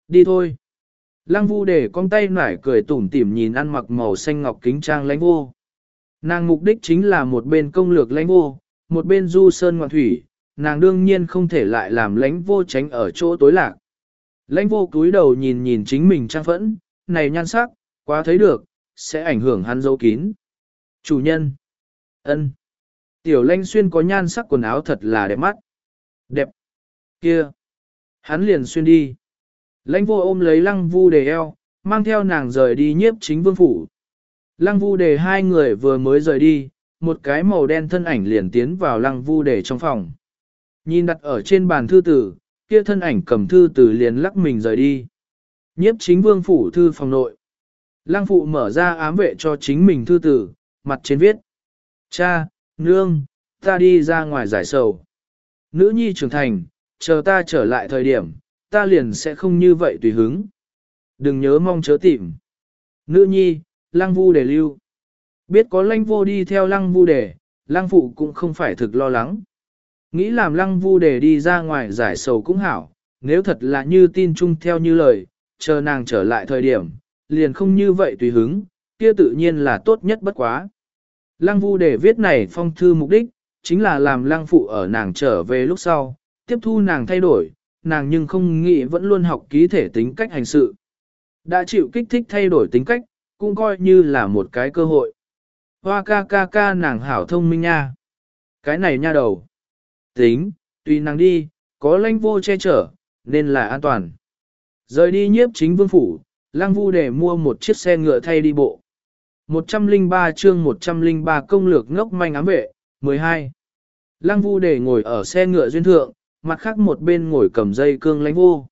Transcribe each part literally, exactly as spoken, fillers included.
Đi thôi. Lăng Vu để con tay nải cười tủm tỉm nhìn ăn mặc màu xanh ngọc kính trang lãnh vô. Nàng mục đích chính là một bên công lược lãnh vô, một bên du sơn ngoạn thủy, nàng đương nhiên không thể lại làm lãnh vô tránh ở chỗ tối lạc. Lãnh vô cúi đầu nhìn nhìn chính mình trang phẫn, này nhan sắc, quá thấy được, sẽ ảnh hưởng hắn dấu kín. Chủ nhân. Ân. Tiểu lãnh xuyên có nhan sắc quần áo thật là đẹp mắt. Đẹp. Kia. Hắn liền xuyên đi. Lãnh vô ôm lấy lăng vu đề eo, mang theo nàng rời đi nhiếp chính vương phủ. Lăng vu đề hai người vừa mới rời đi, một cái màu đen thân ảnh liền tiến vào lăng vu đề trong phòng. Nhìn đặt ở trên bàn thư tử, kia thân ảnh cầm thư tử liền lắc mình rời đi. Nhiếp chính vương phủ thư phòng nội. Lăng phụ mở ra ám vệ cho chính mình thư tử, mặt trên viết. Cha, nương, ta đi ra ngoài giải sầu. Nữ nhi trưởng thành, chờ ta trở lại thời điểm, ta liền sẽ không như vậy tùy hứng. Đừng nhớ mong chớ tìm. Nữ nhi, lăng vu đề lưu. Biết có lăng vô đi theo lăng vu đề, lăng phụ cũng không phải thực lo lắng. Nghĩ làm lăng vu đề đi ra ngoài giải sầu cũng hảo, nếu thật là như tin chung theo như lời, chờ nàng trở lại thời điểm, liền không như vậy tùy hứng, kia tự nhiên là tốt nhất bất quá. Lăng vu đề viết này phong thư mục đích, chính là làm lăng phụ ở nàng trở về lúc sau, tiếp thu nàng thay đổi, nàng nhưng không nghĩ vẫn luôn học ký thể tính cách hành sự. Đã chịu kích thích thay đổi tính cách, cũng coi như là một cái cơ hội. Hoa ca ca ca nàng hảo thông minh nha. Cái này nha đầu. Tính, tùy nàng đi, có lãnh vô che chở, nên là an toàn. Rời đi nhiếp chính vương phủ, lăng vu để mua một chiếc xe ngựa thay đi bộ. một trăm lẻ ba chương một trăm lẻ ba công lược ngốc manh ám vệ, mười hai. Lăng vu để ngồi ở xe ngựa duyên thượng, mặt khác một bên ngồi cầm dây cương lãnh vô.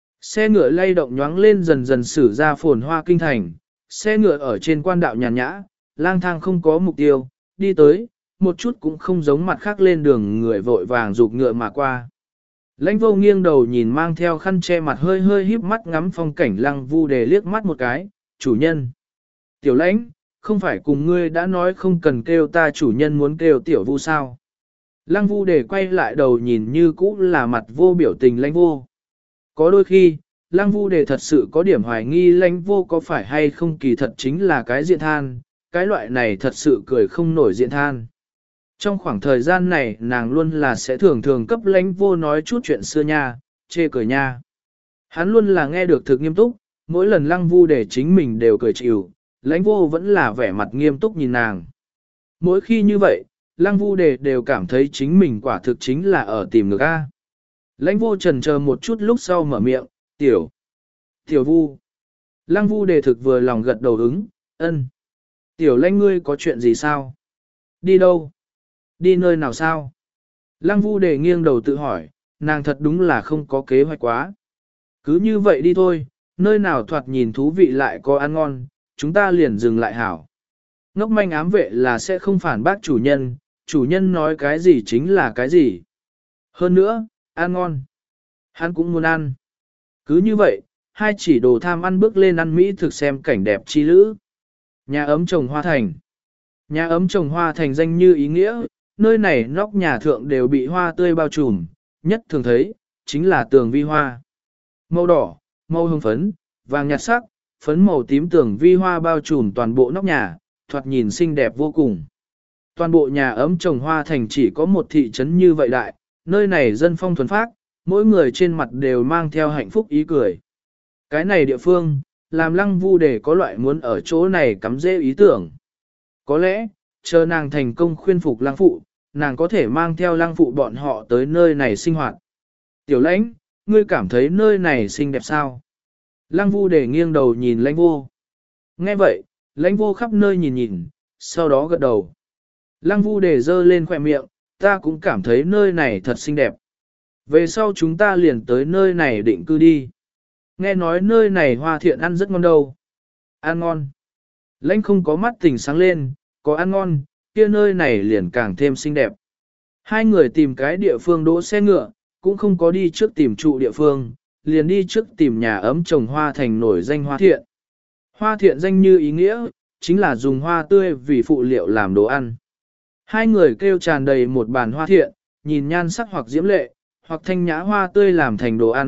Xe ngựa lay động nhoáng lên dần dần xử ra phồn hoa kinh thành, xe ngựa ở trên quan đạo nhàn nhã, lang thang không có mục tiêu, đi tới, một chút cũng không giống mặt khác lên đường người vội vàng rụt ngựa mà qua. Lãnh vô nghiêng đầu nhìn mang theo khăn che mặt hơi hơi híp mắt ngắm phong cảnh lăng vu để liếc mắt một cái, chủ nhân. Tiểu lãnh, không phải cùng ngươi đã nói không cần kêu ta chủ nhân muốn kêu tiểu vu sao. Lăng vu để quay lại đầu nhìn như cũ là mặt vô biểu tình lãnh vô. Có đôi khi, lăng vu để thật sự có điểm hoài nghi lãnh vô có phải hay không kỳ thật chính là cái diện than, cái loại này thật sự cười không nổi diện than. Trong khoảng thời gian này nàng luôn là sẽ thường thường cấp lãnh vô nói chút chuyện xưa nha, chê cười nha. Hắn luôn là nghe được thực nghiêm túc, mỗi lần lăng vu để chính mình đều cười chịu, lãnh vô vẫn là vẻ mặt nghiêm túc nhìn nàng. Mỗi khi như vậy, lăng vu đề đều cảm thấy chính mình quả thực chính là ở tìm ngược A. Lãnh vô trần chờ một chút lúc sau mở miệng, tiểu, tiểu vu. Lăng vu đề thực vừa lòng gật đầu ứng, ân. Tiểu lãnh ngươi có chuyện gì sao? Đi đâu? Đi nơi nào sao? Lăng vu đề nghiêng đầu tự hỏi, nàng thật đúng là không có kế hoạch quá. Cứ như vậy đi thôi, nơi nào thoạt nhìn thú vị lại có ăn ngon, chúng ta liền dừng lại hảo. Ngốc manh ám vệ là sẽ không phản bác chủ nhân, chủ nhân nói cái gì chính là cái gì. Hơn nữa, ăn ngon. Hắn cũng muốn ăn. Cứ như vậy, hai chỉ đồ tham ăn bước lên ăn Mỹ thực xem cảnh đẹp chi lữ. Nhà ấm trồng hoa thành. Nhà ấm trồng hoa thành danh như ý nghĩa, nơi này nóc nhà thượng đều bị hoa tươi bao trùm, nhất thường thấy, chính là tường vi hoa. Màu đỏ, màu hương phấn, vàng nhạt sắc, phấn màu tím tường vi hoa bao trùm toàn bộ nóc nhà, thoạt nhìn xinh đẹp vô cùng. Toàn bộ nhà ấm trồng hoa thành chỉ có một thị trấn như vậy đại, nơi này dân phong thuần phác, mỗi người trên mặt đều mang theo hạnh phúc ý cười. Cái này địa phương, làm lăng vu để có loại muốn ở chỗ này cắm rễ ý tưởng. Có lẽ, chờ nàng thành công khuyên phục lăng phụ, nàng có thể mang theo lăng phụ bọn họ tới nơi này sinh hoạt. Tiểu lãnh, ngươi cảm thấy nơi này xinh đẹp sao? Lăng vu để nghiêng đầu nhìn lãnh vô. Nghe vậy, lãnh vô khắp nơi nhìn nhìn, sau đó gật đầu. Lăng vu để dơ lên khỏe miệng, ta cũng cảm thấy nơi này thật xinh đẹp. Về sau chúng ta liền tới nơi này định cư đi. Nghe nói nơi này hoa thiện ăn rất ngon đâu. Ăn ngon. Lãnh không có mắt tình sáng lên, có ăn ngon, kia nơi này liền càng thêm xinh đẹp. Hai người tìm cái địa phương đỗ xe ngựa, cũng không có đi trước tìm trụ địa phương, liền đi trước tìm nhà ấm trồng hoa thành nổi danh hoa thiện. Hoa thiện danh như ý nghĩa, chính là dùng hoa tươi vì phụ liệu làm đồ ăn. Hai người kêu tràn đầy một bàn hoa thiện, nhìn nhan sắc hoặc diễm lệ, hoặc thanh nhã hoa tươi làm thành đồ ăn,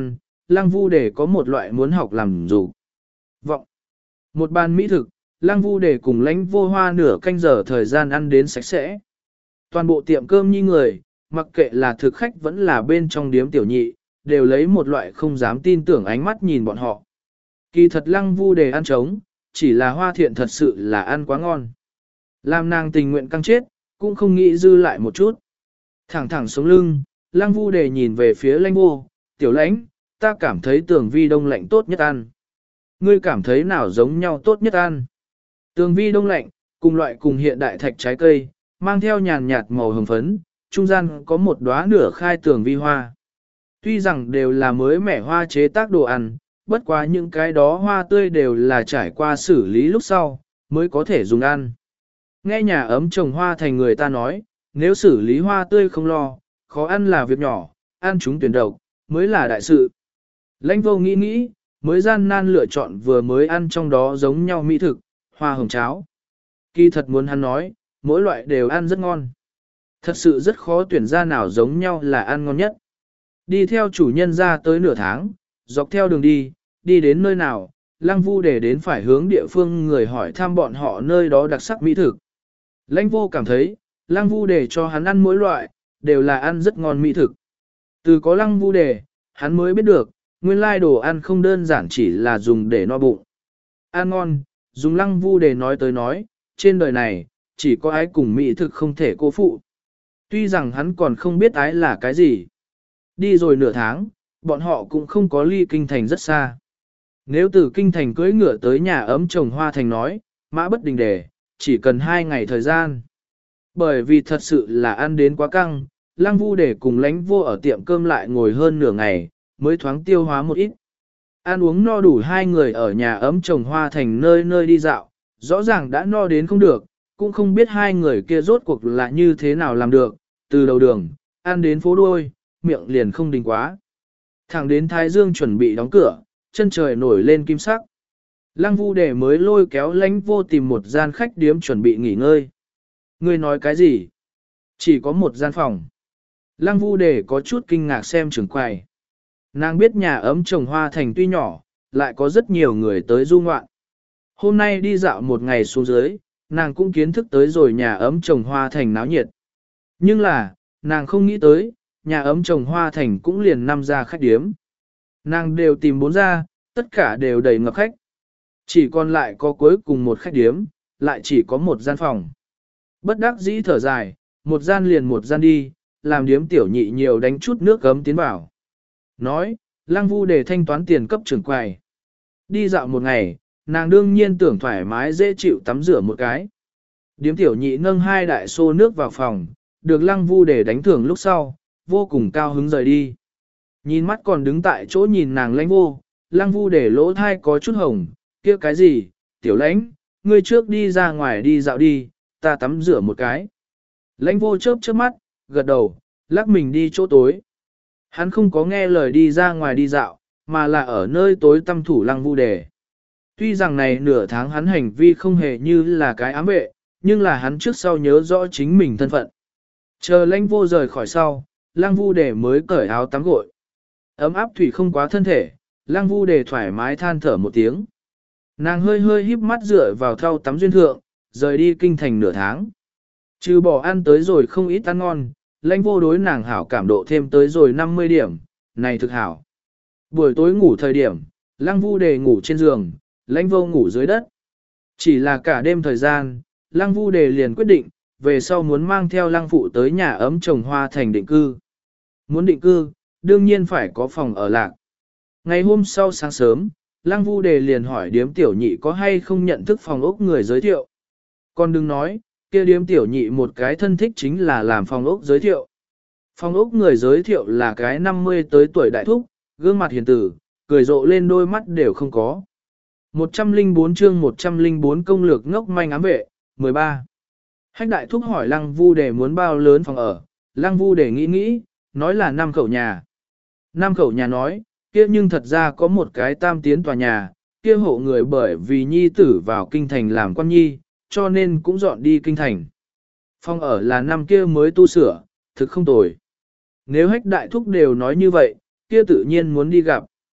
Lăng Vu Đề có một loại muốn học làm dục vọng. Một bàn mỹ thực, Lăng Vu Đề cùng Lãnh Vô Hoa nửa canh giờ thời gian ăn đến sạch sẽ. Toàn bộ tiệm cơm như người, mặc kệ là thực khách vẫn là bên trong điếm tiểu nhị, đều lấy một loại không dám tin tưởng ánh mắt nhìn bọn họ. Kỳ thật Lăng Vu Đề ăn trống, chỉ là Hoa Thiện thật sự là ăn quá ngon. Làm nàng tình nguyện căng chết, cũng không nghĩ dư lại một chút. Thẳng thẳng sống lưng, Lăng Vu Đề nhìn về phía Lãnh Vô, tiểu Lãnh, ta cảm thấy tường vi đông lạnh tốt nhất ăn. Ngươi cảm thấy nào giống nhau tốt nhất ăn? Tường vi đông lạnh, cùng loại cùng hiện đại thạch trái cây, mang theo nhàn nhạt màu hồng phấn, trung gian có một đóa nửa khai tường vi hoa. Tuy rằng đều là mới mẻ hoa chế tác đồ ăn, bất quá những cái đó hoa tươi đều là trải qua xử lý lúc sau, mới có thể dùng ăn. Nghe nhà ấm trồng hoa thành người ta nói, nếu xử lý hoa tươi không lo, khó ăn là việc nhỏ, ăn chúng tuyển độc, mới là đại sự. Lãnh Vô nghĩ nghĩ, mới gian nan lựa chọn vừa mới ăn trong đó giống nhau mỹ thực, hoa hồng cháo. Kỳ thật muốn hắn nói, mỗi loại đều ăn rất ngon. Thật sự rất khó tuyển ra nào giống nhau là ăn ngon nhất. Đi theo chủ nhân ra tới nửa tháng, dọc theo đường đi, đi đến nơi nào, Lăng Vu để đến phải hướng địa phương người hỏi thăm bọn họ nơi đó đặc sắc mỹ thực. Lãnh Vô cảm thấy, Lăng Vu để cho hắn ăn mỗi loại, đều là ăn rất ngon mỹ thực. Từ có Lăng Vu để, hắn mới biết được, nguyên lai đồ ăn không đơn giản chỉ là dùng để no bụng. Ăn ngon, dùng Lăng Vu để nói tới nói, trên đời này, chỉ có ái cùng mỹ thực không thể cô phụ. Tuy rằng hắn còn không biết ái là cái gì. Đi rồi nửa tháng, bọn họ cũng không có ly kinh thành rất xa. Nếu từ kinh thành cưỡi ngựa tới nhà ấm trồng hoa thành nói, mã bất đình đề, chỉ cần hai ngày thời gian. Bởi vì thật sự là ăn đến quá căng, Lăng Vu để cùng Lãnh Vô ở tiệm cơm lại ngồi hơn nửa ngày, mới thoáng tiêu hóa một ít. Ăn uống no đủ hai người ở nhà ấm trồng hoa thành nơi nơi đi dạo, rõ ràng đã no đến không được, cũng không biết hai người kia rốt cuộc là như thế nào làm được, từ đầu đường, ăn đến phố đuôi, miệng liền không đình quá. Thẳng đến Thái Dương chuẩn bị đóng cửa, chân trời nổi lên kim sắc. Lăng Vu để mới lôi kéo Lãnh Vô tìm một gian khách điếm chuẩn bị nghỉ ngơi. Ngươi nói cái gì? Chỉ có một gian phòng. Lăng Vu để có chút kinh ngạc xem trưởng quầy. Nàng biết nhà ấm trồng hoa thành tuy nhỏ, lại có rất nhiều người tới du ngoạn. Hôm nay đi dạo một ngày xuống dưới, nàng cũng kiến thức tới rồi nhà ấm trồng hoa thành náo nhiệt. Nhưng là, nàng không nghĩ tới, nhà ấm trồng hoa thành cũng liền năm ra khách điếm. Nàng đều tìm bốn ra, tất cả đều đầy ngập khách. Chỉ còn lại có cuối cùng một khách điếm, lại chỉ có một gian phòng. Bất đắc dĩ thở dài, một gian liền một gian đi, làm điếm tiểu nhị nhiều đánh chút nước gấm tiến vào. Nói, Lăng Vu để thanh toán tiền cấp trưởng quầy. Đi dạo một ngày, nàng đương nhiên tưởng thoải mái dễ chịu tắm rửa một cái. Điếm tiểu nhị nâng hai đại xô nước vào phòng, được Lăng Vu để đánh thưởng lúc sau, vô cùng cao hứng rời đi. Nhìn mắt còn đứng tại chỗ nhìn nàng Lãnh Vô, Lăng Vu để lỗ thai có chút hồng, kia cái gì, tiểu Lãnh, ngươi trước đi ra ngoài đi dạo đi, ta tắm rửa một cái. Lãnh Vô chớp chớp mắt, gật đầu, lắc mình đi chỗ tối. Hắn không có nghe lời đi ra ngoài đi dạo, mà là ở nơi tối tăm thủ Lăng Vu để. Tuy rằng này nửa tháng hắn hành vi không hề như là cái ám vệ, nhưng là hắn trước sau nhớ rõ chính mình thân phận. Chờ Lãnh Vô rời khỏi sau, Lăng Vu để mới cởi áo tắm gội. Ấm áp thủy không quá thân thể, Lăng Vu để thoải mái than thở một tiếng. Nàng hơi hơi híp mắt dựa vào thau tắm duyên thượng, rời đi kinh thành nửa tháng. Trừ bỏ ăn tới rồi không ít ăn ngon, Lãnh Vô đối nàng hảo cảm độ thêm tới rồi năm mươi điểm, này thực hảo. Buổi tối ngủ thời điểm, Lăng Vu để ngủ trên giường, Lãnh Vô ngủ dưới đất. Chỉ là cả đêm thời gian, Lăng Vu đề liền quyết định, về sau muốn mang theo Lăng Phụ tới nhà ấm trồng hoa thành định cư. Muốn định cư, đương nhiên phải có phòng ở lạc. Ngày hôm sau sáng sớm, Lăng Vu đề liền hỏi điếm tiểu nhị có hay không nhận thức phòng ốc người giới thiệu. Còn đừng nói, kia điếm tiểu nhị một cái thân thích chính là làm phòng ốc giới thiệu. Phòng ốc người giới thiệu là cái năm mươi tới tuổi đại thúc, gương mặt hiền tử, cười rộ lên đôi mắt đều không có. một trăm lẻ bốn chương một trăm lẻ bốn công lược ngốc manh ám vệ, mười ba. Hách đại thúc hỏi Lăng Vu đề muốn bao lớn phòng ở, Lăng Vu đề nghĩ nghĩ, nói là năm khẩu nhà. Năm khẩu nhà nói, kia nhưng thật ra có một cái tam tiến tòa nhà, kia hộ người bởi vì nhi tử vào kinh thành làm quan nhi, cho nên cũng dọn đi kinh thành. Phòng ở là năm kia mới tu sửa, thực không tồi. Nếu hách đại thúc đều nói như vậy, kia tự nhiên muốn đi gặp.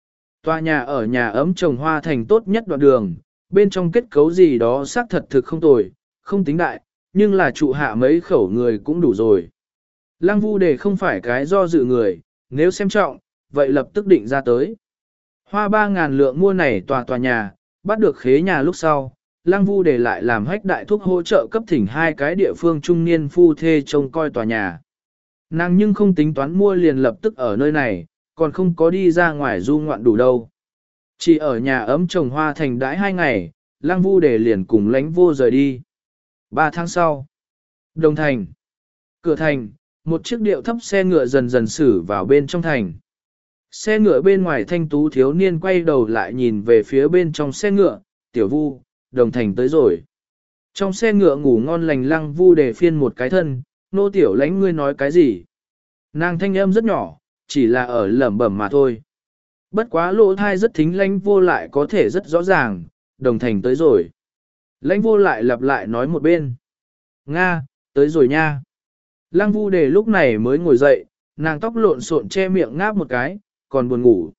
Tòa nhà ở nhà ấm trồng hoa thành tốt nhất đoạn đường, bên trong kết cấu gì đó xác thật thực không tồi, không tính đại, nhưng là trụ hạ mấy khẩu người cũng đủ rồi. Lăng Vu Đề không phải cái do dự người, nếu xem trọng, vậy lập tức định ra tới. Hoa ba ngàn lượng mua này tòa tòa nhà, bắt được khế nhà lúc sau, Lăng Vu Đề lại làm hách đại thúc hỗ trợ cấp thỉnh hai cái địa phương trung niên phu thê trông coi tòa nhà. Nàng nhưng không tính toán mua liền lập tức ở nơi này, còn không có đi ra ngoài du ngoạn đủ đâu. Chỉ ở nhà ấm trồng hoa thành đãi hai ngày, Lăng Vu Đề liền cùng Lánh Vô rời đi. Ba tháng sau, Đồng Thành, cửa thành, một chiếc điệu thấp xe ngựa dần dần xử vào bên trong thành. Xe ngựa bên ngoài thanh tú thiếu niên quay đầu lại nhìn về phía bên trong xe ngựa, tiểu Vu, Đồng Thành tới rồi. Trong xe ngựa ngủ ngon lành Lăng Vu Đề phiên một cái thân, nô tiểu Lánh ngươi nói cái gì? Nàng thanh âm rất nhỏ, chỉ là ở lẩm bẩm mà thôi. Bất quá lỗ thai rất thính Lánh Vô lại có thể rất rõ ràng, Đồng Thành tới rồi. Lánh Vô lại lặp lại nói một bên. Nga, tới rồi nha. Lăng Vu Đề lúc này mới ngồi dậy, nàng tóc lộn xộn che miệng ngáp một cái, còn buồn ngủ.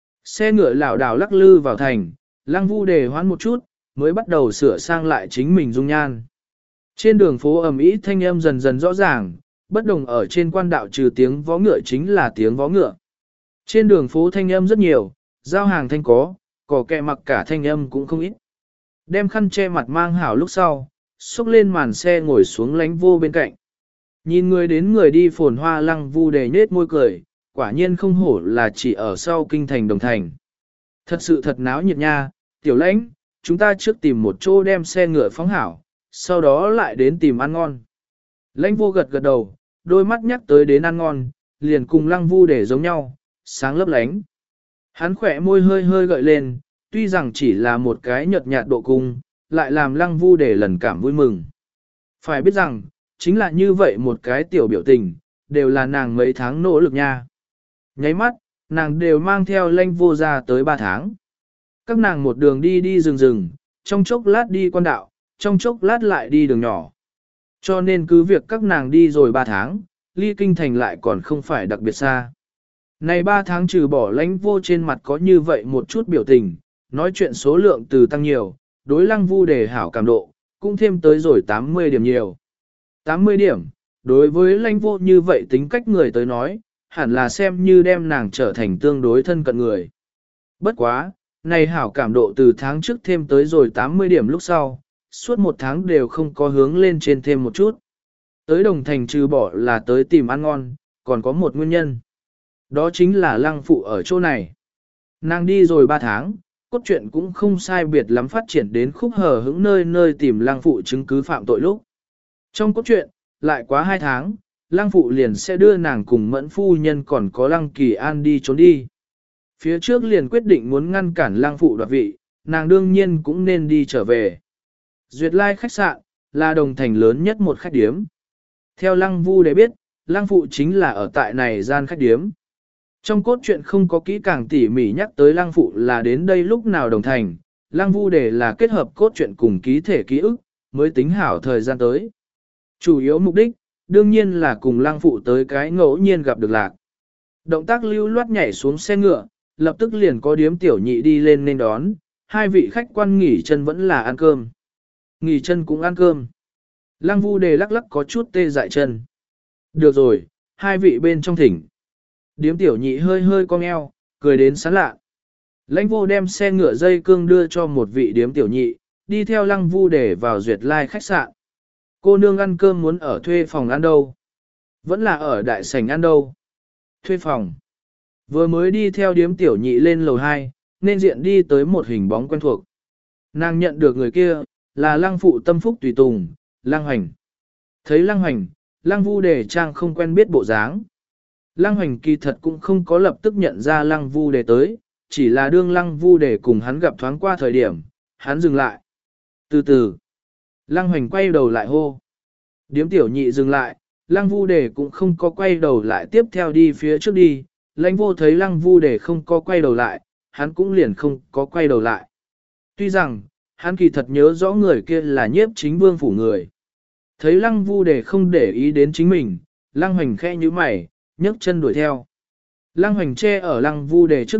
Xe ngựa lảo đảo lắc lư vào thành, Lăng Vu Đề hoán một chút, mới bắt đầu sửa sang lại chính mình dung nhan. Trên đường phố ầm ĩ thanh âm dần dần rõ ràng, bất đồng ở trên quan đạo trừ tiếng vó ngựa chính là tiếng vó ngựa. Trên đường phố thanh âm rất nhiều, giao hàng thanh có, cỏ kẹ mặc cả thanh âm cũng không ít. Đem khăn che mặt mang hảo lúc sau, xúc lên màn xe ngồi xuống Lánh Vô bên cạnh. Nhìn người đến người đi phồn hoa Lăng Vu Đề nhếch môi cười, quả nhiên không hổ là chỉ ở sau kinh thành Đồng Thành. Thật sự thật náo nhiệt nha, tiểu Lãnh, chúng ta trước tìm một chỗ đem xe ngựa phóng hảo, sau đó lại đến tìm ăn ngon. Lãnh Vô gật gật đầu, đôi mắt nhắc tới đến ăn ngon, liền cùng Lăng Vu Đề giống nhau, sáng lấp lánh. Hắn khỏe môi hơi hơi gợi lên, tuy rằng chỉ là một cái nhợt nhạt độ cung, lại làm Lăng Vu Đề lần cảm vui mừng. Phải biết rằng, chính là như vậy một cái tiểu biểu tình, đều là nàng mấy tháng nỗ lực nha. Nháy mắt, nàng đều mang theo Lãnh Vô ra tới ba tháng. Các nàng một đường đi đi rừng rừng, trong chốc lát đi quan đạo, trong chốc lát lại đi đường nhỏ. Cho nên cứ việc các nàng đi rồi ba tháng, ly kinh thành lại còn không phải đặc biệt xa. Này ba tháng trừ bỏ Lãnh Vô trên mặt có như vậy một chút biểu tình, nói chuyện số lượng từ tăng nhiều, đối Lăng Vu Đề hảo cảm độ, cũng thêm tới rồi tám mươi điểm nhiều. tám mươi điểm, đối với Lãnh Vô như vậy tính cách người tới nói, hẳn là xem như đem nàng trở thành tương đối thân cận người. Bất quá, này hảo cảm độ từ tháng trước thêm tới rồi tám mươi điểm lúc sau, suốt một tháng đều không có hướng lên trên thêm một chút. Tới Đồng Thành trừ bỏ là tới tìm ăn ngon, còn có một nguyên nhân. Đó chính là Lăng Phụ ở chỗ này. Nàng đi rồi ba tháng, cốt truyện cũng không sai biệt lắm phát triển đến khúc hờ hững nơi nơi tìm Lăng Phụ chứng cứ phạm tội lúc. Trong cốt truyện, lại quá hai tháng, Lăng Phụ liền sẽ đưa nàng cùng Mẫn Phu Nhân còn có Lăng Kỳ An đi trốn đi. Phía trước liền quyết định muốn ngăn cản Lăng Phụ đoạt vị, nàng đương nhiên cũng nên đi trở về. Duyệt Lai khách sạn, là Đồng Thành lớn nhất một khách điếm. Theo Lăng Vu để biết, Lăng Phụ chính là ở tại này gian khách điếm. Trong cốt truyện không có kỹ càng tỉ mỉ nhắc tới Lăng Phụ là đến đây lúc nào Đồng Thành, Lăng Vu để là kết hợp cốt truyện cùng ký thể ký ức, mới tính hảo thời gian tới. Chủ yếu mục đích, đương nhiên là cùng Lăng Phụ tới cái ngẫu nhiên gặp được lạc. Động tác lưu loát nhảy xuống xe ngựa, lập tức liền có điếm tiểu nhị đi lên nên đón, hai vị khách quan nghỉ chân vẫn là ăn cơm. Nghỉ chân cũng ăn cơm. Lăng Vu Đề lắc lắc có chút tê dại chân. Được rồi, hai vị bên trong thỉnh. Điếm tiểu nhị hơi hơi cong eo, cười đến sán lạ. Lãnh Vô đem xe ngựa dây cương đưa cho một vị điếm tiểu nhị, đi theo Lăng Vu Đề vào Duyệt Lai khách sạn. Cô nương ăn cơm muốn ở thuê phòng ăn đâu? Vẫn là ở đại sảnh ăn đâu? Thuê phòng. Vừa mới đi theo điếm tiểu nhị lên lầu hai, nên diện đi tới một hình bóng quen thuộc. Nàng nhận được người kia, là Lăng Phụ tâm phúc tùy tùng, Lăng Hoành. Thấy Lăng Hoành, Lăng Vu Đề trang không quen biết bộ dáng. Lăng Hoành kỳ thật cũng không có lập tức nhận ra Lăng Vu Đề tới, chỉ là đương Lăng Vu Đề cùng hắn gặp thoáng qua thời điểm, hắn dừng lại. Từ từ, Lăng Hoành quay đầu lại hô. Điếm tiểu nhị dừng lại, Lăng Vu Đề cũng không có quay đầu lại tiếp theo đi phía trước đi. Lãnh Vô thấy Lăng Vu Đề không có quay đầu lại, hắn cũng liền không có quay đầu lại. Tuy rằng, hắn kỳ thật nhớ rõ người kia là Nhiếp Chính Vương phủ người. Thấy Lăng Vu Đề không để ý đến chính mình, Lăng Hoành khẽ như mày, nhấc chân đuổi theo. Lăng Hoành che ở Lăng Vu Đề trước mặt,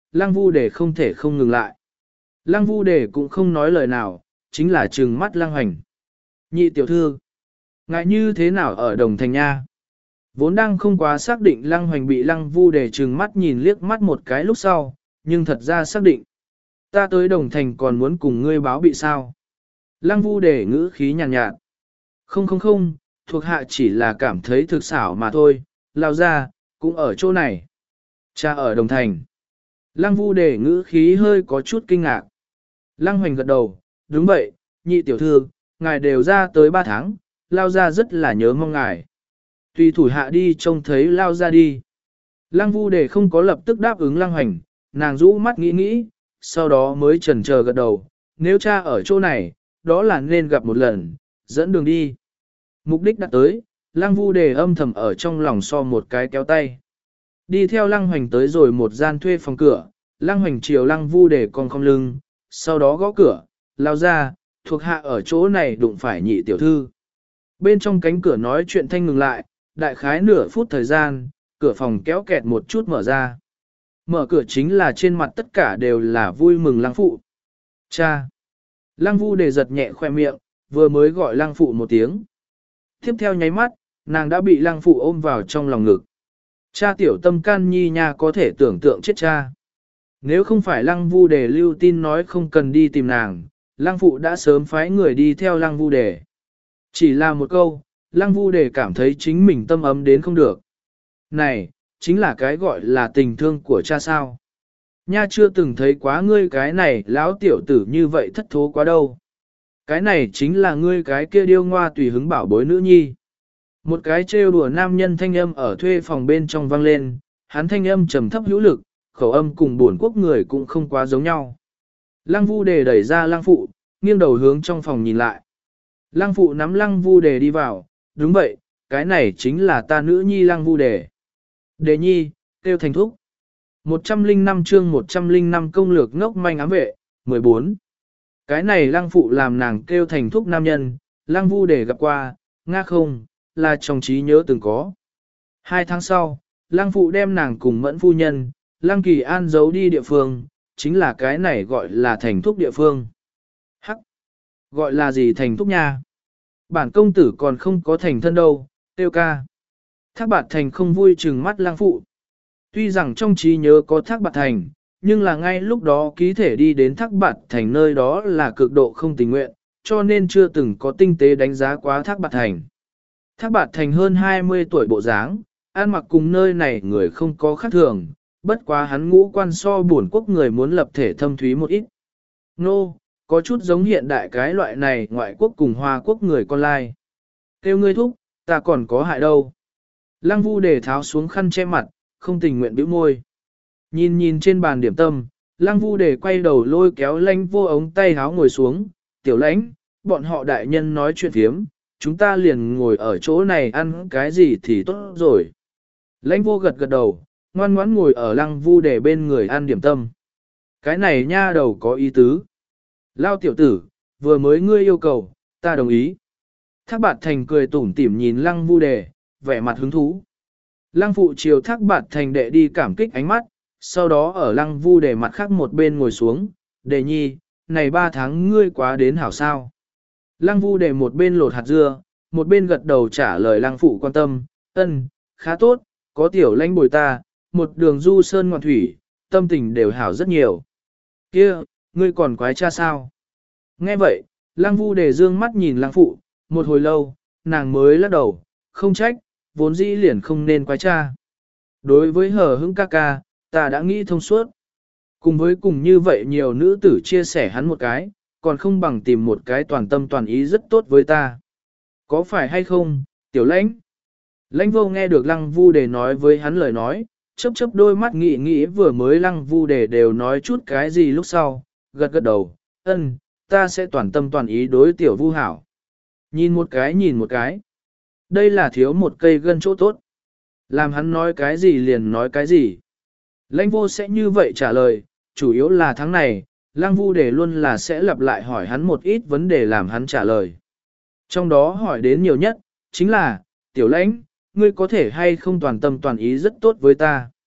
lăng vu đề không thể không ngừng lại. Lăng vu đề cũng không nói lời nào, chính là trừng mắt lăng hoành. Nhị tiểu thư, ngại như thế nào ở đồng thành nha? Vốn đang không quá xác định lăng hoành bị lăng vu đề trừng mắt nhìn liếc mắt một cái lúc sau, nhưng thật ra xác định. Ta tới đồng thành còn muốn cùng ngươi báo bị sao? Lăng vu đề ngữ khí nhàn nhạt, nhạt. Không không không, thuộc hạ chỉ là cảm thấy thực xảo mà thôi, lao ra, cũng ở chỗ này. Cha ở đồng thành. Lăng vu đề ngữ khí hơi có chút kinh ngạc. Lăng hoành gật đầu, đúng vậy, nhị tiểu thư, ngài đều ra tới ba tháng, lao ra rất là nhớ mong ngài. Tùy thủ hạ đi trông thấy lao ra đi. Lăng vu đề không có lập tức đáp ứng lăng hoành, nàng rũ mắt nghĩ nghĩ, sau đó mới chần chờ gật đầu, nếu cha ở chỗ này, đó là nên gặp một lần, dẫn đường đi. Mục đích đã tới, lăng vu đề âm thầm ở trong lòng so một cái kéo tay. Đi theo lăng hoành tới rồi một gian thuê phòng cửa, lăng hoành chiều lăng vu đề con không lưng, sau đó gõ cửa, lao ra, thuộc hạ ở chỗ này đụng phải nhị tiểu thư. Bên trong cánh cửa nói chuyện thanh ngừng lại, đại khái nửa phút thời gian, cửa phòng kéo kẹt một chút mở ra. Mở cửa chính là trên mặt tất cả đều là vui mừng lăng phụ. Cha! Lăng vu đề giật nhẹ khoe miệng, vừa mới gọi lăng phụ một tiếng. Tiếp theo nháy mắt, nàng đã bị lăng phụ ôm vào trong lòng ngực. Cha tiểu tâm can nhi nha có thể tưởng tượng chết cha. Nếu không phải lăng vu đề lưu tin nói không cần đi tìm nàng, lăng phụ đã sớm phái người đi theo lăng vu đề. Chỉ là một câu, lăng vu đề cảm thấy chính mình tâm ấm đến không được. Này, chính là cái gọi là tình thương của cha sao. Nha chưa từng thấy quá ngươi cái này lão tiểu tử như vậy thất thố quá đâu. Cái này chính là ngươi cái kia điêu ngoa tùy hứng bảo bối nữ nhi. Một cái trêu đùa nam nhân thanh âm ở thuê phòng bên trong vang lên, hắn thanh âm trầm thấp hữu lực, khẩu âm cùng buồn quốc người cũng không quá giống nhau. Lăng vu đề đẩy ra lăng phụ, nghiêng đầu hướng trong phòng nhìn lại. Lăng phụ nắm lăng vu đề đi vào, đúng vậy, cái này chính là ta nữ nhi lăng vu đề. Đề nhi, kêu thành thúc. một trăm linh năm chương một trăm linh năm công lược ngốc manh ám vệ, mười bốn. Cái này lăng phụ làm nàng kêu thành thúc nam nhân, lăng vu đề gặp qua, nga không, là trong trí nhớ từng có. Hai tháng sau, lăng phụ đem nàng cùng mẫn phu nhân, lăng kỳ an giấu đi địa phương, chính là cái này gọi là thành thúc địa phương. Hắc! Gọi là gì thành thúc nha? Bản công tử còn không có thành thân đâu, tiêu ca. Thác bạt thành không vui chừng mắt lăng phụ. Tuy rằng trong trí nhớ có thác bạt thành, nhưng là ngay lúc đó ký thể đi đến thác bạt thành nơi đó là cực độ không tình nguyện, cho nên chưa từng có tinh tế đánh giá quá thác bạt thành. Thác bạt thành hơn hai mươi tuổi bộ dáng, ăn mặc cùng nơi này người không có khác thường, bất quá hắn ngũ quan so bổn quốc người muốn lập thể thâm thúy một ít. Nô, no, có chút giống hiện đại cái loại này ngoại quốc cùng hoa quốc người con lai. Kêu ngươi thúc, ta còn có hại đâu. Lăng vu để tháo xuống khăn che mặt, không tình nguyện bĩu môi. Nhìn nhìn trên bàn điểm tâm, lăng vu để quay đầu lôi kéo Lãnh Vô ống tay háo ngồi xuống, tiểu Lãnh, bọn họ đại nhân nói chuyện phiếm, chúng ta liền ngồi ở chỗ này ăn cái gì thì tốt rồi. Lãnh Vô gật gật đầu, ngoan ngoãn ngồi ở lăng vu để bên người ăn điểm tâm. Cái này nha đầu có ý tứ. Lao tiểu tử, vừa mới ngươi yêu cầu, ta đồng ý. Thác bạt thành cười tủm tỉm nhìn lăng vu đề, vẻ mặt hứng thú. Lăng phụ chiều thác bạt thành đệ đi cảm kích ánh mắt, sau đó ở lăng vu đề mặt khác một bên ngồi xuống, đề nhi, này ba tháng ngươi quá đến hảo sao. Lăng vu đề một bên lột hạt dưa, một bên gật đầu trả lời lăng phụ quan tâm, ân, khá tốt, có tiểu Lãnh bồi ta, một đường du sơn ngoạn thủy, tâm tình đều hảo rất nhiều. Kia, ngươi còn quái cha sao? Nghe vậy, lăng vu đề dương mắt nhìn lăng phụ, một hồi lâu, nàng mới lắc đầu, không trách, vốn dĩ liền không nên quái cha. Đối với hờ hững ca ca, ta đã nghĩ thông suốt. Cùng với cùng như vậy nhiều nữ tử chia sẻ hắn một cái, còn không bằng tìm một cái toàn tâm toàn ý rất tốt với ta. Có phải hay không, tiểu Lãnh? Lãnh Vô nghe được lăng vu đề nói với hắn lời nói, chớp chớp đôi mắt nghĩ nghĩ vừa mới lăng vu đề đều nói chút cái gì lúc sau, gật gật đầu, ân, ta sẽ toàn tâm toàn ý đối tiểu vu hảo. Nhìn một cái nhìn một cái. Đây là thiếu một cây gân chỗ tốt. Làm hắn nói cái gì liền nói cái gì. Lãnh Vô sẽ như vậy trả lời, chủ yếu là tháng này, lăng vu đề luôn là sẽ lặp lại hỏi hắn một ít vấn đề làm hắn trả lời. Trong đó hỏi đến nhiều nhất, chính là, tiểu Lãnh, ngươi có thể hay không toàn tâm toàn ý rất tốt với ta.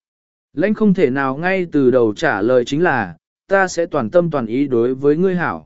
Lãnh không thể nào ngay từ đầu trả lời chính là, ta sẽ toàn tâm toàn ý đối với ngươi hảo.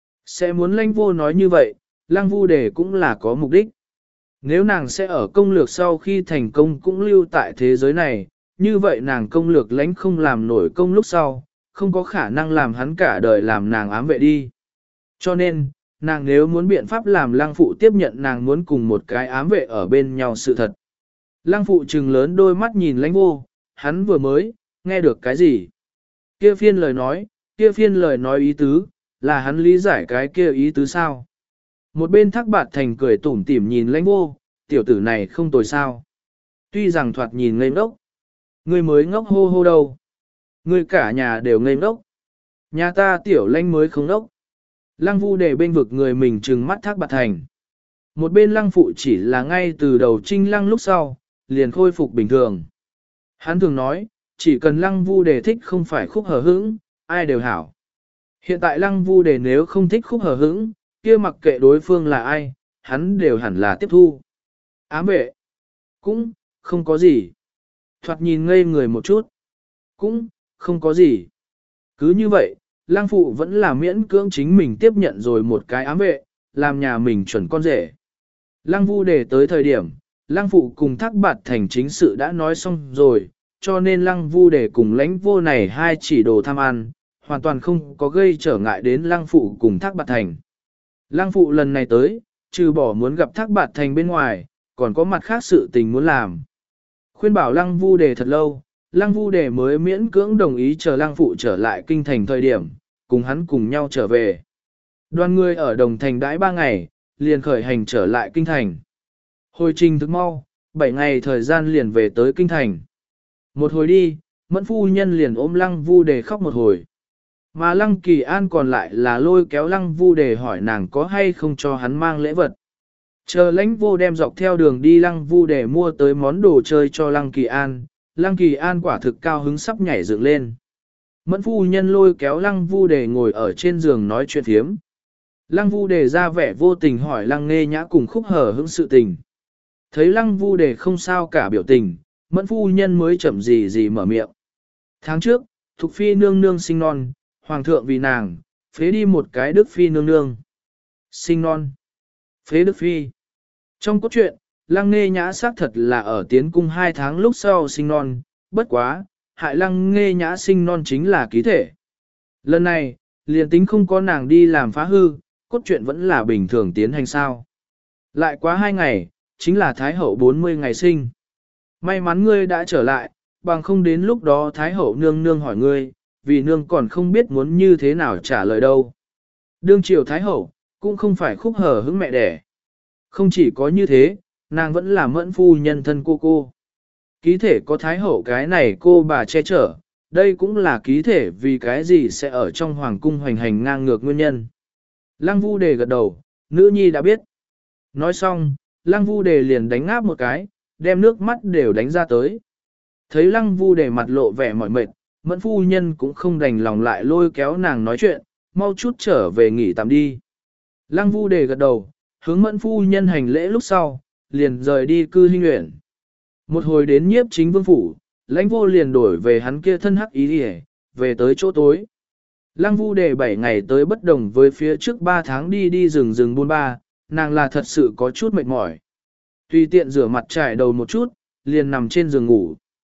Sẽ muốn lãnh vô nói như vậy, lăng vu đề cũng là có mục đích. Nếu nàng sẽ ở công lược sau khi thành công cũng lưu tại thế giới này, như vậy nàng công lược lãnh không làm nổi công lúc sau, không có khả năng làm hắn cả đời làm nàng ám vệ đi. Cho nên, nàng nếu muốn biện pháp làm lăng phụ tiếp nhận nàng muốn cùng một cái ám vệ ở bên nhau sự thật. Lăng phụ trừng lớn đôi mắt nhìn lãnh vô, hắn vừa mới, nghe được cái gì? Kia phiên lời nói, kia phiên lời nói ý tứ, là hắn lý giải cái kia ý tứ sao? Một bên thác bạt thành cười tủm tỉm nhìn lãnh vô, tiểu tử này không tồi sao. Tuy rằng thoạt nhìn ngây ngốc, người mới ngốc hô hô đâu. Người cả nhà đều ngây ngốc. Nhà ta tiểu lãnh mới không ngốc. Lăng vu để bên vực người mình trừng mắt thác bạt thành. Một bên lăng phụ chỉ là ngay từ đầu trinh lăng lúc sau, liền khôi phục bình thường. Hắn thường nói, chỉ cần lăng vu đề thích không phải khúc hờ hững, ai đều hảo. Hiện tại lăng vu đề nếu không thích khúc hờ hững, kia mặc kệ đối phương là ai, hắn đều hẳn là tiếp thu. Ám vệ, cũng, không có gì. Thoạt nhìn ngây người một chút, cũng, không có gì. Cứ như vậy, lăng phụ vẫn là miễn cưỡng chính mình tiếp nhận rồi một cái ám vệ, làm nhà mình chuẩn con rể. Lăng vu đề tới thời điểm, lăng phụ cùng thác bạt thành chính sự đã nói xong rồi, cho nên lăng vu đề cùng lãnh vô này hai chỉ đồ tham ăn, hoàn toàn không có gây trở ngại đến lăng phụ cùng thác bạt thành. Lăng phụ lần này tới, trừ bỏ muốn gặp thác bạt thành bên ngoài, còn có mặt khác sự tình muốn làm. Khuyên bảo lăng vu đề thật lâu, lăng vu đề mới miễn cưỡng đồng ý chờ lăng phụ trở lại kinh thành thời điểm, cùng hắn cùng nhau trở về. Đoàn người ở đồng thành đãi ba ngày, liền khởi hành trở lại kinh thành. Hồi trình thức mau, bảy ngày thời gian liền về tới kinh thành. Một hồi đi, mẫn phu nhân liền ôm lăng vu đề khóc một hồi. Mà lăng kỳ an còn lại là lôi kéo lăng vu đề hỏi nàng có hay không cho hắn mang lễ vật. Chờ lãnh vô đem dọc theo đường đi lăng vu đề mua tới món đồ chơi cho lăng kỳ an, lăng kỳ an quả thực cao hứng sắp nhảy dựng lên. Mẫn phu nhân lôi kéo lăng vu đề ngồi ở trên giường nói chuyện thiếm. Lăng vu đề ra vẻ vô tình hỏi lăng nghe nhã cùng khúc hở hững sự tình. Thấy lăng vu đề không sao cả biểu tình, mẫn phu nhân mới chậm gì gì mở miệng. Tháng trước, Thục Phi nương nương sinh non, hoàng thượng vì nàng, phế đi một cái Đức Phi nương nương. Sinh non. Phế Đức Phi. Trong cốt truyện, lăng nghe nhã xác thật là ở tiến cung hai tháng lúc sau sinh non, bất quá, hại lăng nghe nhã sinh non chính là ký thể. Lần này, liền tính không có nàng đi làm phá hư, cốt truyện vẫn là bình thường tiến hành sao. Lại quá hai ngày, chính là Thái Hậu bốn mươi ngày sinh. May mắn ngươi đã trở lại, bằng không đến lúc đó Thái Hậu nương nương hỏi ngươi, vì nương còn không biết muốn như thế nào trả lời đâu. Đương triều Thái Hậu, cũng không phải khúc hở hững mẹ đẻ. Không chỉ có như thế, nàng vẫn là mẫn phu nhân thân cô cô. Ký thể có Thái Hậu cái này cô bà che chở, đây cũng là ký thể vì cái gì sẽ ở trong hoàng cung hoành hành ngang ngược nguyên nhân. Lăng Vu Đề gật đầu, nữ nhi đã biết. Nói xong, Lăng Vu Đề liền đánh ngáp một cái, đem nước mắt đều đánh ra tới. Thấy Lăng Vu Đề mặt lộ vẻ mỏi mệt, mẫn phu nhân cũng không đành lòng lại lôi kéo nàng nói chuyện, mau chút trở về nghỉ tạm đi. Lăng Vu Đề gật đầu, hướng mẫn phu nhân hành lễ lúc sau, liền rời đi cư hinh nguyện. Một hồi đến nhiếp chính vương phủ, lãnh vô liền đổi về hắn kia thân hắc ý đi về tới chỗ tối. Lăng Vu Đề bảy ngày tới bất đồng với phía trước ba tháng đi đi rừng rừng buôn ba, nàng là thật sự có chút mệt mỏi. Tùy tiện rửa mặt trải đầu một chút, liền nằm trên giường ngủ.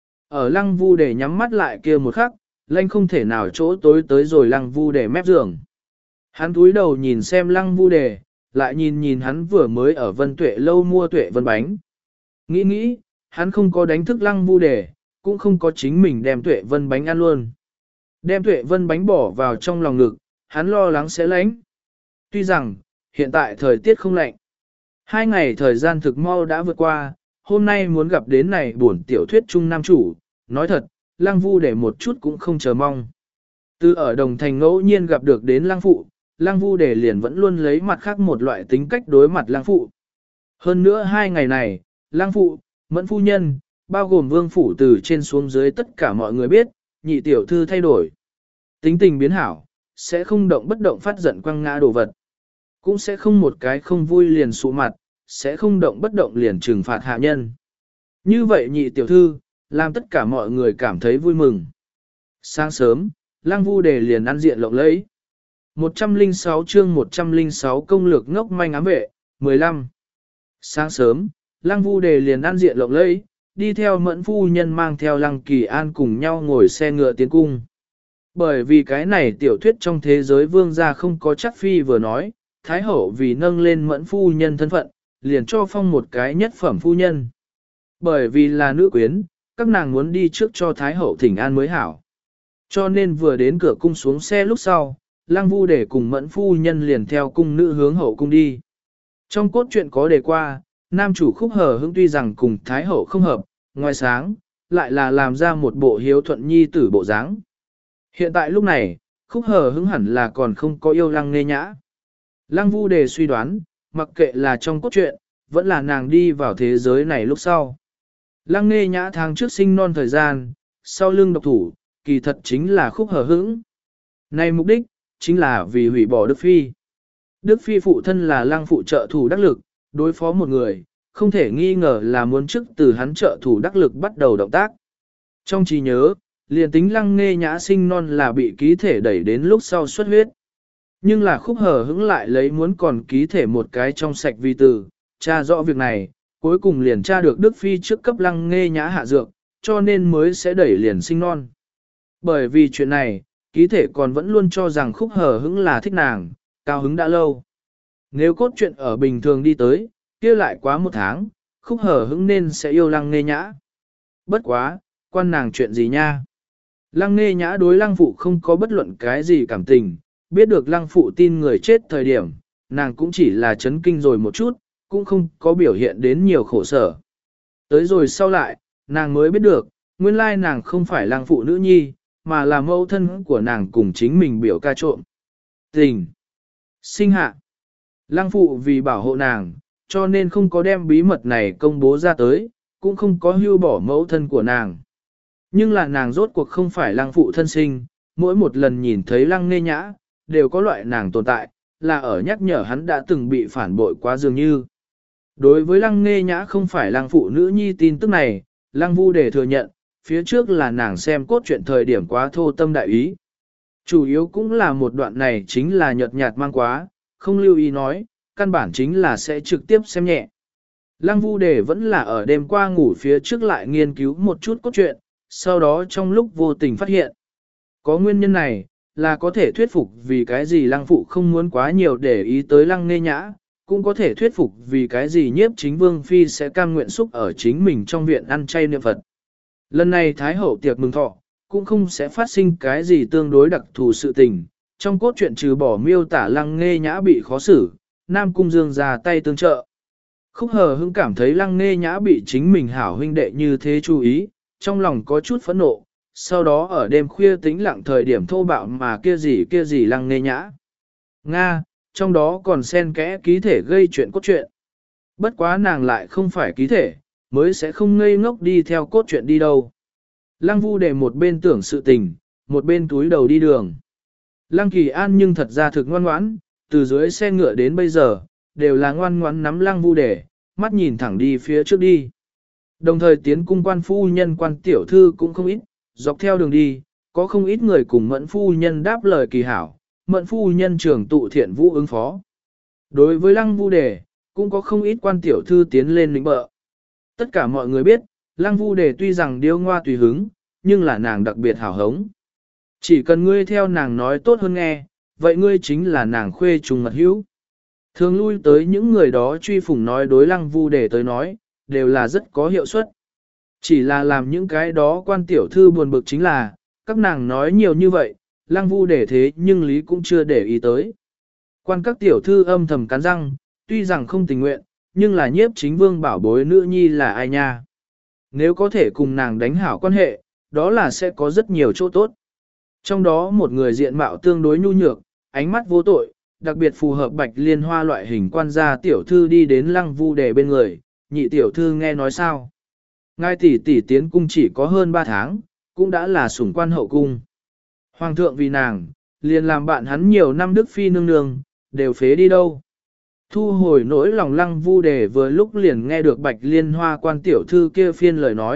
Ở Lăng Vu Đề nhắm mắt lại kia một khắc, lãnh không thể nào chỗ tối tới rồi Lăng Vu Đề mép giường. Hắn cúi đầu nhìn xem Lăng Vu Đề, lại nhìn nhìn hắn vừa mới ở Vân Tuệ lâu mua Tuệ Vân bánh. Nghĩ nghĩ, hắn không có đánh thức Lăng Vu Đề, cũng không có chính mình đem Tuệ Vân bánh ăn luôn. Đem Tuệ Vân bánh bỏ vào trong lòng ngực, hắn lo lắng sẽ lạnh. Tuy rằng, hiện tại thời tiết không lạnh. Hai ngày thời gian thực mau đã vượt qua, hôm nay muốn gặp đến này buồn tiểu thuyết trung nam chủ, nói thật, Lăng Vu Đề một chút cũng không chờ mong. Từ ở đồng thành ngẫu nhiên gặp được đến Lăng Phụ, Lăng Vu Đề liền vẫn luôn lấy mặt khác một loại tính cách đối mặt Lăng Phụ. Hơn nữa hai ngày này, Lăng Phụ, Mẫn Phu Nhân, bao gồm Vương Phủ từ trên xuống dưới tất cả mọi người biết, nhị tiểu thư thay đổi. Tính tình biến hảo, sẽ không động bất động phát giận quăng ngã đồ vật. Cũng sẽ không một cái không vui liền sụ mặt, sẽ không động bất động liền trừng phạt hạ nhân. Như vậy nhị tiểu thư, làm tất cả mọi người cảm thấy vui mừng. Sáng sớm, Lăng Vu Đề liền ăn diện lộng lẫy. một trăm lẻ sáu chương một trăm lẻ sáu công lược ngốc manh ám vệ, mười lăm. Sáng sớm, Lăng Vu Đề liền ăn diện lộng lẫy, đi theo Mẫn phu nhân mang theo Lăng Kỳ An cùng nhau ngồi xe ngựa tiến cung. Bởi vì cái này tiểu thuyết trong thế giới vương gia không có chắc phi vừa nói, Thái hậu vì nâng lên Mẫn phu nhân thân phận, liền cho phong một cái nhất phẩm phu nhân. Bởi vì là nữ quyến, các nàng muốn đi trước cho Thái hậu thỉnh an mới hảo. Cho nên vừa đến cửa cung xuống xe lúc sau, Lăng Vu Đề cùng Mẫn phu nhân liền theo cung nữ hướng hậu cung đi. Trong cốt truyện có đề qua, nam chủ Khúc Hờ Hững tuy rằng cùng Thái hậu không hợp, ngoài sáng, lại là làm ra một bộ hiếu thuận nhi tử bộ dáng. Hiện tại lúc này, Khúc Hờ Hững hẳn là còn không có yêu Lăng Nghê Nhã. Lăng Vu Đề suy đoán, mặc kệ là trong cốt truyện, vẫn là nàng đi vào thế giới này lúc sau. Lăng Nghê Nhã tháng trước sinh non thời gian, sau lưng độc thủ, kỳ thật chính là Khúc Hờ Hững. Này mục đích, chính là vì hủy bỏ Đức Phi. Đức Phi phụ thân là Lăng phụ trợ thủ đắc lực, đối phó một người, không thể nghi ngờ là muốn trước từ hắn trợ thủ đắc lực bắt đầu động tác. Trong trí nhớ, liền tính Lăng Nghê Nhã sinh non là bị ký thể đẩy đến lúc sau xuất huyết. Nhưng là Khúc Hờ Hững lại lấy muốn còn ký thể một cái trong sạch vi tử, tra rõ việc này, cuối cùng liền tra được Đức Phi trước cấp Lăng Nghê Nhã hạ dược, cho nên mới sẽ đẩy liền sinh non. Bởi vì chuyện này, ký thể còn vẫn luôn cho rằng Khúc Hờ Hững là thích nàng, cao hứng đã lâu. Nếu cốt truyện ở bình thường đi tới, kia lại quá một tháng, Khúc Hờ Hững nên sẽ yêu Lăng Nghê Nhã. Bất quá, quan nàng chuyện gì nha? Lăng Nghê Nhã đối Lăng phụ không có bất luận cái gì cảm tình, biết được Lăng phụ tin người chết thời điểm, nàng cũng chỉ là chấn kinh rồi một chút, cũng không có biểu hiện đến nhiều khổ sở. Tới rồi sau lại, nàng mới biết được, nguyên lai nàng không phải Lăng phụ nữ nhi, mà là mẫu thân của nàng cùng chính mình biểu ca trộm. Tình. Sinh hạ. Lăng phụ vì bảo hộ nàng, cho nên không có đem bí mật này công bố ra tới, cũng không có hưu bỏ mẫu thân của nàng. Nhưng là nàng rốt cuộc không phải Lăng phụ thân sinh, mỗi một lần nhìn thấy Lăng Nghê Nhã, đều có loại nàng tồn tại, là ở nhắc nhở hắn đã từng bị phản bội quá dường như. Đối với Lăng Nghê Nhã không phải Lăng phụ nữ nhi tin tức này, Lăng Vu Đề thừa nhận, phía trước là nàng xem cốt truyện thời điểm quá thô tâm đại ý. Chủ yếu cũng là một đoạn này chính là nhợt nhạt mang quá, không lưu ý nói, căn bản chính là sẽ trực tiếp xem nhẹ. Lăng Vu Đề vẫn là ở đêm qua ngủ phía trước lại nghiên cứu một chút cốt truyện, sau đó trong lúc vô tình phát hiện. Có nguyên nhân này, là có thể thuyết phục vì cái gì Lăng phụ không muốn quá nhiều để ý tới Lăng Nghê Nhã, cũng có thể thuyết phục vì cái gì nhiếp chính vương phi sẽ cam nguyện xúc ở chính mình trong viện ăn chay niệm Phật. Lần này Thái hậu tiệc mừng thọ, cũng không sẽ phát sinh cái gì tương đối đặc thù sự tình, trong cốt truyện trừ bỏ miêu tả Lăng Nghê Nhã bị khó xử, Nam Cung Dương ra tay tương trợ. Khúc Hờ Hững cảm thấy Lăng Nghê Nhã bị chính mình hảo huynh đệ như thế chú ý, trong lòng có chút phẫn nộ, sau đó ở đêm khuya tĩnh lặng thời điểm thô bạo mà kia gì kia gì Lăng Nghê Nhã. Nga, trong đó còn xen kẽ ký thể gây chuyện cốt truyện. Bất quá nàng lại không phải ký thể, mới sẽ không ngây ngốc đi theo cốt truyện đi đâu. Lăng Vu Đề một bên tưởng sự tình, một bên túi đầu đi đường. Lăng Kỳ An nhưng thật ra thực ngoan ngoãn, từ dưới xe ngựa đến bây giờ, đều là ngoan ngoãn nắm Lăng Vu Đề, mắt nhìn thẳng đi phía trước đi. Đồng thời tiến cung quan phu nhân quan tiểu thư cũng không ít, dọc theo đường đi, có không ít người cùng Mẫn phu nhân đáp lời kỳ hảo, Mẫn phu nhân trưởng tụ thiện vũ ứng phó. Đối với Lăng Vu Đề, cũng có không ít quan tiểu thư tiến lên lĩnh bợ. Tất cả mọi người biết, Lăng Vu Đề tuy rằng điêu ngoa tùy hứng, nhưng là nàng đặc biệt hào hống. Chỉ cần ngươi theo nàng nói tốt hơn nghe, vậy ngươi chính là nàng khuê trùng mật hữu. Thường lui tới những người đó truy phủng nói đối Lăng Vu Đề tới nói, đều là rất có hiệu suất. Chỉ là làm những cái đó quan tiểu thư buồn bực chính là, các nàng nói nhiều như vậy, Lăng Vu Đề thế nhưng lý cũng chưa để ý tới. Quan các tiểu thư âm thầm cắn răng, tuy rằng không tình nguyện, nhưng là nhiếp chính vương bảo bối nữ nhi là ai nha. Nếu có thể cùng nàng đánh hảo quan hệ, đó là sẽ có rất nhiều chỗ tốt. Trong đó một người diện mạo tương đối nhu nhược, ánh mắt vô tội, đặc biệt phù hợp bạch liên hoa loại hình quan gia tiểu thư đi đến Lăng Vu Đề bên người, nhị tiểu thư nghe nói sao. Ngài tỷ tỷ tiến cung chỉ có hơn ba tháng, cũng đã là sủng quan hậu cung. Hoàng thượng vì nàng, liền làm bạn hắn nhiều năm Đức Phi nương nương, đều phế đi đâu. Thu hồi nỗi lòng Lăng Vu Đề vừa lúc liền nghe được bạch liên hoa quan tiểu thư kia phiên lời nói,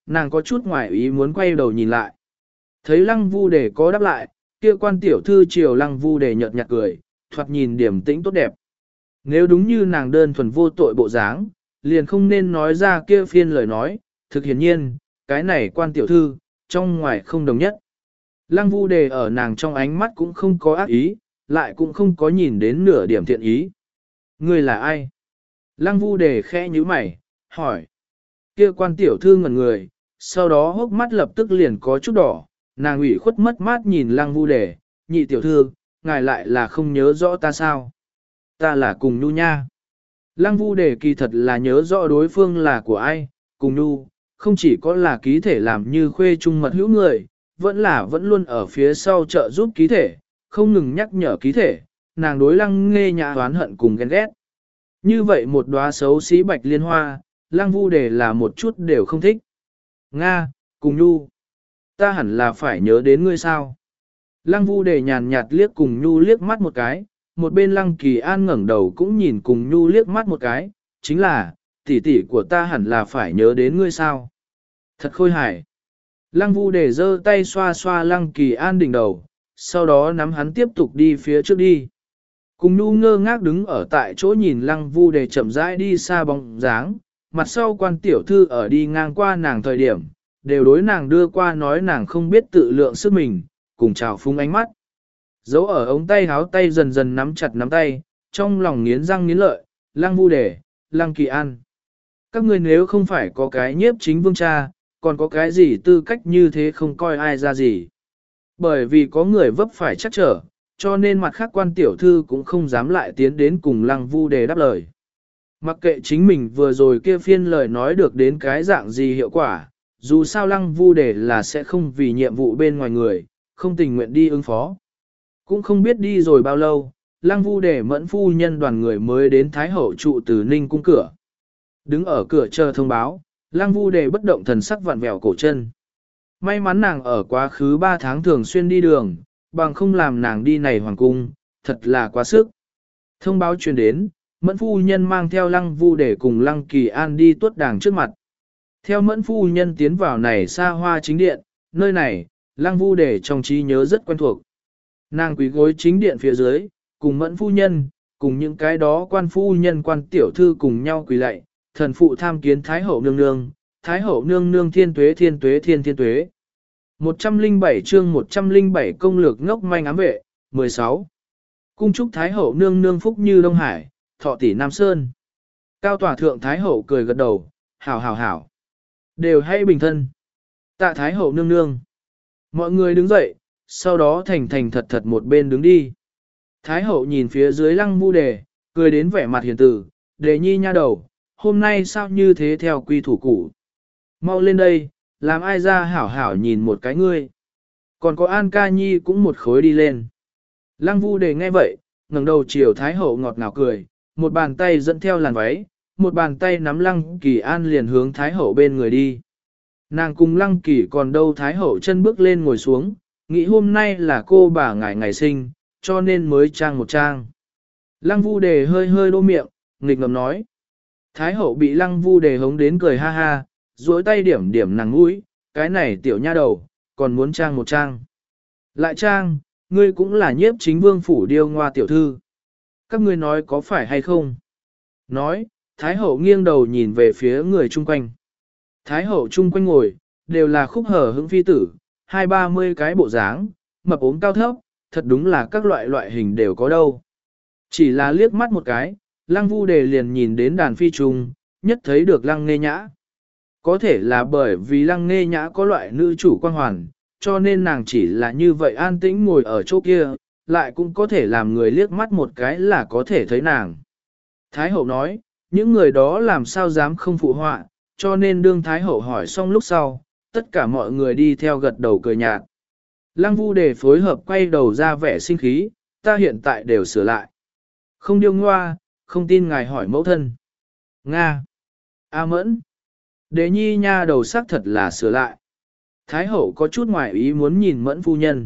nàng có chút ngoài ý muốn quay đầu nhìn lại. Thấy lăng vu đề có đáp lại, kia quan tiểu thư chiều lăng vu đề nhợt nhạt cười, thoạt nhìn điềm tĩnh tốt đẹp. Nếu đúng như nàng đơn thuần vô tội bộ dáng, liền không nên nói ra kia phiên lời nói, thực hiển nhiên, cái này quan tiểu thư, trong ngoài không đồng nhất. Lăng vu đề ở nàng trong ánh mắt cũng không có ác ý, lại cũng không có nhìn đến nửa điểm thiện ý. Ngươi là ai? Lăng vu đề khẽ nhíu mày, hỏi. Kia quan tiểu thư ngẩn người, sau đó hốc mắt lập tức liền có chút đỏ, nàng ủy khuất mất mát nhìn lăng vu đề, nhị tiểu thư, ngài lại là không nhớ rõ ta sao? Ta là cùng nhu nha. Lăng vu đề kỳ thật là nhớ rõ đối phương là của ai, cùng nhu, không chỉ có là ký thể làm như khuê trung mật hữu người, vẫn là vẫn luôn ở phía sau trợ giúp ký thể, không ngừng nhắc nhở ký thể, nàng đối lăng nghe nhã oán hận cùng ghen ghét. Như vậy một đóa xấu xí bạch liên hoa, lăng vu đề là một chút đều không thích. Nga, cùng nhu, ta hẳn là phải nhớ đến ngươi sao? Lăng vu đề nhàn nhạt liếc cùng nhu liếc mắt một cái, một bên lăng kỳ an ngẩng đầu cũng nhìn cùng nhu liếc mắt một cái, chính là, tỷ tỷ của ta hẳn là phải nhớ đến ngươi sao? Thật khôi hài. Lăng vu đề giơ tay xoa xoa lăng kỳ an đỉnh đầu, sau đó nắm hắn tiếp tục đi phía trước đi. Cùng nhu ngơ ngác đứng ở tại chỗ nhìn lăng vu đề chậm rãi đi xa bóng dáng, mặt sau quan tiểu thư ở đi ngang qua nàng thời điểm, đều đối nàng đưa qua nói nàng không biết tự lượng sức mình, cùng chào phúng ánh mắt. Dấu ở ống tay háo tay dần dần nắm chặt nắm tay, trong lòng nghiến răng nghiến lợi, lăng vu đề, lăng kỳ an. Các ngươi nếu không phải có cái nhiếp chính vương cha, còn có cái gì tư cách như thế không coi ai ra gì. Bởi vì có người vấp phải chắc trở, cho nên mặt khác quan tiểu thư cũng không dám lại tiến đến cùng lăng vu đề đáp lời. Mặc kệ chính mình vừa rồi kia phiên lời nói được đến cái dạng gì hiệu quả, dù sao lăng vu đề là sẽ không vì nhiệm vụ bên ngoài người, không tình nguyện đi ứng phó. Cũng không biết đi rồi bao lâu, lăng vu đề mẫn phu nhân đoàn người mới đến Thái Hậu trụ từ Ninh cung cửa. Đứng ở cửa chờ thông báo, lăng vu đề bất động thần sắc vặn vẹo cổ chân. May mắn nàng ở quá khứ ba tháng thường xuyên đi đường, bằng không làm nàng đi này hoàng cung, thật là quá sức. Thông báo truyền đến, mẫn phu nhân mang theo lăng vu đề cùng lăng kỳ an đi tuốt đàng trước mặt. Theo mẫn phu nhân tiến vào này xa hoa chính điện, nơi này, lăng vu đề trong trí nhớ rất quen thuộc. Nàng quý gối chính điện phía dưới, cùng mẫn phu nhân, cùng những cái đó quan phu nhân quan tiểu thư cùng nhau quỳ lạy, thần phụ tham kiến Thái Hậu nương nương, Thái Hậu nương nương thiên tuế thiên tuế thiên thiên tuế. một trăm lẻ bảy chương một trăm lẻ bảy công lược ngốc manh ám vệ, mười sáu. Cung chúc Thái Hậu nương nương phúc như Đông Hải, thọ tỷ Nam Sơn. Cao tòa thượng Thái Hậu cười gật đầu, hảo hảo hảo. Đều hay bình thân. Tạ Thái Hậu nương nương. Mọi người đứng dậy, sau đó thành thành thật thật một bên đứng đi. Thái Hậu nhìn phía dưới lăng vu đề, cười đến vẻ mặt hiền tử, đề nhi nha đầu, hôm nay sao như thế theo quy thủ cũ. Mau lên đây, làm ai ra hảo hảo nhìn một cái ngươi. Còn có An Ca Nhi cũng một khối đi lên. Lăng vu đề nghe vậy, ngẩng đầu chiều Thái Hậu ngọt ngào cười, một bàn tay dẫn theo làn váy, một bàn tay nắm Lăng Kỳ An liền hướng Thái Hậu bên người đi. Nàng cùng Lăng Kỳ còn đâu Thái Hậu chân bước lên ngồi xuống, nghĩ hôm nay là cô bà ngài ngày sinh, cho nên mới trang một trang. Lăng vu đề hơi hơi đô miệng, nghịch ngầm nói. Thái Hậu bị lăng vu đề hống đến cười ha ha, duỗi tay điểm điểm nàng mũi, cái này tiểu nha đầu, còn muốn trang một trang. Lại trang, ngươi cũng là nhiếp chính vương phủ điêu ngoa tiểu thư. Các ngươi nói có phải hay không? Nói, Thái Hậu nghiêng đầu nhìn về phía người chung quanh. Thái Hậu chung quanh ngồi, đều là khúc hở hững phi tử, hai ba mươi cái bộ dáng, mập ốm cao thấp, thật đúng là các loại loại hình đều có đâu. Chỉ là liếc mắt một cái, lăng vu đề liền nhìn đến đàn phi trung, nhất thấy được lăng nghe nhã. Có thể là bởi vì lăng nghe nhã có loại nữ chủ quan hoàn, cho nên nàng chỉ là như vậy an tĩnh ngồi ở chỗ kia, lại cũng có thể làm người liếc mắt một cái là có thể thấy nàng. Thái Hậu nói, những người đó làm sao dám không phụ họa, cho nên đương Thái Hậu hỏi xong lúc sau, tất cả mọi người đi theo gật đầu cười nhạt. Lăng vu đề phối hợp quay đầu ra vẻ sinh khí, ta hiện tại đều sửa lại. Không điêu ngoa, không tin ngài hỏi mẫu thân. Nga. A mẫn. Đế nhi nha đầu sắc thật là sửa lại. Thái Hậu có chút ngoài ý muốn nhìn mẫn phu nhân.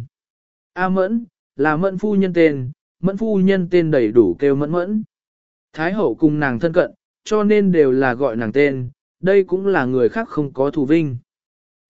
A mẫn, là mẫn phu nhân tên, mẫn phu nhân tên đầy đủ kêu mẫn mẫn. Thái Hậu cùng nàng thân cận, cho nên đều là gọi nàng tên, đây cũng là người khác không có thù vinh.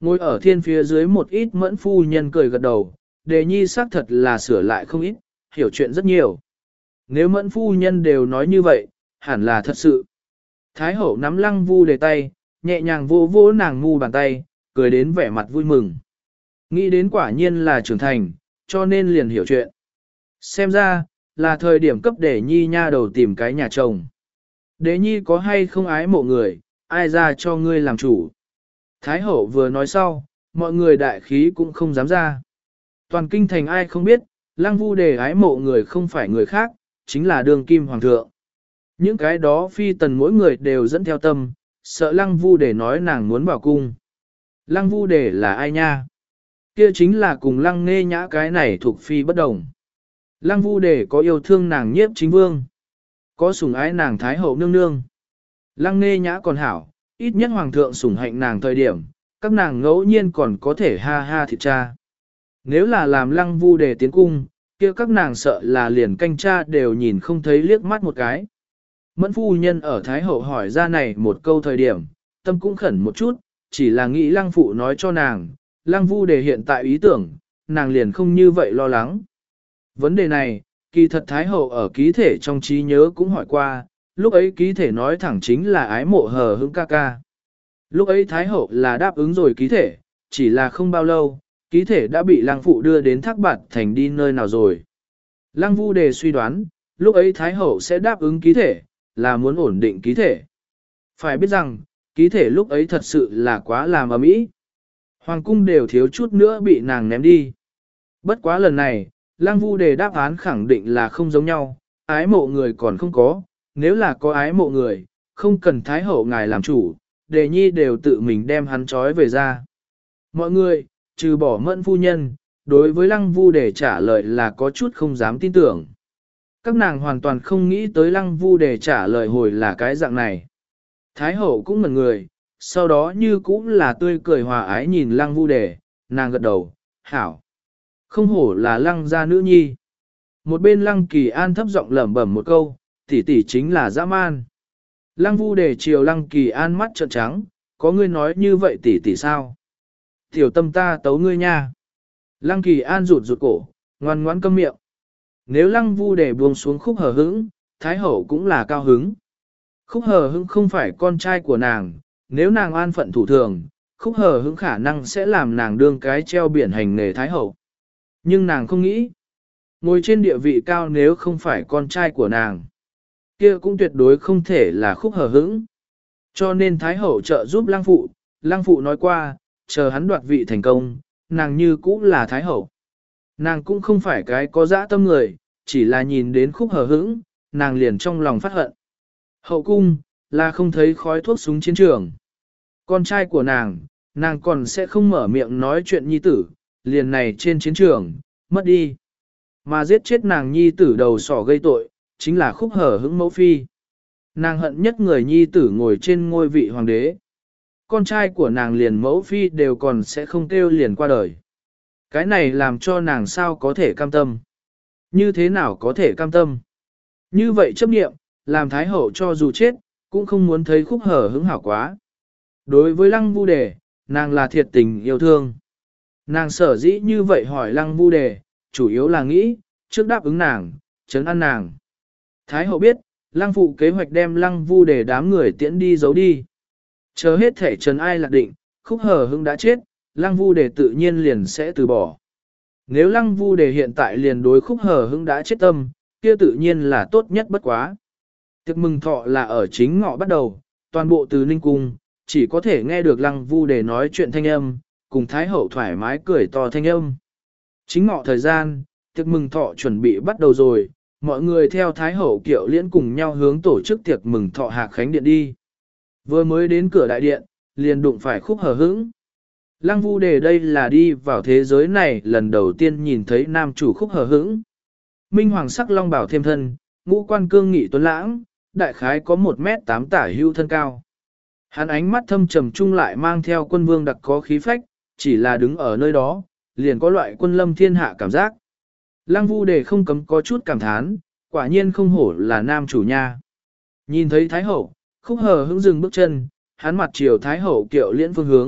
Ngồi ở thiên phía dưới một ít mẫn phu nhân cười gật đầu, đề nhi xác thật là sửa lại không ít, hiểu chuyện rất nhiều. Nếu mẫn phu nhân đều nói như vậy, hẳn là thật sự. Thái hậu nắm lăng vu đề tay, nhẹ nhàng vô vô nàng ngu bàn tay, cười đến vẻ mặt vui mừng. Nghĩ đến quả nhiên là trưởng thành, cho nên liền hiểu chuyện. Xem ra, là thời điểm cấp để nhi nha đầu tìm cái nhà chồng. Đế nhi có hay không ái mộ người, ai ra cho ngươi làm chủ. Thái hậu vừa nói sau, mọi người đại khí cũng không dám ra. Toàn kinh thành ai không biết, lăng vu đề ái mộ người không phải người khác, chính là đường kim hoàng thượng. Những cái đó phi tần mỗi người đều dẫn theo tâm, sợ lăng vu đề nói nàng muốn vào cung. Lăng vu đề là ai nha? Kia chính là cùng lăng nghe nhã cái này thuộc phi bất đồng. Lăng vu đề có yêu thương nàng nhiếp chính vương, có sủng ái nàng thái hậu nương nương. Lăng nghe nhã còn hảo, ít nhất hoàng thượng sủng hạnh nàng thời điểm, các nàng ngẫu nhiên còn có thể ha ha thịt cha. Nếu là làm lăng vu đề tiến cung, kia các nàng sợ là liền canh cha đều nhìn không thấy liếc mắt một cái. Mẫn phu nhân ở thái hậu hỏi ra này một câu thời điểm, tâm cũng khẩn một chút, chỉ là nghĩ lăng phụ nói cho nàng, lăng vu đề hiện tại ý tưởng, nàng liền không như vậy lo lắng. Vấn đề này, kỳ thật thái hậu ở ký thể trong trí nhớ cũng hỏi qua, lúc ấy ký thể nói thẳng chính là ái mộ hờ hững ca ca. Lúc ấy thái hậu là đáp ứng rồi ký thể, chỉ là không bao lâu, ký thể đã bị lăng phụ đưa đến thác bạt thành đi nơi nào rồi. Lăng vu đề suy đoán, lúc ấy thái hậu sẽ đáp ứng ký thể, là muốn ổn định ký thể. Phải biết rằng, ký thể lúc ấy thật sự là quá làm ầm ĩ. Hoàng cung đều thiếu chút nữa bị nàng ném đi. Bất quá lần này, Lăng vu đề đáp án khẳng định là không giống nhau, ái mộ người còn không có, nếu là có ái mộ người, không cần thái hậu ngài làm chủ, đề nhi đều tự mình đem hắn trói về ra. Mọi người, trừ bỏ mẫn phu nhân, đối với lăng vu đề trả lời là có chút không dám tin tưởng. Các nàng hoàn toàn không nghĩ tới lăng vu đề trả lời hồi là cái dạng này. Thái hậu cũng ngẩn người, sau đó như cũng là tươi cười hòa ái nhìn lăng vu đề, nàng gật đầu, hảo. Không hổ là lăng gia nữ nhi. Một bên lăng kỳ an thấp giọng lẩm bẩm một câu, tỷ tỷ chính là dã man. Lăng vu đề chiều lăng kỳ an mắt trợn trắng, có ngươi nói như vậy tỷ tỷ sao? Tiểu tâm ta tấu ngươi nha. Lăng kỳ an rụt rụt cổ, ngoan ngoãn câm miệng. Nếu lăng vu đề buông xuống khúc hờ hững, thái hậu cũng là cao hứng. Khúc hờ hững không phải con trai của nàng, nếu nàng an phận thủ thường, khúc hờ hững khả năng sẽ làm nàng đương cái treo biển hành nghề thái hậu. Nhưng nàng không nghĩ, ngồi trên địa vị cao nếu không phải con trai của nàng, kia cũng tuyệt đối không thể là khúc hờ hững. Cho nên thái hậu trợ giúp lăng phụ, lăng phụ nói qua, chờ hắn đoạt vị thành công, nàng như cũng là thái hậu. Nàng cũng không phải cái có dã tâm người, chỉ là nhìn đến khúc hờ hững, nàng liền trong lòng phát hận. Hậu cung, là không thấy khói thuốc súng chiến trường. Con trai của nàng, nàng còn sẽ không mở miệng nói chuyện nhi tử, liền này trên chiến trường, mất đi. Mà giết chết nàng nhi tử đầu sỏ gây tội, chính là khúc hở hững mẫu phi. Nàng hận nhất người nhi tử ngồi trên ngôi vị hoàng đế. Con trai của nàng liền mẫu phi đều còn sẽ không kêu liền qua đời. Cái này làm cho nàng sao có thể cam tâm. Như thế nào có thể cam tâm? Như vậy chấp niệm, làm thái hậu cho dù chết, cũng không muốn thấy khúc hở hững hảo quá. Đối với lăng vu đề, nàng là thiệt tình yêu thương. Nàng sở dĩ như vậy hỏi lăng vu đề, chủ yếu là nghĩ, trước đáp ứng nàng, chấn an nàng. Thái hậu biết, lăng phụ kế hoạch đem lăng vu đề đám người tiễn đi giấu đi. Chờ hết thể trần ai lạc định, khúc hờ hững đã chết, lăng vu đề tự nhiên liền sẽ từ bỏ. Nếu lăng vu đề hiện tại liền đối khúc hờ hững đã chết tâm, kia tự nhiên là tốt nhất bất quá. Tiệc mừng thọ là ở chính ngọ bắt đầu, toàn bộ từ Ninh Cung, chỉ có thể nghe được lăng vu đề nói chuyện thanh âm, cùng Thái hậu thoải mái cười to thanh âm. Chính ngọ thời gian, tiệc mừng thọ chuẩn bị bắt đầu rồi, mọi người theo Thái hậu kiệu liễn cùng nhau hướng tổ chức tiệc mừng thọ Hạc Khánh Điện đi. Vừa mới đến cửa đại điện, liền đụng phải khúc hờ hững. Lăng vu đề đây là đi vào thế giới này lần đầu tiên nhìn thấy nam chủ khúc hờ hững. Minh hoàng sắc long bảo thêm thân, ngũ quan cương nghị tuấn lãng, đại khái có một mét tám tả hưu thân cao. Hắn ánh mắt thâm trầm trung lại mang theo quân vương đặc có khí phách, chỉ là đứng ở nơi đó, liền có loại quân lâm thiên hạ cảm giác. Lăng vu đề không cấm có chút cảm thán, quả nhiên không hổ là nam chủ nha. Nhìn thấy Thái hậu, khúc hờ hững dừng bước chân, hắn mặt chiều Thái hậu kiệu liễn phương hướng,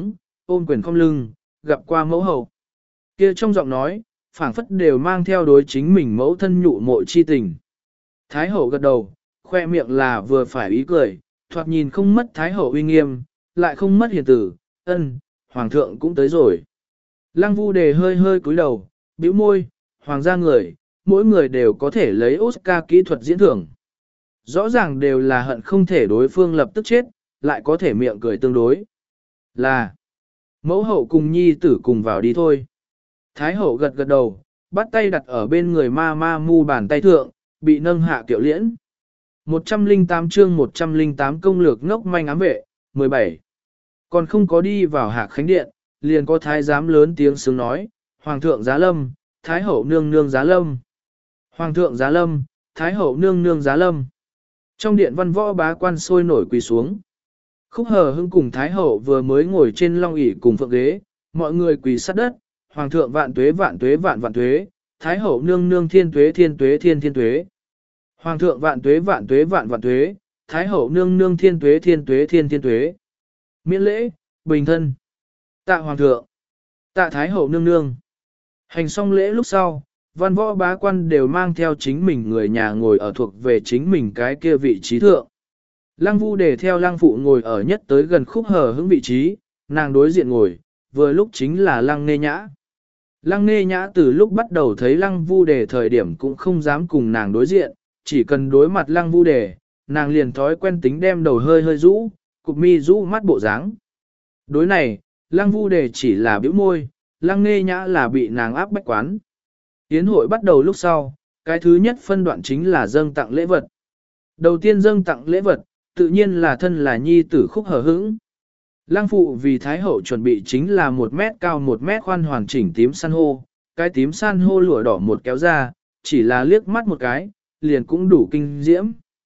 ôm quyền không lưng, gặp qua mẫu hậu. Kia trong giọng nói, phảng phất đều mang theo đối chính mình mẫu thân nhụ mộ chi tình. Thái hậu gật đầu, khoe miệng là vừa phải ý cười, thoạt nhìn không mất thái hậu uy nghiêm, lại không mất hiền tử, ân, hoàng thượng cũng tới rồi. Lăng Vu Đề hơi hơi cúi đầu, bĩu môi, hoàng gia người, mỗi người đều có thể lấy Oscar kỹ thuật diễn thưởng. Rõ ràng đều là hận không thể đối phương lập tức chết, lại có thể miệng cười tương đối. Là, mẫu hậu cùng nhi tử cùng vào đi thôi. Thái hậu gật gật đầu, bắt tay đặt ở bên người ma ma mu bàn tay thượng, bị nâng hạ kiệu liễn. một trăm lẻ tám chương một trăm lẻ tám công lược ngốc manh ám vệ, mười bảy. Còn không có đi vào Hạc Khánh Điện, liền có thái giám lớn tiếng sướng nói, Hoàng thượng giá lâm, Thái hậu nương nương giá lâm. Hoàng thượng giá lâm, Thái hậu nương nương giá lâm. Trong điện văn võ bá quan sôi nổi quỳ xuống. Khúc Hờ Hưng cùng Thái hậu vừa mới ngồi trên long ỷ cùng phượng ghế, mọi người quỳ sát đất, Hoàng thượng vạn tuế vạn tuế vạn vạn tuế, Thái hậu nương nương thiên tuế thiên tuế thiên thiên tuế. Hoàng thượng vạn tuế vạn tuế vạn vạn tuế, Thái hậu nương nương thiên tuế thiên tuế thiên thiên tuế. Miễn lễ, bình thân. Tạ Hoàng thượng. Tạ Thái hậu nương nương. Hành xong lễ lúc sau, văn võ bá quan đều mang theo chính mình người nhà ngồi ở thuộc về chính mình cái kia vị trí thượng. Lăng Vu Đề theo Lăng Phụ ngồi ở nhất tới gần Khúc Hờ Hững vị trí, nàng đối diện ngồi, vừa lúc chính là Lăng Nê Nhã. Lăng Nê Nhã từ lúc bắt đầu thấy Lăng Vu Đề thời điểm cũng không dám cùng nàng đối diện, chỉ cần đối mặt Lăng Vu Đề, nàng liền thói quen tính đem đầu hơi hơi rũ, cụp mi rũ mắt bộ dáng. Đối này, Lăng Vu Đề chỉ là bĩu môi, Lăng Nê Nhã là bị nàng áp bách quán. Yến hội bắt đầu lúc sau, cái thứ nhất phân đoạn chính là dâng tặng lễ vật. Đầu tiên dâng tặng lễ vật, tự nhiên là thân là nhi tử Khúc Hờ Hững. Lăng phụ vì Thái hậu chuẩn bị chính là một mét cao một mét khoan hoàn chỉnh tím san hô, cái tím san hô lụa đỏ một kéo ra, chỉ là liếc mắt một cái, liền cũng đủ kinh diễm.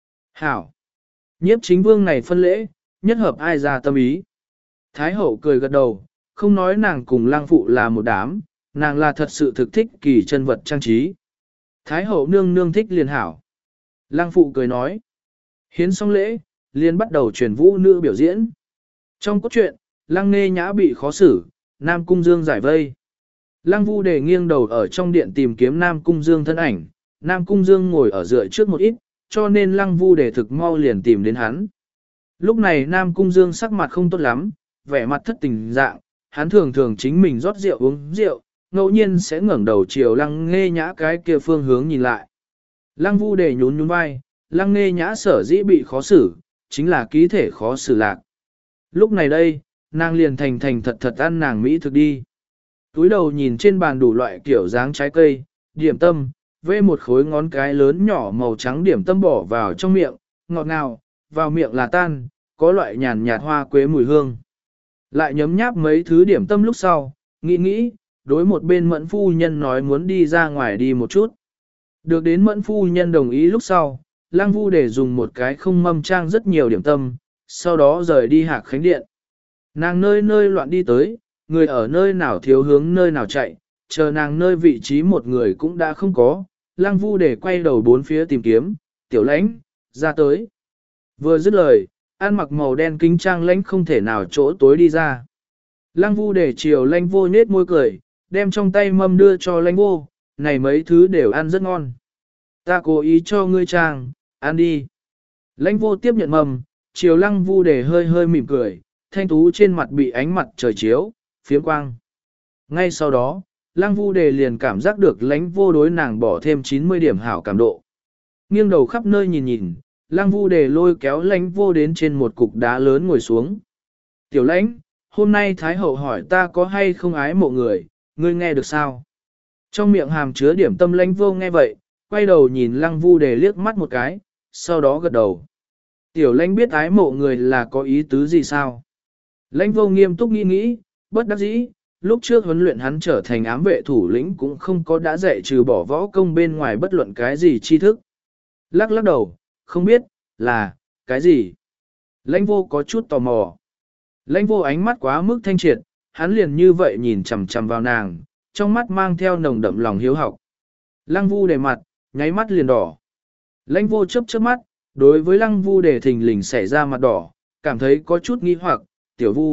Hảo! Nhiếp chính vương này phân lễ, nhất hợp ai ra tâm ý. Thái hậu cười gật đầu, không nói nàng cùng Lăng phụ là một đám, nàng là thật sự thực thích kỳ chân vật trang trí. Thái hậu nương nương thích liền hảo. Lăng phụ cười nói. Hiến xong lễ, liền bắt đầu truyền vũ nữ biểu diễn. Trong cốt truyện, Lăng Nê Nhã bị khó xử, Nam Cung Dương giải vây. Lăng Vu Đề nghiêng đầu ở trong điện tìm kiếm Nam Cung Dương thân ảnh, Nam Cung Dương ngồi ở dựa trước một ít, cho nên Lăng Vu Đề thực mau liền tìm đến hắn. Lúc này Nam Cung Dương sắc mặt không tốt lắm, vẻ mặt thất tình dạng, hắn thường thường chính mình rót rượu uống rượu, ngẫu nhiên sẽ ngẩng đầu chiều Lăng Nê Nhã cái kia phương hướng nhìn lại. Lăng Vu Đề nhún nhún vai, Lăng Nê Nhã sở dĩ bị khó xử, chính là ký thể khó xử lạc. Lúc này đây, nàng liền thành thành thật thật ăn nàng mỹ thực đi. Túi đầu nhìn trên bàn đủ loại kiểu dáng trái cây, điểm tâm, vê một khối ngón cái lớn nhỏ màu trắng điểm tâm bỏ vào trong miệng, ngọt ngào, vào miệng là tan, có loại nhàn nhạt hoa quế mùi hương. Lại nhấm nháp mấy thứ điểm tâm lúc sau, nghĩ nghĩ, đối một bên mẫn phu nhân nói muốn đi ra ngoài đi một chút. Được đến mẫn phu nhân đồng ý lúc sau, Lăng Vu để dùng một cái không mâm trang rất nhiều điểm tâm, sau đó rời đi Hạc Khánh Điện. Nàng nơi nơi loạn đi tới, người ở nơi nào thiếu hướng nơi nào chạy, chờ nàng nơi vị trí một người cũng đã không có, Lăng Vu để quay đầu bốn phía tìm kiếm, tiểu lãnh, ra tới. Vừa dứt lời, ăn mặc màu đen kính trang lãnh không thể nào chỗ tối đi ra. Lăng Vu để chiều lãnh vô nết môi cười, đem trong tay mâm đưa cho lãnh vô, này mấy thứ đều ăn rất ngon. Ta cố ý cho ngươi trang, ăn đi. Lãnh vô tiếp nhận mầm, chiều Lăng Vu để hơi hơi mỉm cười, thanh tú trên mặt bị ánh mặt trời chiếu, phiếm quang. Ngay sau đó, Lăng Vu đề liền cảm giác được lãnh vô đối nàng bỏ thêm chín mươi điểm hảo cảm độ. Nghiêng đầu khắp nơi nhìn nhìn, Lăng Vu đề lôi kéo lãnh vô đến trên một cục đá lớn ngồi xuống. Tiểu lãnh, hôm nay Thái hậu hỏi ta có hay không ái mộ người, ngươi nghe được sao? Trong miệng hàm chứa điểm tâm lãnh vô nghe vậy, quay đầu nhìn Lăng Vu đề liếc mắt một cái, sau đó gật đầu. Tiểu lãnh biết ái mộ người là có ý tứ gì sao? Lãnh vô nghiêm túc nghĩ nghĩ, bất đắc dĩ, lúc trước huấn luyện hắn trở thành ám vệ thủ lĩnh cũng không có đã dạy trừ bỏ võ công bên ngoài bất luận cái gì tri thức. Lắc lắc đầu, không biết, là, cái gì? Lãnh vô có chút tò mò. Lãnh vô ánh mắt quá mức thanh triệt, hắn liền như vậy nhìn chằm chằm vào nàng, trong mắt mang theo nồng đậm lòng hiếu học. Lăng vu đề mặt, nháy mắt liền đỏ. Lãnh vô chớp chớp mắt, đối với lăng vu đề thình lình xảy ra mặt đỏ, cảm thấy có chút nghi hoặc, tiểu vu,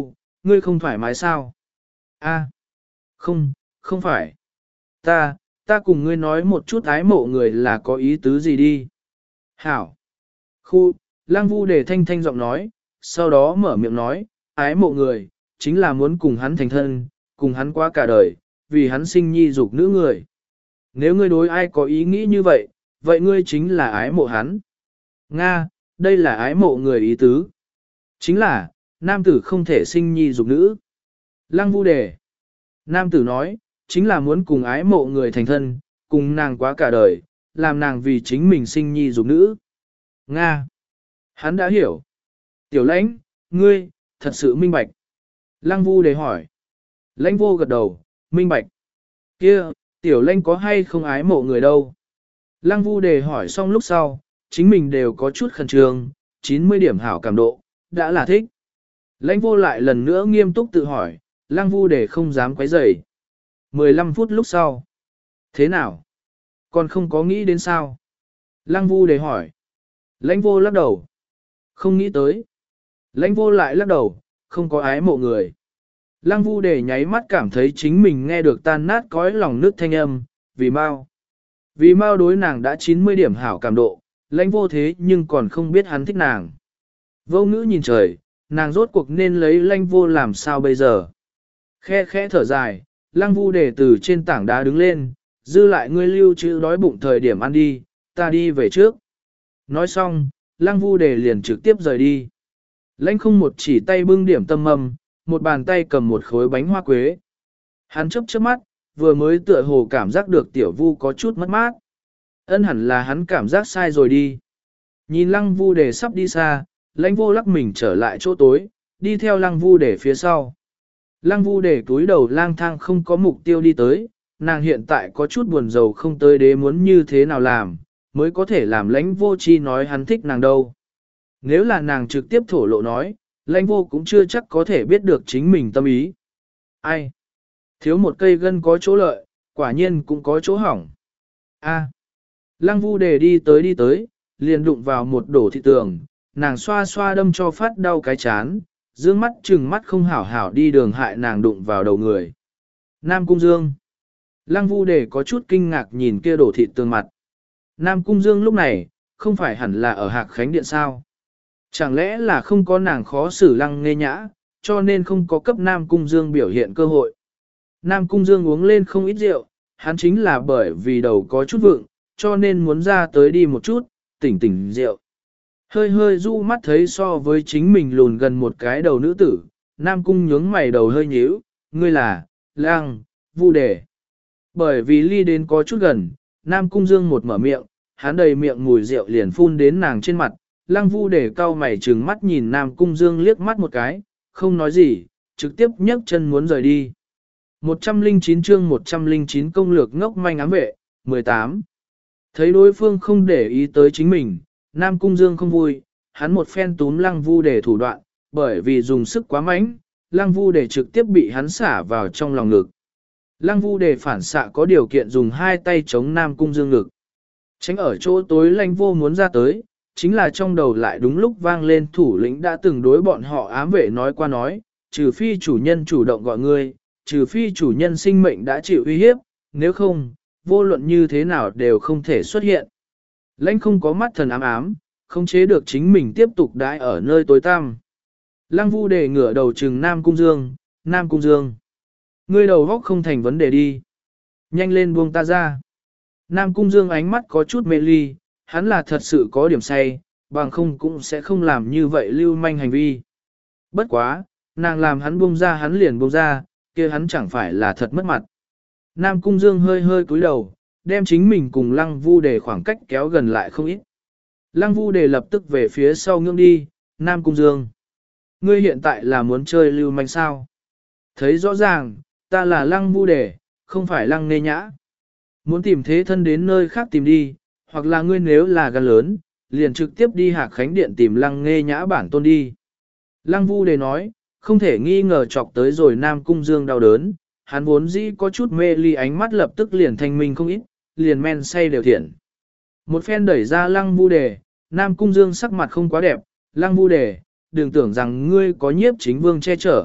ngươi không thoải mái sao? A, không, không phải. Ta, ta cùng ngươi nói một chút ái mộ người là có ý tứ gì đi. Hảo. Khu, Lăng Vu để thanh thanh giọng nói, sau đó mở miệng nói, ái mộ người, chính là muốn cùng hắn thành thân, cùng hắn qua cả đời, vì hắn sinh nhi dục nữ người. Nếu ngươi đối ai có ý nghĩ như vậy, vậy ngươi chính là ái mộ hắn. Nga, đây là ái mộ người ý tứ. Chính là, nam tử không thể sinh nhi dục nữ. Lăng Vu đề. Nam tử nói, chính là muốn cùng ái mộ người thành thân, cùng nàng quá cả đời, làm nàng vì chính mình sinh nhi dục nữ. Nga. Hắn đã hiểu. Tiểu lãnh, ngươi, thật sự minh bạch. Lăng Vu đề hỏi. Lãnh vô gật đầu, minh bạch. Kia, tiểu lãnh có hay không ái mộ người đâu? Lăng Vu đề hỏi xong lúc sau, chính mình đều có chút khẩn trương, chín mươi điểm hảo cảm độ, đã là thích. Lãnh vô lại lần nữa nghiêm túc tự hỏi, Lăng Vu đề không dám quấy rầy. mười lăm phút lúc sau. Thế nào? Còn không có nghĩ đến sao? Lăng Vu đề hỏi. Lãnh vô lắc đầu. Không nghĩ tới. Lãnh vô lại lắc đầu, không có ái mộ người. Lăng Vu đề nháy mắt cảm thấy chính mình nghe được tan nát cõi lòng nước thanh âm, vì mau. Vì mau đối nàng đã chín mươi điểm hảo cảm độ, lãnh vô thế nhưng còn không biết hắn thích nàng. Vô ngữ nhìn trời, nàng rốt cuộc nên lấy lãnh vô làm sao bây giờ. Khe khẽ thở dài, Lăng Vu đề từ trên tảng đá đứng lên, dư lại ngươi lưu trữ đói bụng thời điểm ăn đi, ta đi về trước. Nói xong, Lăng Vu đề liền trực tiếp rời đi. Lãnh không một chỉ tay bưng điểm tâm mầm, một bàn tay cầm một khối bánh hoa quế. Hắn chớp chớp mắt, vừa mới tựa hồ cảm giác được tiểu Vu có chút mất mát. Ân hẳn là hắn cảm giác sai rồi đi. Nhìn Lăng Vu đề sắp đi xa, Lãnh vô lắc mình trở lại chỗ tối, đi theo Lăng Vu đề phía sau. Lăng Vu đề túi đầu lang thang không có mục tiêu đi tới, nàng hiện tại có chút buồn rầu không tới đế muốn như thế nào làm, mới có thể làm Lãnh vô chi nói hắn thích nàng đâu. Nếu là nàng trực tiếp thổ lộ nói, Lãnh vô cũng chưa chắc có thể biết được chính mình tâm ý. Ai? Thiếu một cây gân có chỗ lợi, quả nhiên cũng có chỗ hỏng. A. Lăng Vu đề đi tới đi tới, liền đụng vào một đổ thị tường, nàng xoa xoa đâm cho phát đau cái chán, dương mắt chừng mắt không hảo hảo đi đường hại nàng đụng vào đầu người. Nam Cung Dương. Lăng Vu đề có chút kinh ngạc nhìn kia đổ thị tường mặt. Nam Cung Dương lúc này, không phải hẳn là ở Hạc Khánh Điện sao? Chẳng lẽ là không có nàng khó xử Lăng Nghê Nhã, cho nên không có cấp Nam Cung Dương biểu hiện cơ hội. Nam Cung Dương uống lên không ít rượu, hắn chính là bởi vì đầu có chút vượng, cho nên muốn ra tới đi một chút, tỉnh tỉnh rượu. Hơi hơi du mắt thấy so với chính mình lùn gần một cái đầu nữ tử, Nam Cung nhướng mày đầu hơi nhíu, ngươi là, Lăng, Vu đề. Bởi vì ly đến có chút gần, Nam Cung Dương một mở miệng, hắn đầy miệng mùi rượu liền phun đến nàng trên mặt, Lăng Vu đề cau mày trừng mắt nhìn Nam Cung Dương liếc mắt một cái, không nói gì, trực tiếp nhấc chân muốn rời đi. một trăm lẻ chín chương một trăm lẻ chín công lược ngốc manh ám vệ, mười tám. Thấy đối phương không để ý tới chính mình, Nam Cung Dương không vui, hắn một phen túm Lăng Vu đề thủ đoạn, bởi vì dùng sức quá mạnh, Lăng Vu đề trực tiếp bị hắn xả vào trong lòng ngực. Lăng Vu đề phản xạ có điều kiện dùng hai tay chống Nam Cung Dương ngực. Tránh ở chỗ tối Lãnh vô muốn ra tới, chính là trong đầu lại đúng lúc vang lên thủ lĩnh đã từng đối bọn họ ám vệ nói qua nói, trừ phi chủ nhân chủ động gọi ngươi, trừ phi chủ nhân sinh mệnh đã chịu uy hiếp, nếu không, vô luận như thế nào đều không thể xuất hiện. Lãnh không có mắt thần ám ám, không chế được chính mình tiếp tục đãi ở nơi tối tăm. Lăng Vu đề ngửa đầu trừng Nam Cung Dương, Nam Cung Dương. Ngươi đầu góc không thành vấn đề đi. Nhanh lên buông ta ra. Nam Cung Dương ánh mắt có chút mê ly, hắn là thật sự có điểm say, bằng không cũng sẽ không làm như vậy lưu manh hành vi. Bất quá, nàng làm hắn buông ra hắn liền buông ra, kia hắn chẳng phải là thật mất mặt. Nam Cung Dương hơi hơi cúi đầu, đem chính mình cùng Lăng Vu đề khoảng cách kéo gần lại không ít. Lăng Vu đề lập tức về phía sau ngưỡng đi, Nam Cung Dương. Ngươi hiện tại là muốn chơi lưu manh sao? Thấy rõ ràng, ta là Lăng Vu đề, không phải Lăng Nghê Nhã. Muốn tìm thế thân đến nơi khác tìm đi, hoặc là ngươi nếu là gan lớn, liền trực tiếp đi Hạc Khánh Điện tìm Lăng Nghê Nhã bản tôn đi. Lăng Vu đề nói, không thể nghi ngờ chọc tới rồi Nam Cung Dương đau đớn, hắn vốn dĩ có chút mê ly ánh mắt lập tức liền thanh minh không ít, liền men say đều thiện. Một phen đẩy ra Lăng Vu đề, Nam Cung Dương sắc mặt không quá đẹp, Lăng Vu đề, đừng tưởng rằng ngươi có nhiếp chính vương che chở,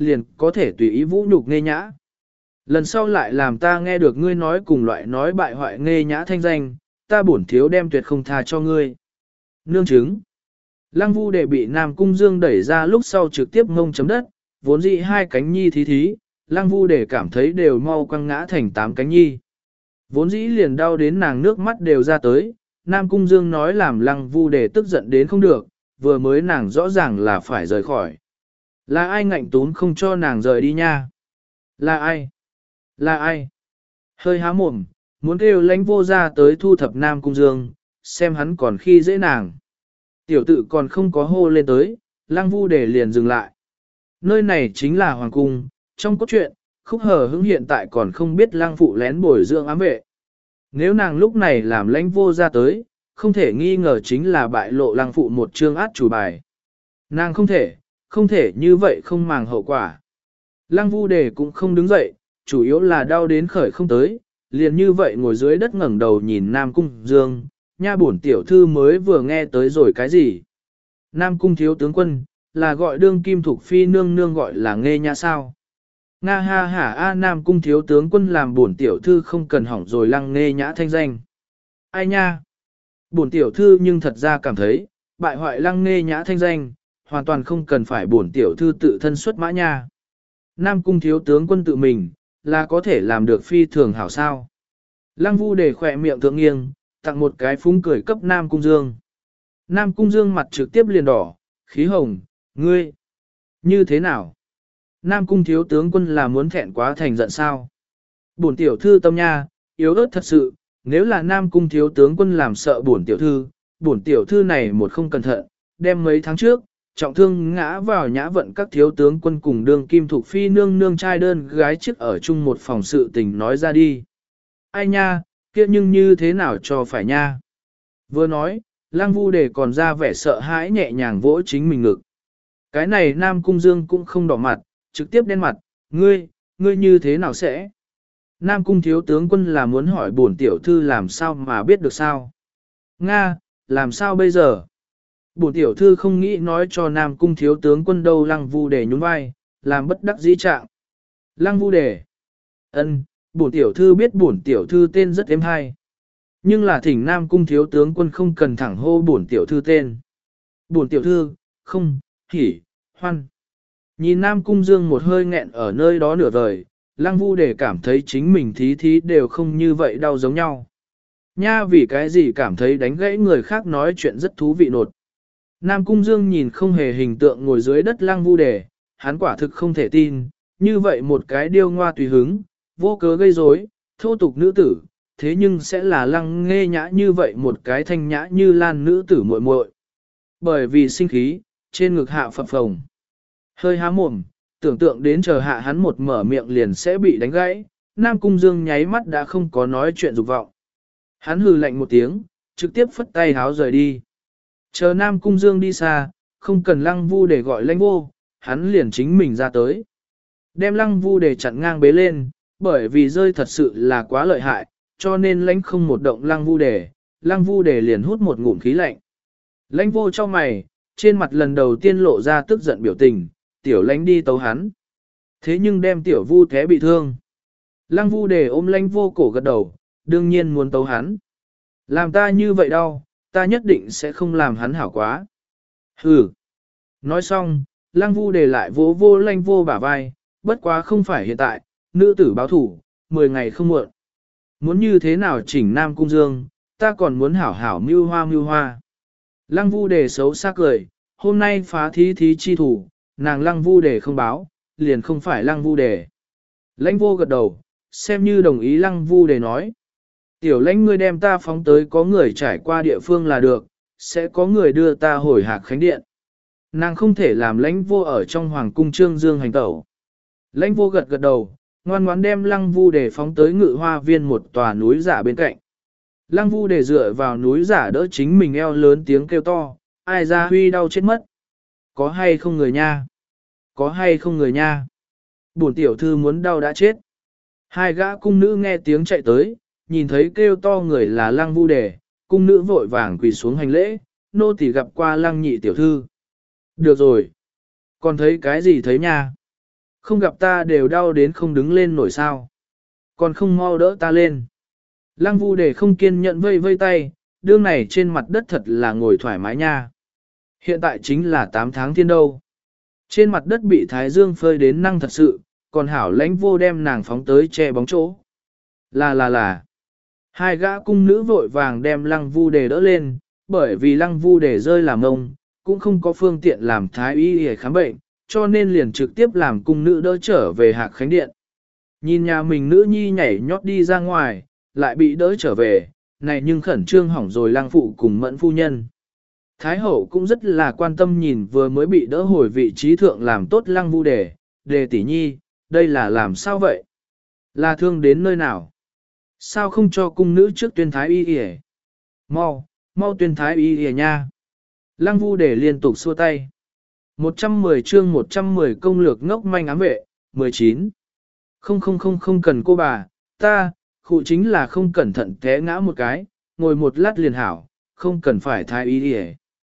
liền có thể tùy ý vũ nhục Nghê Nhã. Lần sau lại làm ta nghe được ngươi nói cùng loại nói bại hoại Nghê Nhã thanh danh, ta bổn thiếu đem tuyệt không tha cho ngươi. Nương chứng. Lăng Vu Đề bị Nam Cung Dương đẩy ra lúc sau trực tiếp ngông chấm đất, vốn dĩ hai cánh nhi thí thí, Lăng Vu Đề cảm thấy đều mau quăng ngã thành tám cánh nhi. Vốn dĩ liền đau đến nàng nước mắt đều ra tới, Nam Cung Dương nói làm Lăng Vu Đề tức giận đến không được, vừa mới nàng rõ ràng là phải rời khỏi. Là ai ngạnh tún không cho nàng rời đi nha? Là ai? Là ai? Hơi há mồm, muốn kêu Lãnh Vô ra tới thu thập Nam Cung Dương, xem hắn còn khi dễ nàng. Tiểu tự còn không có hô lên tới, Lăng Vu Đề liền dừng lại. Nơi này chính là Hoàng Cung, trong cốt truyện, Khúc Hờ Hững hiện tại còn không biết Lăng Phụ lén bồi dưỡng ám vệ. Nếu nàng lúc này làm Lãnh Vô ra tới, không thể nghi ngờ chính là bại lộ Lăng Phụ một chương át chủ bài. Nàng không thể, không thể như vậy không màng hậu quả. Lăng Vu Đề cũng không đứng dậy, chủ yếu là đau đến khởi không tới, liền như vậy ngồi dưới đất ngẩng đầu nhìn Nam Cung Dương, nha bổn tiểu thư mới vừa nghe tới rồi cái gì. Nam Cung thiếu tướng quân, là gọi đương kim thục phi nương nương gọi là Nghê Nhã sao. Nga ha hả a Nam Cung thiếu tướng quân làm bổn tiểu thư không cần hỏng rồi Lăng Nghê Nhã thanh danh. Ai nha? Bổn tiểu thư nhưng thật ra cảm thấy, bại hoại Lăng Nghê Nhã thanh danh, hoàn toàn không cần phải bổn tiểu thư tự thân xuất mã nha. Nam Cung thiếu tướng quân tự mình, là có thể làm được phi thường hảo sao. Lăng Vu Đề khỏe miệng thượng nghiêng, tặng một cái phúng cười cấp Nam Cung Dương. Nam Cung Dương mặt trực tiếp liền đỏ, khí hồng, ngươi, như thế nào? Nam Cung thiếu tướng quân là muốn thẹn quá thành giận sao? Bổn tiểu thư tâm nha, yếu ớt thật sự, nếu là Nam Cung thiếu tướng quân làm sợ bổn tiểu thư, bổn tiểu thư này một không cẩn thận, đem mấy tháng trước, trọng thương ngã vào nhã vận các thiếu tướng quân cùng đương kim thuộc phi nương nương trai đơn gái trước ở chung một phòng sự tình nói ra đi. Ai nha, kia nhưng như thế nào cho phải nha? Vừa nói, Lăng Vu Đề còn ra vẻ sợ hãi nhẹ nhàng vỗ chính mình ngực. Cái này Nam Cung Dương cũng không đỏ mặt, trực tiếp đen mặt, ngươi, ngươi như thế nào sẽ? Nam Cung thiếu tướng quân là muốn hỏi bổn tiểu thư làm sao mà biết được sao? Nga, làm sao bây giờ? Bổn tiểu thư không nghĩ nói cho Nam Cung thiếu tướng quân đâu. Lăng Vu Đề nhún vai, làm bất đắc dĩ trạng. Lăng Vu Đề, ân, bổn tiểu thư biết bổn tiểu thư tên rất êm hay. Nhưng là thỉnh Nam Cung thiếu tướng quân không cần thẳng hô bổn tiểu thư tên. Bổn tiểu thư, không, hỉ, hoan. Nhìn Nam Cung Dương một hơi nghẹn ở nơi đó nửa vời, Lăng Vu Đề cảm thấy chính mình thí thí đều không như vậy đau giống nhau. Nha vì cái gì cảm thấy đánh gãy người khác nói chuyện rất thú vị nột. Nam Cung Dương nhìn không hề hình tượng ngồi dưới đất Lăng Vu Đề, hắn quả thực không thể tin, như vậy một cái điêu ngoa tùy hứng, vô cớ gây rối, thô tục nữ tử, thế nhưng sẽ là Lăng Nghê Nhã như vậy một cái thanh nhã như lan nữ tử muội muội. Bởi vì sinh khí, trên ngực hạ phập phồng. Hơi há mồm, tưởng tượng đến chờ hạ hắn một mở miệng liền sẽ bị đánh gãy, Nam Cung Dương nháy mắt đã không có nói chuyện dục vọng. Hắn hừ lạnh một tiếng, trực tiếp phất tay háo rời đi. Chờ Nam Cung Dương đi xa, không cần Lăng Vu để gọi Lãnh Vô, hắn liền chính mình ra tới. Đem Lăng Vu để chặn ngang bế lên, bởi vì rơi thật sự là quá lợi hại, cho nên Lãnh không một động Lăng Vu để, Lăng Vu để liền hút một ngụm khí lạnh. Lãnh Vô cho mày, trên mặt lần đầu tiên lộ ra tức giận biểu tình, tiểu Lãnh đi tấu hắn. Thế nhưng đem tiểu Vu té bị thương. Lăng Vu để ôm Lãnh Vô cổ gật đầu, đương nhiên muốn tấu hắn. Làm ta như vậy đâu, ta nhất định sẽ không làm hắn hảo quá. Hừ. Nói xong, Lăng Vu để lại vỗ vô Lãnh Vô bả vai, bất quá không phải hiện tại, nữ tử báo thủ, mười ngày không muộn. Muốn như thế nào chỉnh Nam Cung Dương, ta còn muốn hảo hảo mưu hoa mưu hoa. Lăng Vu để xấu xa cười, hôm nay phá thí thí chi thủ, nàng Lăng Vu để không báo, liền không phải Lăng Vu để. Lãnh Vô gật đầu, xem như đồng ý Lăng Vu để nói. Tiểu Lãnh ngươi đem ta phóng tới có người trải qua địa phương là được, sẽ có người đưa ta hồi Hạc Khánh Điện. Nàng không thể làm Lãnh Vô ở trong Hoàng cung Trương Dương hành tẩu. Lãnh Vô gật gật đầu, ngoan ngoãn đem Lăng Vu để phóng tới Ngự Hoa Viên một tòa núi giả bên cạnh. Lăng Vu để dựa vào núi giả đỡ chính mình eo lớn tiếng kêu to, ai ra huy đau chết mất. Có hay không người nha? Có hay không người nha? Bổn tiểu thư muốn đau đã chết. Hai gã cung nữ nghe tiếng chạy tới, nhìn thấy kêu to người là Lăng Vu Đề, cung nữ vội vàng quỳ xuống hành lễ, nô tỳ gặp qua Lăng nhị tiểu thư. Được rồi. Còn thấy cái gì thấy nha? Không gặp ta đều đau đến không đứng lên nổi sao. Còn không mau đỡ ta lên. Lăng Vu Đề không kiên nhẫn vây vây tay, đương này trên mặt đất thật là ngồi thoải mái nha. Hiện tại chính là tám tháng thiên đâu. Trên mặt đất bị thái dương phơi đến năng thật sự, còn hảo lãnh vô đem nàng phóng tới che bóng chỗ. Là là là. Hai gã cung nữ vội vàng đem Lăng Vu Đề đỡ lên, bởi vì Lăng Vu Đề rơi làm ông, cũng không có phương tiện làm thái y để khám bệnh, cho nên liền trực tiếp làm cung nữ đỡ trở về Hạc Khánh Điện. Nhìn nhà mình nữ nhi nhảy nhót đi ra ngoài, lại bị đỡ trở về, này nhưng khẩn trương hỏng rồi Lăng phụ cùng Mẫn phu nhân. Thái hậu cũng rất là quan tâm nhìn vừa mới bị đỡ hồi vị trí thượng làm tốt Lăng Vu Đề, Đề tỷ nhi, đây là làm sao vậy? Là thương đến nơi nào? Sao không cho cung nữ trước tuyên thái y y? Mau, mau tuyên thái y y nha. Lăng Vu Đề liên tục xua tay. một trăm mười chương một trăm mười công lược ngốc manh ám vệ, mười chín. Không không không không cần cô bà, ta, khụ chính là không cẩn thận té ngã một cái, ngồi một lát liền hảo, không cần phải thái y đi.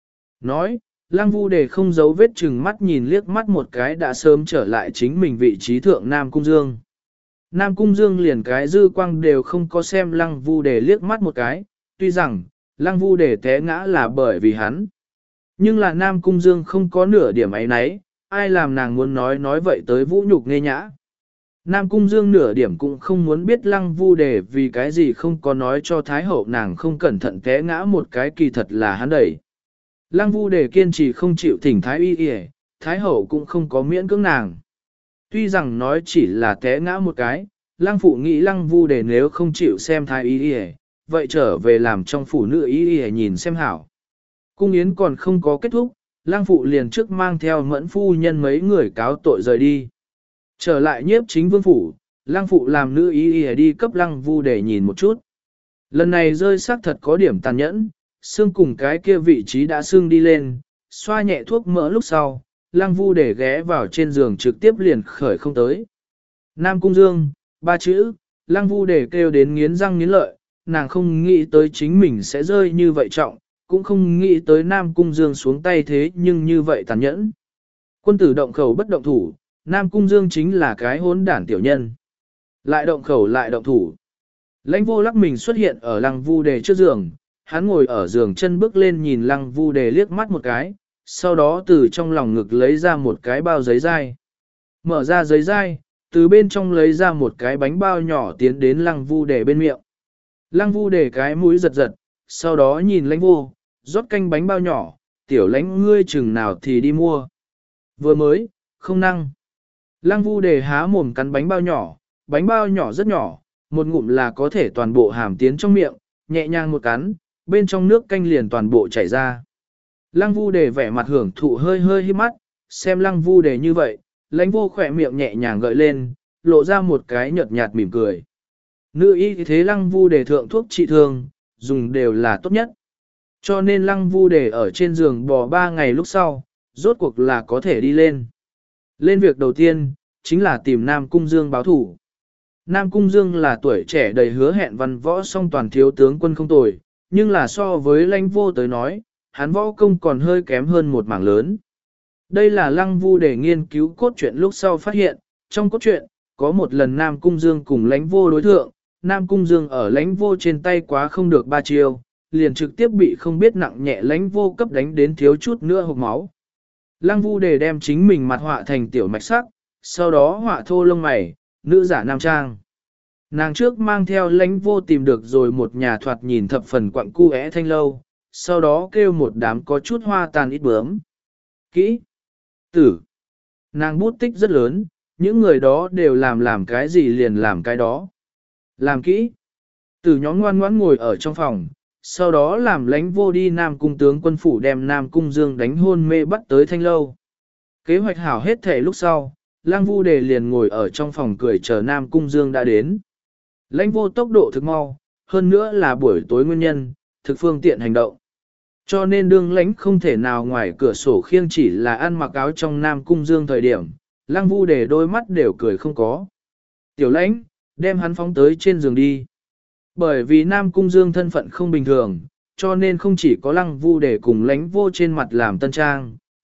Nói, Lăng Vu Đề không giấu vết chừng mắt nhìn liếc mắt một cái đã sớm trở lại chính mình vị trí thượng Nam Cung Dương. Nam Cung Dương liền cái dư quang đều không có xem Lăng Vu Đề liếc mắt một cái, tuy rằng, Lăng Vu Đề té ngã là bởi vì hắn. Nhưng là Nam Cung Dương không có nửa điểm ấy nấy, ai làm nàng muốn nói nói vậy tới vũ nhục nghe nhã. Nam Cung Dương nửa điểm cũng không muốn biết Lăng Vu Đề vì cái gì không có nói cho Thái Hậu nàng không cẩn thận té ngã một cái kỳ thật là hắn đẩy. Lăng Vu Đề kiên trì không chịu thỉnh Thái Y Y, Thái Hậu cũng không có miễn cưỡng nàng. Tuy rằng nói chỉ là té ngã một cái, Lăng Phụ nghĩ Lăng Vu Đề nếu không chịu xem Thái Y Y, vậy trở về làm trong phủ nữ Y Y nhìn xem hảo. Cung yến còn không có kết thúc, Lăng Phụ liền trước mang theo Mẫn phu nhân mấy người cáo tội rời đi. Trở lại nhiếp chính vương phủ, Lăng Phụ làm nữ Y Y đi cấp Lăng Vu Đề nhìn một chút. Lần này rơi xác thật có điểm tàn nhẫn, xương cùng cái kia vị trí đã xương đi lên, xoa nhẹ thuốc mỡ lúc sau, Lăng Vu Đề ghé vào trên giường trực tiếp liền khởi không tới. Nam Cung Dương, ba chữ, Lăng Vu Đề kêu đến nghiến răng nghiến lợi, nàng không nghĩ tới chính mình sẽ rơi như vậy trọng, cũng không nghĩ tới Nam Cung Dương xuống tay thế nhưng như vậy tàn nhẫn. Quân tử động khẩu bất động thủ, Nam Cung Dương chính là cái hỗn đản tiểu nhân. Lại động khẩu lại động thủ. Lãnh vô lắc mình xuất hiện ở Lăng Vu Đề trước giường, hắn ngồi ở giường chân bước lên nhìn Lăng Vu Đề liếc mắt một cái, sau đó từ trong lòng ngực lấy ra một cái bao giấy dai. Mở ra giấy dai, từ bên trong lấy ra một cái bánh bao nhỏ tiến đến Lăng Vu Đề bên miệng. Lăng Vu Đề cái mũi giật giật, sau đó nhìn lãnh vô, rót canh bánh bao nhỏ, tiểu lãnh ngươi chừng nào thì đi mua. Vừa mới, không năng. Lăng Vu Đề há mồm cắn bánh bao nhỏ, bánh bao nhỏ rất nhỏ, một ngụm là có thể toàn bộ hàm tiến trong miệng, nhẹ nhàng một cắn, bên trong nước canh liền toàn bộ chảy ra. Lăng Vu Đề vẻ mặt hưởng thụ hơi hơi híp mắt, xem Lăng Vu Đề như vậy, lãnh vô khỏe miệng nhẹ nhàng gợi lên, lộ ra một cái nhợt nhạt mỉm cười. Nữ y thế Lăng Vu Đề thượng thuốc trị thương, dùng đều là tốt nhất. Cho nên Lăng Vu Đề ở trên giường bò ba ngày lúc sau, rốt cuộc là có thể đi lên. Lên việc đầu tiên, chính là tìm Nam Cung Dương báo thủ. Nam Cung Dương là tuổi trẻ đầy hứa hẹn văn võ song toàn thiếu tướng quân không tồi, nhưng là so với lãnh vô tới nói, hắn võ công còn hơi kém hơn một mảng lớn. Đây là Lăng Vu Đề nghiên cứu cốt truyện lúc sau phát hiện, trong cốt truyện, có một lần Nam Cung Dương cùng lãnh vô đối thượng, Nam Cung Dương ở lãnh vô trên tay quá không được ba chiêu, liền trực tiếp bị không biết nặng nhẹ lãnh vô cấp đánh đến thiếu chút nữa hộc máu. Lăng Vu Đề đem chính mình mặt họa thành tiểu mạch sắc, sau đó họa thô lông mày, nữ giả nam trang. Nàng trước mang theo lãnh vô tìm được rồi một nhà thoạt nhìn thập phần quặng cu é thanh lâu, sau đó kêu một đám có chút hoa tàn ít bướm. Kỹ! Tử! Nàng bút tích rất lớn, những người đó đều làm làm cái gì liền làm cái đó. Làm kỹ! Tử nhóm ngoan ngoãn ngồi ở trong phòng, sau đó làm lãnh vô đi Nam Cung tướng quân phủ đem Nam Cung Dương đánh hôn mê bắt tới thanh lâu. Kế hoạch hảo hết thể lúc sau, Lăng Vu Đề liền ngồi ở trong phòng cười chờ Nam Cung Dương đã đến. Lãnh vô tốc độ thực mau, hơn nữa là buổi tối nguyên nhân, thực phương tiện hành động. Cho nên đương lãnh không thể nào ngoài cửa sổ khiêng chỉ là ăn mặc áo trong Nam Cung Dương thời điểm, Lăng Vu Đề đôi mắt đều cười không có. Tiểu lãnh, đem hắn phóng tới trên giường đi. Bởi vì Nam Cung Dương thân phận không bình thường, cho nên không chỉ có Lăng Vu Đề cùng lãnh vô trên mặt làm tân trang,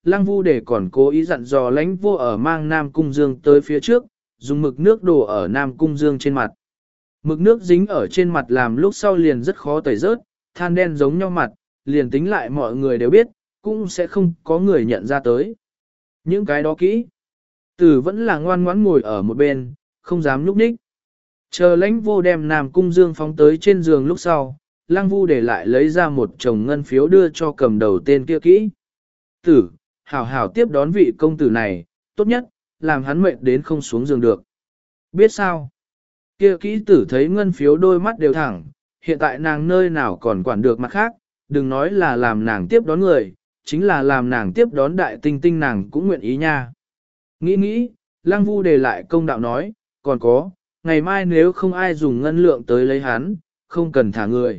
Lăng Vu Đề còn cố ý dặn dò lãnh vô ở mang Nam Cung Dương tới phía trước, dùng mực nước đổ ở Nam Cung Dương trên mặt. Mực nước dính ở trên mặt làm lúc sau liền rất khó tẩy rớt, than đen giống nhau mặt, liền tính lại mọi người đều biết, cũng sẽ không có người nhận ra tới. Những cái đó kỹ. Tử vẫn là ngoan ngoãn ngồi ở một bên, không dám nhúc nhích. Chờ lãnh vô đem Nam Cung Dương phóng tới trên giường lúc sau, Lăng Vu để lại lấy ra một chồng ngân phiếu đưa cho cầm đầu tên kia kỹ. Tử, hảo hảo tiếp đón vị công tử này, tốt nhất, làm hắn mệt đến không xuống giường được. Biết sao? Kia kỹ tử thấy ngân phiếu đôi mắt đều thẳng, hiện tại nàng nơi nào còn quản được mặt khác, đừng nói là làm nàng tiếp đón người, chính là làm nàng tiếp đón đại tinh tinh nàng cũng nguyện ý nha. Nghĩ nghĩ, Lăng Vu đề lại công đạo nói, còn có, ngày mai nếu không ai dùng ngân lượng tới lấy hắn, không cần thả người.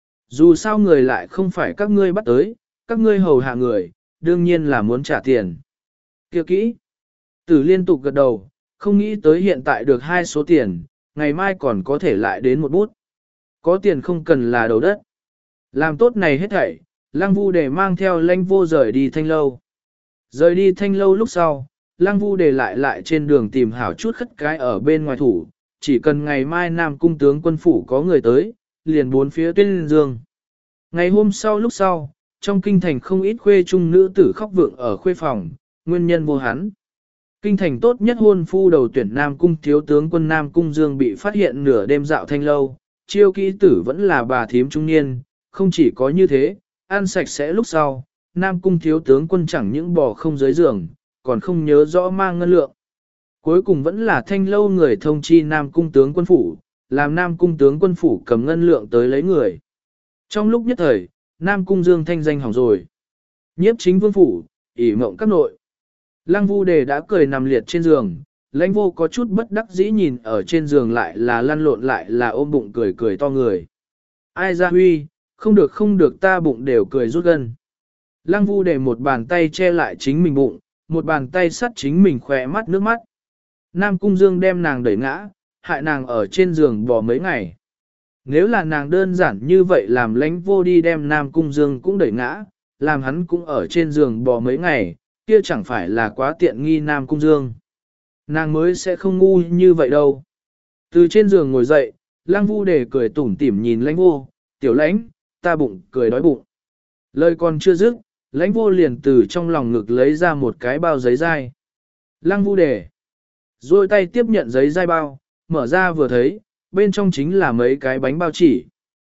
Dù sao người lại không phải các ngươi bắt tới, các ngươi hầu hạ người, đương nhiên là muốn trả tiền. Kia kỹ. Tử liên tục gật đầu, không nghĩ tới hiện tại được hai số tiền, ngày mai còn có thể lại đến một bút. Có tiền không cần là đầu đất. Làm tốt này hết thảy, Lăng Vu đề mang theo lãnh vô rời đi thanh lâu. Rời đi thanh lâu lúc sau, Lăng Vu đề lại lại trên đường tìm hảo chút khất cái ở bên ngoài thủ, chỉ cần ngày mai Nam Cung tướng quân phủ có người tới, liền bốn phía tuyên dương. Ngày hôm sau lúc sau, trong kinh thành không ít khuê trung nữ tử khóc vượng ở khuê phòng, nguyên nhân vô hắn. Kinh thành tốt nhất hôn phu đầu tuyển Nam Cung thiếu tướng quân Nam Cung Dương bị phát hiện nửa đêm dạo thanh lâu, chiêu kỹ tử vẫn là bà thím trung niên, không chỉ có như thế, ăn sạch sẽ lúc sau, Nam Cung thiếu tướng quân chẳng những bò không dưới giường, còn không nhớ rõ mang ngân lượng. Cuối cùng vẫn là thanh lâu người thông chi Nam Cung tướng quân phủ, làm Nam Cung tướng quân phủ cầm ngân lượng tới lấy người. Trong lúc nhất thời, Nam Cung Dương thanh danh hỏng rồi. Nhiếp chính vương phủ, ỉ mộng các nội. Lăng Vu đề đã cười nằm liệt trên giường, lãnh vô có chút bất đắc dĩ nhìn ở trên giường lại là lăn lộn lại là ôm bụng cười cười to người. Ai ra huy, không được không được ta bụng đều cười rút gân. Lăng Vu đề một bàn tay che lại chính mình bụng, một bàn tay sắt chính mình khỏe mắt nước mắt. Nam Cung Dương đem nàng đẩy ngã, hại nàng ở trên giường bò mấy ngày. Nếu là nàng đơn giản như vậy làm lãnh vô đi đem Nam Cung Dương cũng đẩy ngã, làm hắn cũng ở trên giường bò mấy ngày, kia chẳng phải là quá tiện nghi Nam Cung Dương. Nàng mới sẽ không ngu như vậy đâu. Từ trên giường ngồi dậy, Lăng Vu để cười tủm tỉm nhìn lãnh vô, tiểu lãnh, ta bụng cười đói bụng. Lời còn chưa dứt, lãnh vô liền từ trong lòng ngực lấy ra một cái bao giấy dai. Lăng Vu để, rồi tay tiếp nhận giấy dai bao, mở ra vừa thấy, bên trong chính là mấy cái bánh bao chỉ.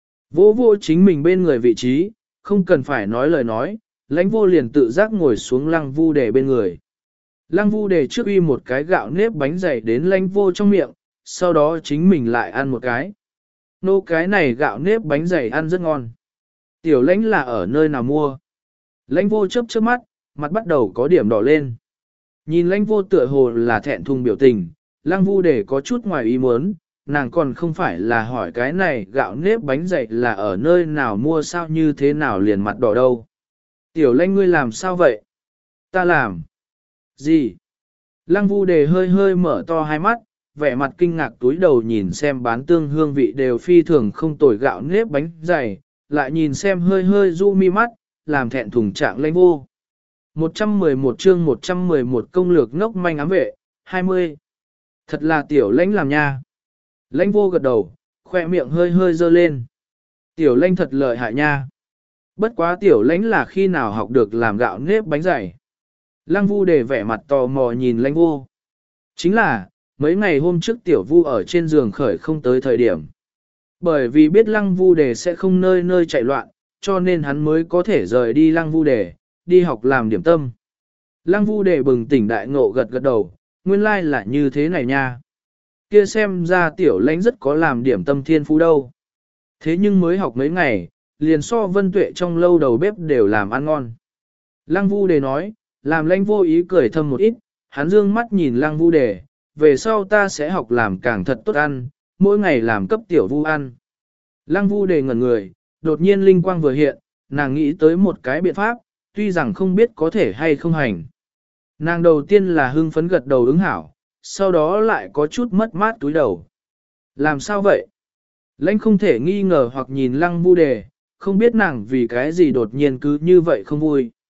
Vô vô chính mình bên người vị trí, không cần phải nói lời nói, lãnh vô liền tự giác ngồi xuống Lăng Vu đề bên người. Lăng Vu đề trước uy một cái gạo nếp bánh dày đến lãnh vô trong miệng, sau đó chính mình lại ăn một cái. Nô cái này gạo nếp bánh dày ăn rất ngon. Tiểu lãnh là ở nơi nào mua? Lãnh vô chớp chớp mắt, mặt bắt đầu có điểm đỏ lên. Nhìn lãnh vô tựa hồ là thẹn thùng biểu tình, Lăng Vu đề có chút ngoài ý muốn, nàng còn không phải là hỏi cái này gạo nếp bánh dày là ở nơi nào mua sao như thế nào liền mặt đỏ đâu. Tiểu lãnh ngươi làm sao vậy? Ta làm. Gì? Lăng Vu đề hơi hơi mở to hai mắt, vẻ mặt kinh ngạc túi đầu nhìn xem bán tương hương vị đều phi thường không tồi gạo nếp bánh dày, lại nhìn xem hơi hơi du mi mắt, làm thẹn thùng trạng lãnh vô. một trăm mười một chương một trăm mười một công lược ngốc manh ám vệ, hai mươi. Thật là tiểu lãnh làm nha. Lãnh vô gật đầu, khoe miệng hơi hơi dơ lên. Tiểu lãnh thật lợi hại nha. Bất quá tiểu lãnh là khi nào học được làm gạo nếp bánh dày. Lăng Vu để vẻ mặt tò mò nhìn lãnh vô. Chính là, mấy ngày hôm trước tiểu vu ở trên giường khởi không tới thời điểm. Bởi vì biết Lăng Vu đề sẽ không nơi nơi chạy loạn, cho nên hắn mới có thể rời đi Lăng Vu đề, đi học làm điểm tâm. Lăng Vu đề bừng tỉnh đại ngộ gật gật đầu, nguyên lai là như thế này nha. Kia xem ra tiểu lãnh rất có làm điểm tâm thiên phú đâu. Thế nhưng mới học mấy ngày, liền so Vân Tuệ trong lâu đầu bếp đều làm ăn ngon. Lăng Vu đề nói, làm lãnh vô ý cười thầm một ít, hắn dương mắt nhìn Lăng Vu đề, về sau ta sẽ học làm càng thật tốt ăn, mỗi ngày làm cấp tiểu vu ăn. Lăng Vu đề ngẩn người, đột nhiên linh quang vừa hiện, nàng nghĩ tới một cái biện pháp, tuy rằng không biết có thể hay không hành. Nàng đầu tiên là hưng phấn gật đầu ứng hảo, sau đó lại có chút mất mát túi đầu. Làm sao vậy? Lãnh không thể nghi ngờ hoặc nhìn Lăng Vu đề, không biết nàng vì cái gì đột nhiên cứ như vậy không vui.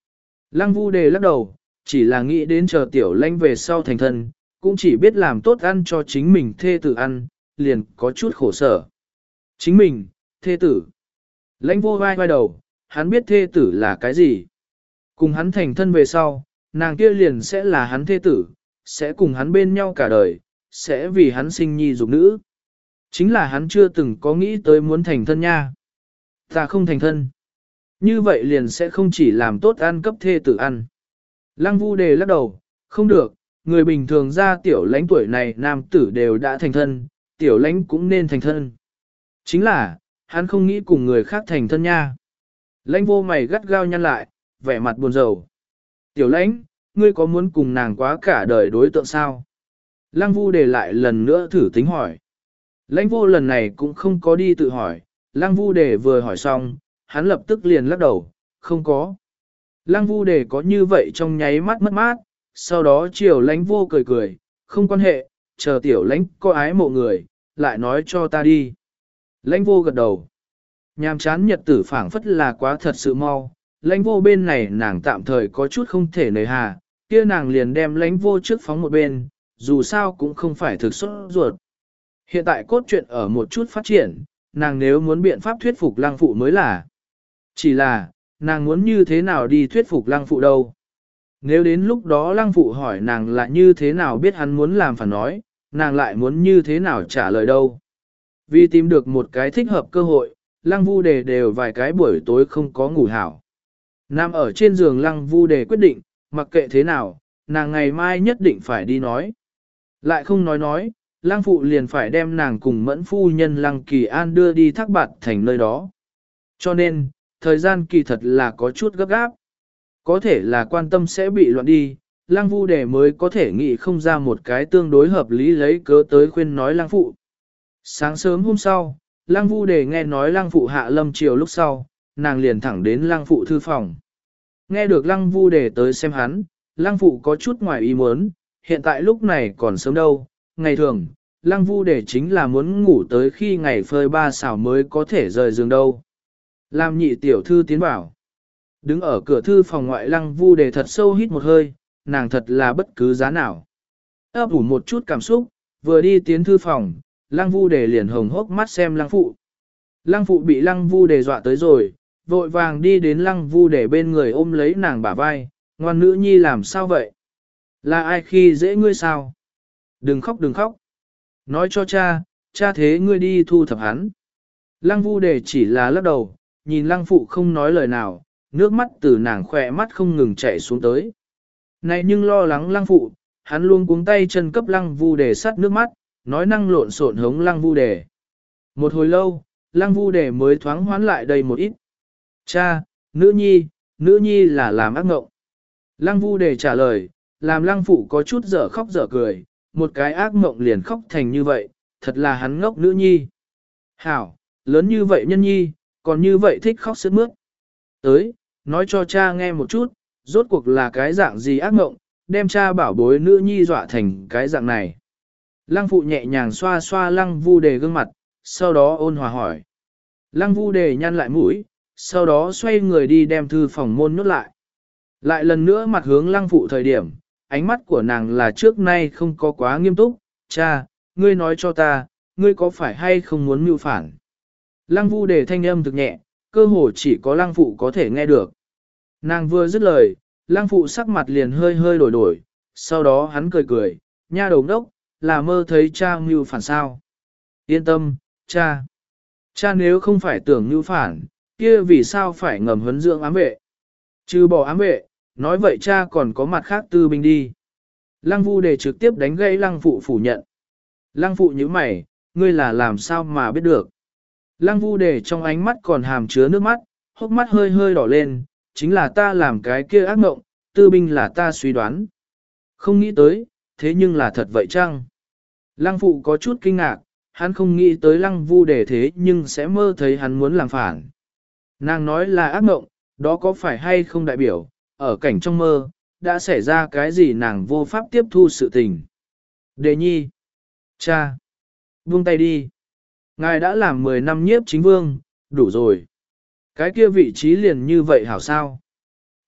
Lăng Vu Đề lắc đầu, chỉ là nghĩ đến chờ tiểu lãnh về sau thành thân, cũng chỉ biết làm tốt ăn cho chính mình thê tử ăn, liền có chút khổ sở. Chính mình, thê tử. Lãnh vô vai vai đầu, hắn biết thê tử là cái gì. Cùng hắn thành thân về sau, nàng kia liền sẽ là hắn thê tử, sẽ cùng hắn bên nhau cả đời, sẽ vì hắn sinh nhi dục nữ. Chính là hắn chưa từng có nghĩ tới muốn thành thân nha. Ta không thành thân. Như vậy liền sẽ không chỉ làm tốt ăn cấp thê tử ăn. Lăng Vu Đề lắc đầu, không được, người bình thường ra tiểu lãnh tuổi này nam tử đều đã thành thân, tiểu lãnh cũng nên thành thân. Chính là, hắn không nghĩ cùng người khác thành thân nha. Lãnh vô mày gắt gao nhăn lại, vẻ mặt buồn rầu. Tiểu lãnh, ngươi có muốn cùng nàng quá cả đời đối tượng sao? Lăng Vu Đề lại lần nữa thử tính hỏi. Lãnh vô lần này cũng không có đi tự hỏi, Lăng Vu Đề vừa hỏi xong, hắn lập tức liền lắc đầu, không có. Lăng Vu Đề có như vậy trong nháy mắt mất mát, sau đó chiều lãnh vô cười cười, không quan hệ, chờ tiểu lãnh có ái mộ người, lại nói cho ta đi. Lãnh vô gật đầu. Nhàm chán nhật tử phảng phất là quá thật sự mau, lãnh vô bên này nàng tạm thời có chút không thể nề hà, kia nàng liền đem lãnh vô trước phóng một bên, dù sao cũng không phải thực xuất ruột. Hiện tại cốt truyện ở một chút phát triển, nàng nếu muốn biện pháp thuyết phục lăng phụ mới là. Chỉ là, nàng muốn như thế nào đi thuyết phục lăng phụ đâu. Nếu đến lúc đó lăng phụ hỏi nàng là như thế nào biết hắn muốn làm phản nói, nàng lại muốn như thế nào trả lời đâu. Vì tìm được một cái thích hợp cơ hội, lăng vu đề đều vài cái buổi tối không có ngủ hảo. Nằm ở trên giường lăng vu đề quyết định, mặc kệ thế nào, nàng ngày mai nhất định phải đi nói. Lại không nói nói, lăng phụ liền phải đem nàng cùng mẫn phu nhân lăng kỳ an đưa đi thác bạt thành nơi đó. Cho nên, thời gian kỳ thật là có chút gấp gáp. Có thể là quan tâm sẽ bị loạn đi, lăng vu đề mới có thể nghĩ không ra một cái tương đối hợp lý lấy cớ tới khuyên nói lăng phụ. Sáng sớm hôm sau, lăng vu đề nghe nói lăng phụ hạ lâm chiều lúc sau, nàng liền thẳng đến lăng phụ thư phòng. Nghe được lăng vu đề tới xem hắn, lăng phụ có chút ngoài ý muốn, hiện tại lúc này còn sớm đâu, ngày thường, lăng vu đề chính là muốn ngủ tới khi ngày phơi ba xảo mới có thể rời giường đâu. Làm nhị tiểu thư tiến vào. Đứng ở cửa thư phòng ngoại lăng vu đề thật sâu hít một hơi, nàng thật là bất cứ giá nào. Ấp ủ một chút cảm xúc, vừa đi tiến thư phòng, lăng vu đề liền hồng hốc mắt xem lăng phụ. Lăng phụ bị lăng vu đề dọa tới rồi, vội vàng đi đến lăng vu đề bên người ôm lấy nàng bả vai, ngoan nữ nhi làm sao vậy? Là ai khi dễ ngươi sao? Đừng khóc đừng khóc. Nói cho cha, cha thế ngươi đi thu thập hắn. Lăng vu đề chỉ là lắc đầu, nhìn lăng phụ không nói lời nào, nước mắt từ nàng khỏe mắt không ngừng chảy xuống tới. Này nhưng lo lắng lăng phụ, hắn luôn cuống tay chân cấp lăng vu đề sắt nước mắt, nói năng lộn xộn hống lăng vu đề. Một hồi lâu, lăng vu đề mới thoáng hoán lại đây một ít. Cha, nữ nhi, nữ nhi là làm ác ngộng. Lăng vu đề trả lời, làm lăng phụ có chút dở khóc dở cười, một cái ác mộng liền khóc thành như vậy, thật là hắn ngốc nữ nhi. Hảo, lớn như vậy nhân nhi, còn như vậy thích khóc sướt mướt. Tới, nói cho cha nghe một chút, rốt cuộc là cái dạng gì ác mộng, đem cha bảo bối nữ nhi dọa thành cái dạng này. Lăng phụ nhẹ nhàng xoa xoa lăng vu đề gương mặt, sau đó ôn hòa hỏi. Lăng vu đề nhăn lại mũi, sau đó xoay người đi đem thư phòng môn nhốt lại. Lại lần nữa mặt hướng lăng phụ thời điểm, ánh mắt của nàng là trước nay không có quá nghiêm túc, cha, ngươi nói cho ta, ngươi có phải hay không muốn mưu phản. Lăng vu đề thanh âm thực nhẹ, cơ hồ chỉ có lăng phụ có thể nghe được. Nàng vừa dứt lời, lăng phụ sắc mặt liền hơi hơi đổi đổi, sau đó hắn cười cười, nha đầu đốc, là mơ thấy cha mưu phản sao. Yên tâm, cha. Cha nếu không phải tưởng mưu phản, kia vì sao phải ngầm huấn dưỡng ám vệ. Trừ bỏ ám vệ, nói vậy cha còn có mặt khác tư binh đi. Lăng vu đề trực tiếp đánh gãy lăng phụ phủ nhận. Lăng phụ như mày, ngươi là làm sao mà biết được. Lăng vu đề trong ánh mắt còn hàm chứa nước mắt, hốc mắt hơi hơi đỏ lên, chính là ta làm cái kia ác mộng, tư binh là ta suy đoán. Không nghĩ tới, thế nhưng là thật vậy chăng? Lăng phụ có chút kinh ngạc, hắn không nghĩ tới lăng vu đề thế nhưng sẽ mơ thấy hắn muốn làm phản. Nàng nói là ác mộng, đó có phải hay không đại biểu, ở cảnh trong mơ, đã xảy ra cái gì nàng vô pháp tiếp thu sự tình. Đề nhi, cha, buông tay đi. Ngài đã làm mười năm nhiếp chính vương, đủ rồi. Cái kia vị trí liền như vậy hảo sao.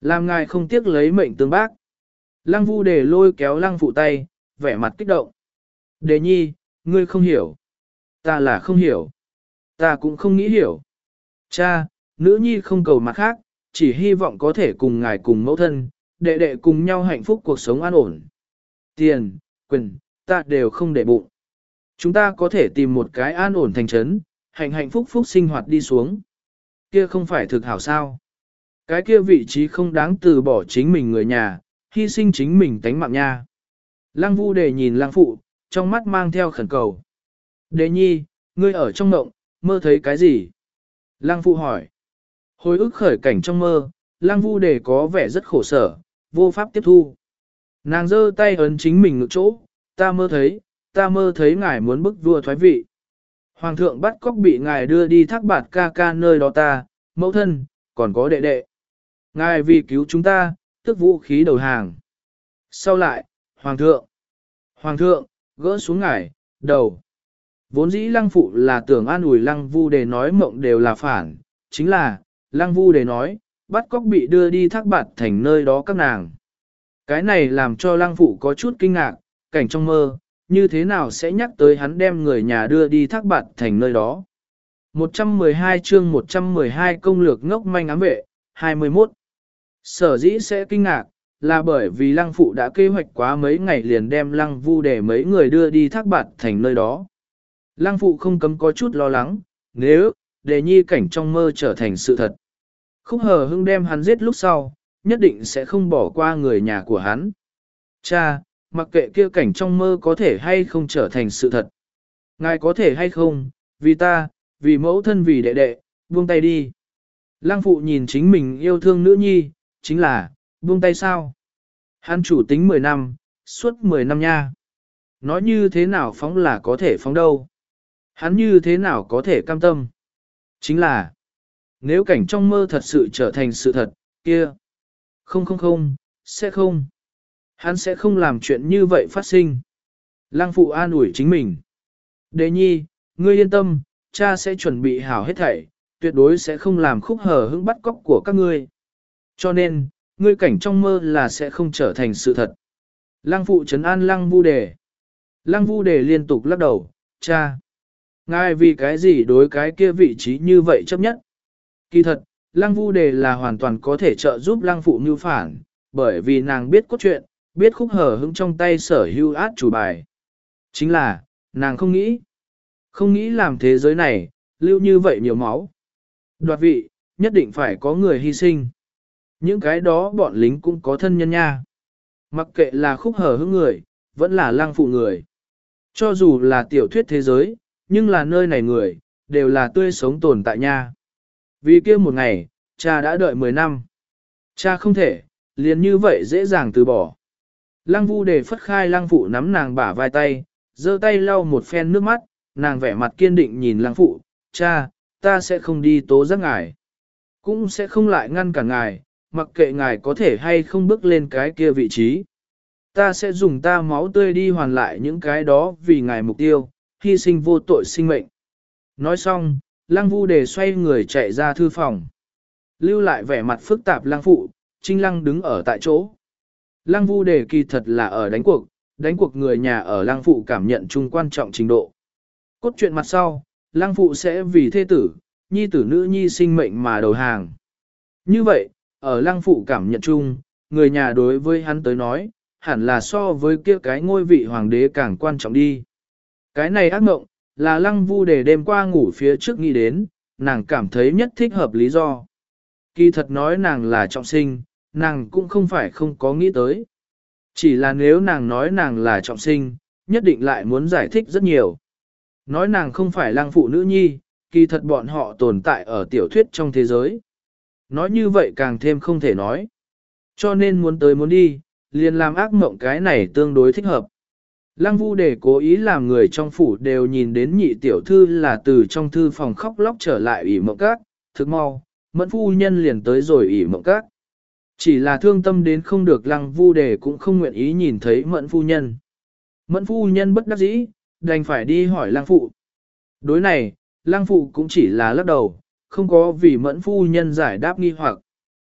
Làm ngài không tiếc lấy mệnh tương bác. Lăng Vu Đề lôi kéo lăng phụ tay, vẻ mặt kích động. Đề nhi, ngươi không hiểu. Ta là không hiểu. Ta cũng không nghĩ hiểu. Cha, nữ nhi không cầu mặt khác, chỉ hy vọng có thể cùng ngài cùng mẫu thân, đệ đệ cùng nhau hạnh phúc cuộc sống an ổn. Tiền, quyền, ta đều không để bụng. Chúng ta có thể tìm một cái an ổn thành trấn, hạnh hạnh phúc phúc sinh hoạt đi xuống. Kia không phải thực hảo sao. Cái kia vị trí không đáng từ bỏ chính mình người nhà, hy sinh chính mình tánh mạng nha. Lăng Vu Đề nhìn lăng phụ, trong mắt mang theo khẩn cầu. Đề nhi, ngươi ở trong mộng, mơ thấy cái gì? Lăng phụ hỏi. Hồi ức khởi cảnh trong mơ, Lăng Vu Đề có vẻ rất khổ sở, vô pháp tiếp thu. Nàng giơ tay ấn chính mình ngực chỗ, ta mơ thấy, ta mơ thấy ngài muốn bức vua thoái vị. Hoàng thượng bắt cóc bị ngài đưa đi thác bạt ca ca nơi đó ta, mẫu thân, còn có đệ đệ. Ngài vì cứu chúng ta, tức vũ khí đầu hàng. Sau lại, Hoàng thượng, Hoàng thượng, gỡ xuống ngài, đầu. Vốn dĩ Lăng phụ là tưởng an ủi Lăng Vu Đề nói mộng đều là phản, chính là, Lăng Vu Đề nói, bắt cóc bị đưa đi thác bạt thành nơi đó các nàng. Cái này làm cho Lăng phụ có chút kinh ngạc, cảnh trong mơ, như thế nào sẽ nhắc tới hắn đem người nhà đưa đi thác bạt thành nơi đó. một trăm mười hai chương một trăm mười hai công lược ngốc manh ám vệ, hai mươi mốt. Sở dĩ sẽ kinh ngạc, là bởi vì Lăng phụ đã kế hoạch quá mấy ngày liền đem Lăng Vu để mấy người đưa đi thác bạt thành nơi đó. Lăng phụ không cấm có chút lo lắng, nếu, đề nhi cảnh trong mơ trở thành sự thật. Khúc Hờ Hưng đem hắn giết lúc sau, nhất định sẽ không bỏ qua người nhà của hắn. Cha, mặc kệ kia cảnh trong mơ có thể hay không trở thành sự thật. Ngài có thể hay không, vì ta, vì mẫu thân vì đệ đệ, buông tay đi. Lăng phụ nhìn chính mình yêu thương nữ nhi, chính là, buông tay sao? Hắn chủ tính mười năm, suốt mười năm nha. Nói như thế nào phóng là có thể phóng đâu. Hắn như thế nào có thể cam tâm. Chính là, nếu cảnh trong mơ thật sự trở thành sự thật, kia. Không không không, sẽ không. Hắn sẽ không làm chuyện như vậy phát sinh. Lăng phụ an ủi chính mình. Đề nhi, ngươi yên tâm, cha sẽ chuẩn bị hảo hết thảy, tuyệt đối sẽ không làm Khúc Hờ Hững bắt cóc của các ngươi. Cho nên, ngươi cảnh trong mơ là sẽ không trở thành sự thật. Lăng phụ trấn an Lăng Vu Đề. Lăng Vu Đề liên tục lắc đầu, cha. Ngài vì cái gì đối cái kia vị trí như vậy chấp nhất? Kỳ thật, Lăng Vu Đề là hoàn toàn có thể trợ giúp Lăng phụ mưu phản, bởi vì nàng biết cốt truyện, biết Khúc Hờ Hững trong tay sở hữu át chủ bài. Chính là, nàng không nghĩ. Không nghĩ làm thế giới này, lưu như vậy nhiều máu. Đoạt vị, nhất định phải có người hy sinh. Những cái đó bọn lính cũng có thân nhân nha. Mặc kệ là Khúc Hờ Hững người, vẫn là Lăng phụ người. Cho dù là tiểu thuyết thế giới, nhưng là nơi này người, đều là tươi sống tồn tại nha. Vì kia một ngày, cha đã đợi mười năm. Cha không thể, liền như vậy dễ dàng từ bỏ. Lăng Vu Đề phất khai Lăng phụ nắm nàng bả vai tay, giơ tay lau một phen nước mắt, nàng vẻ mặt kiên định nhìn Lăng phụ, cha, ta sẽ không đi tố giác ngài. Cũng sẽ không lại ngăn cả ngài, mặc kệ ngài có thể hay không bước lên cái kia vị trí. Ta sẽ dùng ta máu tươi đi hoàn lại những cái đó vì ngài mục tiêu, hy sinh vô tội sinh mệnh. Nói xong, Lăng Vu Đề xoay người chạy ra thư phòng. Lưu lại vẻ mặt phức tạp Lăng phụ, Trinh Lăng đứng ở tại chỗ. Lăng Vu Đề kỳ thật là ở đánh cuộc, đánh cuộc người nhà ở Lăng phụ cảm nhận chung quan trọng trình độ. Cốt truyện mặt sau, Lăng phụ sẽ vì thê tử, nhi tử nữ nhi sinh mệnh mà đầu hàng. Như vậy, ở Lăng phụ cảm nhận chung, người nhà đối với hắn tới nói, hẳn là so với kia cái ngôi vị hoàng đế càng quan trọng đi. Cái này ác mộng, là Lăng Vu Đề đêm qua ngủ phía trước nghĩ đến, nàng cảm thấy nhất thích hợp lý do. Kỳ thật nói nàng là trọng sinh, nàng cũng không phải không có nghĩ tới. Chỉ là nếu nàng nói nàng là trọng sinh, nhất định lại muốn giải thích rất nhiều. Nói nàng không phải Lăng phụ nữ nhi, kỳ thật bọn họ tồn tại ở tiểu thuyết trong thế giới. Nói như vậy càng thêm không thể nói. Cho nên muốn tới muốn đi, liền làm ác mộng cái này tương đối thích hợp. Lăng Vu Đề cố ý làm người trong phủ đều nhìn đến nhị tiểu thư là từ trong thư phòng khóc lóc trở lại ỉ mộng các, thức mau, Mẫn phu nhân liền tới rồi ỉ mộng các. Chỉ là thương tâm đến không được Lăng Vu Đề cũng không nguyện ý nhìn thấy Mẫn phu nhân. Mẫn phu nhân bất đắc dĩ, đành phải đi hỏi Lăng phụ. Đối này, Lăng phụ cũng chỉ là lắc đầu, không có vì Mẫn phu nhân giải đáp nghi hoặc.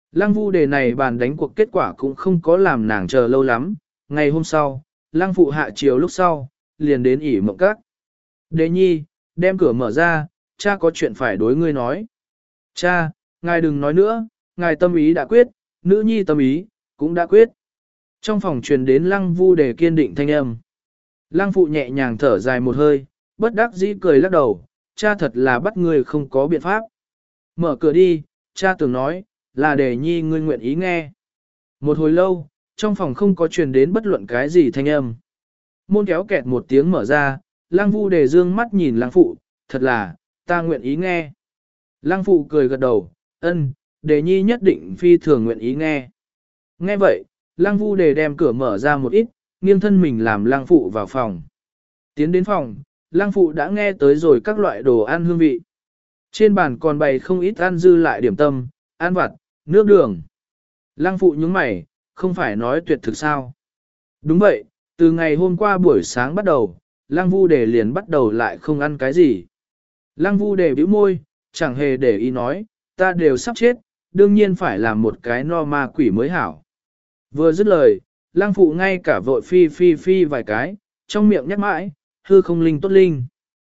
Lăng Vu Đề này bàn đánh cuộc kết quả cũng không có làm nàng chờ lâu lắm, ngày hôm sau, Lăng Phụ hạ chiều lúc sau, liền đến ỉ mộng các. Đề nhi, đem cửa mở ra, cha có chuyện phải đối ngươi nói. Cha, ngài đừng nói nữa, ngài tâm ý đã quyết, nữ nhi tâm ý, cũng đã quyết. Trong phòng truyền đến Lăng Vu Đề kiên định thanh âm. Lăng Phụ nhẹ nhàng thở dài một hơi, bất đắc dĩ cười lắc đầu, cha thật là bắt ngươi không có biện pháp. Mở cửa đi, cha tưởng nói, là để nhi ngươi nguyện ý nghe. Một hồi lâu, trong phòng không có truyền đến bất luận cái gì thanh âm. Môn kéo kẹt một tiếng mở ra, Lăng Vu Đề dương mắt nhìn Lăng Phụ, thật là, ta nguyện ý nghe. Lăng Phụ cười gật đầu, ân, Đề nhi nhất định phi thường nguyện ý nghe. Nghe vậy, Lăng Vu Đề đem cửa mở ra một ít, nghiêng thân mình làm Lăng Phụ vào phòng. Tiến đến phòng, Lăng Phụ đã nghe tới rồi các loại đồ ăn hương vị. Trên bàn còn bày không ít ăn dư lại điểm tâm, ăn vặt, nước đường. Lăng Phụ nhướng mày, không phải nói tuyệt thực sao. Đúng vậy, từ ngày hôm qua buổi sáng bắt đầu, Lăng Vu Đề liền bắt đầu lại không ăn cái gì. Lăng Vu Đề bĩu môi, chẳng hề để ý nói, ta đều sắp chết, đương nhiên phải làm một cái no ma quỷ mới hảo. Vừa dứt lời, Lăng Phụ ngay cả vội phi phi phi vài cái, trong miệng nhắc mãi, hư không linh tốt linh,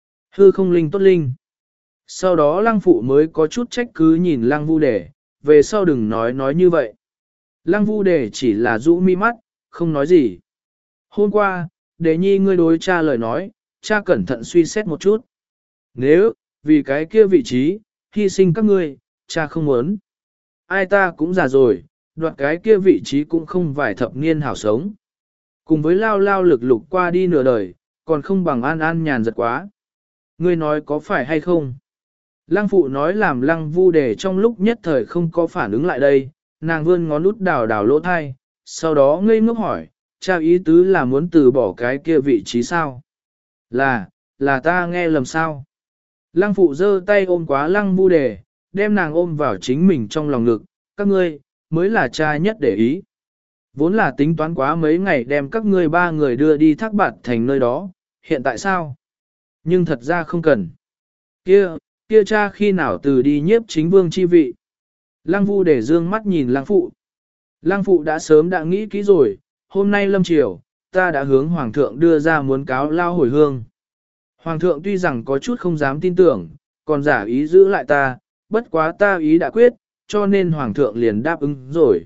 hư không linh tốt linh. Sau đó Lăng Phụ mới có chút trách cứ nhìn Lăng Vu Đề, về sau đừng nói nói như vậy. Lăng Vu Đề chỉ là rũ mi mắt, không nói gì. Hôm qua, Đề nhi ngươi đối cha lời nói, cha cẩn thận suy xét một chút. Nếu, vì cái kia vị trí, hy sinh các ngươi, cha không muốn. Ai ta cũng già rồi, đoạt cái kia vị trí cũng không vài thập niên hảo sống. Cùng với lao lao lực lục qua đi nửa đời, còn không bằng an an nhàn giật quá. Ngươi nói có phải hay không? Lăng Phụ nói làm Lăng Vu Đề trong lúc nhất thời không có phản ứng lại đây, nàng vươn ngón út đào đào lỗ thai, sau đó ngây ngốc hỏi, cha ý tứ là muốn từ bỏ cái kia vị trí sao? Là, là ta nghe lầm sao? Lăng Phụ giơ tay ôm quá Lăng Vu Đề, đem nàng ôm vào chính mình trong lòng ngực, các ngươi, mới là cha nhất để ý. Vốn là tính toán quá mấy ngày đem các ngươi ba người đưa đi Thác Bạt Thành nơi đó, hiện tại sao? Nhưng thật ra không cần. Kia, kia cha khi nào từ đi nhiếp chính vương chi vị? Lăng Vu Đề dương mắt nhìn Lăng Phụ. Lăng Phụ đã sớm đã nghĩ kỹ rồi, hôm nay lâm chiều, ta đã hướng Hoàng thượng đưa ra muốn cáo lao hồi hương. Hoàng thượng tuy rằng có chút không dám tin tưởng, còn giả ý giữ lại ta, bất quá ta ý đã quyết, cho nên Hoàng thượng liền đáp ứng rồi.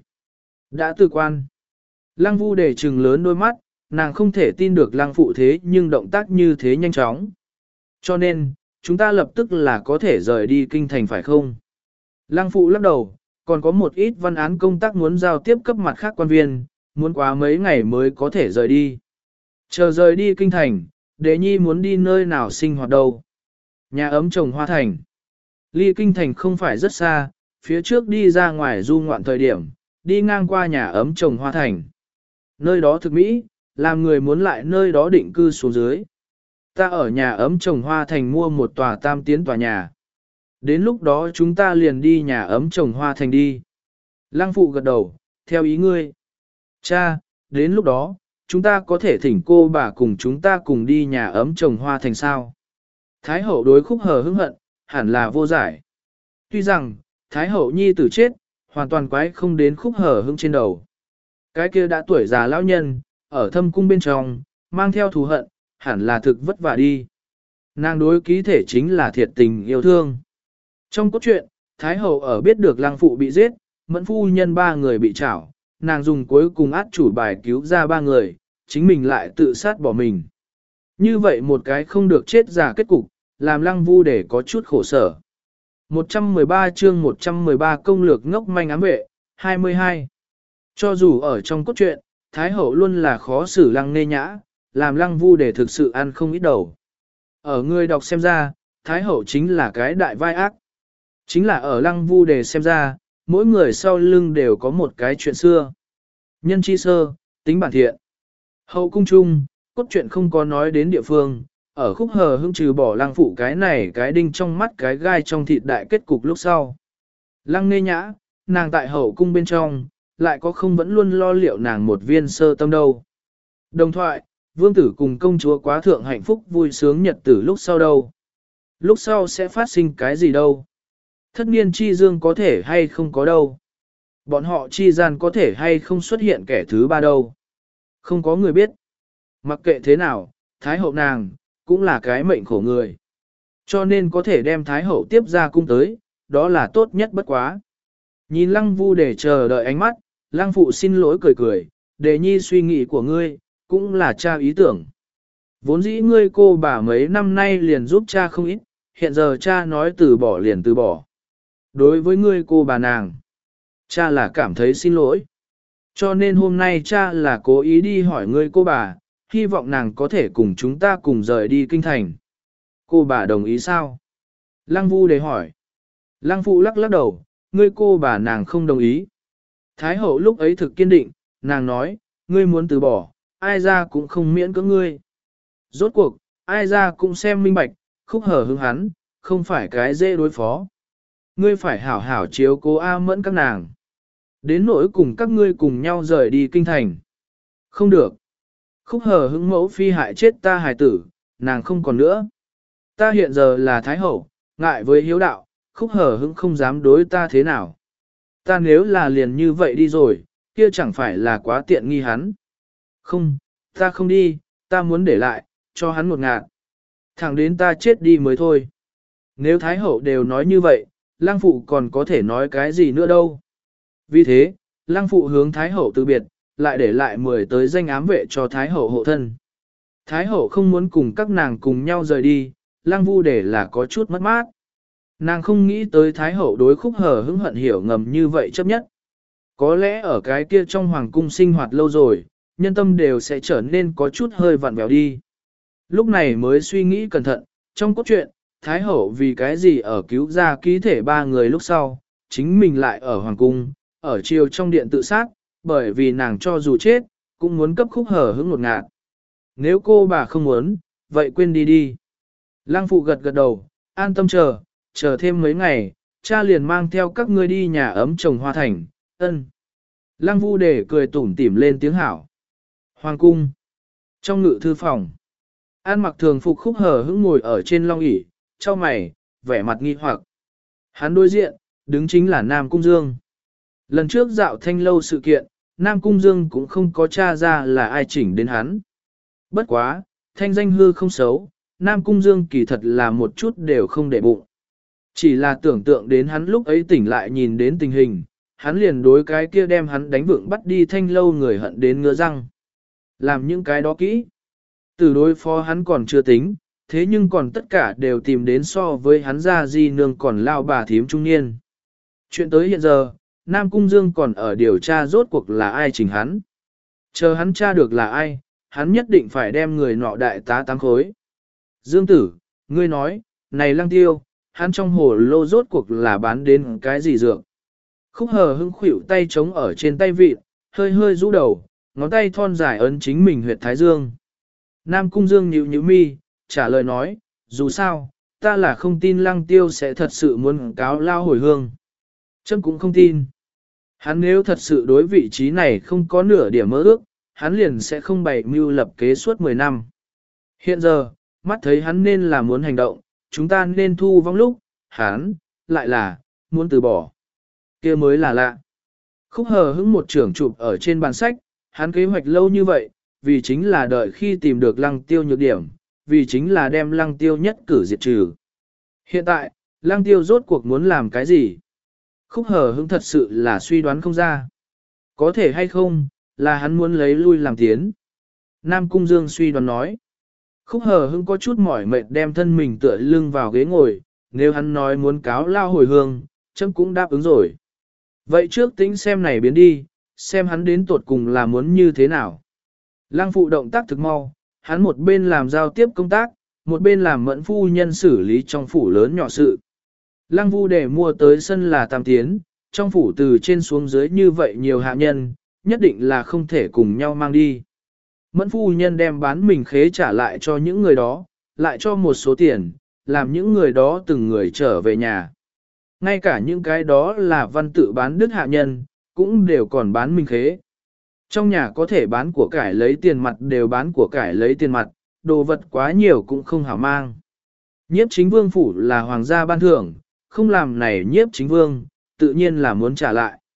Đã từ quan. Lăng Vu Đề trừng lớn đôi mắt, nàng không thể tin được Lăng Phụ thế nhưng động tác như thế nhanh chóng. Cho nên, chúng ta lập tức là có thể rời đi kinh thành phải không? Lăng Phụ lắc đầu, còn có một ít văn án công tác muốn giao tiếp cấp mặt khác quan viên, muốn quá mấy ngày mới có thể rời đi. Chờ rời đi kinh thành, Đề nhi muốn đi nơi nào sinh hoạt đâu? Nhà ấm trồng hoa thành. Ly kinh thành không phải rất xa, phía trước đi ra ngoài du ngoạn thời điểm, đi ngang qua nhà ấm trồng hoa thành. Nơi đó thực mỹ, làm người muốn lại nơi đó định cư xuống dưới. Ta ở nhà ấm trồng hoa thành mua một tòa tam tiến tòa nhà. Đến lúc đó chúng ta liền đi nhà ấm trồng hoa thành đi. Lăng Phụ gật đầu, theo ý ngươi. Cha, đến lúc đó, chúng ta có thể thỉnh cô bà cùng chúng ta cùng đi nhà ấm trồng hoa thành sao. Thái hậu đối Khúc Hờ hững hận, hẳn là vô giải. Tuy rằng, Thái hậu nhi tử chết, hoàn toàn quái không đến Khúc Hờ hững trên đầu. Cái kia đã tuổi già lão nhân, ở thâm cung bên trong, mang theo thù hận, hẳn là thực vất vả đi. Nàng đối ký thể chính là thiệt tình yêu thương. Trong cốt truyện, Thái hậu ở biết được Lăng Phụ bị giết, Mẫn phu nhân ba người bị trảo, nàng dùng cuối cùng át chủ bài cứu ra ba người, chính mình lại tự sát bỏ mình. Như vậy một cái không được chết giả kết cục, làm Lăng Vu Đề có chút khổ sở. một trăm mười ba chương một trăm mười ba công lược ngốc manh ám vệ, hai mươi hai. Cho dù ở trong cốt truyện, Thái hậu luôn là khó xử Lăng Nê Nhã, làm Lăng Vu Đề thực sự ăn không ít đầu. Ở người đọc xem ra, Thái hậu chính là cái đại vai ác. Chính là ở Lăng Vu Đề xem ra, mỗi người sau lưng đều có một cái chuyện xưa. Nhân chi sơ, tính bản thiện. Hậu cung chung, cốt truyện không có nói đến địa phương, ở Khúc Hờ hững trừ bỏ Lăng Phụ cái này cái đinh trong mắt cái gai trong thịt đại kết cục lúc sau. Lăng Nê Nhã, nàng tại hậu cung bên trong, lại có không vẫn luôn lo liệu nàng một viên sơ tâm đâu. Đồng thoại, vương tử cùng công chúa quá thượng hạnh phúc vui sướng nhật tử lúc sau đâu. Lúc sau sẽ phát sinh cái gì đâu. Thất niên chi dương có thể hay không có đâu. Bọn họ chi gian có thể hay không xuất hiện kẻ thứ ba đâu. Không có người biết. Mặc kệ thế nào, Thái hậu nàng, cũng là cái mệnh khổ người. Cho nên có thể đem Thái hậu tiếp ra cung tới, đó là tốt nhất bất quá. Nhìn Lăng Vu để chờ đợi ánh mắt, Lăng Phụ xin lỗi cười cười, đề nhi suy nghĩ của ngươi, cũng là cha ý tưởng. Vốn dĩ ngươi cô bà mấy năm nay liền giúp cha không ít, hiện giờ cha nói từ bỏ liền từ bỏ. Đối với ngươi cô bà nàng, cha là cảm thấy xin lỗi. Cho nên hôm nay cha là cố ý đi hỏi ngươi cô bà, hy vọng nàng có thể cùng chúng ta cùng rời đi kinh thành. Cô bà đồng ý sao? Lăng Vu để hỏi. Lăng Phụ lắc lắc đầu, ngươi cô bà nàng không đồng ý. Thái hậu lúc ấy thực kiên định, nàng nói, ngươi muốn từ bỏ, ai ra cũng không miễn cưỡng ngươi. Rốt cuộc, ai ra cũng xem minh bạch, khúc hở hứng hắn, không phải cái dễ đối phó. Ngươi phải hảo hảo chiếu cố A Mẫn các nàng. Đến nỗi cùng các ngươi cùng nhau rời đi kinh thành. Không được. Khúc hở hứng mẫu phi hại chết ta hài tử, nàng không còn nữa. Ta hiện giờ là Thái hậu, ngại với hiếu đạo, khúc hở hứng không dám đối ta thế nào. Ta nếu là liền như vậy đi rồi, kia chẳng phải là quá tiện nghi hắn. Không, ta không đi, ta muốn để lại, cho hắn một ngạt. Thẳng đến ta chết đi mới thôi. Nếu Thái hậu đều nói như vậy, Lăng Phụ còn có thể nói cái gì nữa đâu. Vì thế, Lăng Phụ hướng Thái hậu từ biệt, lại để lại mười tới danh ám vệ cho Thái hậu hộ thân. Thái hậu không muốn cùng các nàng cùng nhau rời đi, Lăng Vu để là có chút mất mát. Nàng không nghĩ tới Thái hậu đối khúc hở hững hận hiểu ngầm như vậy chấp nhất. Có lẽ ở cái kia trong hoàng cung sinh hoạt lâu rồi, nhân tâm đều sẽ trở nên có chút hơi vặn vẹo đi. Lúc này mới suy nghĩ cẩn thận, trong cốt truyện, Thái hậu vì cái gì ở cứu ra ký thể ba người lúc sau, chính mình lại ở hoàng cung, ở chiều trong điện tự sát, bởi vì nàng cho dù chết, cũng muốn cấp khúc hở hững một ngạt. Nếu cô bà không muốn, vậy quên đi đi. Lăng Phụ gật gật đầu, an tâm chờ, chờ thêm mấy ngày, cha liền mang theo các ngươi đi nhà ấm trồng hoa thành, ân. Lăng Vu để cười tủm tỉm lên tiếng hảo. Hoàng cung. Trong ngự thư phòng. An mặc thường phục khúc hở hững ngồi ở trên long ỷ, cho mày, vẻ mặt nghi hoặc. Hắn đối diện, đứng chính là Nam Cung Dương. Lần trước dạo thanh lâu sự kiện, Nam Cung Dương cũng không có tra ra là ai chỉnh đến hắn. Bất quá, thanh danh hư không xấu, Nam Cung Dương kỳ thật là một chút đều không để bụng. Chỉ là tưởng tượng đến hắn lúc ấy tỉnh lại nhìn đến tình hình, hắn liền đối cái kia đem hắn đánh vượng bắt đi thanh lâu người hận đến ngứa răng. Làm những cái đó kỹ. Từ đối phó hắn còn chưa tính, thế nhưng còn tất cả đều tìm đến so với hắn ra di nương còn lao bà thím trung niên. Chuyện tới hiện giờ, Nam Cung Dương còn ở điều tra rốt cuộc là ai chỉnh hắn. Chờ hắn tra được là ai, hắn nhất định phải đem người nọ đại tá tám khối. Dương tử, ngươi nói, này Lăng Tiêu, hắn trong hồ lô rốt cuộc là bán đến cái gì dược. Khúc hờ hững khuỷu tay trống ở trên tay vịt, hơi hơi rũ đầu, ngón tay thon dài ấn chính mình huyệt thái dương. Nam Cung Dương nhíu nhíu mi, trả lời nói, dù sao, ta là không tin Lăng Tiêu sẽ thật sự muốn cáo lao hồi hương. Chấm cũng không tin. Hắn nếu thật sự đối vị trí này không có nửa điểm mơ ước, hắn liền sẽ không bày mưu lập kế suốt mười năm. Hiện giờ, mắt thấy hắn nên là muốn hành động, chúng ta nên thu vong lúc, hắn, lại là, muốn từ bỏ. Kia mới là lạ. Khúc hờ hững một trưởng chụp ở trên bàn sách, hắn kế hoạch lâu như vậy, vì chính là đợi khi tìm được Lăng Tiêu nhược điểm, vì chính là đem Lăng Tiêu nhất cử diệt trừ. Hiện tại, Lăng Tiêu rốt cuộc muốn làm cái gì? Khúc hờ hững thật sự là suy đoán không ra. Có thể hay không, là hắn muốn lấy lui làm tiến. Nam Cung Dương suy đoán nói. Khúc hờ hững có chút mỏi mệt đem thân mình tựa lưng vào ghế ngồi, nếu hắn nói muốn cáo lao hồi hương, chấm cũng đáp ứng rồi. Vậy trước tính xem này biến đi, xem hắn đến tuột cùng là muốn như thế nào. Lăng Phụ động tác thực mau, hắn một bên làm giao tiếp công tác, một bên làm mẫn phu nhân xử lý trong phủ lớn nhỏ sự. Lăng Vu để mua tới sân là tam tiến, trong phủ từ trên xuống dưới như vậy nhiều hạ nhân, nhất định là không thể cùng nhau mang đi. Mẫn phu nhân đem bán mình khế trả lại cho những người đó, lại cho một số tiền, làm những người đó từng người trở về nhà. Ngay cả những cái đó là văn tự bán đứt hạ nhân, cũng đều còn bán mình khế. Trong nhà có thể bán của cải lấy tiền mặt đều bán của cải lấy tiền mặt, đồ vật quá nhiều cũng không hảo mang. Nhiếp chính vương phủ là hoàng gia ban thưởng, không làm này nhiếp chính vương, tự nhiên là muốn trả lại.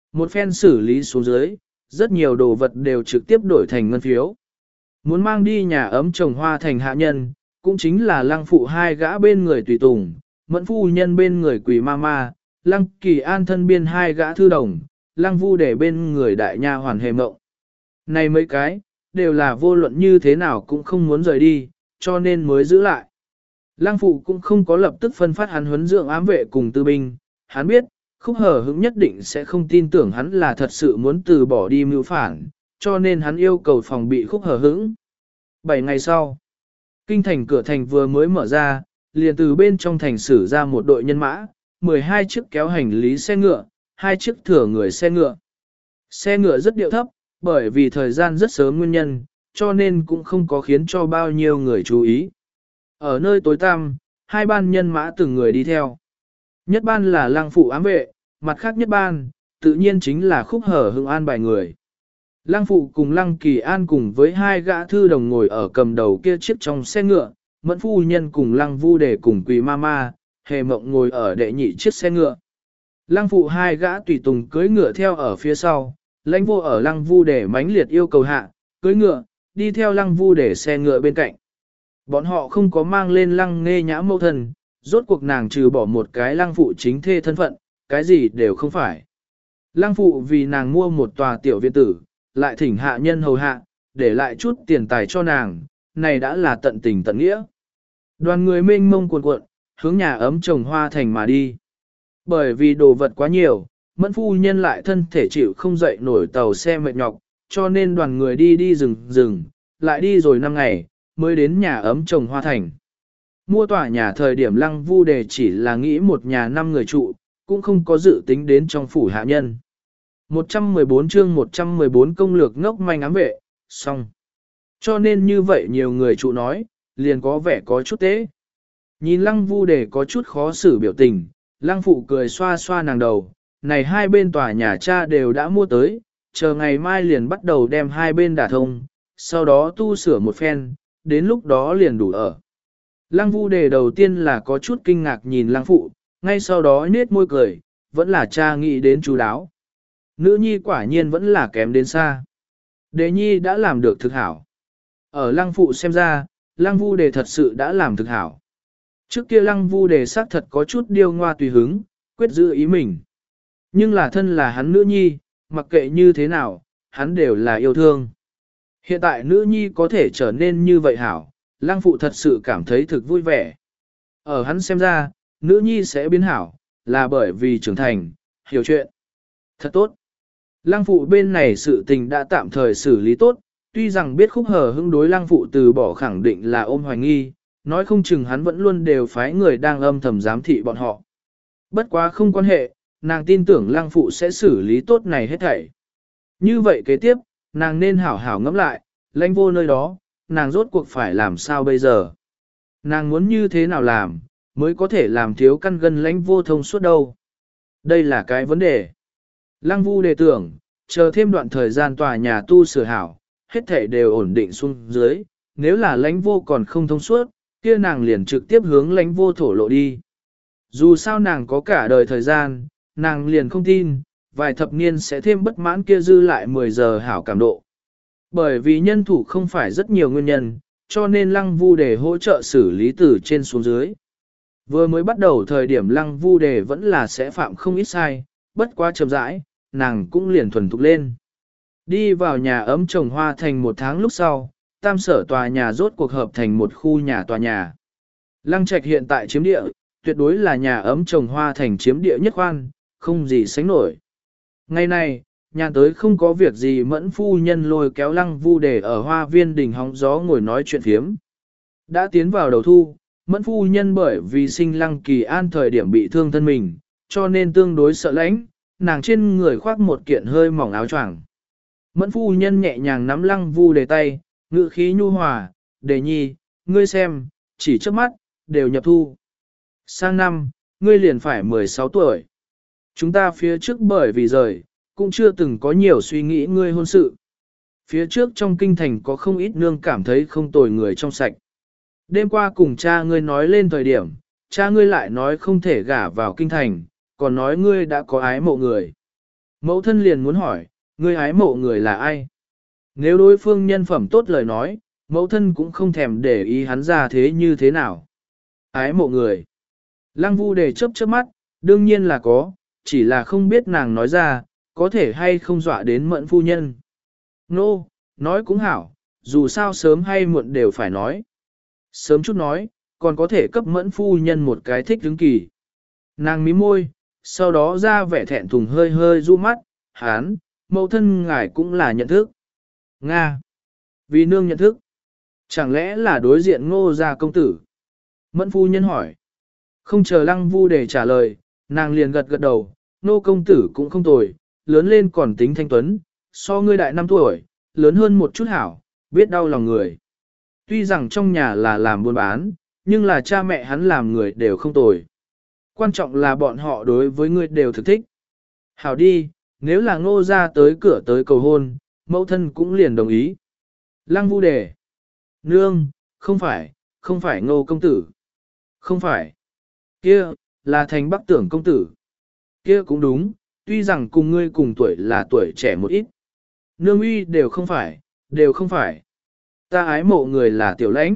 Một phen xử lý xuống dưới, rất nhiều đồ vật đều trực tiếp đổi thành ngân phiếu. Muốn mang đi nhà ấm trồng hoa thành hạ nhân, cũng chính là lăng phụ hai gã bên người tùy tùng, mẫn phu nhân bên người quỷ ma ma, lăng kỳ an thân biên hai gã thư đồng, lăng vu để bên người đại nha hoàn hề mộng. Này mấy cái, đều là vô luận như thế nào cũng không muốn rời đi, cho nên mới giữ lại. Lăng phụ cũng không có lập tức phân phát hắn huấn dưỡng ám vệ cùng tư binh, hắn biết, Khúc Hờ Hững nhất định sẽ không tin tưởng hắn là thật sự muốn từ bỏ đi mưu phản, cho nên hắn yêu cầu phòng bị Khúc Hờ Hững. Bảy ngày sau, kinh thành cửa thành vừa mới mở ra, liền từ bên trong thành xử ra một đội nhân mã, mười hai chiếc kéo hành lý xe ngựa, hai chiếc thừa người xe ngựa. Xe ngựa rất điệu thấp, bởi vì thời gian rất sớm nguyên nhân, cho nên cũng không có khiến cho bao nhiêu người chú ý. Ở nơi tối tăm, hai ban nhân mã từng người đi theo. Nhất ban là lăng phụ ám vệ, mặt khác nhất ban, tự nhiên chính là Khúc Hờ Hững an bài người. Lăng phụ cùng lăng kỳ an cùng với hai gã thư đồng ngồi ở cầm đầu kia chiếc trong xe ngựa, mẫn phu nhân cùng lăng vu để cùng quỳ ma ma, hề mộng ngồi ở đệ nhị chiếc xe ngựa. Lăng phụ hai gã tùy tùng cưỡi ngựa theo ở phía sau, lãnh vô ở lăng vu để mãnh liệt yêu cầu hạ, cưỡi ngựa, đi theo lăng vu để xe ngựa bên cạnh. Bọn họ không có mang lên lăng nghe nhã mâu thân, rốt cuộc nàng trừ bỏ một cái lăng phụ chính thê thân phận, cái gì đều không phải. Lăng phụ vì nàng mua một tòa tiểu viện tử, lại thỉnh hạ nhân hầu hạ, để lại chút tiền tài cho nàng, này đã là tận tình tận nghĩa. Đoàn người mênh mông cuồn cuộn, hướng nhà ấm trồng hoa thành mà đi. Bởi vì đồ vật quá nhiều, mẫn phu nhân lại thân thể chịu không dậy nổi tàu xe mệt nhọc, cho nên đoàn người đi đi rừng rừng, lại đi rồi năm ngày, mới đến nhà ấm trồng hoa thành. Mua tòa nhà thời điểm lăng vu đề chỉ là nghĩ một nhà năm người trụ, cũng không có dự tính đến trong phủ hạ nhân. một trăm mười bốn chương một trăm mười bốn công lược ngốc manh ám vệ, xong. Cho nên như vậy nhiều người trụ nói, liền có vẻ có chút tế. Nhìn lăng vu đề có chút khó xử biểu tình, lăng phụ cười xoa xoa nàng đầu, này hai bên tòa nhà cha đều đã mua tới, chờ ngày mai liền bắt đầu đem hai bên đả thông, sau đó tu sửa một phen, đến lúc đó liền đủ ở. Lăng vu đề đầu tiên là có chút kinh ngạc nhìn lăng phụ, ngay sau đó nết môi cười, vẫn là cha nghĩ đến chú đáo. Nữ nhi quả nhiên vẫn là kém đến xa. Đề nhi đã làm được thực hảo. Ở lăng phụ xem ra, lăng vu đề thật sự đã làm thực hảo. Trước kia lăng vu đề xác thật có chút điêu ngoa tùy hứng, quyết giữ ý mình. Nhưng là thân là hắn nữ nhi, mặc kệ như thế nào, hắn đều là yêu thương. Hiện tại nữ nhi có thể trở nên như vậy hảo, lăng phụ thật sự cảm thấy thực vui vẻ. Ở hắn xem ra, nữ nhi sẽ biến hảo, là bởi vì trưởng thành, hiểu chuyện. Thật tốt. Lăng phụ bên này sự tình đã tạm thời xử lý tốt, tuy rằng biết Khúc Hờ Hững đối lăng phụ từ bỏ khẳng định là ôm hoài nghi, nói không chừng hắn vẫn luôn đều phái người đang âm thầm giám thị bọn họ. Bất quá không quan hệ, nàng tin tưởng lăng phụ sẽ xử lý tốt này hết thảy. Như vậy kế tiếp, nàng nên hảo hảo ngẫm lại, lãnh vô nơi đó, nàng rốt cuộc phải làm sao bây giờ. Nàng muốn như thế nào làm, mới có thể làm thiếu căn gân lãnh vô thông suốt đâu. Đây là cái vấn đề. Lăng vu đề tưởng, chờ thêm đoạn thời gian tòa nhà tu sửa hảo, hết thảy đều ổn định xuống dưới, nếu là lãnh vô còn không thông suốt, kia nàng liền trực tiếp hướng lãnh vô thổ lộ đi. Dù sao nàng có cả đời thời gian, nàng liền không tin, vài thập niên sẽ thêm bất mãn kia dư lại mười giờ hảo cảm độ. Bởi vì nhân thủ không phải rất nhiều nguyên nhân, cho nên lăng vu đề hỗ trợ xử lý từ trên xuống dưới. Vừa mới bắt đầu thời điểm lăng vu đề vẫn là sẽ phạm không ít sai, bất quá chậm rãi, nàng cũng liền thuần thục lên. Đi vào nhà ấm trồng hoa thành một tháng lúc sau, tam sở tòa nhà rốt cuộc hợp thành một khu nhà tòa nhà. Lăng Trạch hiện tại chiếm địa, tuyệt đối là nhà ấm trồng hoa thành chiếm địa nhất khoan, không gì sánh nổi. Ngày này, nhà tới không có việc gì mẫn phu nhân lôi kéo lăng vu để ở hoa viên đỉnh hóng gió ngồi nói chuyện phiếm. Đã tiến vào đầu thu, mẫn phu nhân bởi vì sinh lăng kỳ an thời điểm bị thương thân mình, cho nên tương đối sợ lãnh, nàng trên người khoác một kiện hơi mỏng áo choàng. Mẫn phu nhân nhẹ nhàng nắm lăng vu đề tay, ngữ khí nhu hòa, đề nhi, ngươi xem, chỉ trước mắt, đều nhập thu. Sang năm, ngươi liền phải mười sáu tuổi. Chúng ta phía trước bởi vì rời, cũng chưa từng có nhiều suy nghĩ ngươi hôn sự. Phía trước trong kinh thành có không ít nương cảm thấy không tồi người trong sạch. Đêm qua cùng cha ngươi nói lên thời điểm, cha ngươi lại nói không thể gả vào kinh thành, còn nói ngươi đã có ái mộ người. Mẫu thân liền muốn hỏi, ngươi ái mộ người là ai? Nếu đối phương nhân phẩm tốt lời nói, mẫu thân cũng không thèm để ý hắn ra thế như thế nào. Ái mộ người. Lăng Vu Đề chớp chớp mắt, đương nhiên là có, chỉ là không biết nàng nói ra, có thể hay không dọa đến Mẫn phu nhân. Nô, no, nói cũng hảo, dù sao sớm hay muộn đều phải nói. Sớm chút nói, còn có thể cấp Mẫn phu nhân một cái thích hứng kỳ. Nàng mím môi, sau đó ra vẻ thẹn thùng hơi hơi du mắt, hán, mẫu thân ngài cũng là nhận thức. Nga. Vì nương nhận thức. Chẳng lẽ là đối diện Ngô gia công tử? Mẫn phu nhân hỏi. Không chờ Lăng Vu để trả lời, nàng liền gật gật đầu, Nô công tử cũng không tồi, lớn lên còn tính thanh tuấn, so ngươi đại năm tuổi, lớn hơn một chút hảo, biết đau lòng người. Tuy rằng trong nhà là làm buôn bán, nhưng là cha mẹ hắn làm người đều không tồi. Quan trọng là bọn họ đối với ngươi đều thực thích. Hảo đi, nếu là Ngô gia tới cửa tới cầu hôn, mẫu thân cũng liền đồng ý. Lăng Vu đề. Nương, không phải, không phải Ngô công tử. Không phải. Kia, là thành Bắc Tưởng công tử. Kia cũng đúng, tuy rằng cùng ngươi cùng tuổi là tuổi trẻ một ít. Nương uy đều không phải, đều không phải. Ta ái mộ người là Tiểu Lãnh.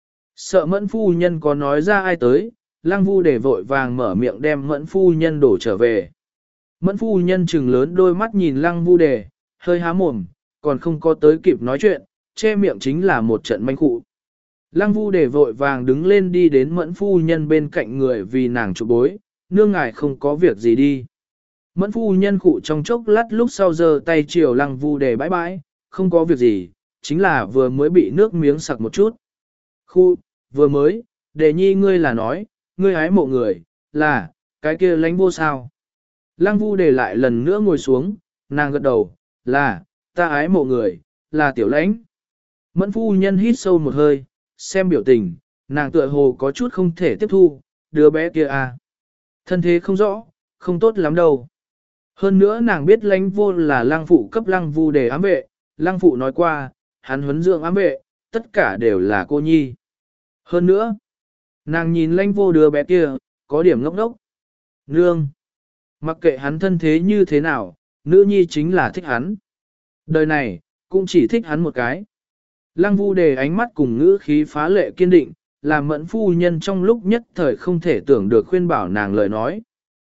Sợ Mẫn phu nhân có nói ra ai tới, Lăng Vu để vội vàng mở miệng đem Mẫn phu nhân đổ trở về. Mẫn phu nhân trừng lớn đôi mắt nhìn Lăng Vu đề, hơi há mồm, còn không có tới kịp nói chuyện, che miệng chính là một trận manh khụ. Lăng Vu để vội vàng đứng lên đi đến Mẫn phu nhân bên cạnh người vì nàng trụ bối, nương ngài không có việc gì đi. Mẫn phu nhân khụ trong chốc lát lúc sau giơ tay chiều Lăng Vu để bãi bãi, không có việc gì, chính là vừa mới bị nước miếng sặc một chút. Khu, vừa mới, đề nhi ngươi là nói, ngươi ái mộ người, là, cái kia Lãnh Vô sao. Lăng Vu để lại lần nữa ngồi xuống, nàng gật đầu, là, ta ái mộ người, là Tiểu Lãnh. Mẫn phu nhân hít sâu một hơi, xem biểu tình, nàng tựa hồ có chút không thể tiếp thu, đứa bé kia à. Thân thế không rõ, không tốt lắm đâu. Hơn nữa nàng biết Lãnh Vô là Lăng phụ cấp Lăng Vu để ám vệ, Lăng phụ nói qua, hắn huấn dưỡng ám vệ, tất cả đều là cô nhi. Hơn nữa, nàng nhìn Lãnh Vô đứa bé kia, có điểm ngốc ngốc. Nương, mặc kệ hắn thân thế như thế nào, nữ nhi chính là thích hắn. Đời này, cũng chỉ thích hắn một cái. Lăng Vu đề ánh mắt cùng ngữ khí phá lệ kiên định, làm Mẫn phu nhân trong lúc nhất thời không thể tưởng được khuyên bảo nàng lời nói.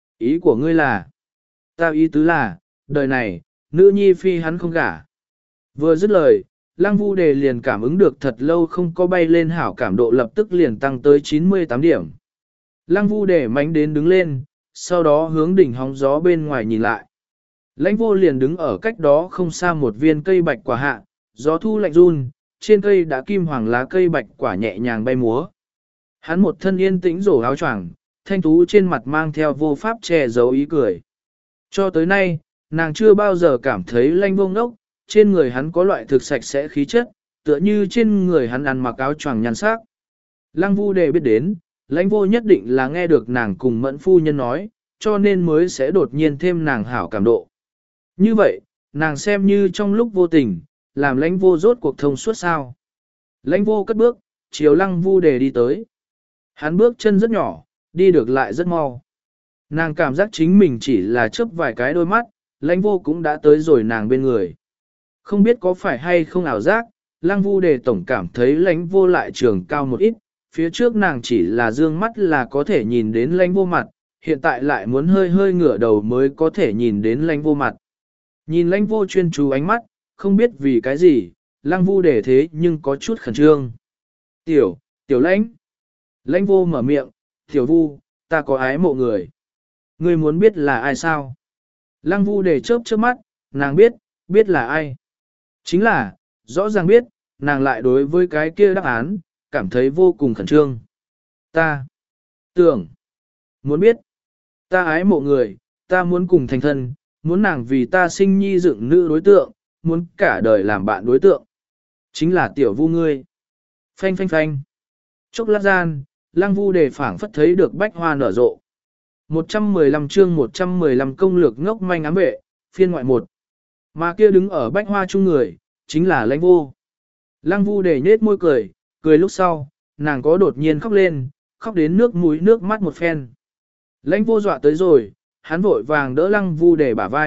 Ý của ngươi là, ta ý tứ là, đời này, nữ nhi phi hắn không gả. Vừa dứt lời, Lăng Vu đề liền cảm ứng được thật lâu không có bay lên hảo cảm độ lập tức liền tăng tới chín mươi tám điểm. Lăng Vu đề mánh đến đứng lên, sau đó hướng đỉnh hóng gió bên ngoài nhìn lại. Lãnh Vô liền đứng ở cách đó không xa một viên cây bạch quả hạ, gió thu lạnh run, trên cây đã kim hoàng lá cây bạch quả nhẹ nhàng bay múa. Hắn một thân yên tĩnh rổ áo choàng, thanh tú trên mặt mang theo vô pháp che giấu ý cười. Cho tới nay, nàng chưa bao giờ cảm thấy Lãnh Vô ngốc, trên người hắn có loại thực sạch sẽ khí chất, tựa như trên người hắn ăn mặc áo choàng nhan sắc. Lăng Vu đề biết đến, Lãnh Vô nhất định là nghe được nàng cùng Mẫn phu nhân nói, cho nên mới sẽ đột nhiên thêm nàng hảo cảm độ. Như vậy, nàng xem như trong lúc vô tình, làm Lãnh Vô rốt cuộc thông suốt sao. Lãnh Vô cất bước, chiều Lăng Vu đề đi tới. Hắn bước chân rất nhỏ, đi được lại rất mau. Nàng cảm giác chính mình chỉ là chớp vài cái đôi mắt, Lãnh Vô cũng đã tới rồi nàng bên người. Không biết có phải hay không ảo giác, Lăng Vu đề tổng cảm thấy Lãnh Vô lại trường cao một ít, phía trước nàng chỉ là dương mắt là có thể nhìn đến Lãnh Vô mặt, hiện tại lại muốn hơi hơi ngửa đầu mới có thể nhìn đến Lãnh Vô mặt. Nhìn Lãnh Vô chuyên chú ánh mắt, không biết vì cái gì, Lăng Vu để thế nhưng có chút khẩn trương. Tiểu, tiểu Lãnh. Lãnh Vô mở miệng, tiểu Vu, ta có ái mộ người. Ngươi muốn biết là ai sao? Lăng Vu để chớp chớp mắt, nàng biết, biết là ai. Chính là, rõ ràng biết, nàng lại đối với cái kia đáp án, cảm thấy vô cùng khẩn trương. Ta, tưởng, muốn biết, ta ái mộ người, ta muốn cùng thành thân, muốn nàng vì ta sinh nhi dựng nữ đối tượng, muốn cả đời làm bạn đối tượng. Chính là tiểu Vu ngươi. Phanh phanh phanh. Chốc lát gian, Lăng Vu đề phảng phất thấy được bách hoa nở rộ. một trăm mười lăm chương một trăm mười lăm công lược ngốc manh ám vệ, phiên ngoại một. Mà kia đứng ở bách hoa chung người, chính là Lãnh Vô. Lăng Vu đề nhết môi cười, cười lúc sau, nàng có đột nhiên khóc lên, khóc đến nước mũi nước mắt một phen. Lãnh Vô dọa tới rồi, hắn vội vàng đỡ Lăng Vu đề bả vai,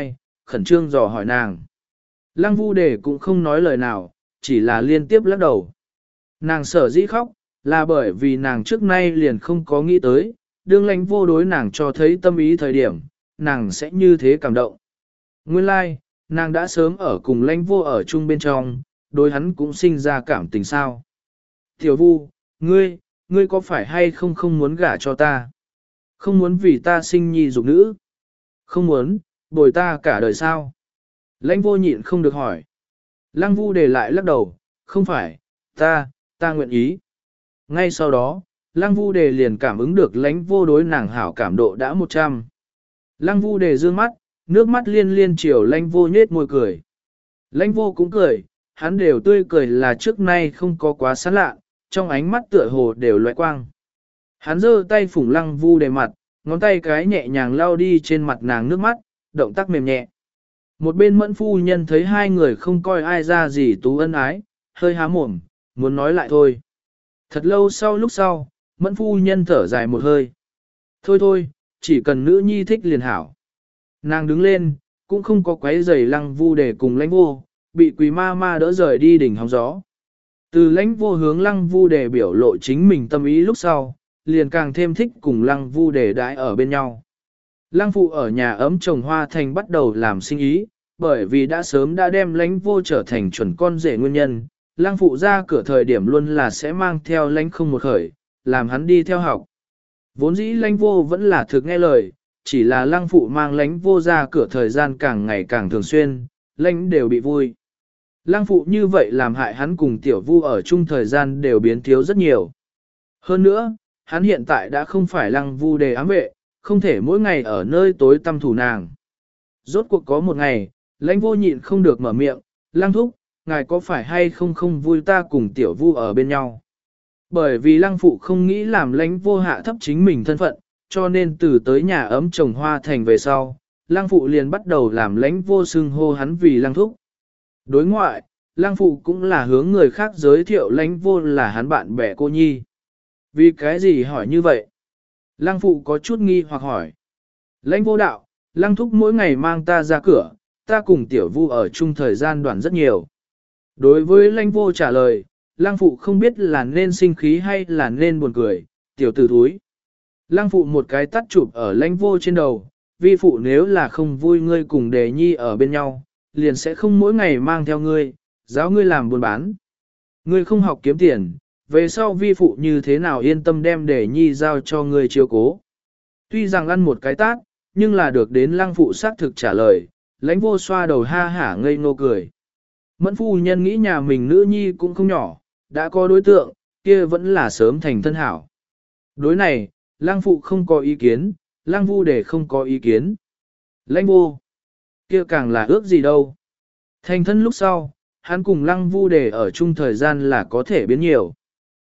khẩn trương dò hỏi nàng. Lăng Vu Đề cũng không nói lời nào, chỉ là liên tiếp lắc đầu. Nàng sở dĩ khóc, là bởi vì nàng trước nay liền không có nghĩ tới, đương lãnh vô đối nàng cho thấy tâm ý thời điểm, nàng sẽ như thế cảm động. Nguyên lai, like, nàng đã sớm ở cùng lãnh vô ở chung bên trong, đối hắn cũng sinh ra cảm tình sao. Tiểu Vu, ngươi, ngươi có phải hay không không muốn gả cho ta? Không muốn vì ta sinh nhi dục nữ? Không muốn, bồi ta cả đời sao? Lãnh vô nhịn không được hỏi. Lăng Vu Đề lại lắc đầu, không phải, ta, ta nguyện ý. Ngay sau đó, Lăng Vu Đề liền cảm ứng được lãnh vô đối nàng hảo cảm độ đã một trăm. Lăng Vu Đề dương mắt, nước mắt liên liên chiều lãnh vô nhết môi cười. Lãnh vô cũng cười, hắn đều tươi cười là trước nay không có quá sán lạ, trong ánh mắt tựa hồ đều loại quang. Hắn giơ tay phủng Lăng Vu Đề mặt, ngón tay cái nhẹ nhàng lau đi trên mặt nàng nước mắt, động tác mềm nhẹ. Một bên mẫn phu nhân thấy hai người không coi ai ra gì tú ân ái, hơi há mồm, muốn nói lại thôi. Thật lâu sau lúc sau, mẫn phu nhân thở dài một hơi. Thôi thôi, chỉ cần nữ nhi thích liền hảo. Nàng đứng lên, cũng không có quấy giày Lăng Vu Đề cùng lãnh vô, bị quỳ ma ma đỡ rời đi đỉnh hóng gió. Từ lãnh vô hướng Lăng Vu Đề biểu lộ chính mình tâm ý lúc sau, liền càng thêm thích cùng Lăng Vu Đề đãi ở bên nhau. Lăng phụ ở nhà ấm trồng hoa thành bắt đầu làm sinh ý, bởi vì đã sớm đã đem lãnh vô trở thành chuẩn con rể nguyên nhân. Lăng phụ ra cửa thời điểm luôn là sẽ mang theo lãnh không một khởi, làm hắn đi theo học. Vốn dĩ lãnh vô vẫn là thực nghe lời, chỉ là lăng phụ mang lãnh vô ra cửa thời gian càng ngày càng thường xuyên, lãnh đều bị vui. Lăng phụ như vậy làm hại hắn cùng tiểu vu ở chung thời gian đều biến thiếu rất nhiều. Hơn nữa, hắn hiện tại đã không phải Lăng Vu Đề ám vệ, không thể mỗi ngày ở nơi tối tăm thủ nàng. Rốt cuộc có một ngày, lãnh vô nhịn không được mở miệng, Lăng thúc, ngài có phải hay không không vui ta cùng tiểu vu ở bên nhau. Bởi vì lăng phụ không nghĩ làm lãnh vô hạ thấp chính mình thân phận, cho nên từ tới nhà ấm trồng hoa thành về sau, lăng phụ liền bắt đầu làm lãnh vô xưng hô hắn vì lăng thúc. Đối ngoại, lăng phụ cũng là hướng người khác giới thiệu lãnh vô là hắn bạn bè cô nhi. Vì cái gì hỏi như vậy? Lăng phụ có chút nghi hoặc hỏi. Lãnh vô đạo, lăng thúc mỗi ngày mang ta ra cửa, ta cùng tiểu vu ở chung thời gian đoạn rất nhiều. Đối với lãnh vô trả lời, lăng phụ không biết là nên sinh khí hay là nên buồn cười, tiểu tử thúi. Lăng phụ một cái tắt chụp ở lãnh vô trên đầu, vi phụ nếu là không vui ngươi cùng đề nhi ở bên nhau, liền sẽ không mỗi ngày mang theo ngươi, giáo ngươi làm buôn bán. Ngươi không học kiếm tiền, về sau vi phụ như thế nào yên tâm đem đề nhi giao cho ngươi chiếu cố. Tuy rằng ăn một cái tát, nhưng là được đến lăng phụ xác thực trả lời, lãnh vô xoa đầu ha hả ngây ngô cười. Mẫn phu nhân nghĩ nhà mình nữ nhi cũng không nhỏ, đã có đối tượng, kia vẫn là sớm thành thân hảo. Đối này, lăng phụ không có ý kiến, lăng vu để không có ý kiến. Lãnh vô, kia càng là ước gì đâu. Thành thân lúc sau, hắn cùng lăng vu để ở chung thời gian là có thể biến nhiều.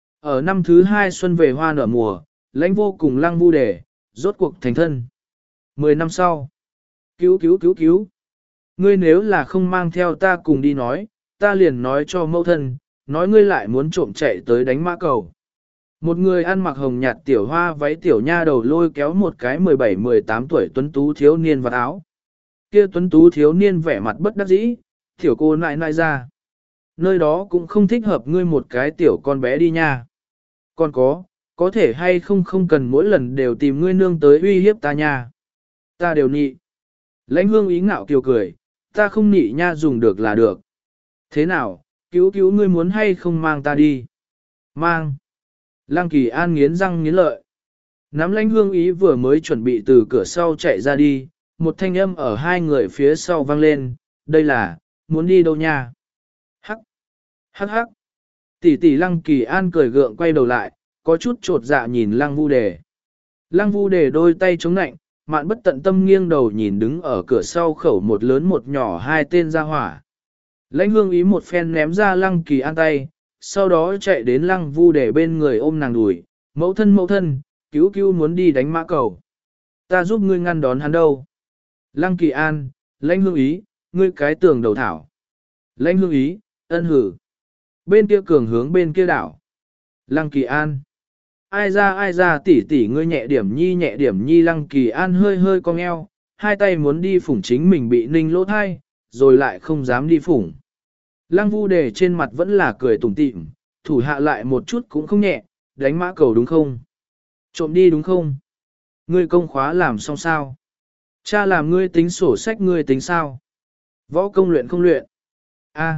Ở năm thứ hai xuân về hoa nở mùa, lãnh vô cùng lăng vu để, rốt cuộc thành thân. Mười năm sau, cứu cứu cứu cứu. Ngươi nếu là không mang theo ta cùng đi nói, ta liền nói cho mẫu thân, nói ngươi lại muốn trộm chạy tới đánh mã cầu. Một người ăn mặc hồng nhạt tiểu hoa váy tiểu nha đầu lôi kéo một cái mười bảy mười tám tuổi tuấn tú thiếu niên vào áo. Kia tuấn tú thiếu niên vẻ mặt bất đắc dĩ, tiểu cô nại nại ra. Nơi đó cũng không thích hợp ngươi một cái tiểu con bé đi nha. Còn có, có thể hay không không cần mỗi lần đều tìm ngươi nương tới uy hiếp ta nha. Ta đều nị. Lãnh hương ý ngạo kiều cười, ta không nị nha dùng được là được. Thế nào, cứu cứu ngươi muốn hay không mang ta đi? Mang. Lăng Kỳ An nghiến răng nghiến lợi. Nắm lãnh hương ý vừa mới chuẩn bị từ cửa sau chạy ra đi, một thanh âm ở hai người phía sau vang lên, đây là, muốn đi đâu nha? Hắc. Hắc hắc. Tỷ tỷ Lăng Kỳ An cười gượng quay đầu lại, có chút trột dạ nhìn Lăng Vu Đề. Lăng Vu Đề đôi tay chống nạnh, mạn bất tận tâm nghiêng đầu nhìn đứng ở cửa sau khẩu một lớn một nhỏ hai tên ra hỏa. Lãnh hương ý một phen ném ra Lăng Kỳ An tay, sau đó chạy đến Lăng Vu Đề bên người ôm nàng đùi, mẫu thân mẫu thân, cứu cứu muốn đi đánh mã cầu. Ta giúp ngươi ngăn đón hắn đâu. Lăng Kỳ An, lãnh hương ý, ngươi cái tường đầu thảo. Lãnh hương ý, ân hử. Bên kia cường hướng bên kia đảo. Lăng Kỳ An. Ai ra ai ra tỉ tỉ ngươi nhẹ điểm nhi nhẹ điểm nhi Lăng Kỳ An hơi hơi cong eo, hai tay muốn đi phủng chính mình bị ninh lỗ thai, rồi lại không dám đi phủng. Lăng Vu Đề trên mặt vẫn là cười tủm tỉm, thủ hạ lại một chút cũng không nhẹ, đánh mã cầu đúng không? Trộm đi đúng không? Ngươi công khóa làm xong sao? Cha làm ngươi tính sổ sách ngươi tính sao? Võ công luyện không luyện? A,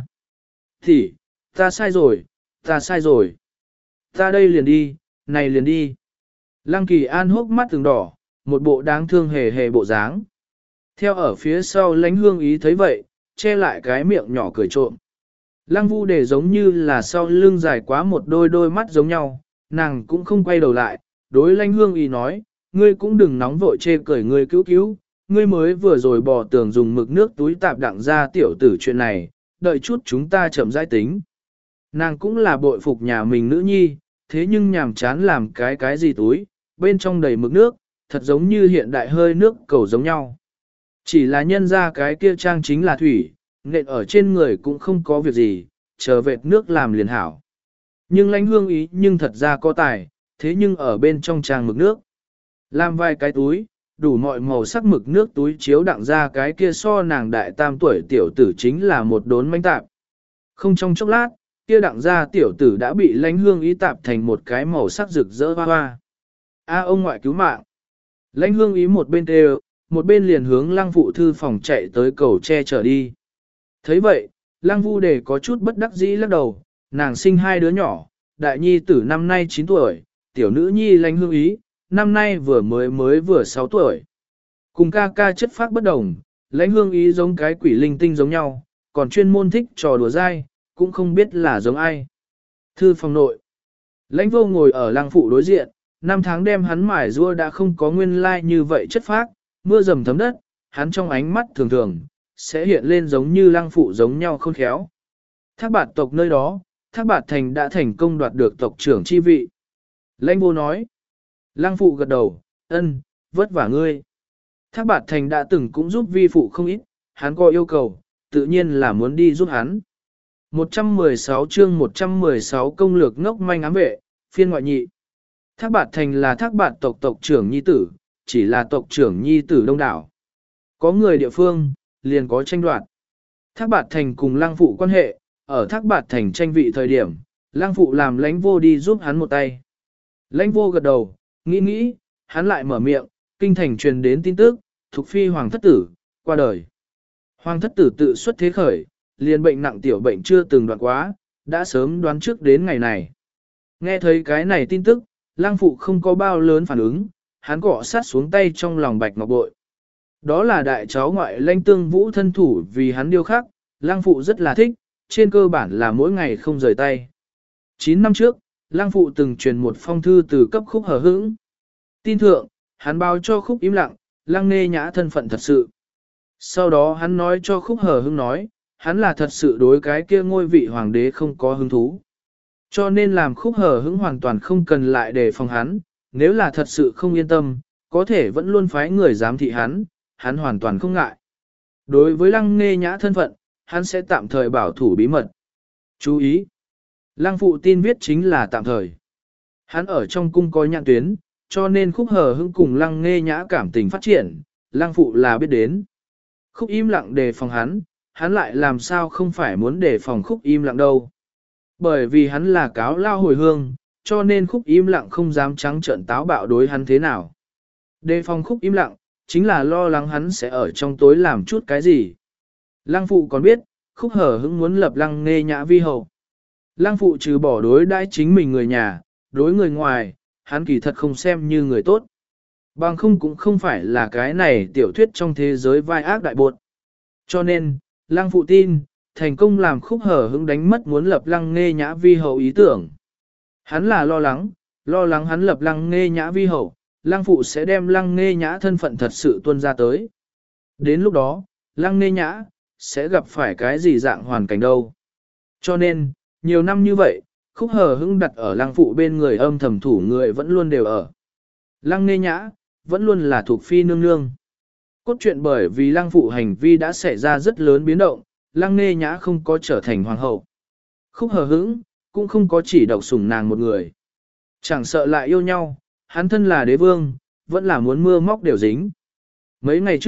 thì, ta sai rồi, ta sai rồi. Ta đây liền đi, này liền đi. Lăng Kỳ An hốc mắt từng đỏ, một bộ đáng thương hề hề bộ dáng. Theo ở phía sau Lãnh Hương Ý thấy vậy, che lại cái miệng nhỏ cười trộm. Lăng Vu Đề giống như là sau lưng dài quá một đôi đôi mắt giống nhau, nàng cũng không quay đầu lại, đối Lãnh Hương Ý nói, ngươi cũng đừng nóng vội chê cười ngươi cứu cứu, ngươi mới vừa rồi bỏ tường dùng mực nước túi tạp đặng ra tiểu tử chuyện này, đợi chút chúng ta chậm rãi tính. Nàng cũng là bội phục nhà mình nữ nhi, thế nhưng nhàm chán làm cái cái gì túi, bên trong đầy mực nước, thật giống như hiện đại hơi nước cầu giống nhau. Chỉ là nhân ra cái kia trang chính là thủy, nện ở trên người cũng không có việc gì, chờ vệt nước làm liền hảo. Nhưng Lãnh Hương Ý nhưng thật ra có tài, thế nhưng ở bên trong trang mực nước. Làm vài cái túi, đủ mọi màu sắc mực nước túi chiếu đặng ra cái kia so nàng đại tam tuổi tiểu tử chính là một đốn manh tạp. Không trong chốc lát, kia đặng ra tiểu tử đã bị Lãnh Hương Ý tạp thành một cái màu sắc rực rỡ hoa hoa. A ông ngoại cứu mạng. Lãnh Hương Ý một bên kêu, một bên liền hướng Lăng Phụ thư phòng chạy tới cầu tre trở đi. Thấy vậy, Lăng Vu Đề có chút bất đắc dĩ lắc đầu, nàng sinh hai đứa nhỏ, đại nhi tử năm nay chín tuổi, tiểu nữ nhi Lãnh Hương Ý, năm nay vừa mới mới vừa sáu tuổi. Cùng ca ca chất phác bất đồng, Lãnh Hương Ý giống cái quỷ linh tinh giống nhau, còn chuyên môn thích trò đùa dai, cũng không biết là giống ai. Thư phòng nội, Lãnh Vô ngồi ở Lăng Phụ đối diện, năm tháng đem hắn mải rua đã không có nguyên lai like như vậy chất phác, mưa dầm thấm đất, hắn trong ánh mắt thường thường, sẽ hiện lên giống như Lăng Phụ giống nhau khôn khéo. Thác Bạt tộc nơi đó, Thác Bạt Thành đã thành công đoạt được tộc trưởng chi vị. Lãnh Vô nói, Lăng Phụ gật đầu, ân, vất vả ngươi. Thác Bạt Thành đã từng cũng giúp vi phụ không ít, hắn có yêu cầu, tự nhiên là muốn đi giúp hắn. một trăm mười sáu chương một trăm mười sáu công lược ngốc manh ám vệ, phiên ngoại nhị. Thác Bạt Thành là Thác Bạt tộc tộc trưởng nhi tử, chỉ là tộc trưởng nhi tử đông đảo. Có người địa phương, liền có tranh đoạt. Thác Bạt Thành cùng Lăng Phụ quan hệ, ở Thác Bạt Thành tranh vị thời điểm, Lăng Phụ làm Lãnh Vô đi giúp hắn một tay. Lãnh Vô gật đầu, nghĩ nghĩ, hắn lại mở miệng, kinh thành truyền đến tin tức, Thục Phi Hoàng Thất Tử, qua đời. Hoàng Thất Tử tự xuất thế khởi, liền bệnh nặng tiểu bệnh chưa từng đoạn quá, đã sớm đoán trước đến ngày này. Nghe thấy cái này tin tức, Lăng Phụ không có bao lớn phản ứng, hắn cọ sát xuống tay trong lòng bạch ngọc bội. Đó là đại cháu ngoại Lãnh Tương Vũ thân thủ vì hắn điêu khắc, Lăng Phụ rất là thích, trên cơ bản là mỗi ngày không rời tay. chín năm trước, Lăng Phụ từng truyền một phong thư từ cấp Khúc Hờ Hững. Tin thượng, hắn báo cho Khúc im lặng, Lăng Nê Nhã thân phận thật sự. Sau đó hắn nói cho Khúc Hờ Hững nói, hắn là thật sự đối cái kia ngôi vị hoàng đế không có hứng thú. Cho nên làm Khúc Hờ Hững hoàn toàn không cần lại đề phòng hắn, nếu là thật sự không yên tâm, có thể vẫn luôn phái người giám thị hắn, hắn hoàn toàn không ngại. Đối với Lăng Nê Nhã thân phận, hắn sẽ tạm thời bảo thủ bí mật. Chú ý! Lăng Phụ tin viết chính là tạm thời. Hắn ở trong cung có nhãn tuyến, cho nên Khúc Hờ Hững cùng Lăng Nê Nhã cảm tình phát triển, Lăng Phụ là biết đến. Khúc im lặng đề phòng hắn, hắn lại làm sao không phải muốn đề phòng Khúc im lặng đâu. Bởi vì hắn là cáo lao hồi hương, cho nên Khúc im lặng không dám trắng trợn táo bạo đối hắn thế nào. Đề phòng Khúc im lặng, chính là lo lắng hắn sẽ ở trong tối làm chút cái gì. Lăng Phụ còn biết, Khúc Hờ Hững muốn lập Lăng Nê Nhã vi hậu. Lăng Phụ trừ bỏ đối đãi chính mình người nhà, đối người ngoài, hắn kỳ thật không xem như người tốt. Bằng không cũng không phải là cái này tiểu thuyết trong thế giới vai ác đại bột. Cho nên, Lăng Phụ tin, thành công làm Khúc Hờ Hững đánh mất muốn lập Lăng Nê Nhã vi hậu ý tưởng. Hắn là lo lắng, lo lắng hắn lập Lăng Nê Nhã vi hậu, Lăng Phụ sẽ đem Lăng Nê Nhã thân phận thật sự tuôn ra tới. Đến lúc đó, Lăng Nê Nhã sẽ gặp phải cái gì dạng hoàn cảnh đâu. Cho nên, nhiều năm như vậy, Khúc Hờ Hững đặt ở Lăng Phụ bên người âm thầm thủ người vẫn luôn đều ở. Lăng Nê Nhã vẫn luôn là thuộc phi nương nương. Cốt truyện bởi vì Lăng Phụ hành vi đã xảy ra rất lớn biến động, Lăng Nê Nhã không có trở thành hoàng hậu. Khúc Hờ Hững cũng không có chỉ độc sủng nàng một người. Chẳng sợ lại yêu nhau, hắn thân là đế vương, vẫn là muốn mưa móc đều dính. Mấy ngày trước,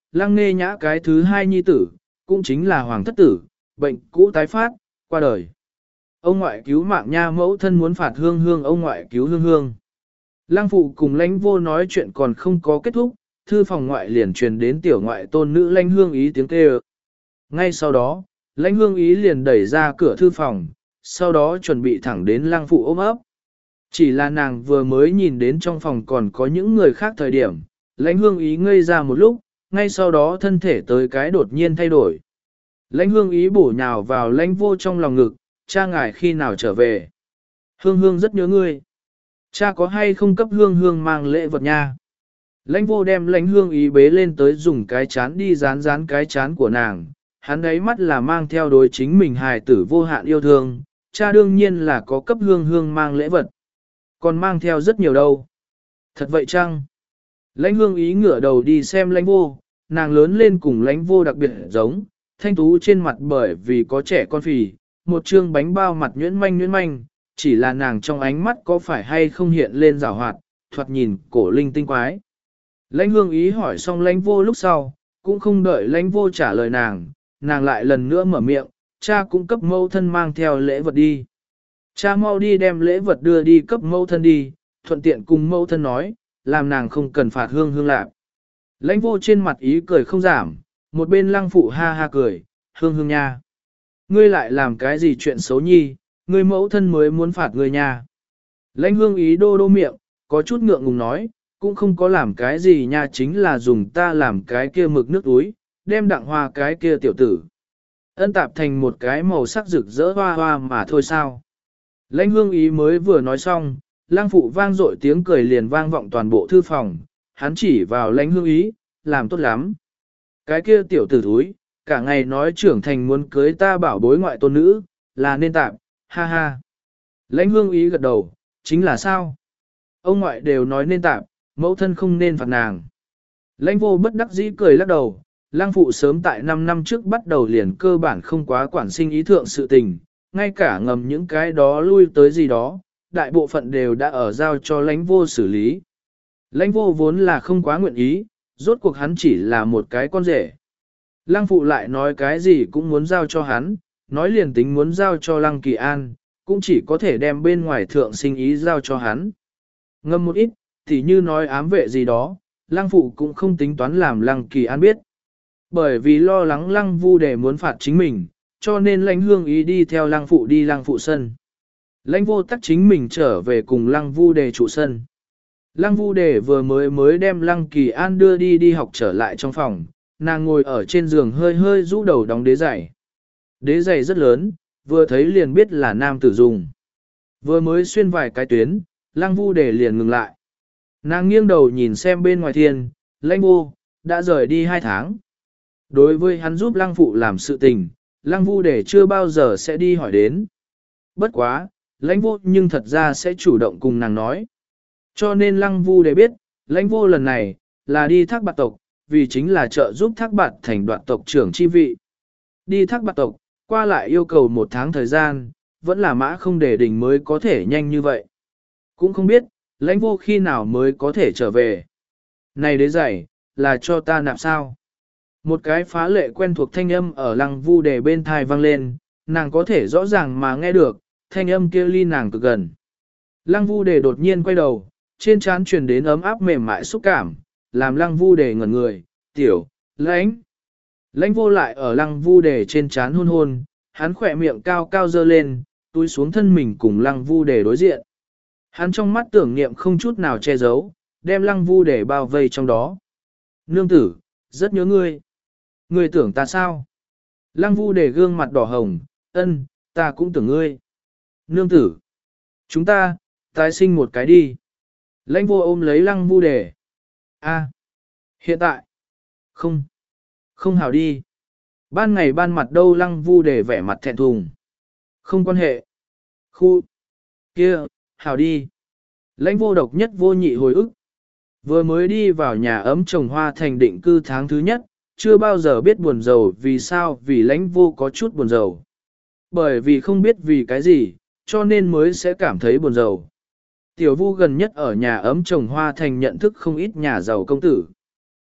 lăng nghe nhã cái thứ hai nhi tử, cũng chính là hoàng thất tử, bệnh cũ tái phát, qua đời. Ông ngoại cứu mạng nha, mẫu thân muốn phạt hương hương, ông ngoại cứu hương hương. Lăng phụ cùng lãnh vô nói chuyện còn không có kết thúc, thư phòng ngoại liền truyền đến tiểu ngoại tôn nữ lãnh hương ý tiếng kêu. Ngay sau đó, lãnh hương ý liền đẩy ra cửa thư phòng, sau đó chuẩn bị thẳng đến lăng phụ ôm ấp. Chỉ là nàng vừa mới nhìn đến trong phòng còn có những người khác thời điểm, lãnh hương ý ngây ra một lúc, ngay sau đó thân thể tới cái đột nhiên thay đổi. Lãnh hương ý bổ nhào vào lãnh vô trong lòng ngực, cha ngài khi nào trở về. Hương hương rất nhớ ngươi. Cha có hay không cấp hương hương mang lễ vật nha. Lãnh vô đem lãnh hương ý bế lên tới dùng cái chán đi dán dán cái chán của nàng. Hắn ấy mắt là mang theo đối chính mình hài tử vô hạn yêu thương. Cha đương nhiên là có cấp hương hương mang lễ vật. Còn mang theo rất nhiều đâu. Thật vậy chăng? Lãnh hương ý ngửa đầu đi xem lãnh vô. Nàng lớn lên cùng lãnh vô đặc biệt giống. Thanh tú trên mặt bởi vì có trẻ con phì. Một trương bánh bao mặt nhuyễn manh nhuyễn manh. Chỉ là nàng trong ánh mắt có phải hay không hiện lên rào hoạt, thoạt nhìn cổ linh tinh quái. Lãnh hương ý hỏi xong lãnh vô lúc sau, cũng không đợi lãnh vô trả lời nàng, nàng lại lần nữa mở miệng, cha cũng cấp mẫu thân mang theo lễ vật đi. Cha mau đi đem lễ vật đưa đi cấp mẫu thân đi, thuận tiện cùng mẫu thân nói, làm nàng không cần phạt hương hương lạc. Lãnh vô trên mặt ý cười không giảm, một bên lăng phụ ha ha cười, hương hương nha. Ngươi lại làm cái gì chuyện xấu nhi, ngươi mẫu thân mới muốn phạt ngươi nha. Lãnh hương ý đô đô miệng, có chút ngượng ngùng nói, cũng không có làm cái gì nha, chính là dùng ta làm cái kia mực nước túi, đem đặng hoa cái kia tiểu tử. Ân tạp thành một cái màu sắc rực rỡ hoa hoa mà thôi sao. Lãnh hương ý mới vừa nói xong, lang phụ vang dội tiếng cười liền vang vọng toàn bộ thư phòng, hắn chỉ vào lãnh hương ý, làm tốt lắm. Cái kia tiểu tử túi, cả ngày nói trưởng thành muốn cưới ta bảo bối ngoại tôn nữ, là nên tạp. Ha ha. Lãnh hương ý gật đầu, chính là sao? Ông ngoại đều nói nên tạm, mẫu thân không nên phạt nàng. Lãnh vô bất đắc dĩ cười lắc đầu, lang phụ sớm tại năm năm trước bắt đầu liền cơ bản không quá quản sinh ý thượng sự tình, ngay cả ngầm những cái đó lui tới gì đó, đại bộ phận đều đã ở giao cho lãnh vô xử lý. Lãnh vô vốn là không quá nguyện ý, rốt cuộc hắn chỉ là một cái con rể. Lang phụ lại nói cái gì cũng muốn giao cho hắn, nói liền tính muốn giao cho Lăng Kỳ An, cũng chỉ có thể đem bên ngoài thượng sinh ý giao cho hắn. Ngâm một ít, thì như nói ám vệ gì đó, Lăng phụ cũng không tính toán làm Lăng Kỳ An biết. Bởi vì lo lắng Lăng Vu Đề muốn phạt chính mình, cho nên Lãnh hương ý đi theo Lăng phụ đi Lăng phụ sân. Lãnh vô tắc chính mình trở về cùng Lăng Vu Đề trụ sân. Lăng Vu Đề vừa mới mới đem Lăng Kỳ An đưa đi đi học trở lại trong phòng, nàng ngồi ở trên giường hơi hơi rũ đầu đóng đế giày. Đế giày rất lớn, vừa thấy liền biết là nam tử dùng. Vừa mới xuyên vài cái tuyến, Lăng Vu Đề liền ngừng lại. Nàng nghiêng đầu nhìn xem bên ngoài thiên, Lãnh vô, đã rời đi hai tháng. Đối với hắn giúp Lăng phụ làm sự tình, Lăng Vu Đề chưa bao giờ sẽ đi hỏi đến. Bất quá, Lãnh vô nhưng thật ra sẽ chủ động cùng nàng nói. Cho nên Lăng Vu Đề biết, Lãnh vô lần này, là đi Thác Bạt tộc, vì chính là trợ giúp Thác Bạt thành đoạn tộc trưởng chi vị. Đi Thác Bạt tộc, qua lại yêu cầu một tháng thời gian, vẫn là mã không để đỉnh mới có thể nhanh như vậy. Cũng không biết, Lãnh vô khi nào mới có thể trở về. Này đế giày, là cho ta nạp sao? Một cái phá lệ quen thuộc thanh âm ở Lăng Vu Đề bên thai vang lên, nàng có thể rõ ràng mà nghe được, thanh âm kia ly nàng cực gần. Lăng Vu Đề đột nhiên quay đầu, trên trán truyền đến ấm áp mềm mại xúc cảm, làm Lăng Vu Đề ngẩn người, tiểu, Lãnh. Lãnh vô lại ở Lăng Vu Đề trên trán hôn hôn, hắn khỏe miệng cao cao dơ lên, túi xuống thân mình cùng Lăng Vu Đề đối diện. Hắn trong mắt tưởng niệm không chút nào che giấu, đem Lăng Vu Đề bao vây trong đó. Nương tử, rất nhớ ngươi. Ngươi tưởng ta sao? Lăng Vu Đề gương mặt đỏ hồng, ân, ta cũng tưởng ngươi. Nương tử, chúng ta, tái sinh một cái đi. Lãnh vô ôm lấy Lăng Vu Đề. A, hiện tại, không, không hảo đi. Ban ngày ban mặt đâu Lăng Vu Đề vẻ mặt thẹn thùng. Không quan hệ. Khu, kia, hảo đi. Lãnh vô độc nhất vô nhị hồi ức. Vừa mới đi vào nhà ấm trồng hoa thành định cư tháng thứ nhất, chưa bao giờ biết buồn rầu vì sao, vì lãnh vô có chút buồn rầu. Bởi vì không biết vì cái gì, cho nên mới sẽ cảm thấy buồn rầu. Tiểu Vu gần nhất ở nhà ấm trồng hoa thành nhận thức không ít nhà giàu công tử.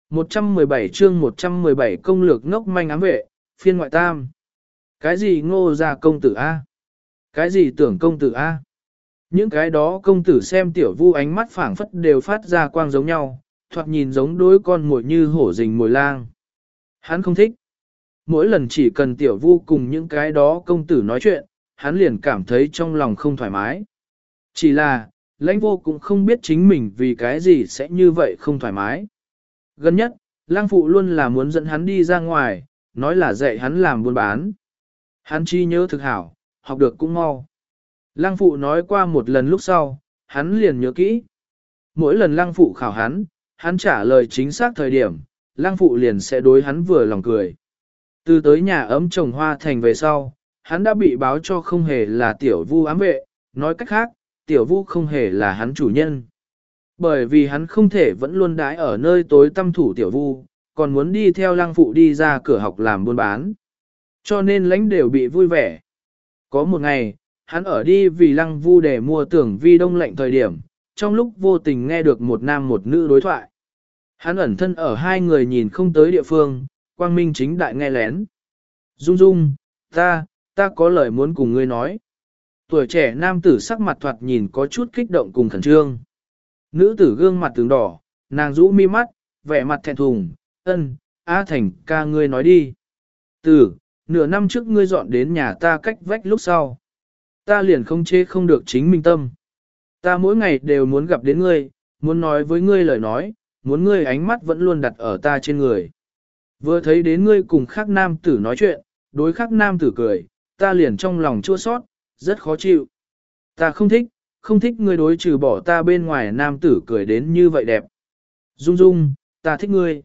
một trăm mười bảy chương một trăm mười bảy công lược ngốc manh ám vệ, phiên ngoại tam. Cái gì ngô ra công tử A? Cái gì tưởng công tử A? Những cái đó công tử xem tiểu vu ánh mắt phảng phất đều phát ra quang giống nhau, thoạt nhìn giống đối con mồi như hổ rình mồi lang. Hắn không thích. Mỗi lần chỉ cần tiểu vu cùng những cái đó công tử nói chuyện, hắn liền cảm thấy trong lòng không thoải mái. Chỉ là, lãnh vô cũng không biết chính mình vì cái gì sẽ như vậy không thoải mái. Gần nhất, lang phụ luôn là muốn dẫn hắn đi ra ngoài, nói là dạy hắn làm buôn bán. Hắn chi nhớ thực hảo, học được cũng mau. Lăng phụ nói qua một lần lúc sau, hắn liền nhớ kỹ. Mỗi lần lăng phụ khảo hắn, hắn trả lời chính xác thời điểm, lăng phụ liền sẽ đối hắn vừa lòng cười. Từ tới nhà ấm trồng hoa thành về sau, hắn đã bị báo cho không hề là tiểu vu ám vệ, nói cách khác, tiểu vu không hề là hắn chủ nhân. Bởi vì hắn không thể vẫn luôn đãi ở nơi tối tăm thủ tiểu vu, còn muốn đi theo lăng phụ đi ra cửa học làm buôn bán. Cho nên lãnh đều bị vui vẻ. Có một ngày, hắn ở đi vì lăng vu để mua tưởng vi đông lệnh thời điểm, trong lúc vô tình nghe được một nam một nữ đối thoại. Hắn ẩn thân ở hai người nhìn không tới địa phương, quang minh chính đại nghe lén. Dung dung, ta, ta có lời muốn cùng ngươi nói. Tuổi trẻ nam tử sắc mặt thoạt nhìn có chút kích động cùng khẩn trương. Nữ tử gương mặt tướng đỏ, nàng rũ mi mắt, vẻ mặt thẹn thùng, ân, A Thành ca ngươi nói đi. Tử, nửa năm trước ngươi dọn đến nhà ta cách vách lúc sau. Ta liền không chê không được chính mình tâm. Ta mỗi ngày đều muốn gặp đến ngươi, muốn nói với ngươi lời nói, muốn ngươi ánh mắt vẫn luôn đặt ở ta trên người. Vừa thấy đến ngươi cùng khác nam tử nói chuyện, đối khác nam tử cười, ta liền trong lòng chua sót, rất khó chịu. Ta không thích, không thích ngươi đối trừ bỏ ta bên ngoài nam tử cười đến như vậy đẹp. Dung dung, ta thích ngươi.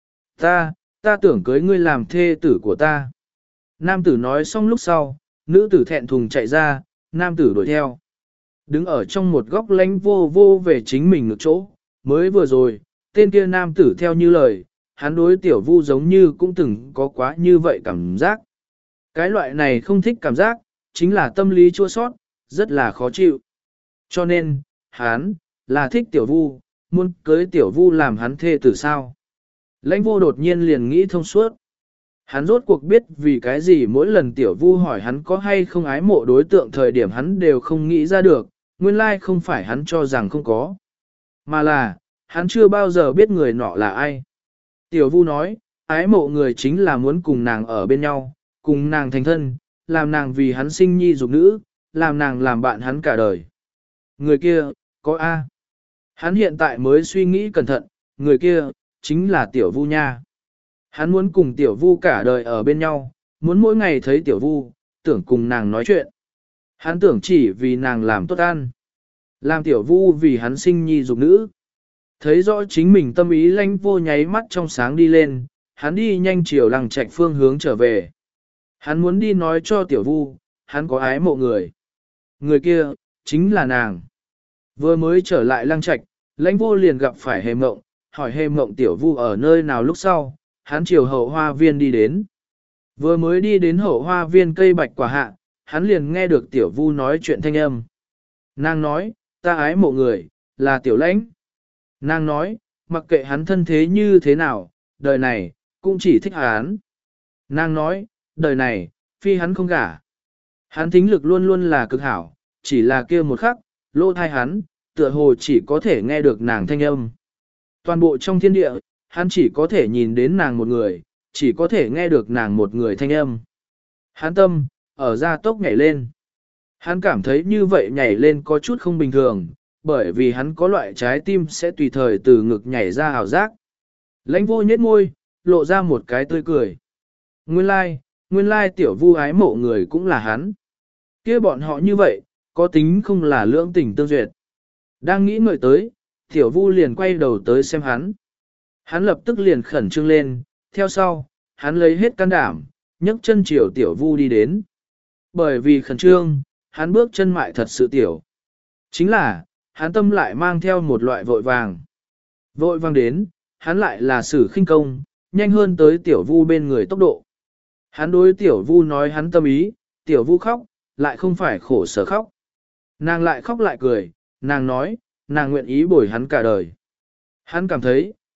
Ta, ta tưởng cưới ngươi làm thê tử của ta. Nam tử nói xong lúc sau, nữ tử thẹn thùng chạy ra, nam tử đuổi theo. Đứng ở trong một góc lánh vô vô về chính mình ngược chỗ, mới vừa rồi, tên kia nam tử theo như lời, hắn đối tiểu vu giống như cũng từng có quá như vậy cảm giác. Cái loại này không thích cảm giác, chính là tâm lý chua sót, rất là khó chịu. Cho nên, hắn, là thích tiểu vu, muốn cưới tiểu vu làm hắn thê tử sao. Lãnh vô đột nhiên liền nghĩ thông suốt. Hắn rốt cuộc biết vì cái gì mỗi lần tiểu vu hỏi hắn có hay không ái mộ đối tượng thời điểm hắn đều không nghĩ ra được, nguyên lai không phải hắn cho rằng không có. Mà là, hắn chưa bao giờ biết người nọ là ai. Tiểu vu nói, ái mộ người chính là muốn cùng nàng ở bên nhau, cùng nàng thành thân, làm nàng vì hắn sinh nhi dục nữ, làm nàng làm bạn hắn cả đời. Người kia, có A. Hắn hiện tại mới suy nghĩ cẩn thận, người kia, chính là tiểu vu nha. Hắn muốn cùng tiểu vu cả đời ở bên nhau, muốn mỗi ngày thấy tiểu vu, tưởng cùng nàng nói chuyện. Hắn tưởng chỉ vì nàng làm tốt ăn. Làm tiểu vu vì hắn sinh nhi dục nữ. Thấy rõ chính mình tâm ý Lãnh vô nháy mắt trong sáng đi lên, hắn đi nhanh chiều lăng trạch phương hướng trở về. Hắn muốn đi nói cho tiểu vu, hắn có ái mộ người. Người kia, chính là nàng. Vừa mới trở lại lăng trạch, Lãnh vô liền gặp phải hề mộng, hỏi hề mộng tiểu vu ở nơi nào lúc sau, hắn chiều hậu hoa viên đi đến. Vừa mới đi đến hậu hoa viên cây bạch quả hạ, hắn liền nghe được tiểu vu nói chuyện thanh âm. Nàng nói, ta ái mộ người, là tiểu Lãnh. Nàng nói, mặc kệ hắn thân thế như thế nào, đời này, cũng chỉ thích hắn. Nàng nói, đời này, phi hắn không gả. Hắn thính lực luôn luôn là cực hảo, chỉ là kia một khắc, lỗ thai hắn, tựa hồ chỉ có thể nghe được nàng thanh âm. Toàn bộ trong thiên địa, hắn chỉ có thể nhìn đến nàng một người, chỉ có thể nghe được nàng một người thanh âm. Hắn tâm, ở gia tốc nhảy lên. Hắn cảm thấy như vậy nhảy lên có chút không bình thường, bởi vì hắn có loại trái tim sẽ tùy thời từ ngực nhảy ra ảo giác. Lãnh vô nhếch môi, lộ ra một cái tươi cười. Nguyên lai, nguyên lai tiểu vu ái mộ người cũng là hắn. Kia bọn họ như vậy, có tính không là lưỡng tình tương duyệt. Đang nghĩ ngợi tới, tiểu vu liền quay đầu tới xem hắn. Hắn lập tức liền khẩn trương lên, theo sau, hắn lấy hết can đảm, nhấc chân chiều tiểu vu đi đến. Bởi vì khẩn trương, hắn bước chân mại thật sự tiểu. Chính là, hắn tâm lại mang theo một loại vội vàng. Vội vàng đến, hắn lại là sử khinh công, nhanh hơn tới tiểu vu bên người tốc độ. Hắn đối tiểu vu nói hắn tâm ý, tiểu vu khóc, lại không phải khổ sở khóc. Nàng lại khóc lại cười, nàng nói, nàng nguyện ý bồi hắn cả đời. Hắn cảm thấy,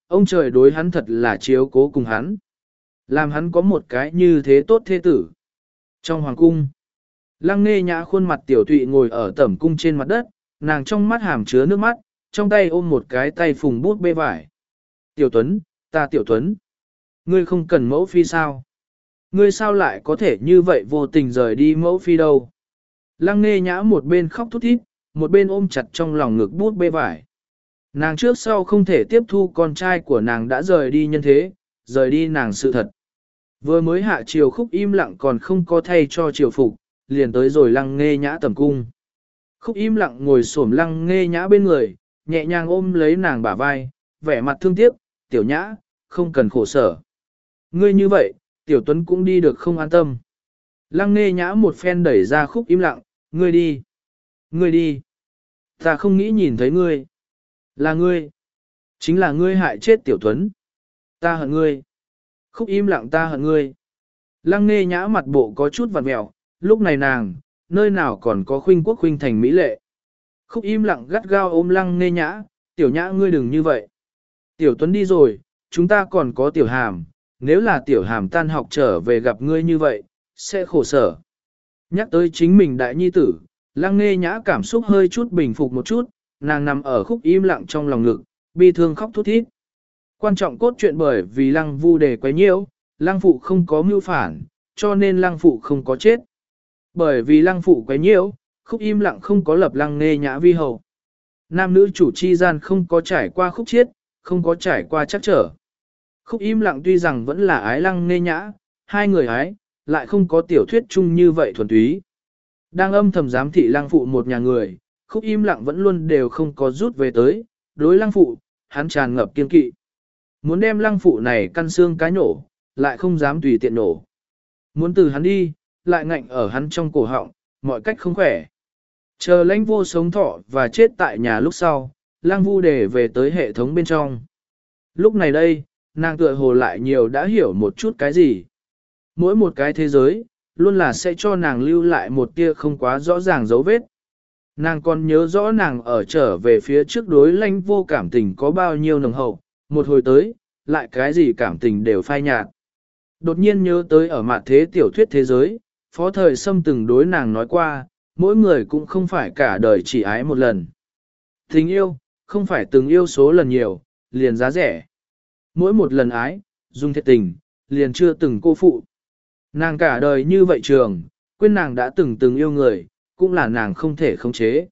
ông trời đối hắn thật là chiếu cố cùng hắn. Làm hắn có một cái như thế tốt thế tử. Trong hoàng cung, Lăng Nghê Nhã khuôn mặt tiểu tụy ngồi ở tẩm cung trên mặt đất, nàng trong mắt hàm chứa nước mắt, trong tay ôm một cái tay phùng bút bê vải. Tiểu Tuấn, ta Tiểu Tuấn, ngươi không cần mẫu phi sao? Ngươi sao lại có thể như vậy vô tình rời đi mẫu phi đâu? Lăng Nghê Nhã một bên khóc thút thít, một bên ôm chặt trong lòng ngực bút bê vải. Nàng trước sau không thể tiếp thu con trai của nàng đã rời đi nhân thế, rời đi nàng sự thật. Vừa mới hạ triều Khúc Im Lặng còn không có thay cho triều phục, liền tới rồi Lăng Nghê Nhã tầm cung. Khúc Im Lặng ngồi xổm Lăng Nghê Nhã bên người, nhẹ nhàng ôm lấy nàng bả vai, vẻ mặt thương tiếc, tiểu nhã, không cần khổ sở. Ngươi như vậy, Tiểu Tuấn cũng đi được không an tâm. Lăng Nghê Nhã một phen đẩy ra Khúc Im Lặng, ngươi đi, ngươi đi. Ta không nghĩ nhìn thấy ngươi. Là ngươi. Chính là ngươi hại chết Tiểu Tuấn. Ta hận ngươi. Khúc Im Lặng, ta hận ngươi. Lăng Nghê Nhã mặt bộ có chút vặn mẹo, lúc này nàng, nơi nào còn có khuynh quốc khuynh thành mỹ lệ. Khúc Im Lặng gắt gao ôm Lăng Nghê Nhã, tiểu nhã ngươi đừng như vậy. Tiểu Tuấn đi rồi, chúng ta còn có Tiểu Hàm, nếu là Tiểu Hàm tan học trở về gặp ngươi như vậy, sẽ khổ sở. Nhắc tới chính mình đại nhi tử, Lăng Nghê Nhã cảm xúc hơi chút bình phục một chút, nàng nằm ở Khúc Im Lặng trong lòng ngực, bi thương khóc thút thít. Quan trọng cốt truyện bởi vì Lăng Vu Đề quấy nhiễu, Lăng Phụ không có mưu phản, cho nên Lăng Phụ không có chết. Bởi vì Lăng Phụ quấy nhiễu, Khúc Im Lặng không có lập Lăng Nghê Nhã vi hầu. Nam nữ chủ chi gian không có trải qua khúc chiết, không có trải qua chắc trở. Khúc Im Lặng tuy rằng vẫn là ái Lăng Nghê Nhã, hai người ái, lại không có tiểu thuyết chung như vậy thuần túy. Đang âm thầm giám thị Lăng Phụ một nhà người, Khúc Im Lặng vẫn luôn đều không có rút về tới, đối Lăng Phụ, hắn tràn ngập kiên kỵ. Muốn đem Lăng Phụ này căn xương cái nổ, lại không dám tùy tiện nổ. Muốn từ hắn đi, lại ngạnh ở hắn trong cổ họng, mọi cách không khỏe. Chờ Lãnh Vô sống thọ và chết tại nhà lúc sau, Lăng Vu Đề về tới hệ thống bên trong. Lúc này đây, nàng tựa hồ lại nhiều đã hiểu một chút cái gì. Mỗi một cái thế giới, luôn là sẽ cho nàng lưu lại một tia không quá rõ ràng dấu vết. Nàng còn nhớ rõ nàng ở trở về phía trước đối Lãnh Vô cảm tình có bao nhiêu nồng hậu, một hồi tới, lại cái gì cảm tình đều phai nhạt. Đột nhiên nhớ tới ở mặt thế tiểu thuyết thế giới, Phó Thời Sâm từng đối nàng nói qua, mỗi người cũng không phải cả đời chỉ ái một lần. Tình yêu, không phải từng yêu số lần nhiều, liền giá rẻ. Mỗi một lần ái, dùng thiệt tình, liền chưa từng cô phụ. Nàng cả đời như vậy trường, quên nàng đã từng từng yêu người, cũng là nàng không thể khống chế.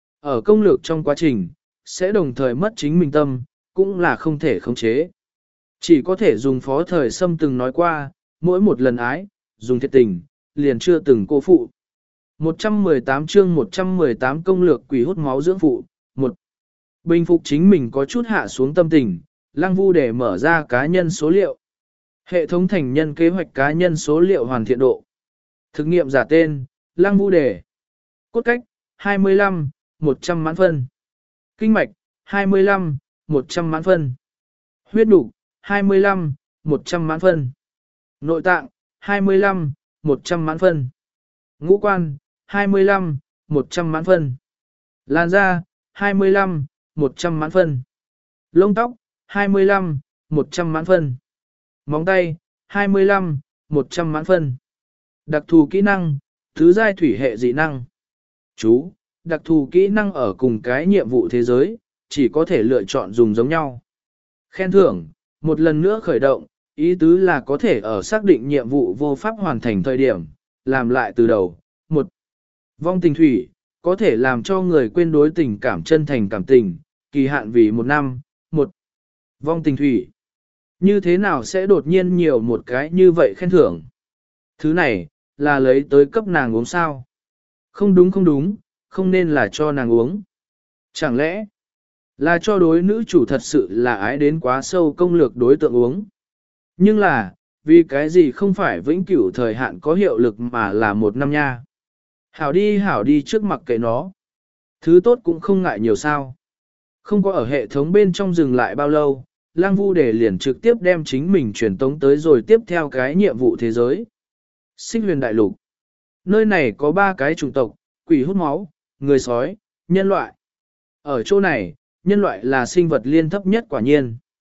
Ở công lược trong quá trình, sẽ đồng thời mất chính mình tâm, cũng là không thể khống chế. Chỉ có thể dùng Phó Thời Sâm từng nói qua, mỗi một lần ái, dùng thiệt tình, liền chưa từng cô phụ. một trăm mười tám chương một trăm mười tám công lược quỷ hút máu dưỡng phụ. một. Bình phục chính mình có chút hạ xuống tâm tình, Lăng Vu để mở ra cá nhân số liệu. Hệ thống thành nhân kế hoạch cá nhân số liệu hoàn thiện độ. Thực nghiệm giả tên, Lăng Vu đề. Cốt cách, hai mươi lăm, một trăm mãn phân. Kinh mạch, hai mươi lăm, một trăm mãn phân. Huyết nục, hai mươi lăm, một trăm mãn phân. Nội tạng, hai mươi lăm, một trăm mãn phân. Ngũ quan, hai mươi lăm, một trăm mãn phân. Làn da, hai mươi lăm, một trăm mãn phân. Lông tóc, hai mươi lăm, một trăm mãn phân. Móng tay, hai mươi lăm, một trăm mãn phân. Đặc thù kỹ năng, thứ giai thủy hệ dị năng. Chú, đặc thù kỹ năng ở cùng cái nhiệm vụ thế giới, chỉ có thể lựa chọn dùng giống nhau. Khen thưởng, một lần nữa khởi động, ý tứ là có thể ở xác định nhiệm vụ vô pháp hoàn thành thời điểm, làm lại từ đầu. Một, vong tình thủy, có thể làm cho người quên đối tình cảm chân thành cảm tình, kỳ hạn vì một năm. Một, vong tình thủy. Như thế nào sẽ đột nhiên nhiều một cái như vậy khen thưởng? Thứ này, là lấy tới cấp nàng uống sao? Không đúng không đúng, không nên là cho nàng uống. Chẳng lẽ, là cho đối nữ chủ thật sự là ái đến quá sâu công lược đối tượng uống? Nhưng là, vì cái gì không phải vĩnh cửu thời hạn có hiệu lực mà là một năm nha? Hảo đi hảo đi trước mặt kệ nó. Thứ tốt cũng không ngại nhiều sao. Không có ở hệ thống bên trong dừng lại bao lâu, Lăng Vu để liền trực tiếp đem chính mình truyền tống tới rồi tiếp theo cái nhiệm vụ thế giới. Xích huyền đại lục. Nơi này có ba cái chủng tộc, quỷ hút máu, người sói, nhân loại. Ở chỗ này, nhân loại là sinh vật liên thấp nhất quả nhiên.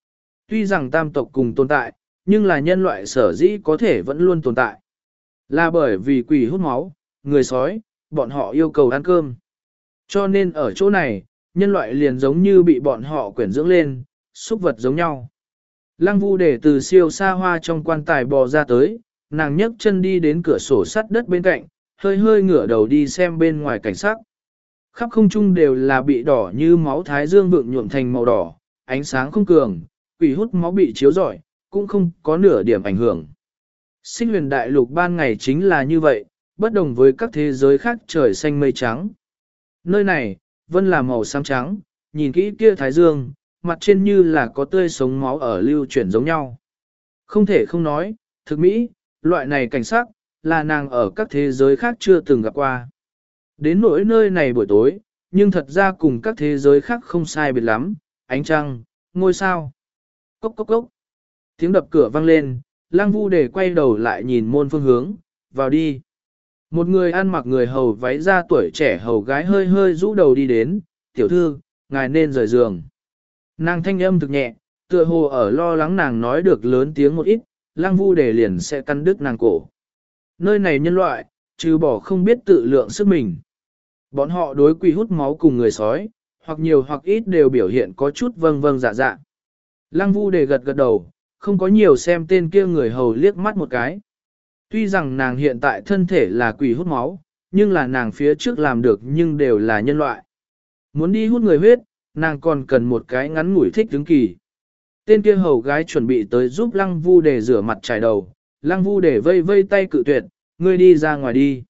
Tuy rằng tam tộc cùng tồn tại, nhưng là nhân loại sở dĩ có thể vẫn luôn tồn tại. Là bởi vì quỷ hút máu, người sói, bọn họ yêu cầu ăn cơm. Cho nên ở chỗ này, nhân loại liền giống như bị bọn họ quyển dưỡng lên, súc vật giống nhau. Lăng Vu để từ siêu xa hoa trong quan tài bò ra tới, nàng nhấc chân đi đến cửa sổ sắt đất bên cạnh, hơi hơi ngửa đầu đi xem bên ngoài cảnh sắc. Khắp không trung đều là bị đỏ như máu thái dương vượng nhuộm thành màu đỏ, ánh sáng không cường, quỷ hút máu bị chiếu rọi, cũng không có nửa điểm ảnh hưởng. Sinh huyền đại lục ban ngày chính là như vậy, bất đồng với các thế giới khác trời xanh mây trắng. Nơi này, vân là màu xám trắng, nhìn kỹ kia thái dương, mặt trên như là có tươi sống máu ở lưu chuyển giống nhau. Không thể không nói, thực mỹ, loại này cảnh sắc, là nàng ở các thế giới khác chưa từng gặp qua. Đến nỗi nơi này buổi tối, nhưng thật ra cùng các thế giới khác không sai biệt lắm, ánh trăng, ngôi sao. Cốc cốc cốc. Tiếng đập cửa vang lên, Lăng Vu để quay đầu lại nhìn môn phương hướng, vào đi. Một người ăn mặc người hầu váy da tuổi trẻ hầu gái hơi hơi rũ đầu đi đến, tiểu thư, ngài nên rời giường. Nàng thanh âm thực nhẹ, tựa hồ ở lo lắng nàng nói được lớn tiếng một ít, Lăng Vu để liền sẽ căn đứt nàng cổ. Nơi này nhân loại, trừ bỏ không biết tự lượng sức mình. Bọn họ đối quỷ hút máu cùng người sói, hoặc nhiều hoặc ít đều biểu hiện có chút vâng vâng dạ dạ. Lăng Vu để gật gật đầu, không có nhiều xem tên kia người hầu liếc mắt một cái. Tuy rằng nàng hiện tại thân thể là quỷ hút máu, nhưng là nàng phía trước làm được nhưng đều là nhân loại. Muốn đi hút người huyết, nàng còn cần một cái ngắn ngủi thích đứng kỳ. Tên kia hầu gái chuẩn bị tới giúp Lăng Vu để rửa mặt trải đầu, Lăng Vu để vây vây tay cự tuyệt, ngươi đi ra ngoài đi.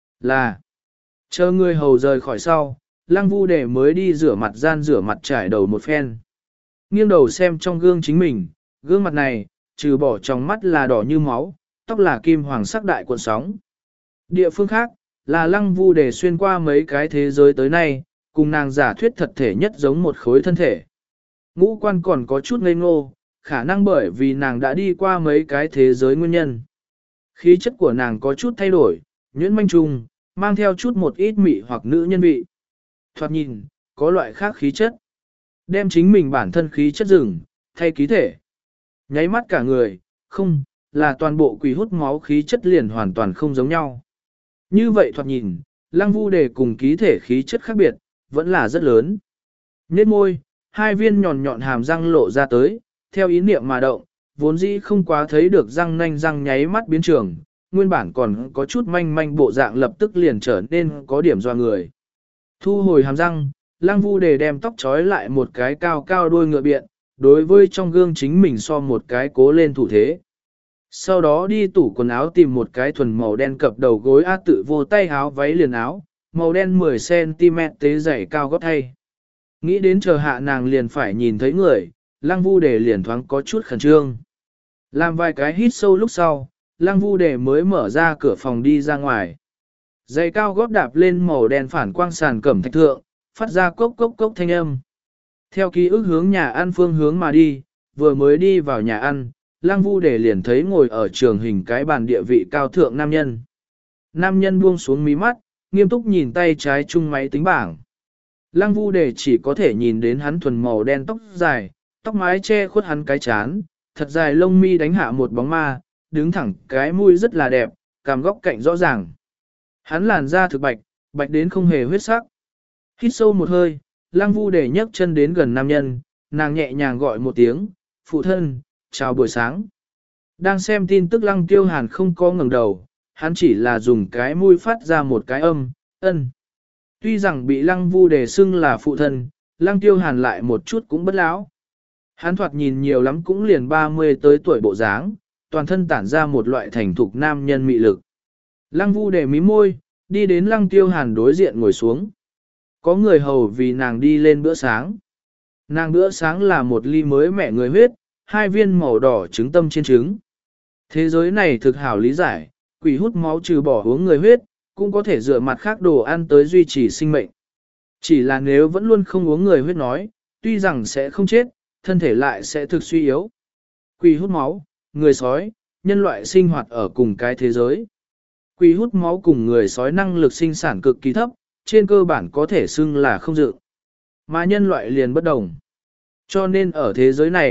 Là, chờ người hầu rời khỏi sau, Lăng Vu để mới đi rửa mặt gian rửa mặt trải đầu một phen. Nghiêng đầu xem trong gương chính mình, gương mặt này, trừ bỏ trong mắt là đỏ như máu, tóc là kim hoàng sắc đại cuộn sóng. Địa phương khác, là Lăng Vu để xuyên qua mấy cái thế giới tới nay, cùng nàng giả thuyết thật thể nhất giống một khối thân thể. Ngũ quan còn có chút ngây ngô, khả năng bởi vì nàng đã đi qua mấy cái thế giới nguyên nhân. Khí chất của nàng có chút thay đổi, nhuyễn manh trùng, mang theo chút một ít mị hoặc nữ nhân vị. Thoạt nhìn, có loại khác khí chất. Đem chính mình bản thân khí chất rừng, thay ký thể. Nháy mắt cả người, không, là toàn bộ quỷ hút máu khí chất liền hoàn toàn không giống nhau. Như vậy thoạt nhìn, Lăng Vu để cùng ký thể khí chất khác biệt, vẫn là rất lớn. Nhếch môi, hai viên nhọn nhọn hàm răng lộ ra tới, theo ý niệm mà động, vốn dĩ không quá thấy được răng nanh răng nháy mắt biến trường, nguyên bản còn có chút manh manh bộ dạng lập tức liền trở nên có điểm doa người. Thu hồi hàm răng, Lăng Vu để đem tóc trói lại một cái cao cao đuôi ngựa biện, đối với trong gương chính mình so một cái cố lên thủ thế. Sau đó đi tủ quần áo tìm một cái thuần màu đen cập đầu gối á tự vô tay áo váy liền áo, màu đen mười xăng ti mét tế dày cao gót thay. Nghĩ đến chờ hạ nàng liền phải nhìn thấy người, Lăng Vu để liền thoáng có chút khẩn trương. Làm vài cái hít sâu lúc sau, Lăng Vu để mới mở ra cửa phòng đi ra ngoài. Giày cao gót đạp lên màu đen phản quang sàn cẩm thạch thượng, phát ra cốc cốc cốc thanh âm. Theo ký ức hướng nhà ăn phương hướng mà đi, vừa mới đi vào nhà ăn, Lăng Vu để liền thấy ngồi ở trường hình cái bàn địa vị cao thượng nam nhân. Nam nhân buông xuống mí mắt, nghiêm túc nhìn tay trái chung máy tính bảng. Lăng Vu để chỉ có thể nhìn đến hắn thuần màu đen tóc dài, tóc mái che khuất hắn cái chán, thật dài lông mi đánh hạ một bóng ma, đứng thẳng cái mũi rất là đẹp, cằm góc cạnh rõ ràng. Hắn làn da thực bạch, bạch đến không hề huyết sắc. Hít sâu một hơi, Lăng Vu để nhấc chân đến gần nam nhân, nàng nhẹ nhàng gọi một tiếng, phụ thân, chào buổi sáng. Đang xem tin tức Lăng Tiêu Hàn không có ngẩng đầu, hắn chỉ là dùng cái mũi phát ra một cái âm, ân. Tuy rằng bị Lăng Vu để xưng là phụ thân, Lăng Tiêu Hàn lại một chút cũng bất lão. Hắn thoạt nhìn nhiều lắm cũng liền ba mươi tới tuổi bộ dáng, toàn thân tản ra một loại thành thục nam nhân mị lực. Lăng Vu để mí môi, đi đến Lăng Tiêu Hàn đối diện ngồi xuống. Có người hầu vì nàng đi lên bữa sáng. Nàng bữa sáng là một ly mới mẹ người huyết, hai viên màu đỏ trứng tâm chiên trứng. Thế giới này thực hảo lý giải, quỷ hút máu trừ bỏ uống người huyết, cũng có thể dựa mặt khác đồ ăn tới duy trì sinh mệnh. Chỉ là nếu vẫn luôn không uống người huyết nói, tuy rằng sẽ không chết, thân thể lại sẽ thực suy yếu. Quỷ hút máu, người sói, nhân loại sinh hoạt ở cùng cái thế giới. Quỷ hút máu cùng người sói năng lực sinh sản cực kỳ thấp, trên cơ bản có thể xưng là không dự. Mà nhân loại liền bất đồng. Cho nên ở thế giới này,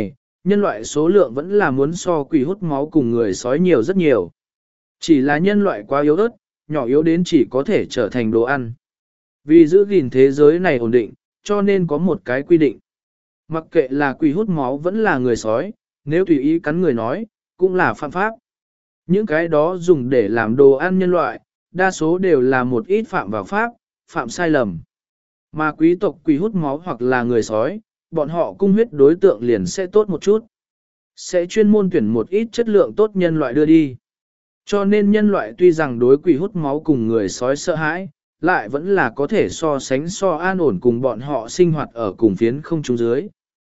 nhân loại số lượng vẫn là muốn so quỷ hút máu cùng người sói nhiều rất nhiều. Chỉ là nhân loại quá yếu ớt, nhỏ yếu đến chỉ có thể trở thành đồ ăn. Vì giữ gìn thế giới này ổn định, cho nên có một cái quy định. Mặc kệ là quỷ hút máu vẫn là người sói, nếu tùy ý cắn người nói, cũng là phạm pháp. Những cái đó dùng để làm đồ ăn nhân loại, đa số đều là một ít phạm vào pháp, phạm sai lầm. Mà quý tộc quỷ hút máu hoặc là người sói, bọn họ cung huyết đối tượng liền sẽ tốt một chút. Sẽ chuyên môn tuyển một ít chất lượng tốt nhân loại đưa đi. Cho nên nhân loại tuy rằng đối quỷ hút máu cùng người sói sợ hãi, lại vẫn là có thể so sánh so an ổn cùng bọn họ sinh hoạt ở cùng phiến không trung dưới.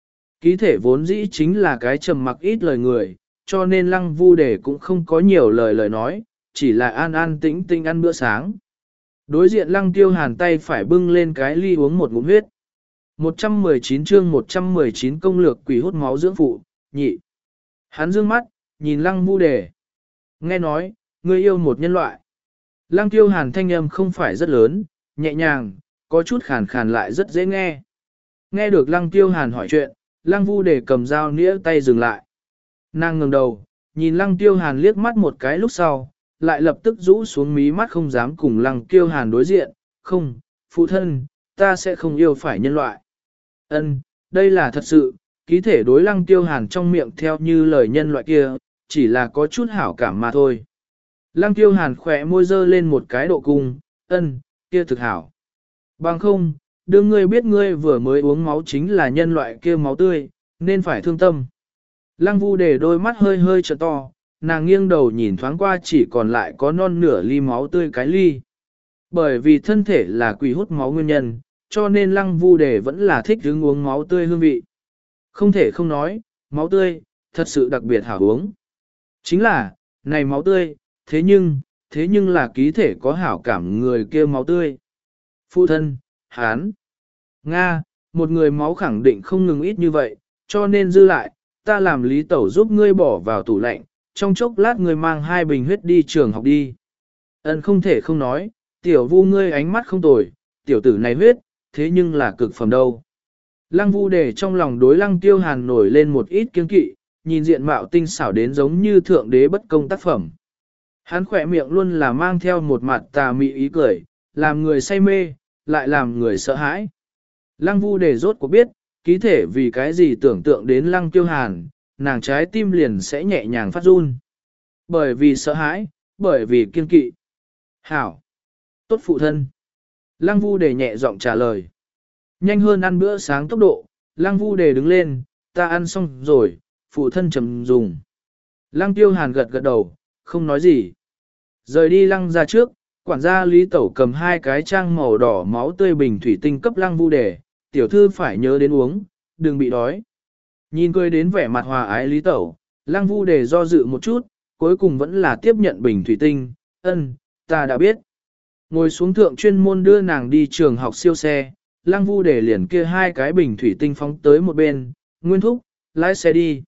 Ký thể vốn dĩ chính là cái trầm mặc ít lời người, cho nên lăng vu đề cũng không có nhiều lời lời nói, chỉ là an an tĩnh tĩnh ăn bữa sáng. Đối diện lăng tiêu hàn tay phải bưng lên cái ly uống một ngụm huyết. một trăm mười chín chương một trăm mười chín công lược quỷ hút máu dưỡng phụ, nhị. Hắn dương mắt, nhìn lăng vu đề. Nghe nói, ngươi yêu một nhân loại. Lăng tiêu hàn thanh âm không phải rất lớn, nhẹ nhàng, có chút khàn khàn lại rất dễ nghe. Nghe được lăng tiêu hàn hỏi chuyện, lăng vu đề cầm dao nĩa tay dừng lại. Nàng ngẩng đầu, nhìn lăng tiêu hàn liếc mắt một cái lúc sau, lại lập tức rũ xuống mí mắt không dám cùng lăng tiêu hàn đối diện. Không, phụ thân, ta sẽ không yêu phải nhân loại. Ân, đây là thật sự, ký thể đối lăng tiêu hàn trong miệng theo như lời nhân loại kia, chỉ là có chút hảo cảm mà thôi. Lăng tiêu hàn khỏe môi dơ lên một cái độ cung, ân, kia thực hảo. Bằng không, đương ngươi biết ngươi vừa mới uống máu chính là nhân loại kia máu tươi, nên phải thương tâm. Lăng vu để đôi mắt hơi hơi trợ to, nàng nghiêng đầu nhìn thoáng qua chỉ còn lại có non nửa ly máu tươi cái ly. Bởi vì thân thể là quỷ hút máu nguyên nhân, cho nên lăng vu đề vẫn là thích hứng uống máu tươi hương vị. Không thể không nói, máu tươi, thật sự đặc biệt hảo uống. Chính là, này máu tươi, thế nhưng, thế nhưng là ký thể có hảo cảm người kia máu tươi. Phụ thân, Hán, Nga, một người máu khẳng định không ngừng ít như vậy, cho nên dư lại, ta làm lý tẩu giúp ngươi bỏ vào tủ lạnh, trong chốc lát ngươi mang hai bình huyết đi trường học đi. Ân không thể không nói, tiểu vu ngươi ánh mắt không tồi, tiểu tử này huyết, thế nhưng là cực phẩm đâu. Lăng vu để trong lòng đối lăng tiêu hàn nổi lên một ít kiên kỵ, nhìn diện mạo tinh xảo đến giống như thượng đế bất công tác phẩm. Hắn khỏe miệng luôn là mang theo một mặt tà mị ý cười, làm người say mê, lại làm người sợ hãi. Lăng vu để rốt cuộc biết, ký thể vì cái gì tưởng tượng đến lăng tiêu hàn, nàng trái tim liền sẽ nhẹ nhàng phát run. Bởi vì sợ hãi, bởi vì kiên kỵ. Hảo! Tốt phụ thân! Lăng vu để nhẹ giọng trả lời. Nhanh hơn ăn bữa sáng tốc độ, lăng vu để đứng lên, ta ăn xong rồi, phụ thân trầm dùng. Lăng tiêu hàn gật gật đầu, không nói gì. Rời đi lăng ra trước, quản gia Lý Tẩu cầm hai cái trang màu đỏ máu tươi bình thủy tinh cấp lăng vu đề, tiểu thư phải nhớ đến uống, đừng bị đói. Nhìn cười đến vẻ mặt hòa ái Lý Tẩu, lăng vu đề do dự một chút, cuối cùng vẫn là tiếp nhận bình thủy tinh, ân, ta đã biết. Ngồi xuống thượng chuyên môn đưa nàng đi trường học siêu xe, lăng vu đề liền kia hai cái bình thủy tinh phóng tới một bên, nguyên thúc, lái xe đi.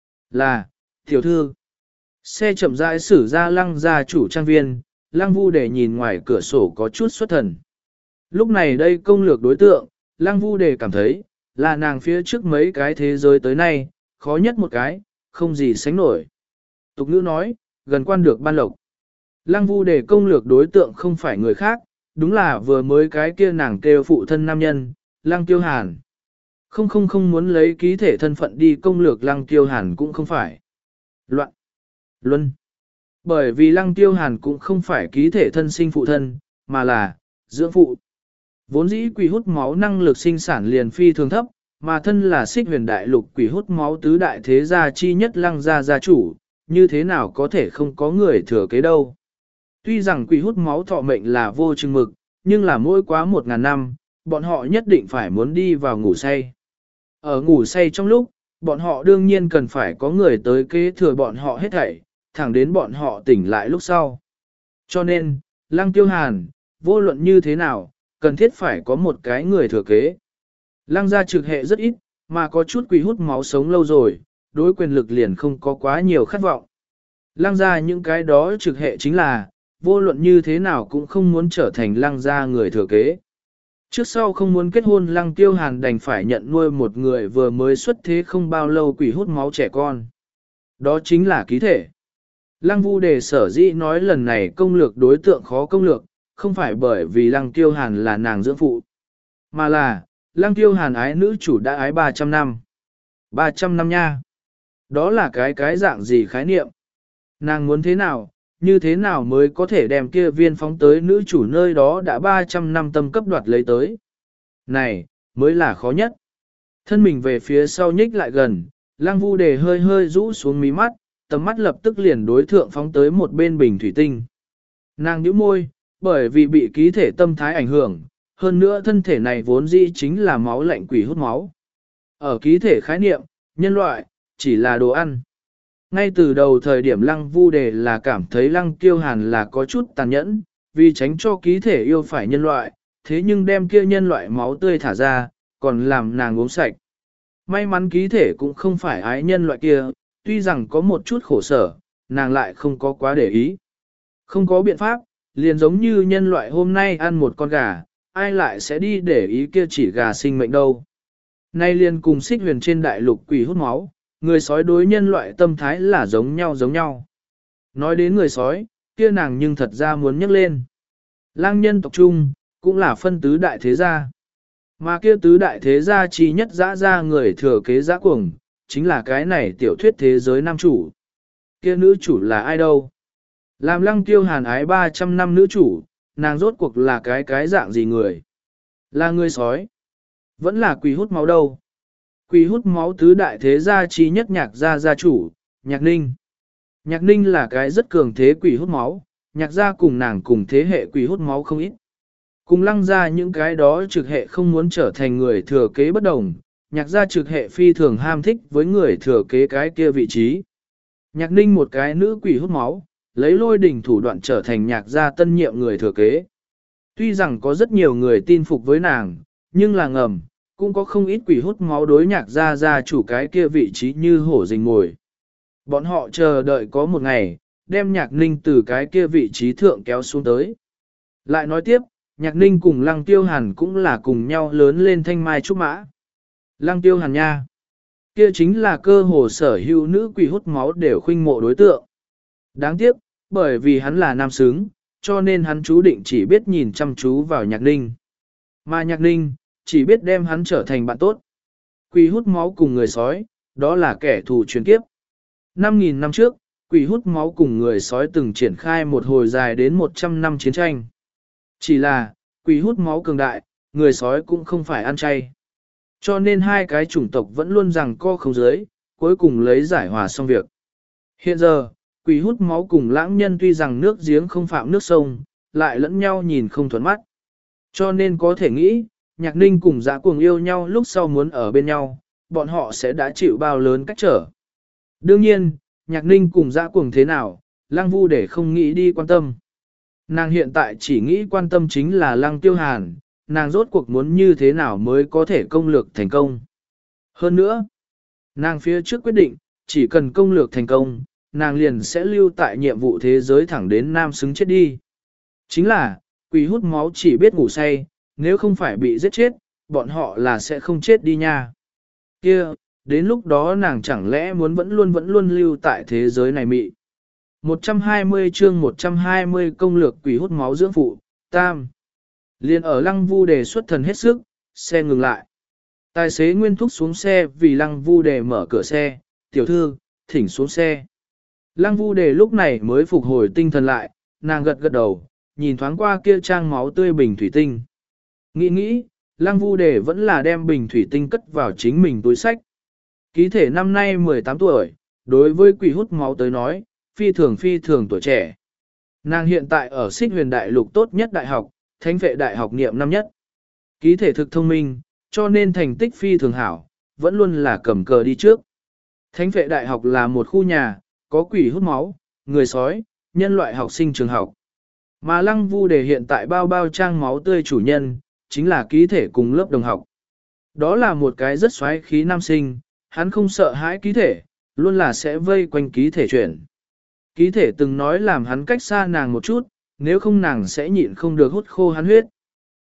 Là, tiểu thư. Xe chậm rãi xử ra lăng gia chủ trang viên, lăng vu đề nhìn ngoài cửa sổ có chút xuất thần. Lúc này đây công lược đối tượng, lăng vu đề cảm thấy, là nàng phía trước mấy cái thế giới tới nay, khó nhất một cái, không gì sánh nổi. Tục ngữ nói, gần quan được ban lộc. Lăng vu đề công lược đối tượng không phải người khác, đúng là vừa mới cái kia nàng kêu phụ thân nam nhân, lăng tiêu hàn. Không không không muốn lấy ký thể thân phận đi công lược lăng tiêu hàn cũng không phải. Loạn. Luân. Bởi vì lăng tiêu hàn cũng không phải ký thể thân sinh phụ thân, mà là dưỡng phụ. Vốn dĩ quỷ hút máu năng lực sinh sản liền phi thường thấp, mà thân là xích huyền đại lục quỷ hút máu tứ đại thế gia chi nhất lăng gia gia chủ, như thế nào có thể không có người thừa kế đâu. Tuy rằng quỷ hút máu thọ mệnh là vô chừng mực, nhưng là mỗi quá một ngàn năm, bọn họ nhất định phải muốn đi vào ngủ say. Ở ngủ say trong lúc, bọn họ đương nhiên cần phải có người tới kế thừa bọn họ hết thảy, thẳng đến bọn họ tỉnh lại lúc sau. Cho nên, lăng tiêu hàn, vô luận như thế nào, cần thiết phải có một cái người thừa kế. Lăng gia trực hệ rất ít, mà có chút quỷ hút máu sống lâu rồi, đối quyền lực liền không có quá nhiều khát vọng. Lăng gia những cái đó trực hệ chính là, vô luận như thế nào cũng không muốn trở thành lăng gia người thừa kế. Trước sau không muốn kết hôn Lăng Tiêu Hàn đành phải nhận nuôi một người vừa mới xuất thế không bao lâu quỷ hút máu trẻ con. Đó chính là ký thể. Lăng Vu Đề sở dĩ nói lần này công lược đối tượng khó công lược, không phải bởi vì Lăng Tiêu Hàn là nàng dưỡng phụ, mà là, Lăng Tiêu Hàn ái nữ chủ đã ái ba trăm năm. ba trăm năm nha. Đó là cái cái dạng gì khái niệm? Nàng muốn thế nào, như thế nào mới có thể đem kia viên phóng tới nữ chủ nơi đó đã ba trăm năm tâm cấp đoạt lấy tới? Này, mới là khó nhất. Thân mình về phía sau nhích lại gần, Lăng Vu Đề hơi hơi rũ xuống mí mắt, tầm mắt lập tức liền đối thượng phóng tới một bên bình thủy tinh. Nàng nhíu môi, bởi vì bị ký thể tâm thái ảnh hưởng, hơn nữa thân thể này vốn dĩ chính là máu lạnh quỷ hút máu. Ở ký thể khái niệm, nhân loại, chỉ là đồ ăn. Ngay từ đầu thời điểm Lăng Vu Đề là cảm thấy Lăng Kiêu Hàn là có chút tàn nhẫn, vì tránh cho ký thể yêu phải nhân loại, thế nhưng đem kia nhân loại máu tươi thả ra, còn làm nàng uống sạch. May mắn ký thể cũng không phải ái nhân loại kia, tuy rằng có một chút khổ sở, nàng lại không có quá để ý. Không có biện pháp, liền giống như nhân loại hôm nay ăn một con gà, ai lại sẽ đi để ý kia chỉ gà sinh mệnh đâu. Nay liền cùng Xích Huyền trên đại lục quỷ hút máu, người sói đối nhân loại tâm thái là giống nhau giống nhau. Nói đến người sói, kia nàng nhưng thật ra muốn nhắc lên. Lang nhân tộc trung, cũng là phân tứ đại thế gia. Mà kia tứ đại thế gia chi nhất dã ra người thừa kế dã cuồng, chính là cái này tiểu thuyết thế giới nam chủ. Kia nữ chủ là ai đâu? Làm Lăng Tiêu Hàn ái ba trăm năm nữ chủ, nàng rốt cuộc là cái cái dạng gì người? Là người sói? Vẫn là quỷ hút máu đâu? Quỷ hút máu tứ đại thế gia chi nhất nhạc gia gia chủ, Nhạc Ninh. Nhạc Ninh là cái rất cường thế quỷ hút máu, nhạc gia cùng nàng cùng thế hệ quỷ hút máu không ít. Cùng Lăng gia những cái đó trực hệ không muốn trở thành người thừa kế bất đồng, nhạc gia trực hệ phi thường ham thích với người thừa kế cái kia vị trí. Nhạc Ninh một cái nữ quỷ hút máu, lấy lôi đỉnh thủ đoạn trở thành nhạc gia tân nhiệm người thừa kế. Tuy rằng có rất nhiều người tin phục với nàng, nhưng là ngầm, cũng có không ít quỷ hút máu đối nhạc gia gia chủ cái kia vị trí như hổ rình mồi. Bọn họ chờ đợi có một ngày, đem Nhạc Ninh từ cái kia vị trí thượng kéo xuống tới. Lại nói tiếp, Nhạc Ninh cùng Lăng Tiêu Hàn cũng là cùng nhau lớn lên thanh mai trúc mã. Lăng Tiêu Hàn nha, kia chính là cơ hồ sở hữu nữ quỷ hút máu đều khuynh mộ đối tượng. Đáng tiếc, bởi vì hắn là nam xứng, cho nên hắn chú định chỉ biết nhìn chăm chú vào Nhạc Ninh. Mà Nhạc Ninh, chỉ biết đem hắn trở thành bạn tốt. Quỷ hút máu cùng người sói, đó là kẻ thù truyền kiếp. năm nghìn năm trước, quỷ hút máu cùng người sói từng triển khai một hồi dài đến một trăm năm chiến tranh. Chỉ là, quỷ hút máu cường đại, người sói cũng không phải ăn chay. Cho nên hai cái chủng tộc vẫn luôn rằng co không giới, cuối cùng lấy giải hòa xong việc. Hiện giờ, quỷ hút máu cùng lãng nhân tuy rằng nước giếng không phạm nước sông, lại lẫn nhau nhìn không thuận mắt. Cho nên có thể nghĩ, Nhạc Ninh cùng Dã Cuồng yêu nhau lúc sau muốn ở bên nhau, bọn họ sẽ đã chịu bao lớn cách trở. Đương nhiên, Nhạc Ninh cùng Dã Cuồng thế nào, Lăng Vu để không nghĩ đi quan tâm. Nàng hiện tại chỉ nghĩ quan tâm chính là Lăng Tiêu Hàn, nàng rốt cuộc muốn như thế nào mới có thể công lược thành công. Hơn nữa, nàng phía trước quyết định, chỉ cần công lược thành công, nàng liền sẽ lưu tại nhiệm vụ thế giới thẳng đến nam xứng chết đi. Chính là, quỷ hút máu chỉ biết ngủ say, nếu không phải bị giết chết, bọn họ là sẽ không chết đi nha. Kia, đến lúc đó nàng chẳng lẽ muốn vẫn luôn vẫn luôn lưu tại thế giới này mị. một trăm hai mươi chương một trăm hai mươi công lược quỷ hút máu dưỡng phụ, tam. Liên ở Lăng Vu Đề xuất thần hết sức, xe ngừng lại. Tài xế Nguyên Thúc xuống xe vì Lăng Vu Đề mở cửa xe, tiểu thư, thỉnh xuống xe. Lăng Vu Đề lúc này mới phục hồi tinh thần lại, nàng gật gật đầu, nhìn thoáng qua kia trang máu tươi bình thủy tinh. Nghĩ nghĩ, Lăng Vu Đề vẫn là đem bình thủy tinh cất vào chính mình túi sách. Ký thể năm nay mười tám tuổi, đối với quỷ hút máu tới nói, phi thường phi thường tuổi trẻ. Nàng hiện tại ở Xích Huyền Đại Lục tốt nhất đại học, Thánh Vệ Đại học niệm năm nhất. Ký thể thực thông minh, cho nên thành tích phi thường hảo, vẫn luôn là cầm cờ đi trước. Thánh Vệ Đại học là một khu nhà, có quỷ hút máu, người sói, nhân loại học sinh trường học. Mà Lăng Vu Đề hiện tại bao bao trang máu tươi chủ nhân, chính là ký thể cùng lớp đồng học. Đó là một cái rất xoáy khí nam sinh, hắn không sợ hãi ký thể, luôn là sẽ vây quanh ký thể chuyển. Ký thể từng nói làm hắn cách xa nàng một chút, nếu không nàng sẽ nhịn không được hút khô hắn huyết.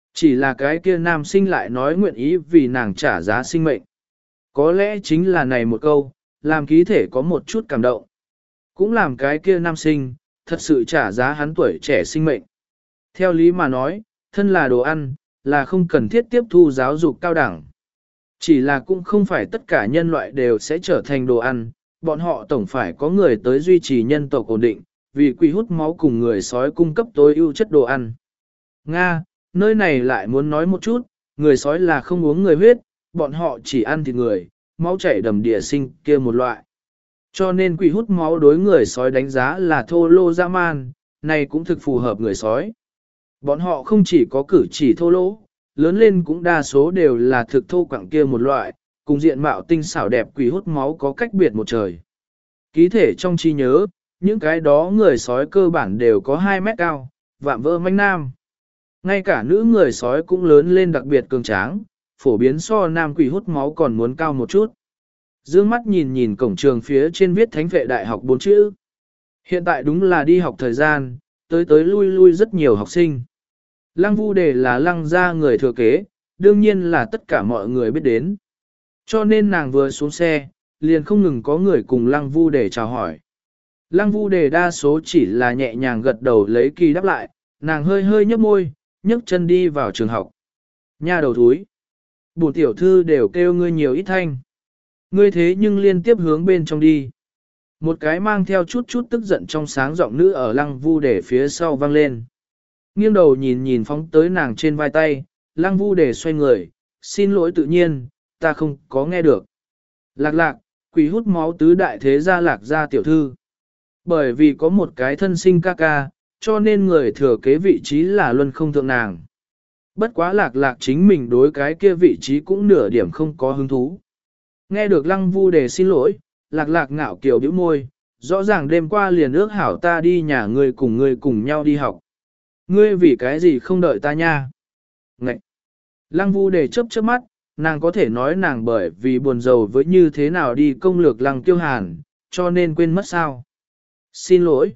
Chỉ là cái kia nam sinh lại nói nguyện ý vì nàng trả giá sinh mệnh. Có lẽ chính là này một câu, làm ký thể có một chút cảm động. Cũng làm cái kia nam sinh, thật sự trả giá hắn tuổi trẻ sinh mệnh. Theo lý mà nói, thân là đồ ăn, là không cần thiết tiếp thu giáo dục cao đẳng. Chỉ là cũng không phải tất cả nhân loại đều sẽ trở thành đồ ăn, bọn họ tổng phải có người tới duy trì nhân tộc ổn định, vì quỷ hút máu cùng người sói cung cấp tối ưu chất đồ ăn. Nga, nơi này lại muốn nói một chút, người sói là không uống người huyết, bọn họ chỉ ăn thịt người, máu chảy đầm địa sinh kia một loại. Cho nên quỷ hút máu đối người sói đánh giá là thô lô dã man, này cũng thực phù hợp người sói. Bọn họ không chỉ có cử chỉ thô lỗ, lớn lên cũng đa số đều là thực thô quặng kia một loại, cùng diện mạo tinh xảo đẹp quỷ hút máu có cách biệt một trời. Ký thể trong trí nhớ, những cái đó người sói cơ bản đều có hai mét cao, vạm vỡ manh nam. Ngay cả nữ người sói cũng lớn lên đặc biệt cường tráng, phổ biến so nam quỷ hút máu còn muốn cao một chút. Dương mắt nhìn nhìn cổng trường phía trên viết Thánh vệ đại học bốn chữ. Hiện tại đúng là đi học thời gian, tới tới lui lui rất nhiều học sinh. Lăng Vu Đề là lăng gia người thừa kế, đương nhiên là tất cả mọi người biết đến. Cho nên nàng vừa xuống xe, liền không ngừng có người cùng Lăng Vu Đề chào hỏi. Lăng Vu Đề đa số chỉ là nhẹ nhàng gật đầu lấy kỳ đáp lại, nàng hơi hơi nhấp môi, nhấc chân đi vào trường học. Nha đầu thúi. Bổn tiểu thư đều kêu ngươi nhiều ít thanh. Ngươi thế nhưng liên tiếp hướng bên trong đi. Một cái mang theo chút chút tức giận trong sáng giọng nữ ở Lăng Vu Đề phía sau vang lên. Nghiêng đầu nhìn nhìn phóng tới nàng trên vai tay, Lăng Vu Đề xoay người, xin lỗi tự nhiên, ta không có nghe được. Lạc lạc, quỷ hút máu tứ đại thế gia lạc gia tiểu thư. Bởi vì có một cái thân sinh ca ca, cho nên người thừa kế vị trí là luân không thượng nàng. Bất quá lạc lạc chính mình đối cái kia vị trí cũng nửa điểm không có hứng thú. Nghe được Lăng Vu Đề xin lỗi, lạc lạc ngạo kiều bĩu môi, rõ ràng đêm qua liền ước hảo ta đi nhà ngươi cùng ngươi cùng nhau đi học. Ngươi vì cái gì không đợi ta nha? Ngậy! Lăng Vu Đề chớp chớp mắt, nàng có thể nói nàng bởi vì buồn rầu với như thế nào đi công lược Lăng Tiêu Hàn, cho nên quên mất sao? Xin lỗi!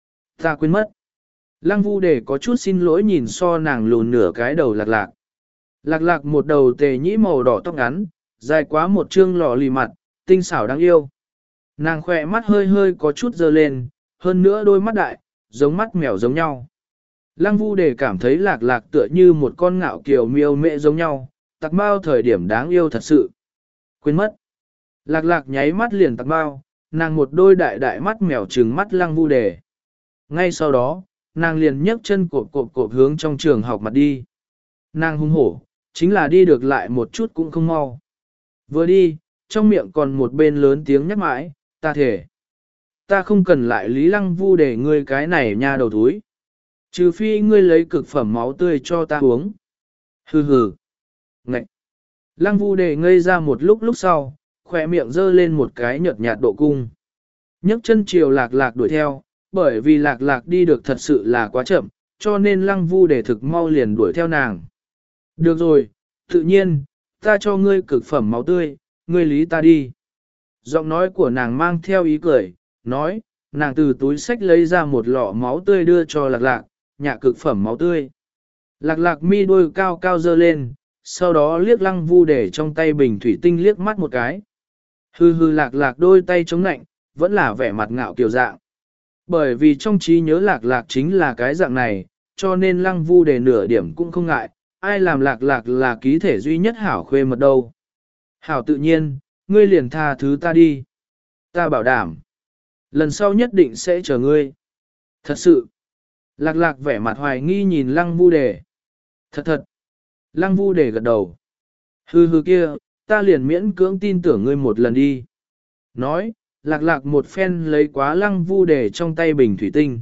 Ta quên mất! Lăng Vu Đề có chút xin lỗi nhìn so nàng lùn nửa cái đầu lạc lạc. Lạc lạc một đầu tề nhĩ màu đỏ tóc ngắn, dài quá một trương lò lì mặt, tinh xảo đáng yêu. Nàng khỏe mắt hơi hơi có chút dơ lên, hơn nữa đôi mắt đại, giống mắt mèo giống nhau. Lăng Vu Đề cảm thấy lạc lạc tựa như một con ngạo kiều miêu mẹ giống nhau, tặc bao thời điểm đáng yêu thật sự. Quên mất. Lạc lạc nháy mắt liền tặc bao, nàng một đôi đại đại mắt mèo trừng mắt Lăng Vu Đề. Ngay sau đó, nàng liền nhấc chân cộp cộp cộp hướng trong trường học mặt đi. Nàng hung hổ, chính là đi được lại một chút cũng không mau. Vừa đi, trong miệng còn một bên lớn tiếng nhắc mãi, ta thể. Ta không cần lại Lý Lăng Vu Đề ngươi cái này nha đầu túi. Trừ phi ngươi lấy cực phẩm máu tươi cho ta uống. Hừ hừ. Ngậy. Lăng Vu Đề ngây ra một lúc lúc sau, khỏe miệng giơ lên một cái nhợt nhạt độ cung. nhấc chân chiều lạc lạc đuổi theo, bởi vì lạc lạc đi được thật sự là quá chậm, cho nên Lăng Vu Đề thực mau liền đuổi theo nàng. Được rồi, tự nhiên, ta cho ngươi cực phẩm máu tươi, ngươi lý ta đi. Giọng nói của nàng mang theo ý cười, nói, nàng từ túi sách lấy ra một lọ máu tươi đưa cho lạc lạc, nhạ cực phẩm máu tươi. Lạc lạc mi đôi cao cao dơ lên, sau đó liếc Lăng Vu Đề trong tay bình thủy tinh liếc mắt một cái. Hư hư lạc lạc đôi tay chống nạnh, vẫn là vẻ mặt ngạo kiều dạng. Bởi vì trong trí nhớ lạc lạc chính là cái dạng này, cho nên Lăng Vu Đề nửa điểm cũng không ngại, ai làm lạc lạc là ký thể duy nhất hảo khuê mật đâu. Hảo tự nhiên, ngươi liền tha thứ ta đi. Ta bảo đảm. Lần sau nhất định sẽ chờ ngươi. Thật sự. Lạc lạc vẻ mặt hoài nghi nhìn Lăng Vu Đề. Thật thật. Lăng Vu Đề gật đầu. Hư hư kia, ta liền miễn cưỡng tin tưởng ngươi một lần đi. Nói, lạc lạc một phen lấy quá Lăng Vu Đề trong tay bình thủy tinh.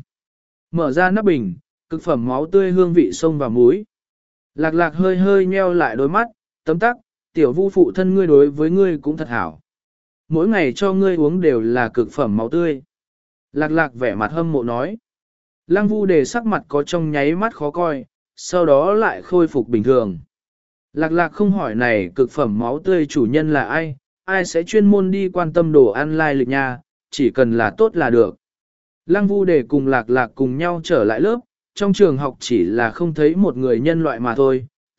Mở ra nắp bình, cực phẩm máu tươi hương vị sông và muối. Lạc lạc hơi hơi nheo lại đôi mắt, tấm tắc, tiểu Vu phụ thân ngươi đối với ngươi cũng thật hảo. Mỗi ngày cho ngươi uống đều là cực phẩm máu tươi. Lạc lạc vẻ mặt hâm mộ nói. Lăng Vu Đề sắc mặt có trong nháy mắt khó coi, sau đó lại khôi phục bình thường. Lạc lạc không hỏi này cực phẩm máu tươi chủ nhân là ai, ai sẽ chuyên môn đi quan tâm đồ ăn lai lịch nha, chỉ cần là tốt là được. Lăng Vu Đề cùng lạc lạc cùng nhau trở lại lớp, trong trường học chỉ là không thấy một người nhân loại mà thôi,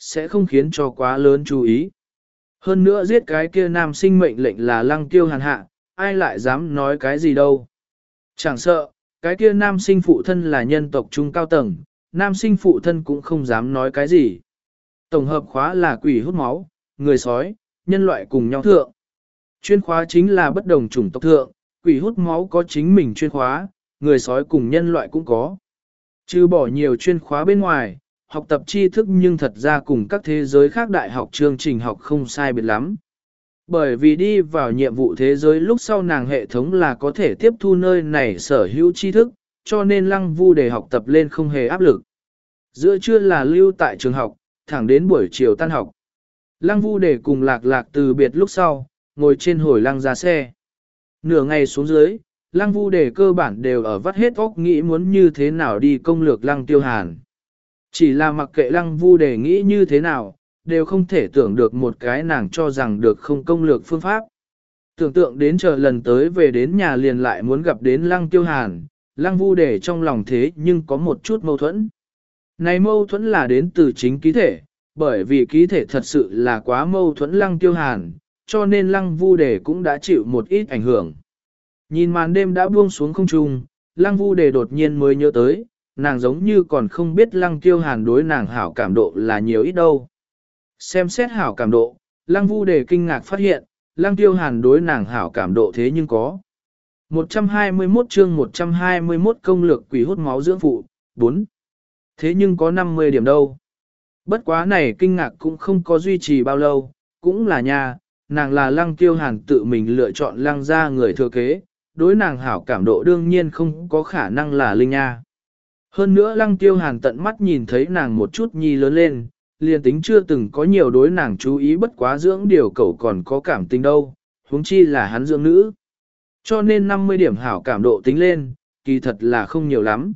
sẽ không khiến cho quá lớn chú ý. Hơn nữa giết cái kia nam sinh mệnh lệnh là lăng tiêu hàn hạ, ai lại dám nói cái gì đâu. Chẳng sợ, cái kia nam sinh phụ thân là nhân tộc trung cao tầng, nam sinh phụ thân cũng không dám nói cái gì. Tổng hợp khóa là quỷ hút máu, người sói, nhân loại cùng nhau thượng. Chuyên khóa chính là bất đồng chủng tộc thượng, quỷ hút máu có chính mình chuyên khóa, người sói cùng nhân loại cũng có. Trừ bỏ nhiều chuyên khóa bên ngoài, học tập tri thức nhưng thật ra cùng các thế giới khác đại học chương trình học không sai biệt lắm. Bởi vì đi vào nhiệm vụ thế giới lúc sau nàng hệ thống là có thể tiếp thu nơi này sở hữu tri thức, cho nên lăng vu để học tập lên không hề áp lực. Giữa trưa là lưu tại trường học, thẳng đến buổi chiều tan học. Lăng vu để cùng lạc lạc từ biệt lúc sau, ngồi trên hồi lăng ra xe. Nửa ngày xuống dưới, lăng vu để cơ bản đều ở vắt hết óc nghĩ muốn như thế nào đi công lược lăng tiêu hàn. Chỉ là mặc kệ lăng vu để nghĩ như thế nào, đều không thể tưởng được một cái nàng cho rằng được không công lược phương pháp. Tưởng tượng đến chờ lần tới về đến nhà liền lại muốn gặp đến lăng tiêu hàn, lăng vu để trong lòng thế nhưng có một chút mâu thuẫn. Này mâu thuẫn là đến từ chính ký thể, bởi vì ký thể thật sự là quá mâu thuẫn lăng tiêu hàn, cho nên lăng vu đề cũng đã chịu một ít ảnh hưởng. Nhìn màn đêm đã buông xuống không trung, lăng vu đề đột nhiên mới nhớ tới, nàng giống như còn không biết lăng tiêu hàn đối nàng hảo cảm độ là nhiều ít đâu. Xem xét hảo cảm độ, lăng vu đề kinh ngạc phát hiện, lăng tiêu hàn đối nàng hảo cảm độ thế nhưng có. một trăm hai mươi mốt chương một trăm hai mươi mốt công lược quỷ hút máu dưỡng phụ, bốn. Thế nhưng có năm mươi điểm đâu. Bất quá này kinh ngạc cũng không có duy trì bao lâu, cũng là nha, nàng là lăng tiêu hàn tự mình lựa chọn lăng ra người thừa kế, đối nàng hảo cảm độ đương nhiên không có khả năng là linh nha. Hơn nữa lăng tiêu hàn tận mắt nhìn thấy nàng một chút nhi lớn lên, liền tính chưa từng có nhiều đối nàng chú ý bất quá dưỡng điều cậu còn có cảm tình đâu, huống chi là hắn dưỡng nữ. Cho nên năm mươi điểm hảo cảm độ tính lên, kỳ thật là không nhiều lắm.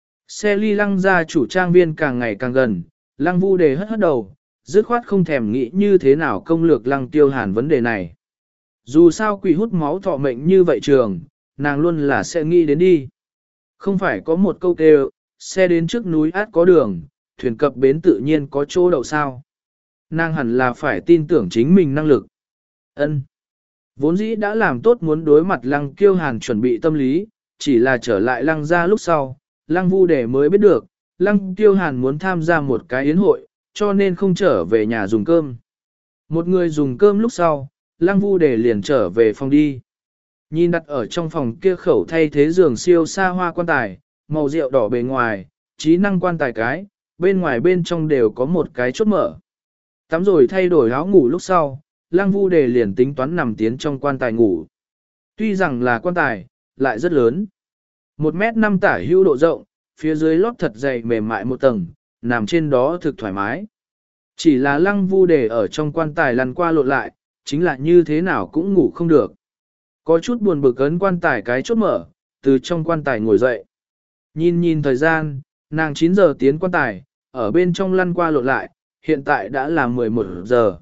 Xe ly lăng ra chủ trang viên càng ngày càng gần, lăng vu đề hất hất đầu, dứt khoát không thèm nghĩ như thế nào công lược lăng tiêu hàn vấn đề này. Dù sao quỷ hút máu thọ mệnh như vậy trường, nàng luôn là sẽ nghĩ đến đi. Không phải có một câu kêu, xe đến trước núi át có đường, thuyền cập bến tự nhiên có chỗ đậu sao. Nàng hẳn là phải tin tưởng chính mình năng lực. Ân. Vốn dĩ đã làm tốt muốn đối mặt lăng kiêu hàn chuẩn bị tâm lý, chỉ là trở lại lăng ra lúc sau, lăng vu đề mới biết được, lăng kiêu hàn muốn tham gia một cái yến hội, cho nên không trở về nhà dùng cơm. Một người dùng cơm lúc sau, lăng vu đề liền trở về phòng đi. Nhìn đặt ở trong phòng kia khẩu thay thế giường siêu xa hoa quan tài, màu rượu đỏ bề ngoài, trí năng quan tài cái, bên ngoài bên trong đều có một cái chốt mở. Tắm rồi thay đổi áo ngủ lúc sau, lăng vu đề liền tính toán nằm tiến trong quan tài ngủ. Tuy rằng là quan tài, lại rất lớn. Một mét năm tả hữu độ rộng, phía dưới lót thật dày mềm mại một tầng, nằm trên đó thực thoải mái. Chỉ là lăng vu đề ở trong quan tài lăn qua lộn lại, chính là như thế nào cũng ngủ không được. Có chút buồn bực ấn quan tài cái chốt mở, từ trong quan tài ngồi dậy. Nhìn nhìn thời gian, nàng chín giờ tiến quan tài, ở bên trong lăn qua lộn lại, hiện tại đã là mười một giờ.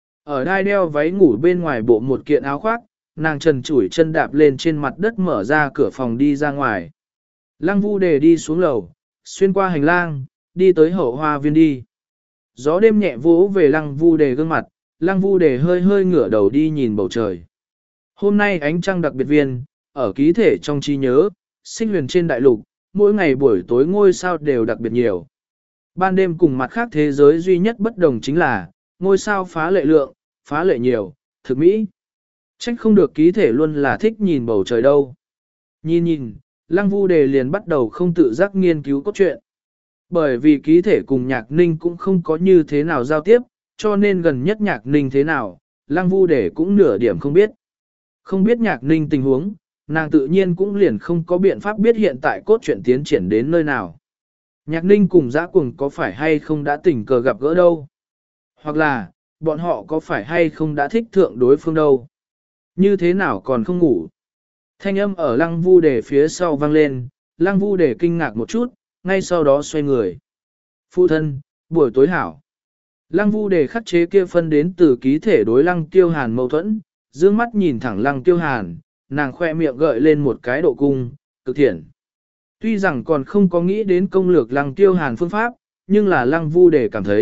Ở đai đeo váy ngủ bên ngoài bộ một kiện áo khoác, nàng trần chủi chân đạp lên trên mặt đất mở ra cửa phòng đi ra ngoài. Lăng vu đề đi xuống lầu, xuyên qua hành lang, đi tới hậu hoa viên đi. Gió đêm nhẹ vỗ về lăng vu đề gương mặt, lăng vu đề hơi hơi ngửa đầu đi nhìn bầu trời. Hôm nay ánh trăng đặc biệt viên, ở ký thể trong trí nhớ, sinh huyền trên đại lục, mỗi ngày buổi tối ngôi sao đều đặc biệt nhiều. Ban đêm cùng mặt khác thế giới duy nhất bất đồng chính là, ngôi sao phá lệ lượng, phá lệ nhiều, thực mỹ. Trách không được ký thể luôn là thích nhìn bầu trời đâu. Nhìn nhìn, lăng vu đề liền bắt đầu không tự giác nghiên cứu cốt truyện. Bởi vì ký thể cùng nhạc ninh cũng không có như thế nào giao tiếp, cho nên gần nhất nhạc ninh thế nào, lăng vu đề cũng nửa điểm không biết. Không biết nhạc ninh tình huống, nàng tự nhiên cũng liền không có biện pháp biết hiện tại cốt truyện tiến triển đến nơi nào. Nhạc ninh cùng dã cuồng có phải hay không đã tình cờ gặp gỡ đâu? Hoặc là, bọn họ có phải hay không đã thích thượng đối phương đâu? Như thế nào còn không ngủ? Thanh âm ở lăng vu đề phía sau vang lên, lăng vu đề kinh ngạc một chút, ngay sau đó xoay người. Phụ thân, buổi tối hảo. Lăng vu đề khắc chế kia phân đến từ ký thể đối lăng tiêu hàn mâu thuẫn, dương mắt nhìn thẳng lăng tiêu hàn, nàng khoe miệng gợi lên một cái độ cung, cực thiện. Tuy rằng còn không có nghĩ đến công lược lăng tiêu hàn phương pháp, nhưng là lăng vu đề cảm thấy,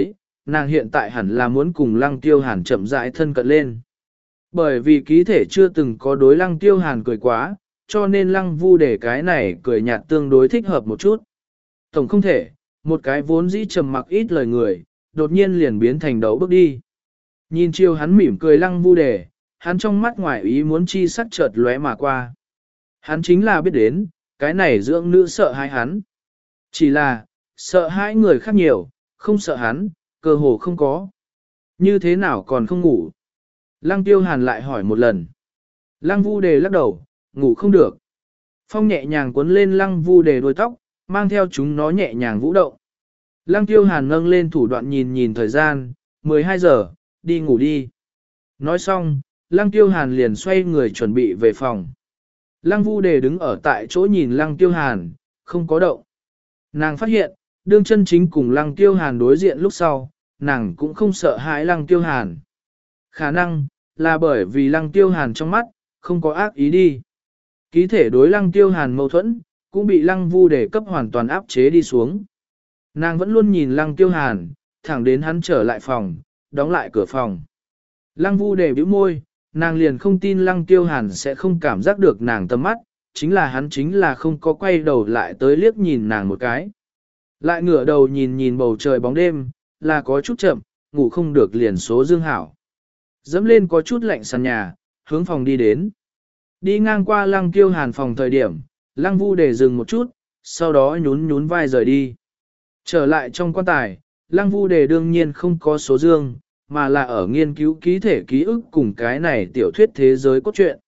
nàng hiện tại hẳn là muốn cùng lăng tiêu hàn chậm rãi thân cận lên. Bởi vì ký thể chưa từng có đối lăng tiêu hàn cười quá, cho nên lăng vu để cái này cười nhạt tương đối thích hợp một chút. Tổng không thể, một cái vốn dĩ trầm mặc ít lời người, đột nhiên liền biến thành đấu bước đi. Nhìn chiều hắn mỉm cười lăng vu đề, hắn trong mắt ngoài ý muốn chi sắc chợt lóe mà qua. Hắn chính là biết đến, cái này dưỡng nữ sợ hãi hắn. Chỉ là, sợ hãi người khác nhiều, không sợ hắn, cơ hồ không có. Như thế nào còn không ngủ? Lăng tiêu hàn lại hỏi một lần. Lăng vu đề lắc đầu, ngủ không được. Phong nhẹ nhàng cuốn lên lăng vu đề đuôi tóc, mang theo chúng nó nhẹ nhàng vũ động. Lăng tiêu hàn nâng lên thủ đoạn nhìn nhìn thời gian, mười hai giờ, đi ngủ đi. Nói xong, lăng tiêu hàn liền xoay người chuẩn bị về phòng. Lăng vu đề đứng ở tại chỗ nhìn lăng tiêu hàn, không có động. Nàng phát hiện, đương chân chính cùng lăng tiêu hàn đối diện lúc sau, nàng cũng không sợ hãi lăng tiêu hàn. Khả năng, là bởi vì lăng tiêu hàn trong mắt, không có ác ý đi. Ký thể đối lăng tiêu hàn mâu thuẫn, cũng bị lăng vu đề cấp hoàn toàn áp chế đi xuống. Nàng vẫn luôn nhìn lăng tiêu hàn, thẳng đến hắn trở lại phòng, đóng lại cửa phòng. Lăng vu đề bĩu môi, nàng liền không tin lăng tiêu hàn sẽ không cảm giác được nàng tầm mắt, chính là hắn chính là không có quay đầu lại tới liếc nhìn nàng một cái. Lại ngửa đầu nhìn nhìn bầu trời bóng đêm, là có chút chậm, ngủ không được liền số dương hảo. Dẫm lên có chút lạnh sàn nhà, hướng phòng đi đến. Đi ngang qua lăng tiêu hàn phòng thời điểm, lăng vu để dừng một chút, sau đó nhún nhún vai rời đi. Trở lại trong quan tài, lăng vu đề đương nhiên không có số dương, mà là ở nghiên cứu ký thể ký ức cùng cái này tiểu thuyết thế giới cốt truyện.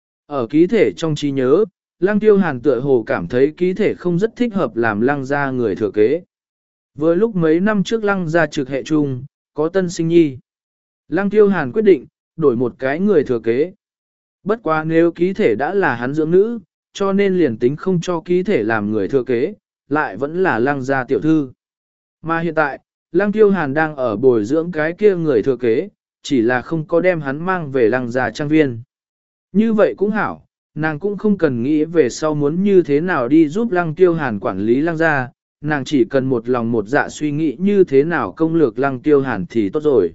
Ở ký thể trong trí nhớ, lăng tiêu hàn tựa hồ cảm thấy ký thể không rất thích hợp làm lăng gia người thừa kế. Vừa lúc mấy năm trước lăng gia trực hệ chung, có tân sinh nhi. Lăng tiêu hàn quyết định, đổi một cái người thừa kế. Bất quá nếu ký thể đã là hắn dưỡng nữ, cho nên liền tính không cho ký thể làm người thừa kế, lại vẫn là lăng gia tiểu thư. Mà hiện tại, lăng tiêu hàn đang ở bồi dưỡng cái kia người thừa kế, chỉ là không có đem hắn mang về lăng gia trang viên. Như vậy cũng hảo, nàng cũng không cần nghĩ về sau muốn như thế nào đi giúp lăng tiêu hàn quản lý lăng gia, nàng chỉ cần một lòng một dạ suy nghĩ như thế nào công lược lăng tiêu hàn thì tốt rồi.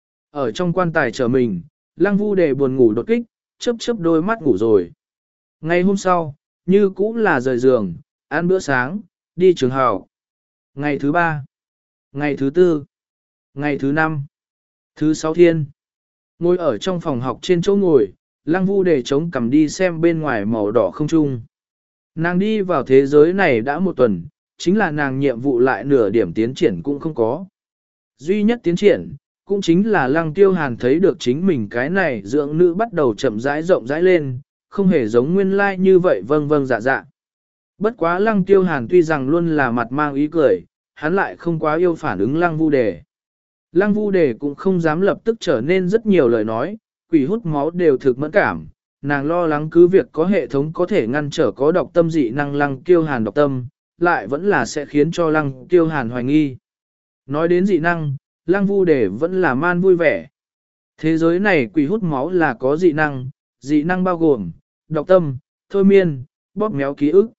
Ở trong quan tài chờ mình, lăng vu đề buồn ngủ đột kích, chớp chớp đôi mắt ngủ rồi. Ngày hôm sau, như cũng là rời giường, ăn bữa sáng, đi trường học. Ngày thứ ba, ngày thứ tư, ngày thứ năm, thứ sáu thiên. Ngồi ở trong phòng học trên chỗ ngồi, lăng vu đề chống cằm đi xem bên ngoài màu đỏ không trung. Nàng đi vào thế giới này đã một tuần, chính là nàng nhiệm vụ lại nửa điểm tiến triển cũng không có. Duy nhất tiến triển, cũng chính là lăng tiêu hàn thấy được chính mình cái này dưỡng nữ bắt đầu chậm rãi rộng rãi lên, không hề giống nguyên lai like như vậy vâng vâng dạ dạ. Bất quá lăng tiêu hàn tuy rằng luôn là mặt mang ý cười, hắn lại không quá yêu phản ứng lăng vu đề. Lăng vu đề cũng không dám lập tức trở nên rất nhiều lời nói, quỷ hút máu đều thực mẫn cảm, nàng lo lắng cứ việc có hệ thống có thể ngăn trở có độc tâm dị năng lăng tiêu hàn độc tâm, lại vẫn là sẽ khiến cho lăng tiêu hàn hoài nghi. Nói đến dị năng, lăng vu đề vẫn là man vui vẻ. Thế giới này quỷ hút máu là có dị năng, dị năng bao gồm, độc tâm, thôi miên, bóp méo ký ức.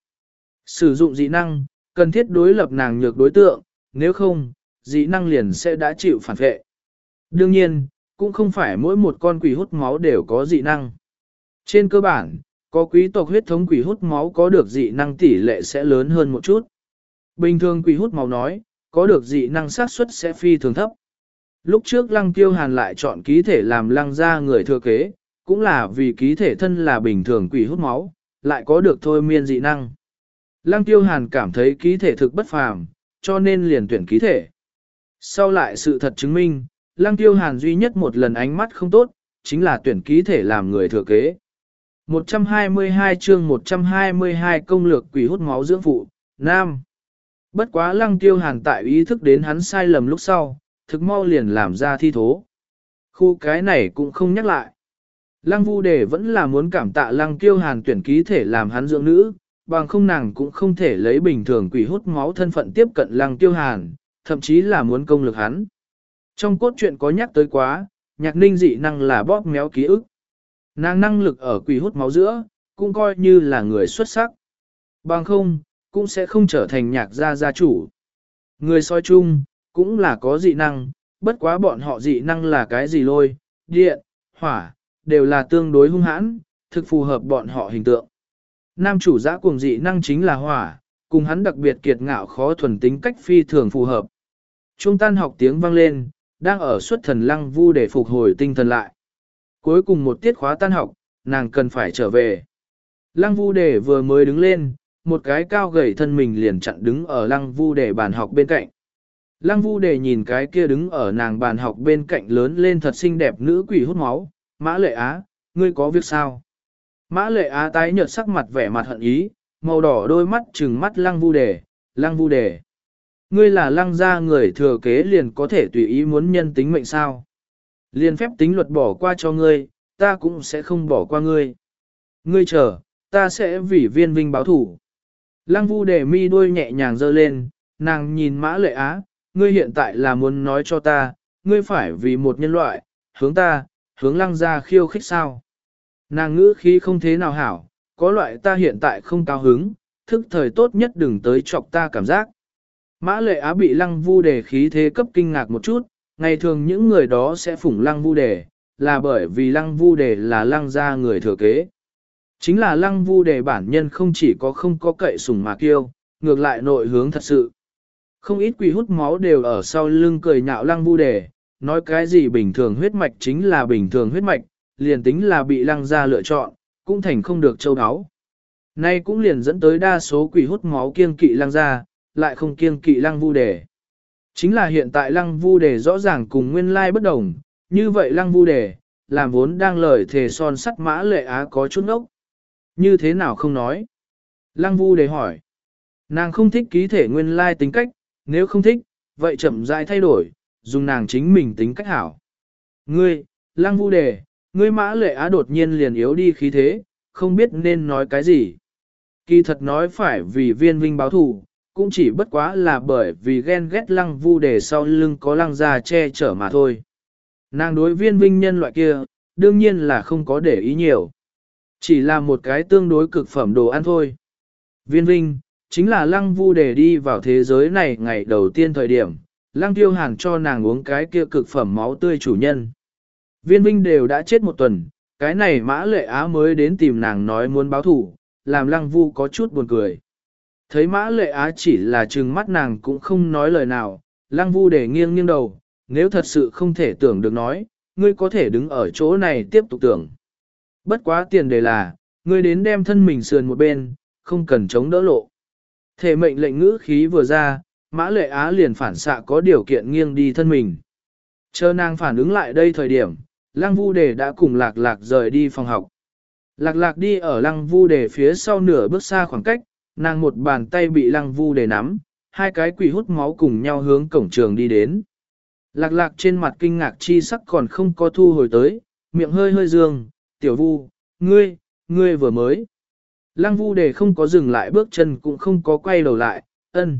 Sử dụng dị năng, cần thiết đối lập nàng nhược đối tượng, nếu không, dị năng liền sẽ đã chịu phản vệ. Đương nhiên, cũng không phải mỗi một con quỷ hút máu đều có dị năng. Trên cơ bản, có quý tộc huyết thống quỷ hút máu có được dị năng tỷ lệ sẽ lớn hơn một chút. Bình thường quỷ hút máu nói, có được dị năng xác suất sẽ phi thường thấp. Lúc trước lăng tiêu hàn lại chọn ký thể làm lăng gia người thừa kế, cũng là vì ký thể thân là bình thường quỷ hút máu, lại có được thôi miên dị năng. Lăng tiêu hàn cảm thấy ký thể thực bất phàm, cho nên liền tuyển ký thể. Sau lại sự thật chứng minh, lăng tiêu hàn duy nhất một lần ánh mắt không tốt, chính là tuyển ký thể làm người thừa kế. một trăm hai mươi hai chương một trăm hai mươi hai công lược quỷ hút máu dưỡng phụ, Nam. Bất quá lăng tiêu hàn tại ý thức đến hắn sai lầm lúc sau, thực mau liền làm ra thi thố. Khu cái này cũng không nhắc lại. Lăng vu đề vẫn là muốn cảm tạ lăng tiêu hàn tuyển ký thể làm hắn dưỡng nữ, bằng không nàng cũng không thể lấy bình thường quỷ hút máu thân phận tiếp cận lăng tiêu hàn, thậm chí là muốn công lực hắn. Trong cốt truyện có nhắc tới quá, nhạc ninh dị năng là bóp méo ký ức. Nàng năng lực ở quỷ hút máu giữa, cũng coi như là người xuất sắc. Bằng không, cũng sẽ không trở thành nhạc gia gia chủ. Người soi chung, cũng là có dị năng, Bất quá bọn họ dị năng là cái gì lôi, điện, hỏa, đều là tương đối hung hãn, thực phù hợp bọn họ hình tượng. Nam chủ giã cuồng dị năng chính là hỏa, cùng hắn đặc biệt kiệt ngạo khó thuần tính cách phi thường phù hợp. Trung tan học tiếng vang lên, đang ở xuất thần Lăng Vu để phục hồi tinh thần lại. Cuối cùng một tiết khóa tan học, nàng cần phải trở về. Lăng Vu Đề vừa mới đứng lên, một cái cao gầy thân mình liền chặn đứng ở Lăng Vu Đề bàn học bên cạnh. Lăng Vu Đề nhìn cái kia đứng ở nàng bàn học bên cạnh lớn lên thật xinh đẹp nữ quỷ hút máu, Mã Lệ Á, ngươi có việc sao? Mã Lệ Á tái nhợt sắc mặt vẻ mặt hận ý, màu đỏ đôi mắt trừng mắt Lăng Vu Đề, Lăng Vu Đề. Ngươi là Lăng gia người thừa kế liền có thể tùy ý muốn nhân tính mệnh sao? Liên phép tính luật bỏ qua cho ngươi, ta cũng sẽ không bỏ qua ngươi. Ngươi chờ, ta sẽ vì Viên Vinh báo thủ. Lăng Vu Đề mi đuôi nhẹ nhàng giơ lên, nàng nhìn Mã Lệ Á, ngươi hiện tại là muốn nói cho ta, ngươi phải vì một nhân loại, hướng ta, hướng Lăng gia khiêu khích sao? Nàng ngữ khí không thế nào hảo, có loại ta hiện tại không cao hứng, thức thời tốt nhất đừng tới chọc ta cảm giác. Mã Lệ Á bị Lăng Vu Đề khí thế cấp kinh ngạc một chút, ngày thường những người đó sẽ phủng Lăng Vu Đề, là bởi vì Lăng Vu Đề là Lăng gia người thừa kế. Chính là Lăng Vu Đề bản nhân không chỉ có không có cậy sủng mà kiêu, ngược lại nội hướng thật sự. Không ít quỷ hút máu đều ở sau lưng cười nhạo Lăng Vu Đề, nói cái gì bình thường huyết mạch chính là bình thường huyết mạch, liền tính là bị Lăng gia lựa chọn, cũng thành không được châu áo. Nay cũng liền dẫn tới đa số quỷ hút máu kiêng kỵ Lăng gia, lại không kiêng kỵ Lăng Vu Đề. Chính là hiện tại Lăng Vu Đề rõ ràng cùng nguyên lai bất đồng, như vậy Lăng Vu Đề, làm vốn đang lời thề son sắt Mã Lệ Á có chút ngốc. Như thế nào không nói? Lăng Vu Đề hỏi. Nàng không thích ký thể nguyên lai tính cách, nếu không thích, vậy chậm rãi thay đổi, dùng nàng chính mình tính cách hảo. Ngươi, Lăng Vu Đề, ngươi Mã Lệ Á đột nhiên liền yếu đi khí thế, không biết nên nói cái gì. Kỳ thật nói phải vì Viên Vinh báo thù, cũng chỉ bất quá là bởi vì ghen ghét Lăng Vu Đề sau lưng có Lăng gia che chở mà thôi. Nàng đối Viên Vinh nhân loại kia, đương nhiên là không có để ý nhiều. Chỉ là một cái tương đối cực phẩm đồ ăn thôi. Viên Vinh, chính là Lăng Vu Đề đi vào thế giới này ngày đầu tiên thời điểm, Lăng Tiêu Hàn cho nàng uống cái kia cực phẩm máu tươi chủ nhân. Viên Vinh đều đã chết một tuần, cái này Mã Lệ Á mới đến tìm nàng nói muốn báo thủ, làm Lăng Vu có chút buồn cười. Thấy Mã Lệ Á chỉ là trừng mắt nàng cũng không nói lời nào, Lăng Vu Đề nghiêng nghiêng đầu, nếu thật sự không thể tưởng được nói, ngươi có thể đứng ở chỗ này tiếp tục tưởng. Bất quá tiền đề là, ngươi đến đem thân mình sườn một bên, không cần chống đỡ lộ. Thể mệnh lệnh ngữ khí vừa ra, Mã Lệ Á liền phản xạ có điều kiện nghiêng đi thân mình. Chờ nàng phản ứng lại đây thời điểm, Lăng Vu Đề đã cùng Lạc Lạc rời đi phòng học. Lạc Lạc đi ở Lăng Vu Đề phía sau nửa bước xa khoảng cách, nàng một bàn tay bị Lăng Vu Đề nắm, hai cái quỷ hút máu cùng nhau hướng cổng trường đi đến. Lạc Lạc trên mặt kinh ngạc chi sắc còn không có thu hồi tới, miệng hơi hơi dương, tiểu Vu, ngươi, ngươi vừa mới. Lăng Vu Đề không có dừng lại bước chân cũng không có quay đầu lại, ân.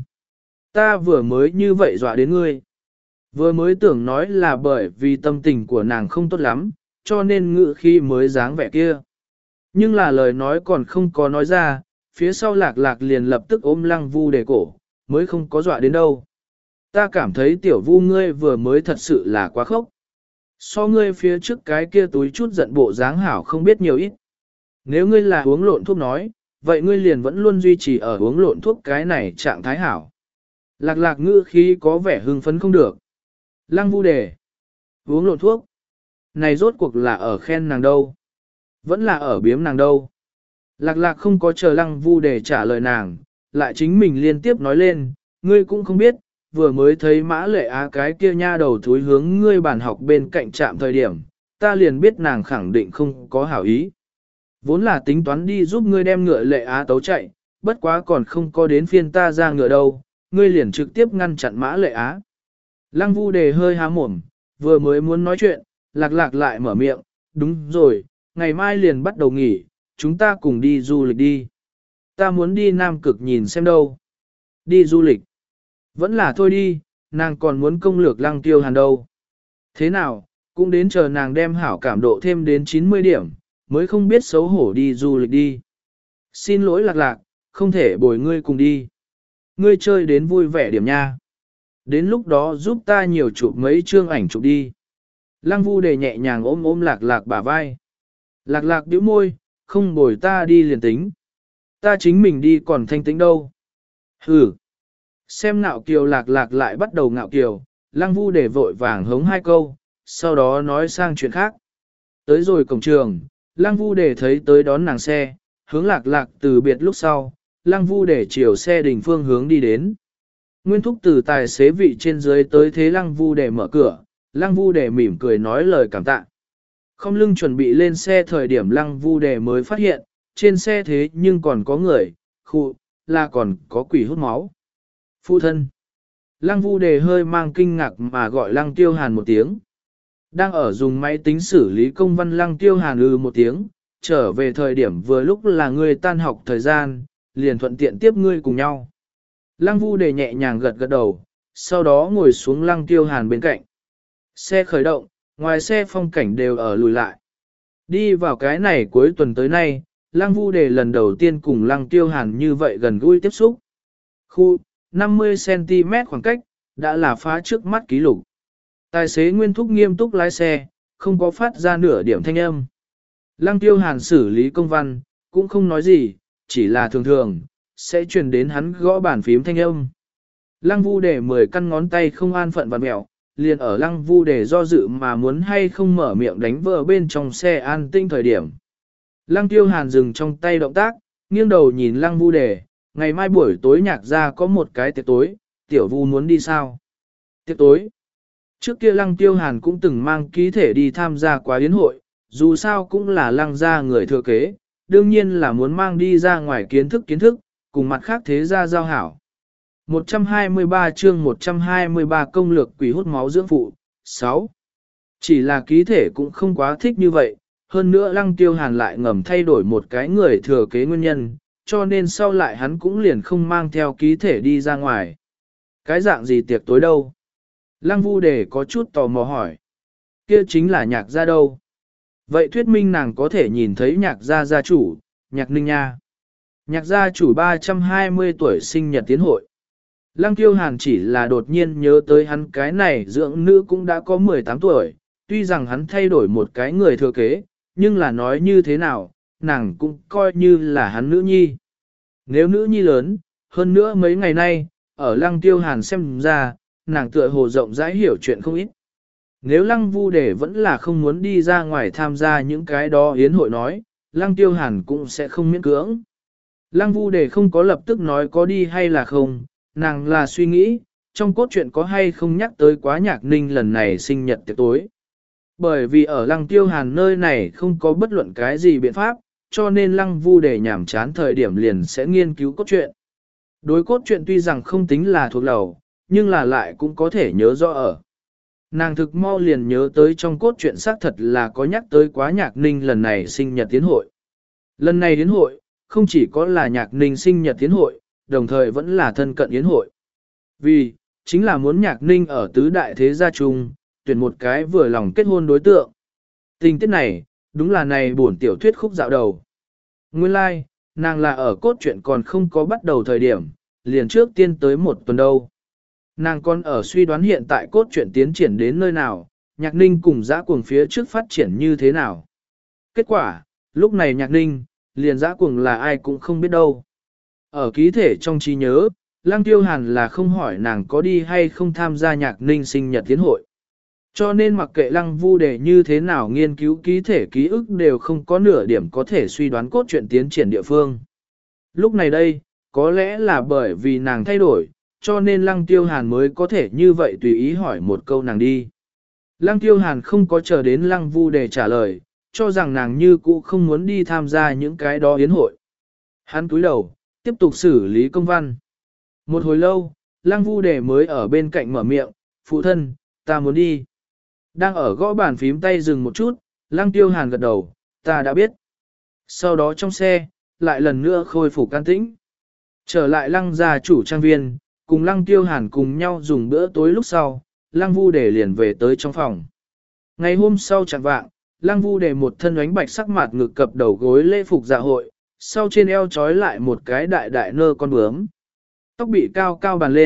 Ta vừa mới như vậy dọa đến ngươi. Vừa mới tưởng nói là bởi vì tâm tình của nàng không tốt lắm, cho nên ngự khi mới dáng vẻ kia. Nhưng là lời nói còn không có nói ra, phía sau Lạc Lạc liền lập tức ôm Lăng Vu Đề cổ, mới không có dọa đến đâu. Ta cảm thấy tiểu Vu ngươi vừa mới thật sự là quá khốc. So ngươi phía trước cái kia túi chút giận bộ dáng hảo không biết nhiều ít. Nếu ngươi là uống lộn thuốc nói, vậy ngươi liền vẫn luôn duy trì ở uống lộn thuốc cái này trạng thái hảo. Lạc Lạc ngữ khí có vẻ hưng phấn không được. Lăng Vu Đề, uống lộn thuốc. Này rốt cuộc là ở khen nàng đâu? Vẫn là ở biếm nàng đâu? Lạc Lạc không có chờ Lăng Vu Đề trả lời nàng, lại chính mình liên tiếp nói lên, ngươi cũng không biết, vừa mới thấy Mã Lệ Á cái kia nha đầu thúi hướng ngươi bàn học bên cạnh trạm thời điểm, ta liền biết nàng khẳng định không có hảo ý. Vốn là tính toán đi giúp ngươi đem ngựa Lệ Á tấu chạy, bất quá còn không có đến phiên ta ra ngựa đâu, ngươi liền trực tiếp ngăn chặn Mã Lệ Á. Lăng Vu Đề hơi há mồm, vừa mới muốn nói chuyện, Lạc Lạc lại mở miệng, đúng rồi, ngày mai liền bắt đầu nghỉ, chúng ta cùng đi du lịch đi. Ta muốn đi Nam Cực nhìn xem đâu. Đi du lịch. Vẫn là thôi đi, nàng còn muốn công lược Lăng Tiêu Hàn đâu. Thế nào, cũng đến chờ nàng đem hảo cảm độ thêm đến chín mươi điểm, mới không biết xấu hổ đi du lịch đi. Xin lỗi Lạc Lạc, không thể bồi ngươi cùng đi. Ngươi chơi đến vui vẻ điểm nha. Đến lúc đó giúp ta nhiều chụp mấy chương ảnh chụp đi. Lăng Vu Đề nhẹ nhàng ôm ôm lạc lạc bả vai. Lạc lạc bĩu môi, không bồi ta đi liền tính. Ta chính mình đi còn thanh tĩnh đâu. Hừ. Xem ngạo kiều lạc lạc lại bắt đầu ngạo kiều, Lăng Vu Đề vội vàng hống hai câu, sau đó nói sang chuyện khác. Tới rồi cổng trường, Lăng Vu Đề thấy tới đón nàng xe, hướng lạc lạc từ biệt lúc sau, Lăng Vu Đề chiều xe đình phương hướng đi đến. Nguyên Thúc từ tài xế vị trên dưới tới thế Lăng Vu Đề mở cửa, Lăng Vu Đề mỉm cười nói lời cảm tạ. Không lưng chuẩn bị lên xe thời điểm Lăng Vu Đề mới phát hiện, trên xe thế nhưng còn có người, khu, là còn có quỷ hút máu. Phụ thân. Lăng Vu Đề hơi mang kinh ngạc mà gọi Lăng Tiêu Hàn một tiếng. Đang ở dùng máy tính xử lý công văn Lăng Tiêu Hàn ư một tiếng, trở về thời điểm vừa lúc là ngươi tan học thời gian, liền thuận tiện tiếp ngươi cùng nhau. Lăng Vu Đề nhẹ nhàng gật gật đầu, sau đó ngồi xuống Lăng Tiêu Hàn bên cạnh. Xe khởi động, ngoài xe phong cảnh đều ở lùi lại. Đi vào cái này cuối tuần tới nay, Lăng Vu Đề lần đầu tiên cùng Lăng Tiêu Hàn như vậy gần gũi tiếp xúc. Khu, năm mươi xăng ti mét khoảng cách, đã là phá trước mắt kỷ lục. Tài xế Nguyên Thúc nghiêm túc lái xe, không có phát ra nửa điểm thanh âm. Lăng Tiêu Hàn xử lý công văn, cũng không nói gì, chỉ là thường thường, sẽ truyền đến hắn gõ bàn phím thanh âm. Lăng Vu Đề mười căn ngón tay không an phận vặn mẹo, liền ở Lăng Vu Đề do dự mà muốn hay không mở miệng đánh vỡ bên trong xe an tinh thời điểm. Lăng Tiêu Hàn dừng trong tay động tác, nghiêng đầu nhìn Lăng Vu Đề, ngày mai buổi tối nhạc ra có một cái tiệc tối, tiểu Vu muốn đi sao? Tiệc tối. Trước kia Lăng Tiêu Hàn cũng từng mang ký thể đi tham gia quá yến hội, dù sao cũng là Lăng gia người thừa kế, đương nhiên là muốn mang đi ra ngoài kiến thức kiến thức, cùng mặt khác thế gia giao hảo. một trăm hai mươi ba chương một trăm hai mươi ba công lược quỷ hút máu dưỡng phụ, sáu. Chỉ là ký thể cũng không quá thích như vậy, hơn nữa Lăng Tiêu Hàn lại ngầm thay đổi một cái người thừa kế nguyên nhân, cho nên sau lại hắn cũng liền không mang theo ký thể đi ra ngoài. Cái dạng gì tiệc tối đâu? Lăng Vu Đề có chút tò mò hỏi. Kia chính là nhạc gia đâu? Vậy thuyết minh nàng có thể nhìn thấy nhạc gia gia chủ, nhạc ninh nha. Nhạc gia chủ ba trăm hai mươi tuổi sinh nhật tiến hội. Lăng Tiêu Hàn chỉ là đột nhiên nhớ tới hắn cái này dưỡng nữ cũng đã có mười tám tuổi, tuy rằng hắn thay đổi một cái người thừa kế, nhưng là nói như thế nào, nàng cũng coi như là hắn nữ nhi. Nếu nữ nhi lớn, hơn nữa mấy ngày nay, ở Lăng Tiêu Hàn xem ra, nàng tựa hồ rộng rãi hiểu chuyện không ít. Nếu Lăng Vu Đề vẫn là không muốn đi ra ngoài tham gia những cái đó yến hội nói, Lăng Tiêu Hàn cũng sẽ không miễn cưỡng. Lăng Vu Đề không có lập tức nói có đi hay là không, nàng là suy nghĩ, trong cốt truyện có hay không nhắc tới quá nhạc ninh lần này sinh nhật tiệc tối. Bởi vì ở Lăng Tiêu Hàn nơi này không có bất luận cái gì biện pháp, cho nên Lăng Vu Đề nhảm chán thời điểm liền sẽ nghiên cứu cốt truyện. Đối cốt truyện tuy rằng không tính là thuộc lầu, nhưng là lại cũng có thể nhớ rõ ở. Nàng thực mau liền nhớ tới trong cốt truyện xác thật là có nhắc tới quá nhạc ninh lần này sinh nhật tiến hội. Lần này tiến hội, không chỉ có là nhạc ninh sinh nhật tiến hội, đồng thời vẫn là thân cận yến hội. Vì, chính là muốn nhạc ninh ở tứ đại thế gia chung, tuyển một cái vừa lòng kết hôn đối tượng. Tình tiết này, đúng là này buồn tiểu thuyết khúc dạo đầu. Nguyên lai, like, nàng là ở cốt truyện còn không có bắt đầu thời điểm, liền trước tiên tới một tuần đâu. Nàng còn ở suy đoán hiện tại cốt truyện tiến triển đến nơi nào, nhạc ninh cùng giã cuồng phía trước phát triển như thế nào. Kết quả, lúc này nhạc ninh, liền giã cuồng là ai cũng không biết đâu. Ở ký thể trong trí nhớ, Lăng Tiêu Hàn là không hỏi nàng có đi hay không tham gia nhạc ninh sinh nhật tiến hội. Cho nên mặc kệ Lăng Vu Đề như thế nào nghiên cứu ký thể ký ức đều không có nửa điểm có thể suy đoán cốt truyện tiến triển địa phương. Lúc này đây, có lẽ là bởi vì nàng thay đổi, cho nên Lăng Tiêu Hàn mới có thể như vậy tùy ý hỏi một câu nàng đi. Lăng Tiêu Hàn không có chờ đến Lăng Vu Đề trả lời, cho rằng nàng như cũ không muốn đi tham gia những cái đó yến hội. Hắn cúi đầu, tiếp tục xử lý công văn. Một hồi lâu, Lăng Vu Đề mới ở bên cạnh mở miệng, phụ thân, ta muốn đi. Đang ở gõ bàn phím tay dừng một chút, Lăng Tiêu Hàn gật đầu, ta đã biết. Sau đó trong xe, lại lần nữa khôi phục can tĩnh. Trở lại Lăng gia chủ trang viên, cùng Lăng Tiêu Hàn cùng nhau dùng bữa tối lúc sau, Lăng Vu Đề liền về tới trong phòng. Ngày hôm sau chẳng vạng, Lăng Vu Đề một thân ánh bạch sắc mặt ngực cập đầu gối lễ phục dạ hội, sau trên eo trói lại một cái đại đại nơ con bướm. Tóc bị cao cao bàn lên,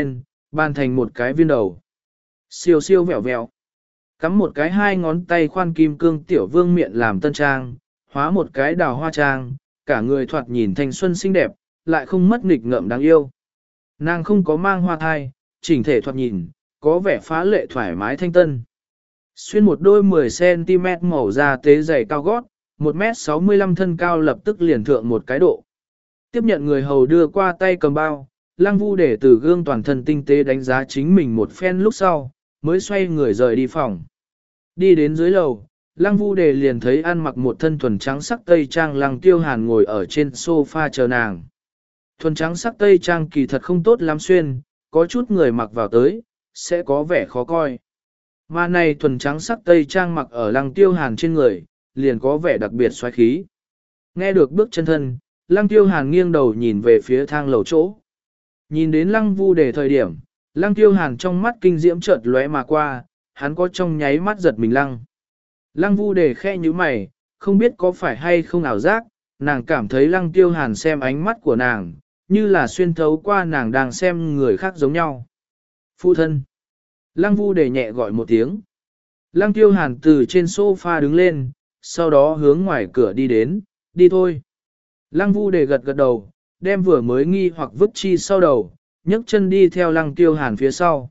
bàn thành một cái viên đầu. Siêu siêu vẹo vẹo. Cắm một cái hai ngón tay khoan kim cương tiểu vương miệng làm tân trang, hóa một cái đào hoa trang, cả người thoạt nhìn thanh xuân xinh đẹp, lại không mất nghịch ngợm đáng yêu. Nàng không có mang hoa thai, chỉnh thể thoạt nhìn, có vẻ phá lệ thoải mái thanh tân. Xuyên một đôi mười xăng-ti-mét màu da tế dày cao gót, một mét sáu mươi lăm thân cao lập tức liền thượng một cái độ. Tiếp nhận người hầu đưa qua tay cầm bao, Lăng Vu để từ gương toàn thân tinh tế đánh giá chính mình một phen lúc sau, mới xoay người rời đi phòng. Đi đến dưới lầu, Lăng Vu đề liền thấy ăn mặc một thân thuần trắng sắc tây trang Lăng Tiêu Hàn ngồi ở trên sofa chờ nàng. Thuần trắng sắc tây trang kỳ thật không tốt lắm xuyên, có chút người mặc vào tới, sẽ có vẻ khó coi. Mà này thuần trắng sắc tây trang mặc ở Lăng Tiêu Hàn trên người, liền có vẻ đặc biệt xoáy khí. Nghe được bước chân thân, Lăng Tiêu Hàn nghiêng đầu nhìn về phía thang lầu chỗ. Nhìn đến Lăng Vu đề thời điểm, Lăng Tiêu Hàn trong mắt kinh diễm chợt lóe mà qua, hắn có trong nháy mắt giật mình lăng. Lăng Vu đề khe như mày, không biết có phải hay không ảo giác, nàng cảm thấy Lăng Tiêu Hàn xem ánh mắt của nàng, như là xuyên thấu qua nàng đang xem người khác giống nhau. Phụ thân. Lăng Vu đề nhẹ gọi một tiếng. Lăng Tiêu Hàn từ trên sofa đứng lên, sau đó hướng ngoài cửa đi đến, đi thôi. Lăng Vu đề gật gật đầu, đem vừa mới nghi hoặc vứt chi sau đầu, nhấc chân đi theo Lăng Tiêu Hàn phía sau.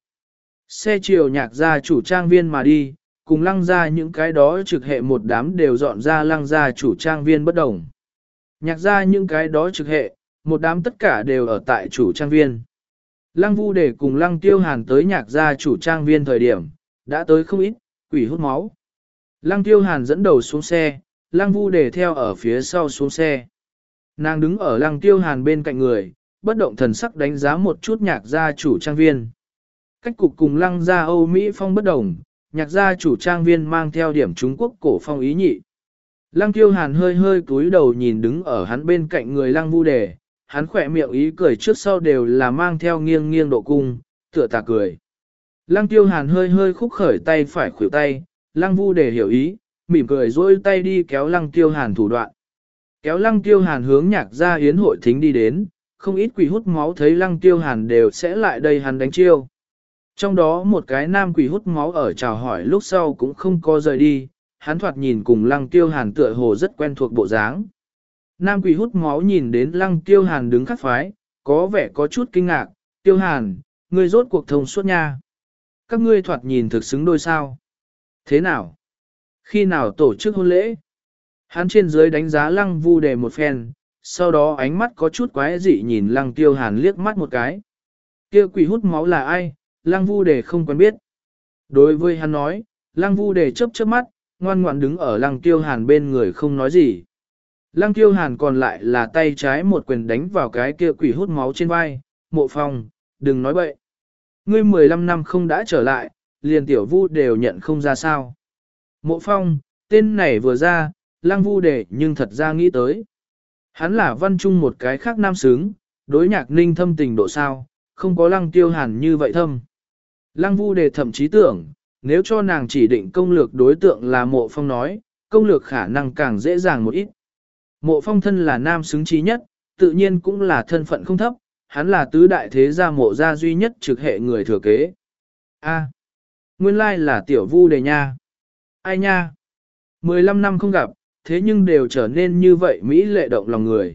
Xe chiều nhạc gia chủ trang viên mà đi, cùng Lăng gia những cái đó trực hệ một đám đều dọn ra Lăng gia chủ trang viên bất đồng. Nhạc gia những cái đó trực hệ, một đám tất cả đều ở tại chủ trang viên. Lăng Vu để cùng Lăng Tiêu Hàn tới nhạc gia chủ trang viên thời điểm, đã tới không ít, quỷ hút máu. Lăng Tiêu Hàn dẫn đầu xuống xe, Lăng Vu để theo ở phía sau xuống xe. Nàng đứng ở Lăng Tiêu Hàn bên cạnh người, bất động thần sắc đánh giá một chút nhạc gia chủ trang viên. Cách cục cùng Lăng gia Âu Mỹ phong bất đồng, nhạc gia chủ trang viên mang theo điểm Trung Quốc cổ phong ý nhị. Lăng Tiêu Hàn hơi hơi cúi đầu nhìn đứng ở hắn bên cạnh người Lăng Vu đề, hắn khỏe miệng ý cười trước sau đều là mang theo nghiêng nghiêng độ cung, tựa tà cười. Lăng Tiêu Hàn hơi hơi khúc khởi tay phải khuỷu tay, Lăng Vu đề hiểu ý, mỉm cười dỗi tay đi kéo Lăng Tiêu Hàn thủ đoạn. Kéo Lăng Tiêu Hàn hướng nhạc gia yến hội thính đi đến, không ít quỷ hút máu thấy Lăng Tiêu Hàn đều sẽ lại đây hắn đánh chiêu. Trong đó một cái nam quỷ hút máu ở chào hỏi lúc sau cũng không có rời đi, hắn thoạt nhìn cùng Lăng Tiêu Hàn tựa hồ rất quen thuộc bộ dáng. Nam quỷ hút máu nhìn đến Lăng Tiêu Hàn đứng khắc phái, có vẻ có chút kinh ngạc, Tiêu Hàn, ngươi rốt cuộc thông suốt nha. Các ngươi thoạt nhìn thực xứng đôi sao. Thế nào? Khi nào tổ chức hôn lễ? Hắn trên dưới đánh giá Lăng Vu đề một phen, sau đó ánh mắt có chút quái dị nhìn Lăng Tiêu Hàn liếc mắt một cái. Kia quỷ hút máu là ai? Lăng Vu đề không quen biết. Đối với hắn nói, Lăng Vu đề chớp chớp mắt, ngoan ngoãn đứng ở Lăng Tiêu Hàn bên người không nói gì. Lăng Tiêu Hàn còn lại là tay trái một quyền đánh vào cái kia quỷ hút máu trên vai, Mộ Phong, đừng nói bậy. Ngươi mười lăm năm không đã trở lại, liền tiểu Vu đều nhận không ra sao. Mộ Phong, tên này vừa ra, Lăng Vu đề nhưng thật ra nghĩ tới. Hắn là văn trung một cái khác nam xứng, đối nhạc ninh thâm tình độ sao, không có Lăng Tiêu Hàn như vậy thâm. Lăng Vu đề thậm chí tưởng, nếu cho nàng chỉ định công lược đối tượng là Mộ Phong nói, công lược khả năng càng dễ dàng một ít. Mộ Phong thân là nam xứng trí nhất, tự nhiên cũng là thân phận không thấp, hắn là tứ đại thế gia Mộ gia duy nhất trực hệ người thừa kế. A, nguyên lai là tiểu Vu đề nha. Ai nha? mười lăm năm không gặp, thế nhưng đều trở nên như vậy Mỹ lệ động lòng người.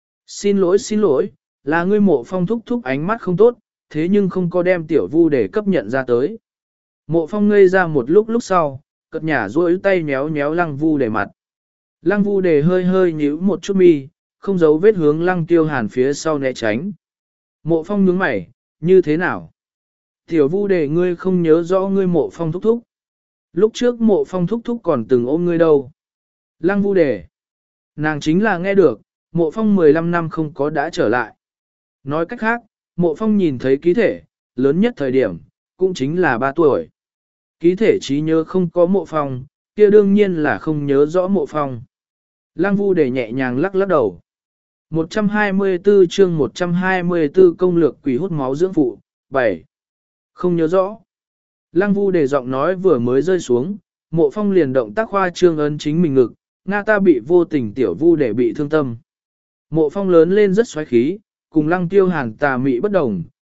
Xin lỗi xin lỗi, là ngươi Mộ Phong thúc thúc ánh mắt không tốt, thế nhưng không có đem tiểu Vu để cấp nhận ra tới. Mộ Phong ngây ra một lúc lúc sau, cất nhả duỗi tay méo méo Lăng Vu để mặt. Lăng Vu đề hơi hơi nhíu một chút mi, không giấu vết hướng Lăng Tiêu Hàn phía sau né tránh. Mộ Phong nhướng mày, như thế nào? Tiểu Vu đề ngươi không nhớ rõ ngươi Mộ Phong thúc thúc. Lúc trước Mộ Phong thúc thúc còn từng ôm ngươi đâu. Lăng Vu đề. Nàng chính là nghe được, Mộ Phong mười lăm năm không có đã trở lại. Nói cách khác, Mộ Phong nhìn thấy ký thể, lớn nhất thời điểm, cũng chính là ba tuổi. Ký thể trí nhớ không có Mộ Phong, kia đương nhiên là không nhớ rõ Mộ Phong. Lăng Vu để nhẹ nhàng lắc lắc đầu. một trăm hai mươi tư chương một trăm hai mươi tư công lược quỷ hút máu dưỡng phụ, bảy. Không nhớ rõ. Lăng Vu để giọng nói vừa mới rơi xuống, Mộ Phong liền động tác khoa trương ấn chính mình ngực, Nga ta bị vô tình tiểu Vu để bị thương tâm. Mộ Phong lớn lên rất xoáy khí, cùng Lăng Tiêu Hàn tà mị bất đồng,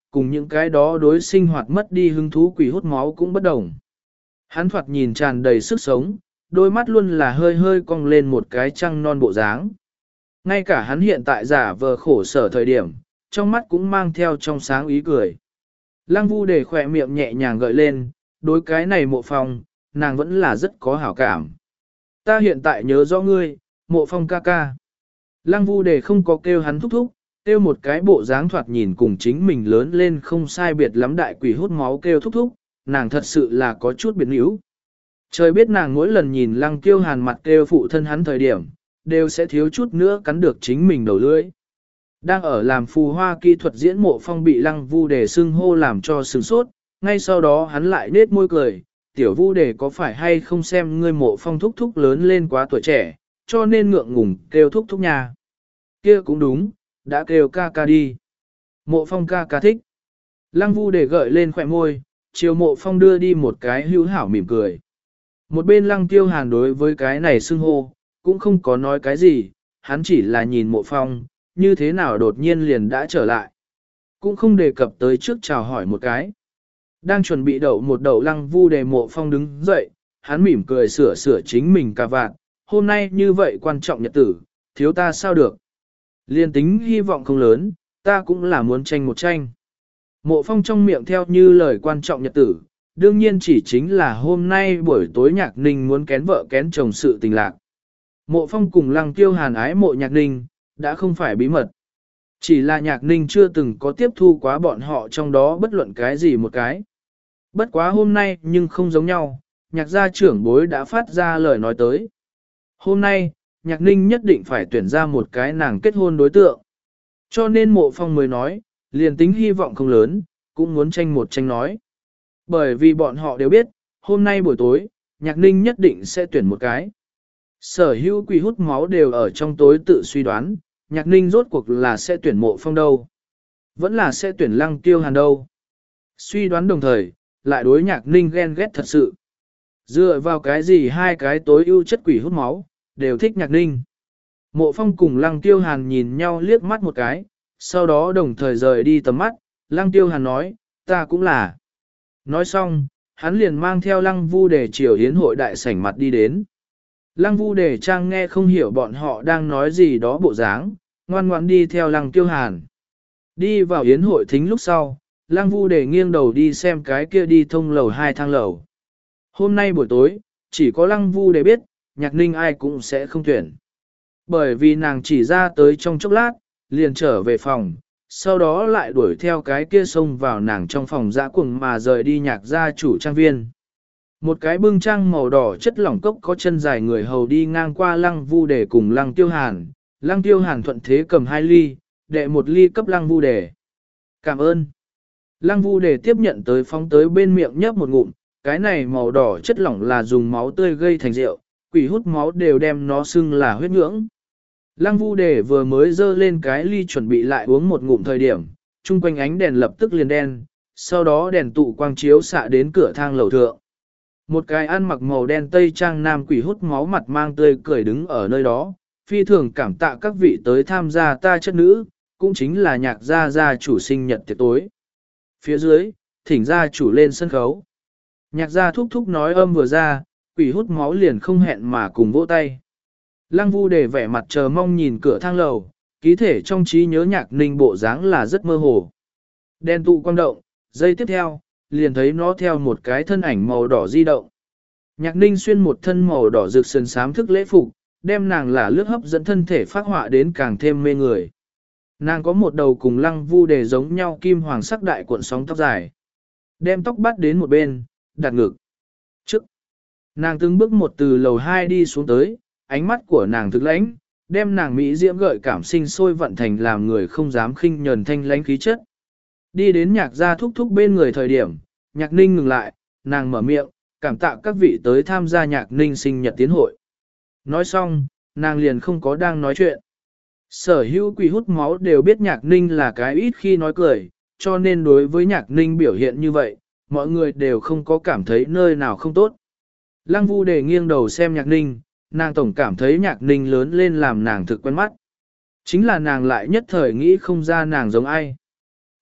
cùng những cái đó đối sinh hoạt mất đi hứng thú quỷ hút máu cũng bất đồng. Hắn thoạt nhìn tràn đầy sức sống, đôi mắt luôn là hơi hơi cong lên một cái trăng non bộ dáng. Ngay cả hắn hiện tại giả vờ khổ sở thời điểm, trong mắt cũng mang theo trong sáng ý cười. Lăng Vu để khỏe miệng nhẹ nhàng gợi lên, đối cái này Mộ Phong, nàng vẫn là rất có hảo cảm. Ta hiện tại nhớ rõ ngươi, Mộ Phong ca ca. Lăng Vu để không có kêu hắn thúc thúc, kêu một cái bộ dáng thoạt nhìn cùng chính mình lớn lên không sai biệt lắm đại quỷ hút máu kêu thúc thúc, nàng thật sự là có chút biệt níu. Trời biết nàng mỗi lần nhìn Lăng Kiêu Hàn mặt kêu phụ thân hắn thời điểm, đều sẽ thiếu chút nữa cắn được chính mình đầu lưỡi. Đang ở làm phù hoa kỹ thuật diễn Mộ Phong bị Lăng Vu Đề xưng hô làm cho sừng sốt, ngay sau đó hắn lại nết môi cười, tiểu Vu Đề có phải hay không xem ngươi Mộ Phong thúc thúc lớn lên quá tuổi trẻ, cho nên ngượng ngùng kêu thúc thúc nhà. Kia cũng đúng, đã kêu ca ca đi. Mộ Phong ca ca thích. Lăng Vu Đề gợi lên khỏe môi, chiều Mộ Phong đưa đi một cái hữu hảo mỉm cười. Một bên Lăng Tiêu Hàn đối với cái này xưng hô, cũng không có nói cái gì, hắn chỉ là nhìn Mộ Phong, như thế nào đột nhiên liền đã trở lại. Cũng không đề cập tới trước chào hỏi một cái. Đang chuẩn bị đậu một đậu Lăng Vu Đề Mộ Phong đứng dậy, hắn mỉm cười sửa sửa chính mình cà vạt, hôm nay như vậy quan trọng nhật tử, thiếu ta sao được. Liên tính hy vọng không lớn, ta cũng là muốn tranh một tranh. Mộ Phong trong miệng theo như lời quan trọng nhật tử, đương nhiên chỉ chính là hôm nay buổi tối Nhạc Ninh muốn kén vợ kén chồng sự tình lạc. Mộ Phong cùng Lăng Tiêu Hàn ái mộ Nhạc Ninh, đã không phải bí mật. Chỉ là Nhạc Ninh chưa từng có tiếp thu quá bọn họ trong đó bất luận cái gì một cái. Bất quá hôm nay nhưng không giống nhau, Nhạc gia trưởng bối đã phát ra lời nói tới. Hôm nay, Nhạc Ninh nhất định phải tuyển ra một cái nàng kết hôn đối tượng. Cho nên Mộ Phong mới nói, liền tính hy vọng không lớn, cũng muốn tranh một tranh nói. Bởi vì bọn họ đều biết, hôm nay buổi tối, Nhạc Ninh nhất định sẽ tuyển một cái. Sở hữu quỷ hút máu đều ở trong tối tự suy đoán, Nhạc Ninh rốt cuộc là sẽ tuyển Mộ Phong đâu. Vẫn là sẽ tuyển Lăng Tiêu Hàn đâu. Suy đoán đồng thời, lại đối Nhạc Ninh ghen ghét thật sự. Dựa vào cái gì hai cái tối ưu chất quỷ hút máu, đều thích Nhạc Ninh. Mộ Phong cùng Lăng Tiêu Hàn nhìn nhau liếc mắt một cái, sau đó đồng thời rời đi tầm mắt, Lăng Tiêu Hàn nói, ta cũng là. Nói xong, hắn liền mang theo Lăng Vu Đề chiều hiến hội đại sảnh mặt đi đến. Lăng Vu Đề Trang nghe không hiểu bọn họ đang nói gì đó bộ dáng, ngoan ngoãn đi theo Lăng Tiêu Hàn. Đi vào hiến hội thính lúc sau, Lăng Vu Đề nghiêng đầu đi xem cái kia đi thông lầu hai thang lầu. Hôm nay buổi tối, chỉ có Lăng Vu Đề biết, Nhạc Ninh ai cũng sẽ không tuyển. Bởi vì nàng chỉ ra tới trong chốc lát, liền trở về phòng, sau đó lại đuổi theo cái kia xông vào nàng trong phòng dã cuồng mà rời đi Nhạc gia chủ trang viên. Một cái bưng trang màu đỏ chất lỏng cốc có chân dài người hầu đi ngang qua Lăng Vu Đề cùng Lăng Tiêu Hàn. Lăng Tiêu Hàn thuận thế cầm hai ly, đệ một ly cấp Lăng Vu Đề. Cảm ơn. Lăng Vu Đề tiếp nhận tới phóng tới bên miệng nhấp một ngụm, cái này màu đỏ chất lỏng là dùng máu tươi gây thành rượu, quỷ hút máu đều đem nó xưng là huyết nhưỡng. Lăng Vu Đề vừa mới dơ lên cái ly chuẩn bị lại uống một ngụm thời điểm, chung quanh ánh đèn lập tức liền đen, sau đó đèn tụ quang chiếu xạ đến cửa thang lầu thượng. Một cái ăn mặc màu đen tây trang nam quỷ hút máu mặt mang tươi cười đứng ở nơi đó, phi thường cảm tạ các vị tới tham gia ta chất nữ, cũng chính là Nhạc gia gia chủ sinh nhật tiệc tối. Phía dưới, thỉnh gia chủ lên sân khấu. Nhạc gia thúc thúc nói âm vừa ra, quỷ hút máu liền không hẹn mà cùng vỗ tay. Lăng Vu Đề vẻ mặt chờ mong nhìn cửa thang lầu, ký thể trong trí nhớ Nhạc Ninh bộ dáng là rất mơ hồ. Đen tụ quang động, giây tiếp theo, liền thấy nó theo một cái thân ảnh màu đỏ di động. Nhạc Ninh xuyên một thân màu đỏ rực sườn xám thức lễ phục, đem nàng là lướt hấp dẫn thân thể phát họa đến càng thêm mê người. Nàng có một đầu cùng Lăng Vu Đề giống nhau kim hoàng sắc đại cuộn sóng tóc dài. Đem tóc bắt đến một bên, đặt ngực. Trước, nàng từng bước một từ lầu hai đi xuống tới, ánh mắt của nàng thực lãnh, đem nàng mỹ diễm gợi cảm sinh sôi vận thành làm người không dám khinh nhờn thanh lãnh khí chất. Đi đến Nhạc gia thúc thúc bên người thời điểm, Nhạc Ninh ngừng lại, nàng mở miệng, cảm tạ các vị tới tham gia Nhạc Ninh sinh nhật tiến hội. Nói xong, nàng liền không có đang nói chuyện. Sở hữu quỷ hút máu đều biết Nhạc Ninh là cái ít khi nói cười, cho nên đối với Nhạc Ninh biểu hiện như vậy, mọi người đều không có cảm thấy nơi nào không tốt. Lăng Vu Đề nghiêng đầu xem Nhạc Ninh, nàng tổng cảm thấy Nhạc Ninh lớn lên làm nàng thực quen mắt. Chính là nàng lại nhất thời nghĩ không ra nàng giống ai.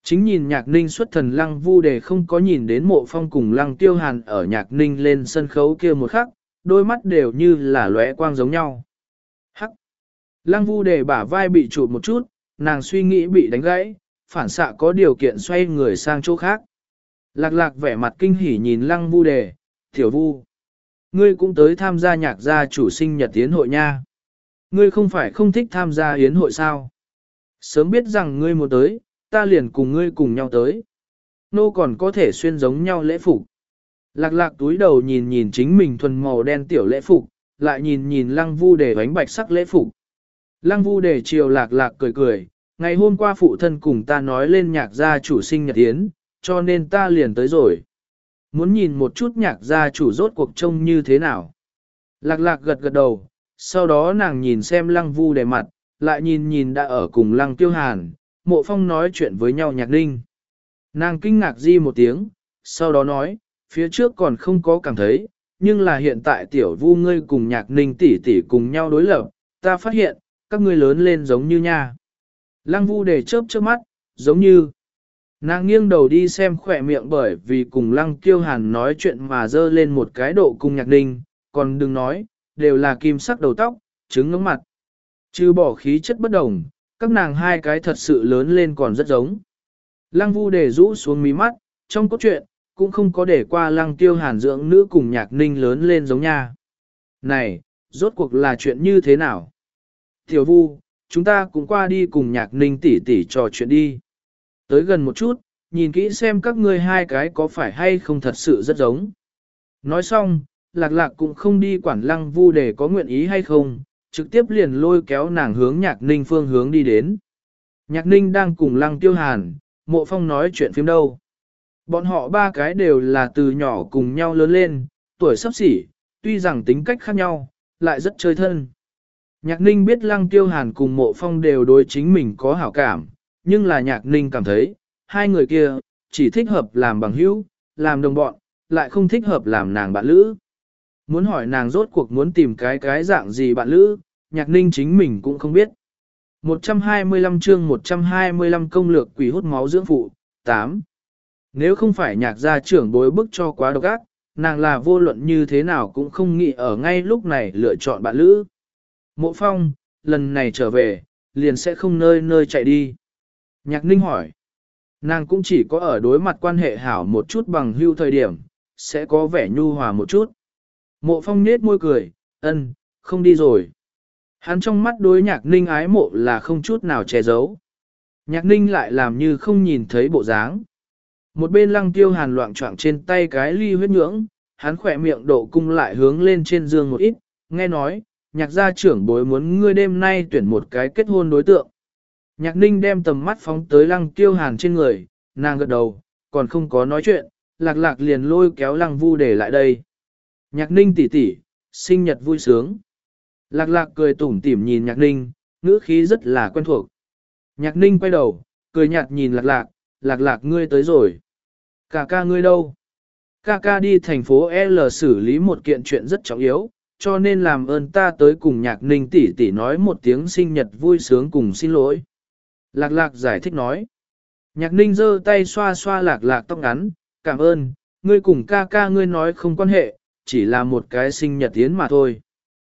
Chính nhìn nhạc ninh xuất thần lăng vu đề không có nhìn đến mộ phong cùng lăng tiêu hàn ở nhạc ninh lên sân khấu kia một khắc, đôi mắt đều như là lóe quang giống nhau. Hắc! Lăng vu đề bả vai bị chụp một chút, nàng suy nghĩ bị đánh gãy, phản xạ có điều kiện xoay người sang chỗ khác. Lạc lạc vẻ mặt kinh hỉ nhìn lăng vu đề, tiểu vu. Ngươi cũng tới tham gia nhạc gia chủ sinh nhật yến hội nha. Ngươi không phải không thích tham gia yến hội sao? Sớm biết rằng ngươi muốn tới, ta liền cùng ngươi cùng nhau tới. Nô còn có thể xuyên giống nhau lễ phục. Lạc lạc túi đầu nhìn nhìn chính mình thuần màu đen tiểu lễ phục, lại nhìn nhìn lăng vu đề bánh bạch sắc lễ phục. Lăng vu đề chiều lạc lạc cười cười, ngày hôm qua phụ thân cùng ta nói lên nhạc gia chủ sinh nhật yến, cho nên ta liền tới rồi. Muốn nhìn một chút nhạc gia chủ rốt cuộc trông như thế nào. Lạc lạc gật gật đầu, sau đó nàng nhìn xem lăng vu đề mặt, lại nhìn nhìn đã ở cùng lăng tiêu hàn, mộ phong nói chuyện với nhau nhạc ninh. Nàng kinh ngạc di một tiếng, sau đó nói, phía trước còn không có cảm thấy, nhưng là hiện tại tiểu vu ngươi cùng nhạc ninh tỷ tỷ cùng nhau đối lập, ta phát hiện, các ngươi lớn lên giống như nha. Lăng vu đề chớp chớp mắt, giống như. Nàng nghiêng đầu đi xem khỏe miệng bởi vì cùng lăng kiêu hàn nói chuyện mà dơ lên một cái độ cùng nhạc ninh, còn đừng nói, đều là kim sắc đầu tóc, trứng ngưỡng mặt. Chứ bỏ khí chất bất đồng, các nàng hai cái thật sự lớn lên còn rất giống. Lăng vu đề rũ xuống mí mắt, trong cốt truyện, cũng không có để qua lăng tiêu hàn dưỡng nữ cùng nhạc ninh lớn lên giống nha. Này, rốt cuộc là chuyện như thế nào? Tiểu vu, chúng ta cũng qua đi cùng nhạc ninh tỉ tỉ trò chuyện đi. Tới gần một chút, nhìn kỹ xem các ngươi hai cái có phải hay không thật sự rất giống. Nói xong, lạc lạc cũng không đi quản lăng vu để có nguyện ý hay không, trực tiếp liền lôi kéo nàng hướng nhạc ninh phương hướng đi đến. Nhạc ninh đang cùng lăng tiêu hàn, mộ phong nói chuyện phim đâu. Bọn họ ba cái đều là từ nhỏ cùng nhau lớn lên, tuổi sắp xỉ, tuy rằng tính cách khác nhau, lại rất chơi thân. Nhạc ninh biết lăng tiêu hàn cùng mộ phong đều đối chính mình có hảo cảm, nhưng là nhạc ninh cảm thấy, hai người kia, chỉ thích hợp làm bằng hữu, làm đồng bọn, lại không thích hợp làm nàng bạn lữ. Muốn hỏi nàng rốt cuộc muốn tìm cái cái dạng gì bạn lữ, nhạc ninh chính mình cũng không biết. một trăm hai mươi lăm chương một trăm hai mươi lăm công lược quỷ hút máu dưỡng phụ, tám. Nếu không phải nhạc gia trưởng bối bức cho quá độc ác, nàng là vô luận như thế nào cũng không nghĩ ở ngay lúc này lựa chọn bạn lữ. Mộ phong, lần này trở về, liền sẽ không nơi nơi chạy đi. Nhạc ninh hỏi, nàng cũng chỉ có ở đối mặt quan hệ hảo một chút bằng hưu thời điểm, sẽ có vẻ nhu hòa một chút. Mộ phong nết môi cười, ân, không đi rồi. Hắn trong mắt đối nhạc ninh ái mộ là không chút nào che giấu. Nhạc ninh lại làm như không nhìn thấy bộ dáng. Một bên lăng tiêu hàn loạn trọng trên tay cái ly huyết nhưỡng, hắn khỏe miệng độ cung lại hướng lên trên giường một ít, nghe nói, nhạc gia trưởng bối muốn ngươi đêm nay tuyển một cái kết hôn đối tượng. Nhạc ninh đem tầm mắt phóng tới lăng tiêu hàn trên người, nàng gật đầu, còn không có nói chuyện, lạc lạc liền lôi kéo lăng vu để lại đây. Nhạc ninh tỷ tỷ, sinh nhật vui sướng. Lạc lạc cười tủm tỉm nhìn nhạc ninh, ngữ khí rất là quen thuộc. Nhạc ninh quay đầu, cười nhạt nhìn lạc lạc, lạc lạc ngươi tới rồi. Ca ca ngươi đâu? Ca ca đi thành phố L xử lý một kiện chuyện rất trọng yếu, cho nên làm ơn ta tới cùng nhạc ninh tỷ tỷ nói một tiếng sinh nhật vui sướng cùng xin lỗi. Lạc lạc giải thích nói. Nhạc ninh giơ tay xoa xoa lạc lạc tóc ngắn, cảm ơn, ngươi cùng ca ca ngươi nói không quan hệ, chỉ là một cái sinh nhật yến mà thôi.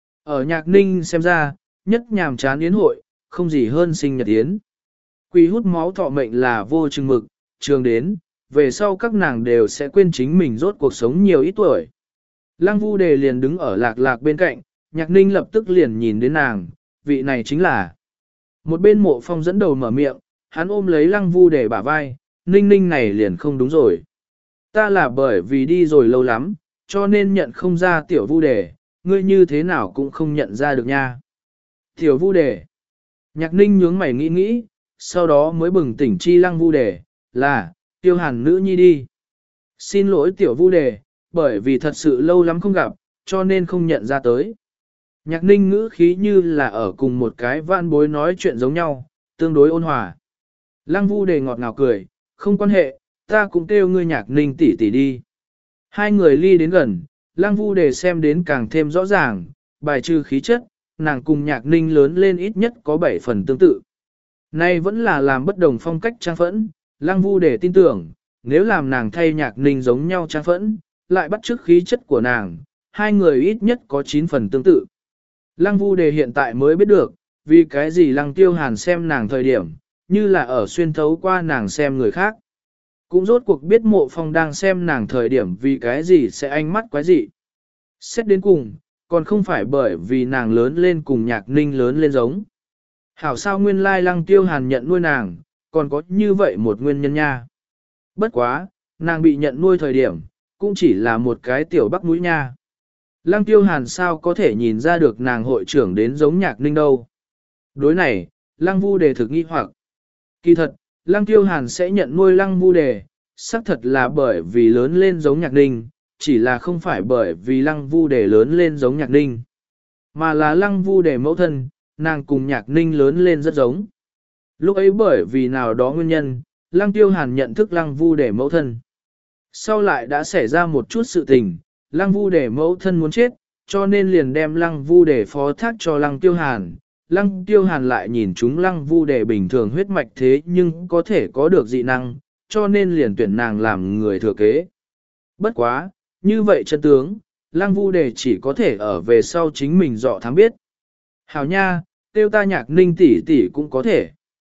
Ở nhạc ninh xem ra, nhất nhàm chán yến hội, không gì hơn sinh nhật yến. Quỷ hút máu thọ mệnh là vô chừng mực, trường đến, về sau các nàng đều sẽ quên chính mình rốt cuộc sống nhiều ít tuổi. Lăng vu đề liền đứng ở lạc lạc bên cạnh, nhạc ninh lập tức liền nhìn đến nàng, vị này chính là. Một bên mộ phong dẫn đầu mở miệng, hắn ôm lấy lăng vu đề bả vai, ninh ninh này liền không đúng rồi. Ta là bởi vì đi rồi lâu lắm, cho nên nhận không ra tiểu vu đề, ngươi như thế nào cũng không nhận ra được nha. Tiểu vu đề. Nhạc ninh nhướng mày nghĩ nghĩ, sau đó mới bừng tỉnh chi lăng vu đề, là, tiêu hàn nữ nhi đi. Xin lỗi tiểu vu đề, bởi vì thật sự lâu lắm không gặp, cho nên không nhận ra tới. Nhạc ninh ngữ khí như là ở cùng một cái vạn bối nói chuyện giống nhau, tương đối ôn hòa. Lăng vu đề ngọt ngào cười, không quan hệ, ta cũng kêu ngươi nhạc ninh tỷ tỷ đi. Hai người ly đến gần, lăng vu đề xem đến càng thêm rõ ràng, bài trừ khí chất, nàng cùng nhạc ninh lớn lên ít nhất có bảy phần tương tự. Nay vẫn là làm bất đồng phong cách trang phẫn, Lăng Vu để tin tưởng, nếu làm nàng thay Nhạc Ninh giống nhau trang phẫn, lại bắt chước khí chất của nàng, hai người ít nhất có chín phần tương tự. Lăng Vu đề hiện tại mới biết được, vì cái gì Lăng Tiêu Hàn xem nàng thời điểm, như là ở xuyên thấu qua nàng xem người khác. Cũng rốt cuộc biết Mộ Phong đang xem nàng thời điểm vì cái gì sẽ ánh mắt quái dị. Xét đến cùng, còn không phải bởi vì nàng lớn lên cùng Nhạc Ninh lớn lên giống. Hảo sao nguyên lai Lăng Tiêu Hàn nhận nuôi nàng, còn có như vậy một nguyên nhân nha. Bất quá, nàng bị nhận nuôi thời điểm, cũng chỉ là một cái tiểu bắc mũi nha. Lăng Tiêu Hàn sao có thể nhìn ra được nàng hội trưởng đến giống Nhạc Ninh đâu. Đối này, Lăng Vu đề thực nghi hoặc. Kỳ thật, Lăng Tiêu Hàn sẽ nhận nuôi Lăng Vu đề, xác thật là bởi vì lớn lên giống Nhạc Ninh, chỉ là không phải bởi vì Lăng Vu đề lớn lên giống Nhạc Ninh, mà là Lăng Vu đề mẫu thân, nàng cùng Nhạc Ninh lớn lên rất giống. Lúc ấy bởi vì nào đó nguyên nhân, Lăng Tiêu Hàn nhận thức Lăng Vu đề mẫu thân. Sau lại đã xảy ra một chút sự tình, Lăng Vu đề mẫu thân muốn chết, cho nên liền đem Lăng Vu đề phó thác cho Lăng Tiêu Hàn. Lăng Tiêu Hàn lại nhìn chúng Lăng Vu đề bình thường huyết mạch thế nhưng có thể có được dị năng, cho nên liền tuyển nàng làm người thừa kế. Bất quá, như vậy chân tướng, Lăng Vu đề chỉ có thể ở về sau chính mình dọ thám biết. Hảo nha, tiêu ta Nhạc Ninh tỷ tỷ cũng có thể.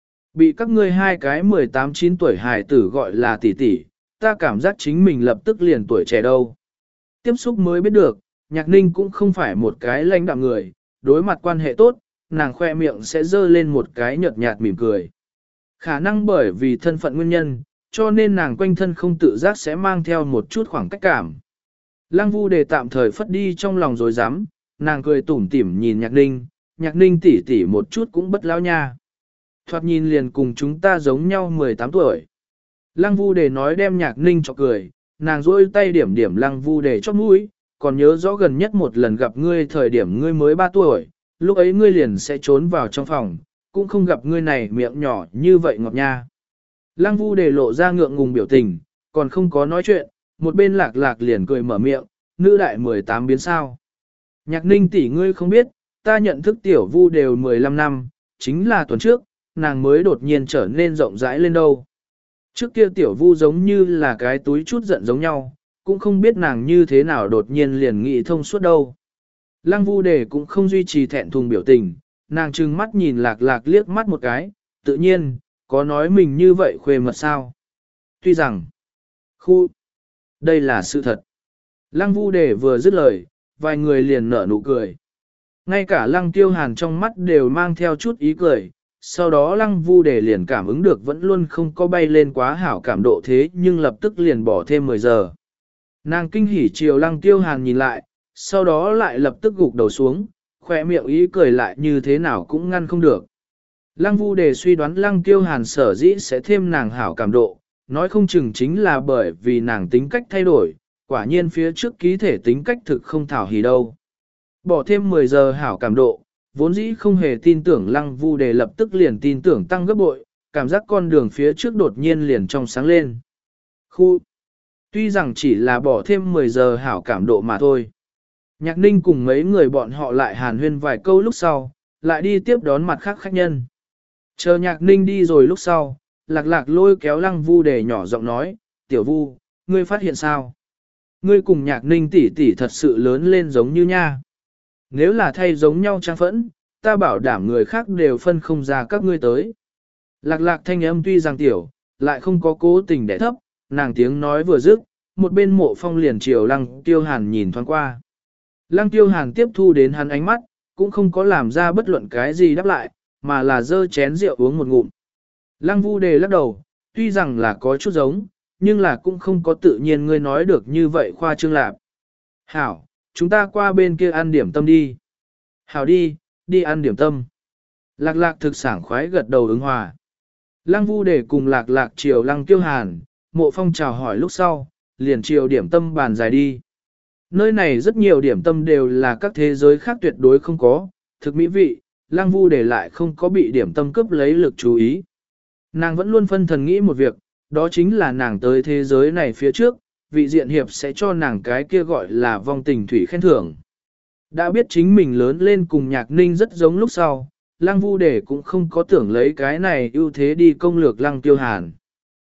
Bị các ngươi hai cái mười tám chín tuổi hài tử gọi là tỷ tỷ, ta cảm giác chính mình lập tức liền tuổi trẻ đâu. Tiếp xúc mới biết được, Nhạc Ninh cũng không phải một cái lãnh đạm người, đối mặt quan hệ tốt, nàng khoe miệng sẽ dơ lên một cái nhợt nhạt mỉm cười. Khả năng bởi vì thân phận nguyên nhân, cho nên nàng quanh thân không tự giác sẽ mang theo một chút khoảng cách cảm. Lăng Vu đề tạm thời phất đi trong lòng rồi dám, nàng cười tủm tỉm nhìn Nhạc Ninh, Nhạc Ninh tỉ tỉ một chút cũng bất lão nha. Thoạt nhìn liền cùng chúng ta giống nhau mười tám tuổi. Lăng Vu đề nói đem Nhạc Ninh cho cười, nàng rôi tay điểm điểm Lăng Vu đề chóp mũi, còn nhớ rõ gần nhất một lần gặp ngươi thời điểm ngươi mới ba tuổi, lúc ấy ngươi liền sẽ trốn vào trong phòng, cũng không gặp ngươi này miệng nhỏ như vậy ngọt nha. Lăng Vu đề lộ ra ngượng ngùng biểu tình, còn không có nói chuyện, một bên lạc lạc liền cười mở miệng, nữ đại mười tám biến sao. Nhạc Ninh tỷ ngươi không biết, ta nhận thức tiểu Vu đều mười lăm năm, chính là tuần trước, nàng mới đột nhiên trở nên rộng rãi lên đâu. Trước kia tiểu Vu giống như là cái túi chút giận giống nhau, cũng không biết nàng như thế nào đột nhiên liền nghĩ thông suốt đâu. Lăng Vu đề cũng không duy trì thẹn thùng biểu tình, nàng trừng mắt nhìn lạc lạc liếc mắt một cái, tự nhiên, có nói mình như vậy khuê mật sao. Tuy rằng, khu, đây là sự thật. Lăng Vu đề vừa dứt lời, vài người liền nở nụ cười. Ngay cả Lăng Tiêu Hàn trong mắt đều mang theo chút ý cười, sau đó Lăng Vu đề liền cảm ứng được vẫn luôn không có bay lên quá hảo cảm độ thế nhưng lập tức liền bỏ thêm mười giờ. Nàng kinh hỉ chiều Lăng Tiêu Hàn nhìn lại, sau đó lại lập tức gục đầu xuống, khỏe miệng ý cười lại như thế nào cũng ngăn không được. Lăng Vu đề suy đoán Lăng Tiêu Hàn sở dĩ sẽ thêm nàng hảo cảm độ, nói không chừng chính là bởi vì nàng tính cách thay đổi, quả nhiên phía trước ký thể tính cách thực không thảo hỉ đâu. Bỏ thêm mười giờ hảo cảm độ, vốn dĩ không hề tin tưởng Lăng Vu đề lập tức liền tin tưởng tăng gấp bội, cảm giác con đường phía trước đột nhiên liền trong sáng lên. Khu, tuy rằng chỉ là bỏ thêm mười giờ hảo cảm độ mà thôi. Nhạc Ninh cùng mấy người bọn họ lại hàn huyên vài câu lúc sau, lại đi tiếp đón mặt khác khách nhân. Chờ Nhạc Ninh đi rồi lúc sau, lạc lạc lôi kéo Lăng Vu đề nhỏ giọng nói, tiểu Vu, ngươi phát hiện sao? Ngươi cùng Nhạc Ninh tỷ tỷ thật sự lớn lên giống như nha. Nếu là thay giống nhau trang phẫn, ta bảo đảm người khác đều phân không ra các ngươi tới. Lạc lạc thanh âm tuy rằng tiểu, lại không có cố tình đẻ thấp, nàng tiếng nói vừa dứt, một bên Mộ Phong liền chiều Lăng Tiêu Hàn nhìn thoáng qua. Lăng Tiêu Hàn tiếp thu đến hắn ánh mắt, cũng không có làm ra bất luận cái gì đáp lại, mà là dơ chén rượu uống một ngụm. Lăng Vu đề lắc đầu, tuy rằng là có chút giống, nhưng là cũng không có tự nhiên ngươi nói được như vậy khoa trương lạp. Hảo, chúng ta qua bên kia ăn điểm tâm đi. Hảo đi, đi ăn điểm tâm. Lạc lạc thực sảng khoái gật đầu ứng hòa. Lăng Vu đề cùng lạc lạc chiều Lăng Tiêu Hàn, Mộ Phong chào hỏi lúc sau, liền chiều điểm tâm bàn dài đi. Nơi này rất nhiều điểm tâm đều là các thế giới khác tuyệt đối không có, thực mỹ vị, Lăng Vu đề lại không có bị điểm tâm cướp lấy lực chú ý. Nàng vẫn luôn phân thần nghĩ một việc, đó chính là nàng tới thế giới này phía trước, vị diện hiệp sẽ cho nàng cái kia gọi là vong tình thủy khen thưởng. Đã biết chính mình lớn lên cùng Nhạc Ninh rất giống lúc sau, Lăng Vu đề cũng không có tưởng lấy cái này ưu thế đi công lược Lăng Tiêu Hàn.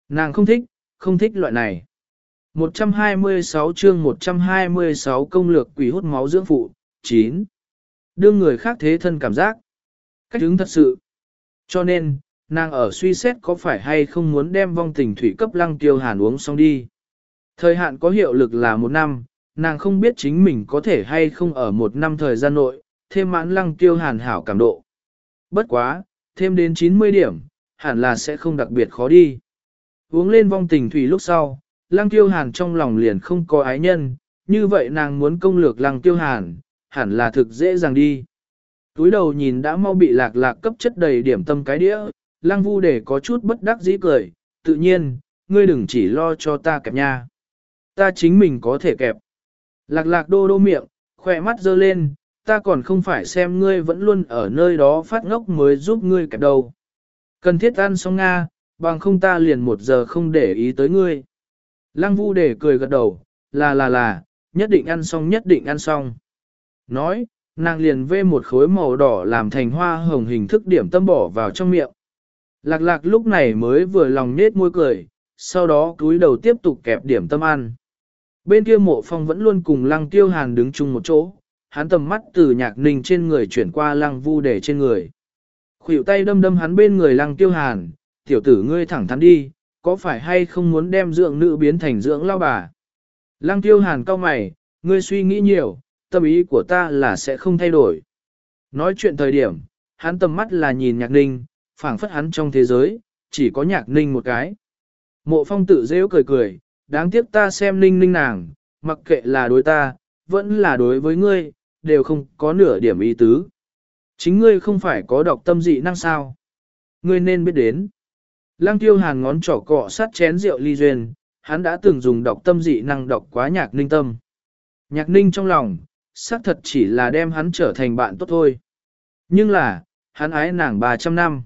Nàng không thích, không thích loại này. một trăm hai mươi sáu chương một trăm hai mươi sáu công lược quỷ hút máu dưỡng phụ, chín. Đương người khác thế thân cảm giác. Cách đứng thật sự. Cho nên, nàng ở suy xét có phải hay không muốn đem vong tình thủy cấp Lăng Tiêu Hàn uống xong đi. Thời hạn có hiệu lực là một năm, nàng không biết chính mình có thể hay không ở một năm thời gian nội, thêm mãn Lăng Tiêu Hàn hảo cảm độ. Bất quá, thêm đến chín mươi điểm, hẳn là sẽ không đặc biệt khó đi. Uống lên vong tình thủy lúc sau, Lăng Tiêu Hàn trong lòng liền không có ái nhân, như vậy nàng muốn công lược Lăng Tiêu Hàn, hẳn là thực dễ dàng đi. Túi đầu nhìn đã mau bị lạc lạc cấp chất đầy điểm tâm cái đĩa, Lăng Vu để có chút bất đắc dĩ cười, tự nhiên, ngươi đừng chỉ lo cho ta kẹp nha. Ta chính mình có thể kẹp. Lạc lạc đô đô miệng, khỏe mắt dơ lên, ta còn không phải xem ngươi vẫn luôn ở nơi đó phát ngốc mới giúp ngươi kẹp đâu. Cần thiết ăn xong Nga, bằng không ta liền một giờ không để ý tới ngươi. Lăng Vu để cười gật đầu, là là là, nhất định ăn xong nhất định ăn xong. Nói, nàng liền vê một khối màu đỏ làm thành hoa hồng hình thức điểm tâm bỏ vào trong miệng. Lạc lạc lúc này mới vừa lòng nết môi cười, sau đó cúi đầu tiếp tục kẹp điểm tâm ăn. Bên kia Mộ Phong vẫn luôn cùng Lăng Tiêu Hàn đứng chung một chỗ, hắn tầm mắt từ Nhạc Ninh trên người chuyển qua Lăng Vu để trên người. Khuỷu tay đâm đâm hắn bên người Lăng Tiêu Hàn, tiểu tử ngươi thẳng thắn đi, có phải hay không muốn đem dưỡng nữ biến thành dưỡng lao bà? Lăng Tiêu Hàn cau mày, ngươi suy nghĩ nhiều, tâm ý của ta là sẽ không thay đổi. Nói chuyện thời điểm, hắn tầm mắt là nhìn Nhạc Ninh, phảng phất hắn trong thế giới, chỉ có Nhạc Ninh một cái. Mộ Phong tự rêu cười cười, đáng tiếc ta xem Ninh Ninh nàng, mặc kệ là đối ta, vẫn là đối với ngươi, đều không có nửa điểm ý tứ. Chính ngươi không phải có đọc tâm dị năng sao? Ngươi nên biết đến. Lăng Tiêu Hàn ngón trỏ cọ sát chén rượu ly duyên, hắn đã từng dùng đọc tâm dị năng đọc quá Nhạc Ninh tâm. Nhạc Ninh trong lòng, xác thật chỉ là đem hắn trở thành bạn tốt thôi. Nhưng là, hắn ái nàng ba trăm năm.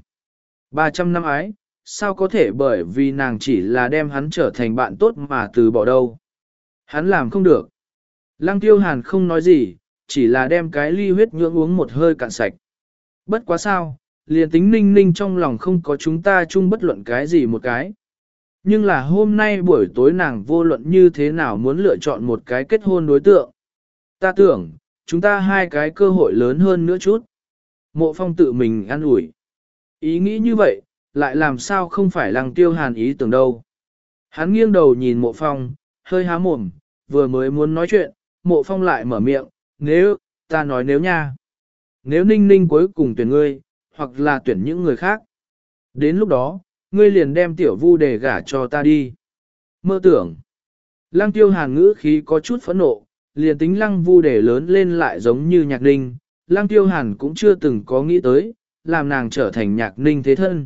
ba trăm năm ái, sao có thể bởi vì nàng chỉ là đem hắn trở thành bạn tốt mà từ bỏ đâu. Hắn làm không được. Lăng Tiêu Hàn không nói gì, chỉ là đem cái ly huyết nhưỡng uống một hơi cạn sạch. Bất quá sao, liền tính Ninh Ninh trong lòng không có chúng ta chung bất luận cái gì một cái. Nhưng là hôm nay buổi tối nàng vô luận như thế nào muốn lựa chọn một cái kết hôn đối tượng. Ta tưởng, chúng ta hai cái cơ hội lớn hơn nữa chút. Mộ Phong tự mình an ủi. Ý nghĩ như vậy, lại làm sao không phải Lăng Tiêu Hàn ý tưởng đâu. Hắn nghiêng đầu nhìn Mộ Phong, hơi há mồm, vừa mới muốn nói chuyện, Mộ Phong lại mở miệng, nếu, ta nói nếu nha. Nếu Ninh Ninh cuối cùng tuyển ngươi, hoặc là tuyển những người khác. Đến lúc đó, ngươi liền đem tiểu Vu để gả cho ta đi. Mơ tưởng. Lăng Tiêu Hàn ngữ khí có chút phẫn nộ, liền tính Lăng Vu để lớn lên lại giống như Nhạc Ninh, Lăng Tiêu Hàn cũng chưa từng có nghĩ tới, làm nàng trở thành Nhạc Ninh thế thân.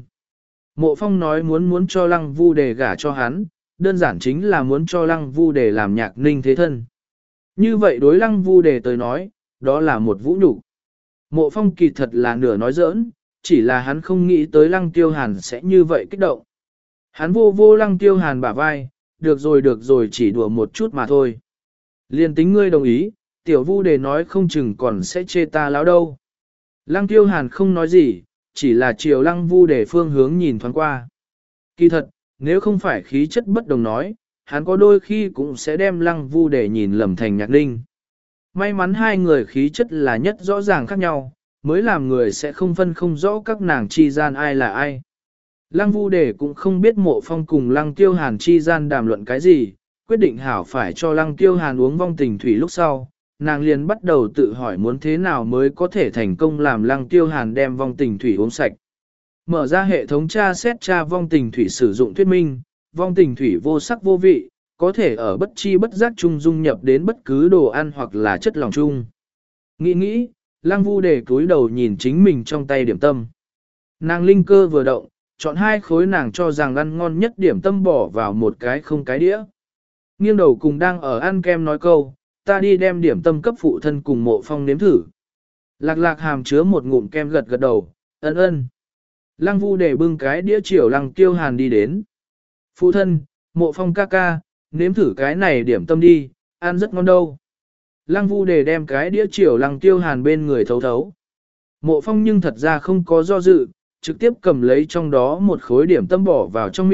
Mộ Phong nói muốn muốn cho Lăng Vu để gả cho hắn, đơn giản chính là muốn cho Lăng Vu để làm Nhạc Ninh thế thân. Như vậy đối Lăng Vu để tới nói, đó là một vũ nhục. Mộ Phong kỳ thật là nửa nói giỡn, chỉ là hắn không nghĩ tới Lăng Tiêu Hàn sẽ như vậy kích động. Hắn vô vô Lăng Tiêu Hàn bả vai, được rồi được rồi chỉ đùa một chút mà thôi. Liên tính ngươi đồng ý, tiểu Vu để nói không chừng còn sẽ chê ta láo đâu. Lăng Tiêu Hàn không nói gì, chỉ là chiều Lăng Vu để phương hướng nhìn thoáng qua. Kỳ thật, nếu không phải khí chất bất đồng nói, hắn có đôi khi cũng sẽ đem Lăng Vu để nhìn lầm thành Nhạc Ninh. May mắn hai người khí chất là nhất rõ ràng khác nhau, mới làm người sẽ không phân không rõ các nàng chi gian ai là ai. Lăng Vu Đề cũng không biết Mộ Phong cùng Lăng Tiêu Hàn chi gian đàm luận cái gì, quyết định hảo phải cho Lăng Tiêu Hàn uống vong tình thủy lúc sau, nàng liền bắt đầu tự hỏi muốn thế nào mới có thể thành công làm Lăng Tiêu Hàn đem vong tình thủy uống sạch. Mở ra hệ thống tra xét tra vong tình thủy sử dụng thuyết minh, vong tình thủy vô sắc vô vị, có thể ở bất chi bất giác chung dung nhập đến bất cứ đồ ăn hoặc là chất lỏng chung. Nghĩ nghĩ, Lăng Vu để cúi đầu nhìn chính mình trong tay điểm tâm. Nàng linh cơ vừa động, chọn hai khối nàng cho rằng ăn ngon nhất điểm tâm bỏ vào một cái không cái đĩa. Nghiêng đầu cùng đang ở ăn kem nói câu, ta đi đem điểm tâm cấp phụ thân cùng Mộ Phong nếm thử. Lạc lạc hàm chứa một ngụm kem gật gật đầu, ân ân. Lăng Vu để bưng cái đĩa chiều Lăng Tiêu Hàn đi đến. Phụ thân, Mộ Phong ca ca, nếm thử cái này điểm tâm đi, ăn rất ngon đâu. Lăng Vu để đem cái đĩa chiều Lăng Tiêu Hàn bên người thấu thấu. Mộ Phong nhưng thật ra không có do dự, trực tiếp cầm lấy trong đó một khối điểm tâm bỏ vào trong miệng,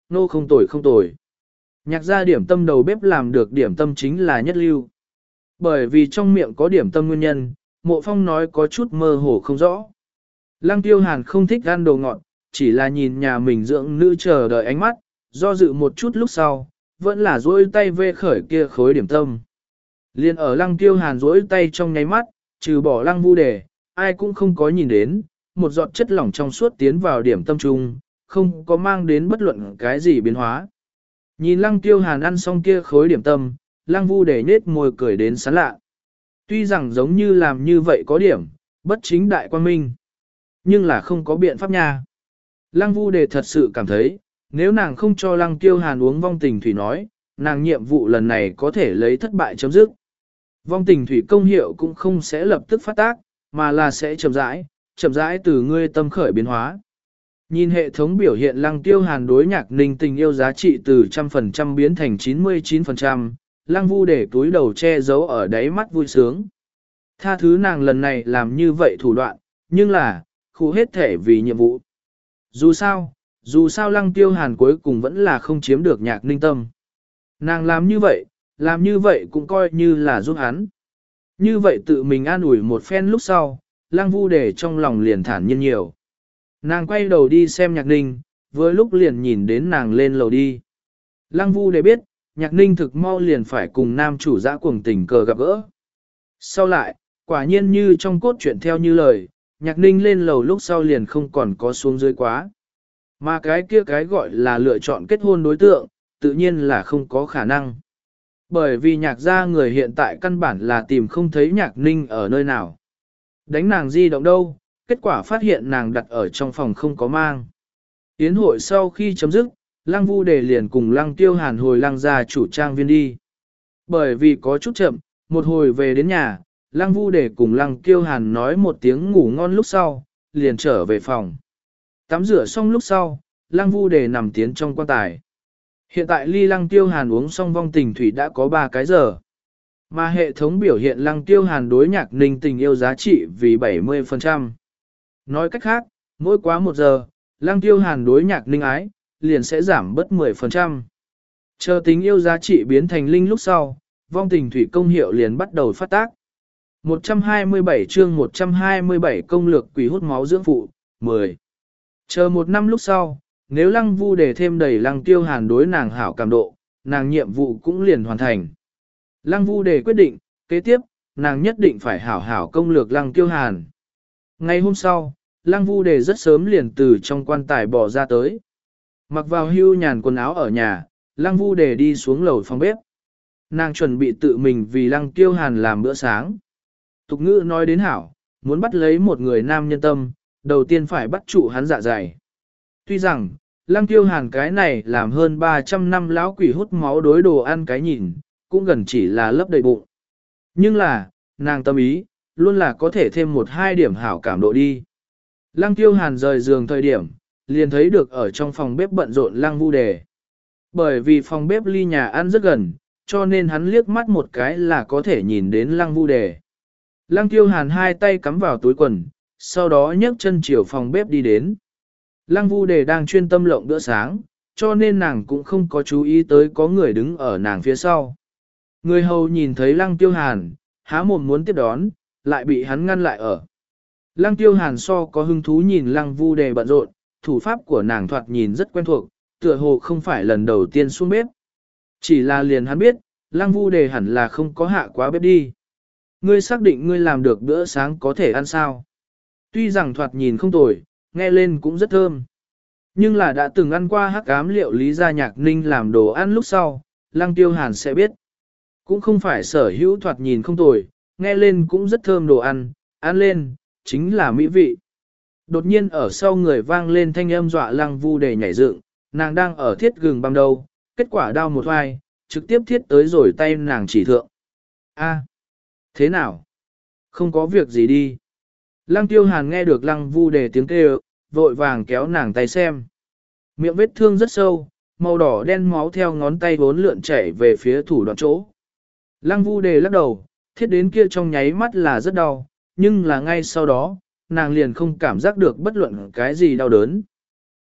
Nô không tồi không tồi. Nhạc gia điểm tâm đầu bếp làm được điểm tâm chính là nhất lưu. Bởi vì trong miệng có điểm tâm nguyên nhân, Mộ Phong nói có chút mơ hồ không rõ. Lăng Tiêu Hàn không thích ăn đồ ngọt, chỉ là nhìn nhà mình dưỡng nữ chờ đợi ánh mắt, do dự một chút lúc sau, vẫn là duỗi tay vê khởi kia khối điểm tâm. Liên ở Lăng Tiêu Hàn duỗi tay trong nháy mắt, trừ bỏ Lăng Vu Đề, ai cũng không có nhìn đến, một giọt chất lỏng trong suốt tiến vào điểm tâm trung, không có mang đến bất luận cái gì biến hóa. Nhìn Lăng Tiêu Hàn ăn xong kia khối điểm tâm, Lăng Vu Đề nết môi cười đến sán lạ. Tuy rằng giống như làm như vậy có điểm, bất chính đại quan minh, nhưng là không có biện pháp nha. Lăng Vu Đề thật sự cảm thấy, nếu nàng không cho Lăng Tiêu Hàn uống vong tình thủy nói, nàng nhiệm vụ lần này có thể lấy thất bại chấm dứt. Vong tình thủy công hiệu cũng không sẽ lập tức phát tác, mà là sẽ chậm rãi, chậm rãi từ ngươi tâm khởi biến hóa. Nhìn hệ thống biểu hiện Lăng Tiêu Hàn đối Nhạc Ninh tình yêu giá trị từ trăm phần trăm biến thành chín mươi chín phần trăm, Lăng Vu để túi đầu che giấu ở đáy mắt vui sướng. Tha thứ nàng lần này làm như vậy thủ đoạn, nhưng là, khu hết thể vì nhiệm vụ. Dù sao, dù sao Lăng Tiêu Hàn cuối cùng vẫn là không chiếm được Nhạc Ninh tâm. Nàng làm như vậy, làm như vậy cũng coi như là giúp hắn. Như vậy tự mình an ủi một phen lúc sau, Lăng Vu để trong lòng liền thản nhiên nhiều. Nàng quay đầu đi xem Nhạc Ninh, vừa lúc liền nhìn đến nàng lên lầu đi. Lăng Vu để biết, Nhạc Ninh thực mau liền phải cùng nam chủ dã cuồng tình cờ gặp gỡ. Sau lại, quả nhiên như trong cốt truyện theo như lời, Nhạc Ninh lên lầu lúc sau liền không còn có xuống dưới quá. Mà cái kia cái gọi là lựa chọn kết hôn đối tượng, tự nhiên là không có khả năng. Bởi vì nhạc gia người hiện tại căn bản là tìm không thấy Nhạc Ninh ở nơi nào. Đánh nàng di động đâu, kết quả phát hiện nàng đặt ở trong phòng không có mang. Yến hội sau khi chấm dứt, Lăng Vu Đề liền cùng Lăng Tiêu Hàn hồi Lăng gia chủ trang viên đi. Bởi vì có chút chậm, một hồi về đến nhà, Lăng Vu Đề cùng Lăng Tiêu Hàn nói một tiếng ngủ ngon lúc sau, liền trở về phòng. Tắm rửa xong lúc sau, Lăng Vu Đề nằm tiến trong quan tài. Hiện tại ly Lăng Tiêu Hàn uống xong vong tình thủy đã có ba cái giờ. Mà hệ thống biểu hiện Lăng Tiêu Hàn đối Nhạc Ninh tình yêu giá trị vì bảy mươi phần trăm. Nói cách khác, mỗi quá một giờ, Lăng Tiêu Hàn đối Nhạc Ninh ái, liền sẽ giảm bớt mười phần trăm. Chờ tình yêu giá trị biến thành linh lúc sau, vong tình thủy công hiệu liền bắt đầu phát tác. một trăm hai mươi bảy chương một trăm hai mươi bảy công lược quỷ hút máu dưỡng phụ, mười. Chờ một năm lúc sau, nếu Lăng Vu để thêm đầy Lăng Tiêu Hàn đối nàng hảo cảm độ, nàng nhiệm vụ cũng liền hoàn thành. Lăng Vu để quyết định, kế tiếp, nàng nhất định phải hảo hảo công lược Lăng Tiêu Hàn. Ngày hôm sau, Lăng Vu để rất sớm liền từ trong quan tài bỏ ra tới. Mặc vào hưu nhàn quần áo ở nhà, Lăng Vu để đi xuống lầu phòng bếp. Nàng chuẩn bị tự mình vì Lăng Tiêu Hàn làm bữa sáng. Tục ngữ nói đến hảo, muốn bắt lấy một người nam nhân tâm, đầu tiên phải bắt trụ hắn dạ dày. Tuy rằng, Lăng Tiêu Hàn cái này làm hơn ba trăm năm lão quỷ hút máu đối đồ ăn cái nhìn, cũng gần chỉ là lấp đầy bụng. Nhưng là, nàng tâm ý, luôn là có thể thêm một hai điểm hảo cảm độ đi. Lăng Tiêu Hàn rời giường thời điểm, liền thấy được ở trong phòng bếp bận rộn Lăng Vu Đề. Bởi vì phòng bếp ly nhà ăn rất gần, cho nên hắn liếc mắt một cái là có thể nhìn đến Lăng Vu Đề. Lăng Tiêu Hàn hai tay cắm vào túi quần, sau đó nhấc chân chiều phòng bếp đi đến. Lăng Vu Đề đang chuyên tâm lộng bữa sáng, cho nên nàng cũng không có chú ý tới có người đứng ở nàng phía sau. Người hầu nhìn thấy Lăng Tiêu Hàn, há mồm muốn tiếp đón, lại bị hắn ngăn lại ở. Lăng Tiêu Hàn so có hứng thú nhìn Lăng Vu Đề bận rộn, thủ pháp của nàng thoạt nhìn rất quen thuộc, tựa hồ không phải lần đầu tiên xuống bếp. Chỉ là liền hắn biết, Lăng Vu Đề hẳn là không có hạ quá bếp đi. Ngươi xác định ngươi làm được bữa sáng có thể ăn sao? Tuy rằng thoạt nhìn không tồi, nghe lên cũng rất thơm. Nhưng là đã từng ăn qua hắc ám liệu lý gia Nhạc Ninh làm đồ ăn lúc sau, Lăng Tiêu Hàn sẽ biết. Cũng không phải sở hữu thoạt nhìn không tồi, nghe lên cũng rất thơm đồ ăn, ăn lên, chính là mỹ vị. Đột nhiên ở sau người vang lên thanh âm dọa Lăng Vu Đề nhảy dựng, nàng đang ở thiết gừng băm đầu, kết quả đau một hoài, trực tiếp thiết tới rồi tay nàng chỉ thượng. A, thế nào? Không có việc gì đi. Lăng Tiêu Hàn nghe được Lăng Vu Đề tiếng kêu, vội vàng kéo nàng tay xem. Miệng vết thương rất sâu, màu đỏ đen máu theo ngón tay bốn lượn chảy về phía thủ đoạn chỗ. Lăng Vu Đề lắc đầu, thiết đến kia trong nháy mắt là rất đau, nhưng là ngay sau đó, nàng liền không cảm giác được bất luận cái gì đau đớn.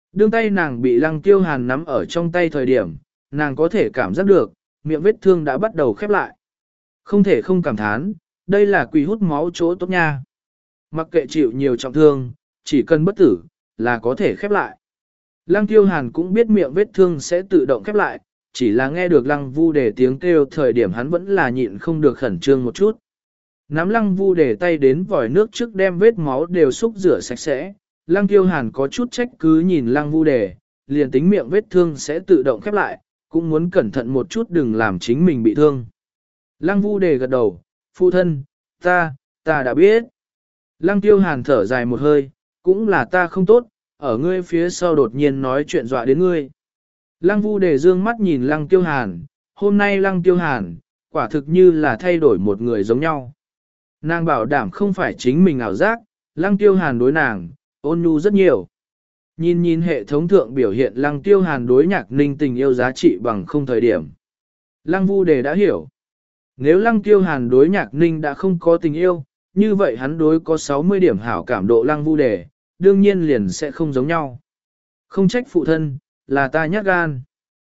Đương tay nàng bị lăng tiêu hàn nắm ở trong tay thời điểm, nàng có thể cảm giác được, miệng vết thương đã bắt đầu khép lại. Không thể không cảm thán, đây là quỷ hút máu chỗ tốt nha. Mặc kệ chịu nhiều trọng thương, chỉ cần bất tử, là có thể khép lại. Lăng tiêu hàn cũng biết miệng vết thương sẽ tự động khép lại, chỉ là nghe được lăng vu để tiếng kêu thời điểm hắn vẫn là nhịn không được khẩn trương một chút. Nắm lăng vu để tay đến vòi nước trước đem vết máu đều xúc rửa sạch sẽ, lăng tiêu hàn có chút trách cứ nhìn lăng vu để, liền tính miệng vết thương sẽ tự động khép lại, cũng muốn cẩn thận một chút đừng làm chính mình bị thương. Lăng vu để gật đầu, phụ thân, ta, ta đã biết. Lăng tiêu hàn thở dài một hơi, cũng là ta không tốt, ở ngươi phía sau đột nhiên nói chuyện dọa đến ngươi. Lăng vu để dương mắt nhìn lăng tiêu hàn, hôm nay lăng tiêu hàn, quả thực như là thay đổi một người giống nhau. Nàng bảo đảm không phải chính mình ảo giác, lăng tiêu hàn đối nàng, ôn nhu rất nhiều. Nhìn nhìn hệ thống thượng biểu hiện lăng tiêu hàn đối nhạc ninh tình yêu giá trị bằng không thời điểm. Lăng vu đề đã hiểu. Nếu lăng tiêu hàn đối nhạc ninh đã không có tình yêu, như vậy hắn đối có sáu mươi điểm hảo cảm độ lăng vu đề, đương nhiên liền sẽ không giống nhau. Không trách phụ thân, là ta nhát gan.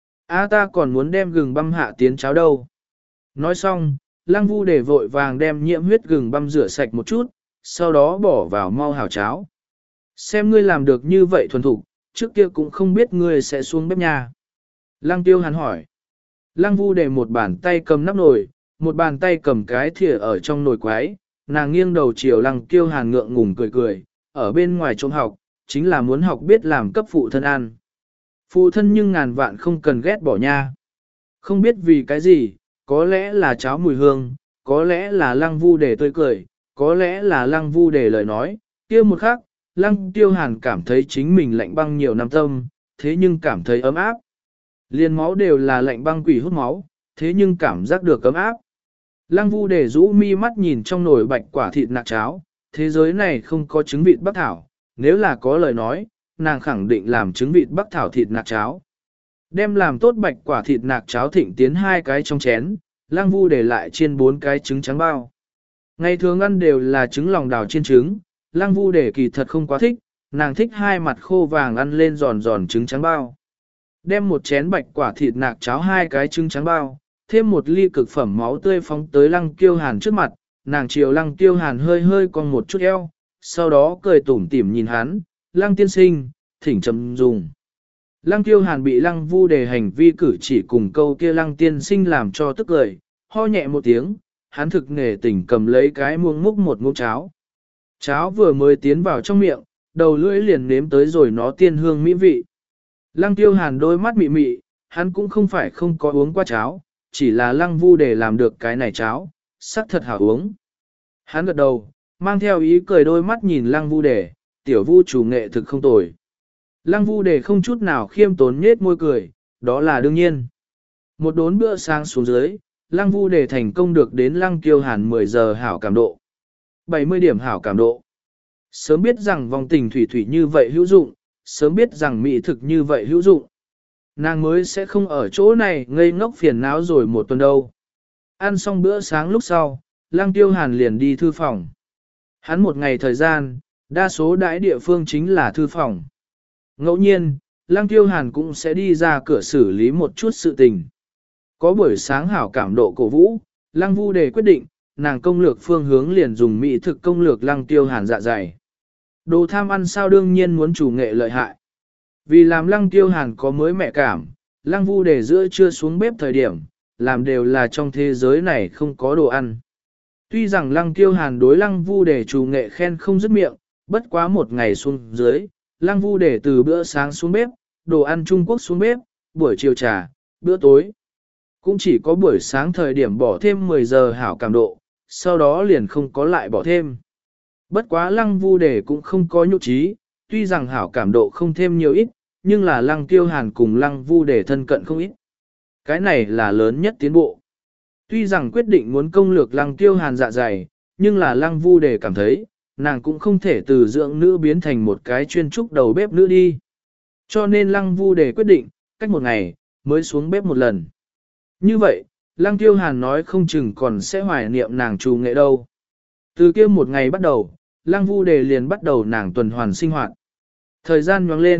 A ta còn muốn đem gừng băm hạ tiến cháo đâu. Nói xong, lăng vu đề vội vàng đem nhiễm huyết gừng băm rửa sạch một chút, sau đó bỏ vào mau hảo cháo. Xem ngươi làm được như vậy thuần thục, trước kia cũng không biết ngươi sẽ xuống bếp nhà. Lăng tiêu hắn hỏi. Lăng vu đề một bàn tay cầm nắp nồi, một bàn tay cầm cái thìa ở trong nồi quái, nàng nghiêng đầu chiều lăng tiêu hàn ngượng ngùng cười cười, ở bên ngoài trông học, chính là muốn học biết làm cấp phụ thân ăn. Phụ thân nhưng ngàn vạn không cần ghét bỏ nha. Không biết vì cái gì, có lẽ là cháo mùi hương, có lẽ là lăng vu đề tươi cười, có lẽ là lăng vu đề lời nói, kia một khắc, lăng tiêu hàn cảm thấy chính mình lạnh băng nhiều năm tâm, thế nhưng cảm thấy ấm áp. Liên máu đều là lạnh băng quỷ hút máu, thế nhưng cảm giác được ấm áp. Lăng vu đề rũ mi mắt nhìn trong nồi bạch quả thịt nạc cháo, thế giới này không có trứng vịt bắc thảo, nếu là có lời nói, nàng khẳng định làm trứng vịt bắc thảo thịt nạc cháo. Đem làm tốt bạch quả thịt nạc cháo thịnh tiến hai cái trong chén, lăng vu để lại chiên bốn cái trứng trắng bao. Ngày thường ăn đều là trứng lòng đào chiên trứng, lăng vu để kỳ thật không quá thích, nàng thích hai mặt khô vàng ăn lên giòn giòn trứng trắng bao. Đem một chén bạch quả thịt nạc cháo hai cái trứng trắng bao, thêm một ly cực phẩm máu tươi phóng tới lăng tiêu hàn trước mặt, nàng chiều lăng tiêu hàn hơi hơi cong một chút eo, sau đó cười tủm tỉm nhìn hắn, lăng tiên sinh, thỉnh chấm dùng. Lăng tiêu hàn bị lăng vu đề hành vi cử chỉ cùng câu kia lăng tiên sinh làm cho tức cười, ho nhẹ một tiếng, hắn thực nghề tỉnh cầm lấy cái muông múc một muỗng cháo. Cháo vừa mới tiến vào trong miệng, đầu lưỡi liền nếm tới rồi nó tiên hương mỹ vị. Lăng tiêu hàn đôi mắt mị mị, hắn cũng không phải không có uống qua cháo, chỉ là lăng vu đề làm được cái này cháo, sắc thật hảo uống. Hắn gật đầu, mang theo ý cười đôi mắt nhìn lăng vu đề, tiểu vu chủ nghệ thực không tồi. Lăng vu đề không chút nào khiêm tốn nhết môi cười, đó là đương nhiên. Một đốn bữa sáng xuống dưới, lăng vu đề thành công được đến lăng kiêu hàn mười giờ hảo cảm độ. bảy mươi điểm hảo cảm độ. Sớm biết rằng vòng tình thủy thủy như vậy hữu dụng, sớm biết rằng mỹ thực như vậy hữu dụng. Nàng mới sẽ không ở chỗ này ngây ngốc phiền não rồi một tuần đâu. Ăn xong bữa sáng lúc sau, lăng tiêu hàn liền đi thư phòng. Hắn một ngày thời gian, đa số đãi địa phương chính là thư phòng. Ngẫu nhiên, lăng tiêu hàn cũng sẽ đi ra cửa xử lý một chút sự tình. Có buổi sáng hảo cảm độ cổ vũ, lăng vu đề quyết định, nàng công lược phương hướng liền dùng mỹ thực công lược lăng tiêu hàn dạ dày. Đồ tham ăn sao đương nhiên muốn chủ nghệ lợi hại. Vì làm lăng tiêu hàn có mới mẹ cảm, lăng vu đề giữa trưa xuống bếp thời điểm, làm đều là trong thế giới này không có đồ ăn. Tuy rằng lăng tiêu hàn đối lăng vu đề chủ nghệ khen không dứt miệng, bất quá một ngày xuống dưới, lăng vu đề từ bữa sáng xuống bếp, đồ ăn Trung Quốc xuống bếp, buổi chiều trà, bữa tối. Cũng chỉ có buổi sáng thời điểm bỏ thêm mười giờ hảo cảm độ, sau đó liền không có lại bỏ thêm. Bất quá lăng vu đề cũng không có nhục trí, tuy rằng hảo cảm độ không thêm nhiều ít, nhưng là lăng tiêu hàn cùng lăng vu đề thân cận không ít. Cái này là lớn nhất tiến bộ. Tuy rằng quyết định muốn công lược lăng tiêu hàn dạ dày, nhưng là lăng vu đề cảm thấy, nàng cũng không thể từ dưỡng nữ biến thành một cái chuyên trúc đầu bếp nữ đi. Cho nên lăng vu đề quyết định, cách một ngày, mới xuống bếp một lần. Như vậy, lăng tiêu hàn nói không chừng còn sẽ hoài niệm nàng trù nghệ đâu. Từ kia một ngày bắt đầu, lăng vu đề liền bắt đầu nàng tuần hoàn sinh hoạt. Thời gian nhoáng lên,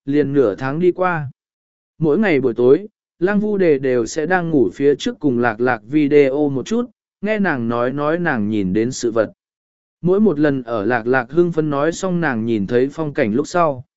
liền nửa tháng đi qua. Mỗi ngày buổi tối, Lăng Vu Đề đều sẽ đang ngủ phía trước cùng lạc lạc video một chút, nghe nàng nói nói nàng nhìn đến sự vật. Mỗi một lần ở lạc lạc hưng phấn nói xong nàng nhìn thấy phong cảnh lúc sau,